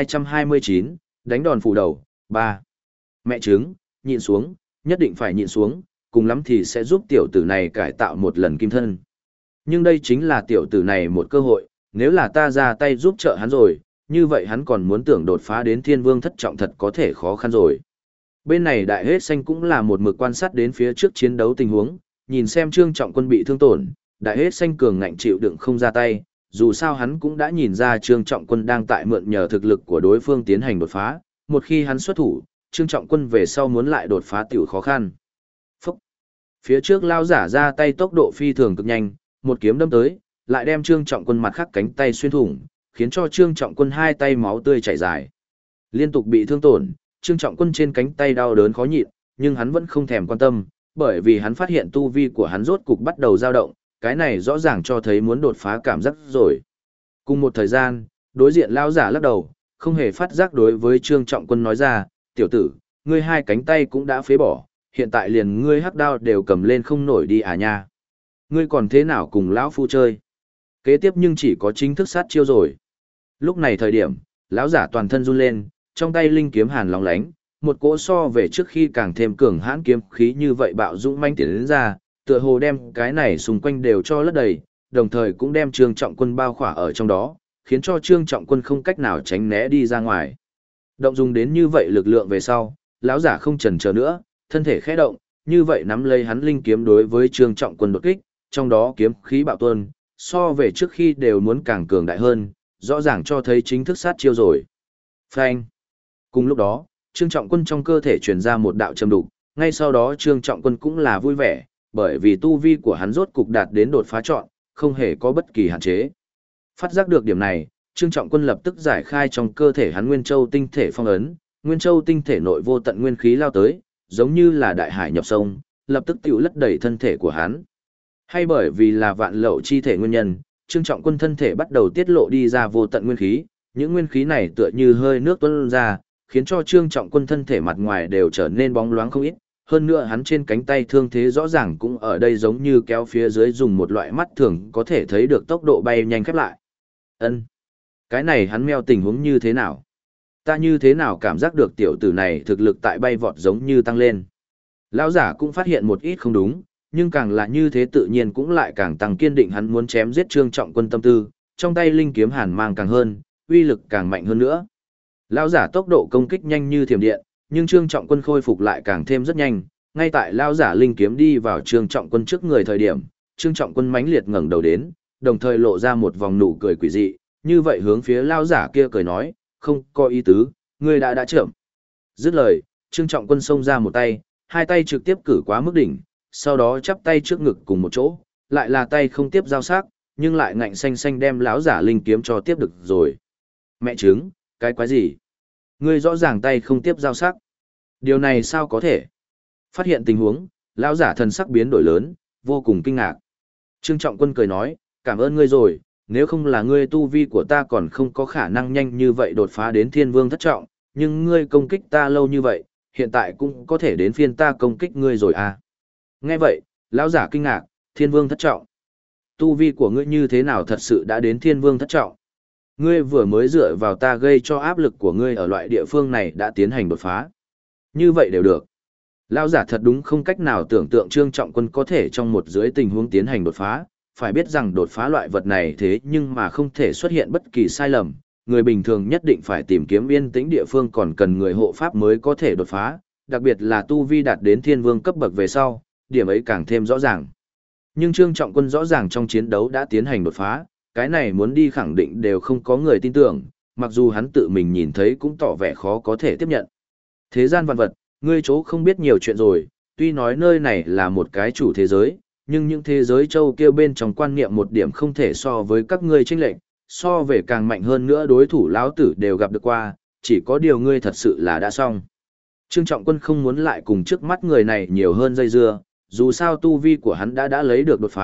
A: 1229, đánh đòn phủ đầu, 3. Mẹ trứng, nhịn xuống, nhất định phải nhịn xuống, cùng lắm thì sẽ giúp tiểu tử này cải tạo một lần kim thân. Nhưng đây chính là tiểu tử này một cơ hội, nếu là ta ra tay giúp trợ hắn rồi, như vậy hắn còn muốn tưởng đột phá đến thiên vương thất trọng thật có thể khó khăn rồi. Bên này đại hết xanh cũng là một mực quan sát đến phía trước chiến đấu tình huống, nhìn xem Trương Trọng Quân bị thương tổn, đại hết xanh cường ngạnh chịu đựng không ra tay, dù sao hắn cũng đã nhìn ra Trương Trọng Quân đang tại mượn nhờ thực lực của đối phương tiến hành đột phá, một khi hắn xuất thủ, Trương Trọng Quân về sau muốn lại đột phá tiểu khó khăn. Phúc! Phía trước lao giả ra tay tốc độ phi thường cực nhanh, một kiếm đâm tới, lại đem Trương Trọng Quân mặt khác cánh tay xuyên thủng, khiến cho Trương Trọng Quân hai tay máu tươi chảy dài. Liên tục bị thương tổn, Trương Trọng Quân trên cánh tay đau đớn khó nhịn, nhưng hắn vẫn không thèm quan tâm, bởi vì hắn phát hiện tu vi của hắn rốt cục bắt đầu dao động, cái này rõ ràng cho thấy muốn đột phá cảm giác rồi. Cùng một thời gian, đối diện lao giả lắc đầu, không hề phát giác đối với Trương Trọng Quân nói ra, tiểu tử, ngươi hai cánh tay cũng đã phế bỏ, hiện tại liền ngươi hắc đao đều cầm lên không nổi đi à nha. Ngươi còn thế nào cùng lão phu chơi? Kế tiếp nhưng chỉ có chính thức sát chiêu rồi. Lúc này thời điểm, lão giả toàn thân run lên, trong tay linh kiếm hàn lóng lánh, một cỗ so về trước khi càng thêm cường hãn kiếm khí như vậy bạo dũng manh tiến đến ra, tựa hồ đem cái này xung quanh đều cho lấp đầy, đồng thời cũng đem Trương Trọng Quân bao khỏa ở trong đó, khiến cho Trương Trọng Quân không cách nào tránh né đi ra ngoài. Động dùng đến như vậy lực lượng về sau, lão giả không chần chờ nữa, thân thể khẽ động, như vậy nắm lấy hắn linh kiếm đối với Trương Trọng Quân đột kích, trong đó kiếm khí bạo tuôn, so về trước khi đều muốn càng cường đại hơn, rõ ràng cho thấy chính thức sát chiêu rồi. Phanh. Cùng lúc đó, Trương Trọng Quân trong cơ thể truyền ra một đạo châm đục, ngay sau đó Trương Trọng Quân cũng là vui vẻ, bởi vì tu vi của hắn rốt cục đạt đến đột phá chọn, không hề có bất kỳ hạn chế. Phát giác được điểm này, Trương Trọng Quân lập tức giải khai trong cơ thể hắn Nguyên Châu tinh thể phong ấn, Nguyên Châu tinh thể nội vô tận nguyên khí lao tới, giống như là đại hải nhập sông, lập tức tiêu lấp đầy thân thể của hắn. Hay bởi vì là vạn lậu chi thể nguyên nhân, Trương Trọng Quân thân thể bắt đầu tiết lộ đi ra vô tận nguyên khí, những nguyên khí này tựa như hơi nước tuôn ra, khiến cho Trương Trọng Quân thân thể mặt ngoài đều trở nên bóng loáng không ít, hơn nữa hắn trên cánh tay thương thế rõ ràng cũng ở đây giống như kéo phía dưới dùng một loại mắt thường có thể thấy được tốc độ bay nhanh khép lại. Ân, cái này hắn meo tình huống như thế nào? Ta như thế nào cảm giác được tiểu tử này thực lực tại bay vọt giống như tăng lên? Lão giả cũng phát hiện một ít không đúng, nhưng càng là như thế tự nhiên cũng lại càng tăng kiên định hắn muốn chém giết Trương Trọng Quân tâm tư, trong tay linh kiếm hàn mang càng hơn, uy lực càng mạnh hơn nữa. Lão giả tốc độ công kích nhanh như thiểm điện, nhưng Trương Trọng Quân khôi phục lại càng thêm rất nhanh, ngay tại lão giả linh kiếm đi vào Trương Trọng Quân trước người thời điểm, Trương Trọng Quân mãnh liệt ngẩng đầu đến, đồng thời lộ ra một vòng nụ cười quỷ dị, như vậy hướng phía lão giả kia cười nói, không có ý tứ, ngươi đã chậm. Dứt lời, Trương Trọng Quân xông ra một tay, hai tay trực tiếp cử quá mức đỉnh, sau đó chắp tay trước ngực cùng một chỗ, lại là tay không tiếp giao sắc, nhưng lại ngạnh xanh xanh đem lão giả linh kiếm cho tiếp được rồi. Mẹ trứng, cái quái gì? Ngươi rõ ràng tay không tiếp giao sắc. Điều này sao có thể? Phát hiện tình huống, lão giả thần sắc biến đổi lớn, vô cùng kinh ngạc. Trương Trọng Quân cười nói, cảm ơn ngươi rồi, nếu không là ngươi tu vi của ta còn không có khả năng nhanh như vậy đột phá đến thiên vương thất trọng, nhưng ngươi công kích ta lâu như vậy, hiện tại cũng có thể đến phiên ta công kích ngươi rồi à. Nghe vậy, lão giả kinh ngạc, thiên vương thất trọng. Tu vi của ngươi như thế nào thật sự đã đến thiên vương thất trọng? Ngươi vừa mới dựa vào ta gây cho áp lực của ngươi ở loại địa phương này đã tiến hành đột phá. Như vậy đều được. Lão giả thật đúng không cách nào tưởng tượng Trương Trọng Quân có thể trong một dưới tình huống tiến hành đột phá, phải biết rằng đột phá loại vật này thế nhưng mà không thể xuất hiện bất kỳ sai lầm, người bình thường nhất định phải tìm kiếm yên tĩnh địa phương còn cần người hộ pháp mới có thể đột phá, đặc biệt là tu vi đạt đến thiên vương cấp bậc về sau, điểm ấy càng thêm rõ ràng. Nhưng Trương Trọng Quân rõ ràng trong chiến đấu đã tiến hành đột phá, cái này muốn đi khẳng định đều không có người tin tưởng, mặc dù hắn tự mình nhìn thấy cũng tỏ vẻ khó có thể tiếp nhận. Thế gian vạn vật, ngươi chỗ không biết nhiều chuyện rồi, tuy nói nơi này là một cái chủ thế giới, nhưng những thế giới châu kia bên trong quan niệm một điểm không thể so với các ngươi chênh lệch, so về càng mạnh hơn nữa đối thủ lão tử đều gặp được qua, chỉ có điều ngươi thật sự là đã xong. Trương Trọng Quân không muốn lại cùng trước mắt người này nhiều hơn dây dưa, dù sao tu vi của hắn đã lấy được đột phá,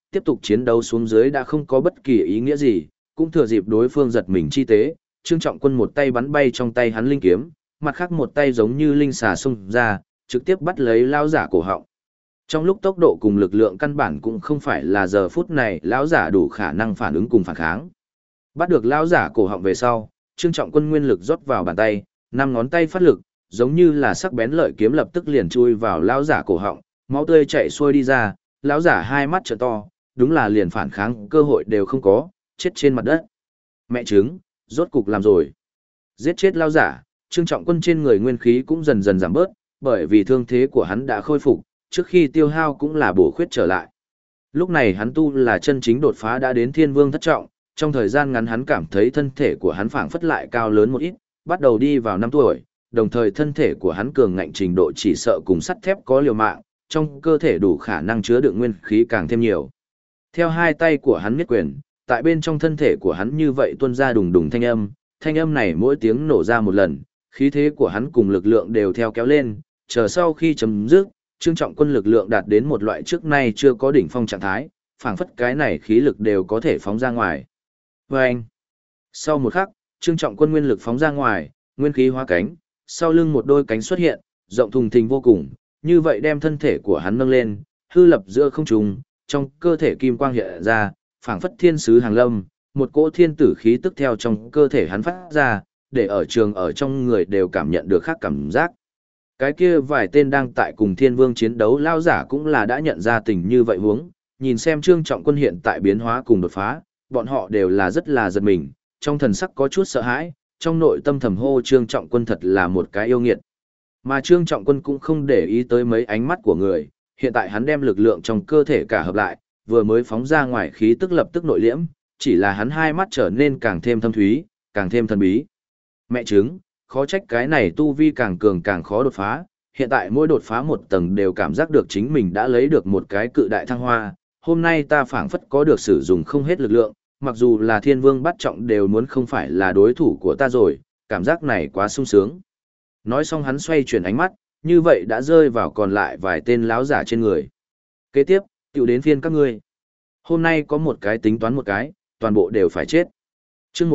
A: tiếp tục chiến đấu xuống dưới đã không có bất kỳ ý nghĩa gì, cũng thừa dịp đối phương giật mình chi tế, Trương Trọng Quân một tay bắn bay trong tay hắn linh kiếm, mặt khác một tay giống như linh xà xông ra, trực tiếp bắt lấy lão giả cổ họng. Trong lúc tốc độ cùng lực lượng căn bản cũng không phải là giờ phút này lão giả đủ khả năng phản ứng cùng phản kháng. Bắt được lão giả cổ họng về sau, Trương Trọng Quân nguyên lực rót vào bàn tay, năm ngón tay phát lực, giống như là sắc bén lợi kiếm lập tức liền chui vào lão giả cổ họng, máu tươi chảy xuôi đi ra, lão giả hai mắt trợn to, đúng là liền phản kháng cơ hội đều không có, chết trên mặt đất. Mẹ trứng, rốt cục làm rồi. Giết chết lão giả, Trương Trọng Quân trên người nguyên khí cũng dần dần giảm bớt, bởi vì thương thế của hắn đã khôi phục, trước khi tiêu hao cũng là bổ khuyết trở lại. Lúc này hắn tu là chân chính đột phá đã đến Thiên Vương thất trọng, trong thời gian ngắn hắn cảm thấy thân thể của hắn phảng phất lại cao lớn một ít, bắt đầu đi vào 5 tuổi, đồng thời thân thể của hắn cường ngạnh trình độ chỉ sợ cùng sắt thép có liều mạng, trong cơ thể đủ khả năng chứa đựng nguyên khí càng thêm nhiều. Theo hai tay của hắn miết quyền, tại bên trong thân thể của hắn như vậy tuôn ra đùng đùng thanh âm này mỗi tiếng nổ ra một lần, khí thế của hắn cùng lực lượng đều theo kéo lên, chờ sau khi chấm dứt, Trương Trọng Quân lực lượng đạt đến một loại trước nay chưa có đỉnh phong trạng thái, phảng phất cái này khí lực đều có thể phóng ra ngoài. Vâng! Sau một khắc, Trương Trọng Quân nguyên lực phóng ra ngoài, nguyên khí hóa cánh, sau lưng một đôi cánh xuất hiện, rộng thùng thình vô cùng, như vậy đem thân thể của hắn nâng lên, hư lập giữa không trung, trong cơ thể kim quang hiện ra, phảng phất thiên sứ hàng lâm, một cỗ thiên tử khí tức theo trong cơ thể hắn phát ra, để ở trường ở trong người đều cảm nhận được khác cảm giác. Cái kia vài tên đang tại cùng Thiên Vương chiến đấu lao giả cũng là đã nhận ra tình như vậy huống, nhìn xem Trương Trọng Quân hiện tại biến hóa cùng đột phá, bọn họ đều là rất là giật mình, trong thần sắc có chút sợ hãi, trong nội tâm thầm hô Trương Trọng Quân thật là một cái yêu nghiệt. Mà Trương Trọng Quân cũng không để ý tới mấy ánh mắt của người, hiện tại hắn đem lực lượng trong cơ thể cả hợp lại, vừa mới phóng ra ngoài khí tức lập tức nội liễm, chỉ là hắn hai mắt trở nên càng thêm thâm thúy, càng thêm thần bí. Mẹ chứng, khó trách cái này tu vi càng cường càng khó đột phá, hiện tại mỗi đột phá một tầng đều cảm giác được chính mình đã lấy được một cái cự đại thăng hoa, hôm nay ta phảng phất có được sử dụng không hết lực lượng, mặc dù là Thiên Vương bắt trọng đều muốn không phải là đối thủ của ta rồi, cảm giác này quá sung sướng. Nói xong hắn xoay chuyển ánh mắt, như vậy đã rơi vào còn lại vài tên láo giả trên người. Kế tiếp, tiểu đến phiên các ngươi. Hôm nay có một cái tính toán một cái, toàn bộ đều phải chết. Chương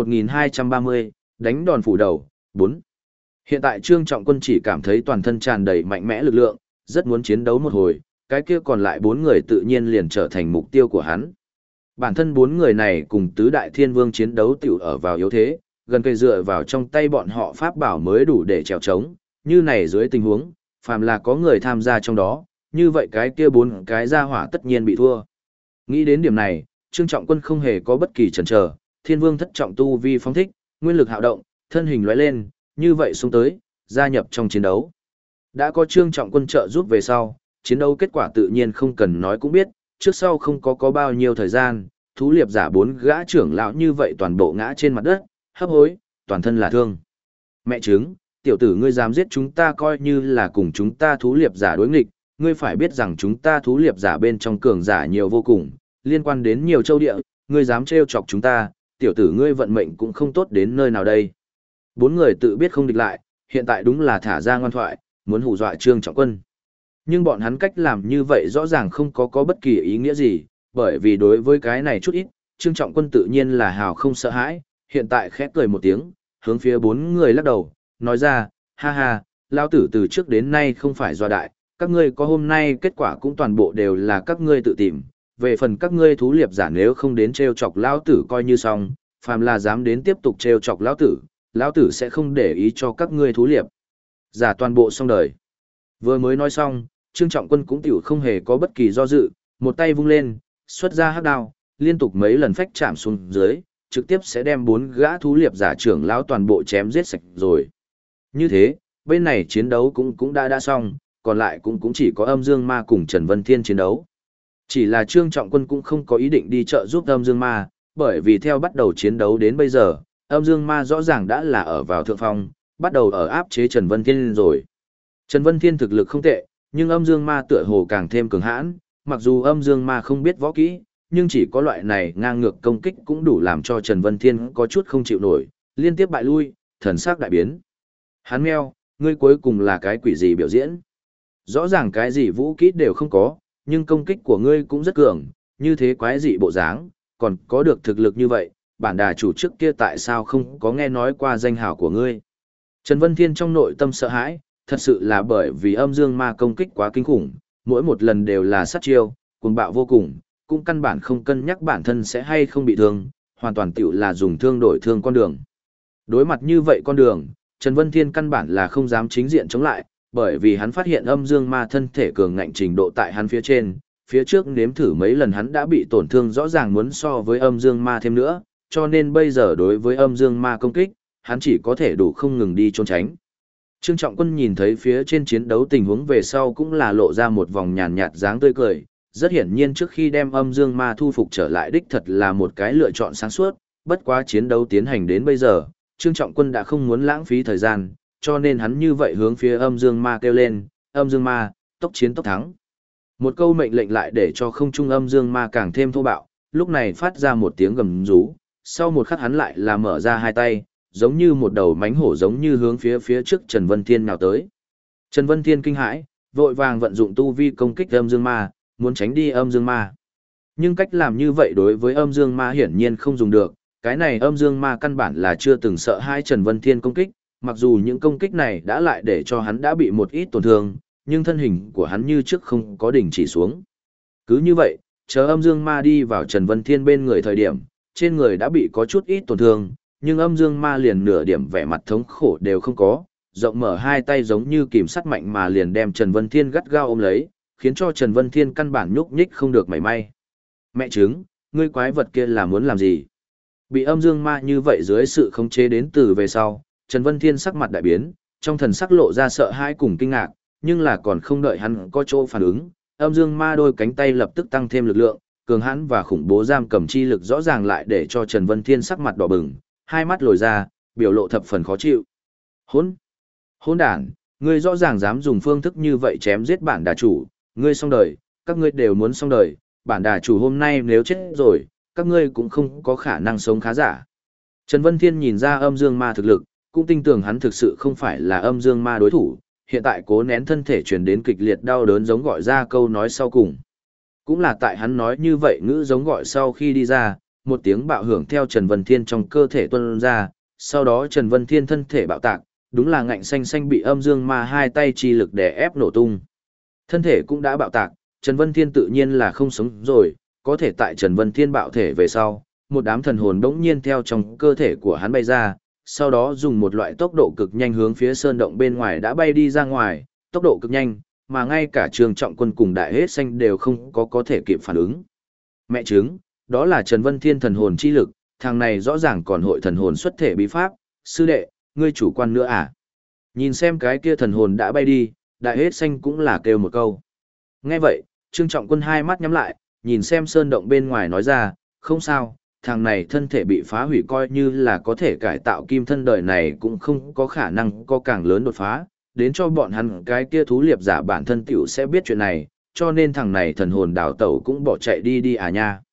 A: 1230, đánh đòn phủ đầu, 4. Hiện tại Trương Trọng Quân chỉ cảm thấy toàn thân tràn đầy mạnh mẽ lực lượng, rất muốn chiến đấu một hồi, cái kia còn lại 4 người tự nhiên liền trở thành mục tiêu của hắn. Bản thân 4 người này cùng tứ đại thiên vương chiến đấu tiểu ở vào yếu thế, gần cây dựa vào trong tay bọn họ pháp bảo mới đủ để trèo trống, như này dưới tình huống, phàm là có người tham gia trong đó, như vậy cái kia 4 cái gia hỏa tất nhiên bị thua. Nghĩ đến điểm này, Trương Trọng Quân không hề có bất kỳ chần chờ, Thiên Vương thất trọng tu vi phóng thích, nguyên lực hạo động, thân hình lóe lên, như vậy xuống tới, gia nhập trong chiến đấu. Đã có Trương Trọng Quân trợ giúp về sau, chiến đấu kết quả tự nhiên không cần nói cũng biết, trước sau không có bao nhiêu thời gian, thú liệp giả 4 gã trưởng lão như vậy toàn bộ ngã trên mặt đất, hấp hối, toàn thân là thương. Mẹ chứng, tiểu tử ngươi dám giết chúng ta coi như là cùng chúng ta thú liệp giả đối nghịch, ngươi phải biết rằng chúng ta thú liệp giả bên trong cường giả nhiều vô cùng, liên quan đến nhiều châu địa, ngươi dám trêu chọc chúng ta, tiểu tử ngươi vận mệnh cũng không tốt đến nơi nào đây. 4 người tự biết không địch lại, hiện tại đúng là thả ra ngoan thoại, muốn hù dọa Trương Trọng Quân. Nhưng bọn hắn cách làm như vậy rõ ràng không có bất kỳ ý nghĩa gì, bởi vì đối với cái này chút ít, Trương Trọng Quân tự nhiên là hào không sợ hãi, hiện tại khẽ cười một tiếng, hướng phía 4 người lắc đầu, nói ra, ha ha, lao tử từ trước đến nay không phải do đại, các ngươi có hôm nay kết quả cũng toàn bộ đều là các ngươi tự tìm, về phần các ngươi thú liệp giả nếu không đến trêu chọc lão tử coi như xong, phàm là dám đến tiếp tục trêu chọc lão tử sẽ không để ý cho các ngươi thú liệp giả toàn bộ xong đời. Vừa mới nói xong, Trương Trọng Quân cũng tiểu không hề có bất kỳ do dự, một tay vung lên, xuất ra hắc đao, liên tục mấy lần phách chạm xuống dưới, trực tiếp sẽ đem 4 gã thú liệp giả trưởng lão toàn bộ chém giết sạch rồi. Như thế, bên này chiến đấu cũng đã xong, còn lại cũng chỉ có Âm Dương Ma cùng Trần Vân Thiên chiến đấu. Chỉ là Trương Trọng Quân cũng không có ý định đi trợ giúp Âm Dương Ma, bởi vì theo bắt đầu chiến đấu đến bây giờ, Âm Dương Ma rõ ràng đã là ở vào thượng phong, bắt đầu ở áp chế Trần Vân Thiên rồi. Trần Vân Thiên thực lực không tệ, nhưng Âm Dương Ma tựa hồ càng thêm cường hãn, mặc dù Âm Dương Ma không biết võ kỹ, nhưng chỉ có loại này ngang ngược công kích cũng đủ làm cho Trần Vân Thiên có chút không chịu nổi, liên tiếp bại lui, thần sắc đại biến. Hắn meo, ngươi cuối cùng là cái quỷ gì biểu diễn? Rõ ràng cái gì vũ kỹ đều không có, nhưng công kích của ngươi cũng rất cường, như thế quái dị bộ dáng, còn có được thực lực như vậy, bản đà chủ trước kia tại sao không có nghe nói qua danh hào của ngươi. Trần Vân Thiên trong nội tâm sợ hãi, thật sự là bởi vì âm dương ma công kích quá kinh khủng, mỗi một lần đều là sát chiêu, cuồng bạo vô cùng, cũng căn bản không cân nhắc bản thân sẽ hay không bị thương, hoàn toàn tiểu là dùng thương đổi thương con đường. Đối mặt như vậy con đường, Trần Vân Thiên căn bản là không dám chính diện chống lại, bởi vì hắn phát hiện âm dương ma thân thể cường ngạnh trình độ tại hắn phía trên, phía trước nếm thử mấy lần hắn đã bị tổn thương rõ ràng muốn so với âm dương ma thêm nữa, cho nên bây giờ đối với âm dương ma công kích, hắn chỉ có thể đủ không ngừng đi trốn tránh. Trương Trọng Quân nhìn thấy phía trên chiến đấu tình huống về sau cũng là lộ ra một vòng nhàn nhạt dáng tươi cười, rất hiển nhiên trước khi đem âm dương ma thu phục trở lại đích thật là một cái lựa chọn sáng suốt, bất quá chiến đấu tiến hành đến bây giờ, Trương Trọng Quân đã không muốn lãng phí thời gian, cho nên hắn như vậy hướng phía âm dương ma kêu lên, âm dương ma, tốc chiến tốc thắng. Một câu mệnh lệnh lại để cho không trung âm dương ma càng thêm thô bạo, lúc này phát ra một tiếng gầm rú, sau một khắc hắn lại là mở ra hai tay, giống như một đầu mánh hổ giống như hướng phía trước Trần Vân Thiên nào tới. Trần Vân Thiên kinh hãi, vội vàng vận dụng tu vi công kích âm dương ma, muốn tránh đi âm dương ma. Nhưng cách làm như vậy đối với âm dương ma hiển nhiên không dùng được, cái này âm dương ma căn bản là chưa từng sợ hai Trần Vân Thiên công kích, mặc dù những công kích này đã lại để cho hắn đã bị một ít tổn thương, nhưng thân hình của hắn như trước không có đỉnh chỉ xuống. Cứ như vậy, chờ âm dương ma đi vào Trần Vân Thiên bên người thời điểm, trên người đã bị có chút ít tổn thương, nhưng âm dương ma liền nửa điểm vẻ mặt thống khổ đều không có, rộng mở hai tay giống như kìm sắt mạnh mà liền đem Trần Vân Thiên gắt gao ôm lấy, khiến cho Trần Vân Thiên căn bản nhúc nhích không được mảy may. Mẹ trứng, ngươi quái vật kia là muốn làm gì? Bị âm dương ma như vậy dưới sự khống chế đến từ về sau, Trần Vân Thiên sắc mặt đại biến, trong thần sắc lộ ra sợ hãi cùng kinh ngạc, nhưng là còn không đợi hắn có chỗ phản ứng, âm dương ma đôi cánh tay lập tức tăng thêm lực lượng, cường hãn và khủng bố giam cầm chi lực rõ ràng lại để cho Trần Vân Thiên sắc mặt đỏ bừng, hai mắt lồi ra, biểu lộ thập phần khó chịu. Hỗn đản, ngươi rõ ràng dám dùng phương thức như vậy chém giết bản đà chủ, ngươi xong đời, các ngươi đều muốn xong đời, bản đà chủ hôm nay nếu chết rồi, các ngươi cũng không có khả năng sống khá giả. Trần Vân Thiên nhìn ra âm dương ma thực lực, cũng tin tưởng hắn thực sự không phải là âm dương ma đối thủ, hiện tại cố nén thân thể truyền đến kịch liệt đau đớn giống gọi ra câu nói sau cùng. Cũng là tại hắn nói như vậy ngữ giống gọi sau khi đi ra, một tiếng bạo hưởng theo Trần Vân Thiên trong cơ thể tuôn ra, sau đó Trần Vân Thiên thân thể bạo tạc, đúng là ngạnh xanh xanh bị âm dương ma hai tay chi lực đè ép nổ tung. Thân thể cũng đã bạo tạc, Trần Vân Thiên tự nhiên là không sống rồi, có thể tại Trần Vân Thiên bạo thể về sau, một đám thần hồn đống nhiên theo trong cơ thể của hắn bay ra, sau đó dùng một loại tốc độ cực nhanh hướng phía sơn động bên ngoài đã bay đi ra ngoài, tốc độ cực nhanh, mà ngay cả Trương Trọng Quân cùng Đại Hết Xanh đều không có thể kịp phản ứng. Mẹ chứng, đó là Trần Vân Thiên thần hồn chi lực, thằng này rõ ràng còn hội thần hồn xuất thể bí pháp, sư đệ, ngươi chủ quan nữa à? Nhìn xem cái kia thần hồn đã bay đi, Đại Hết Xanh cũng là kêu một câu. Nghe vậy, Trương Trọng Quân hai mắt nhắm lại, nhìn xem sơn động bên ngoài nói ra, không sao, thằng này thân thể bị phá hủy coi như là có thể cải tạo kim thân đời này cũng không có khả năng có càng lớn đột phá, đến cho bọn hắn cái kia thú liệp giả bản thân tiểu sẽ biết chuyện này, cho nên thằng này thần hồn đảo tẩu cũng bỏ chạy đi à nha.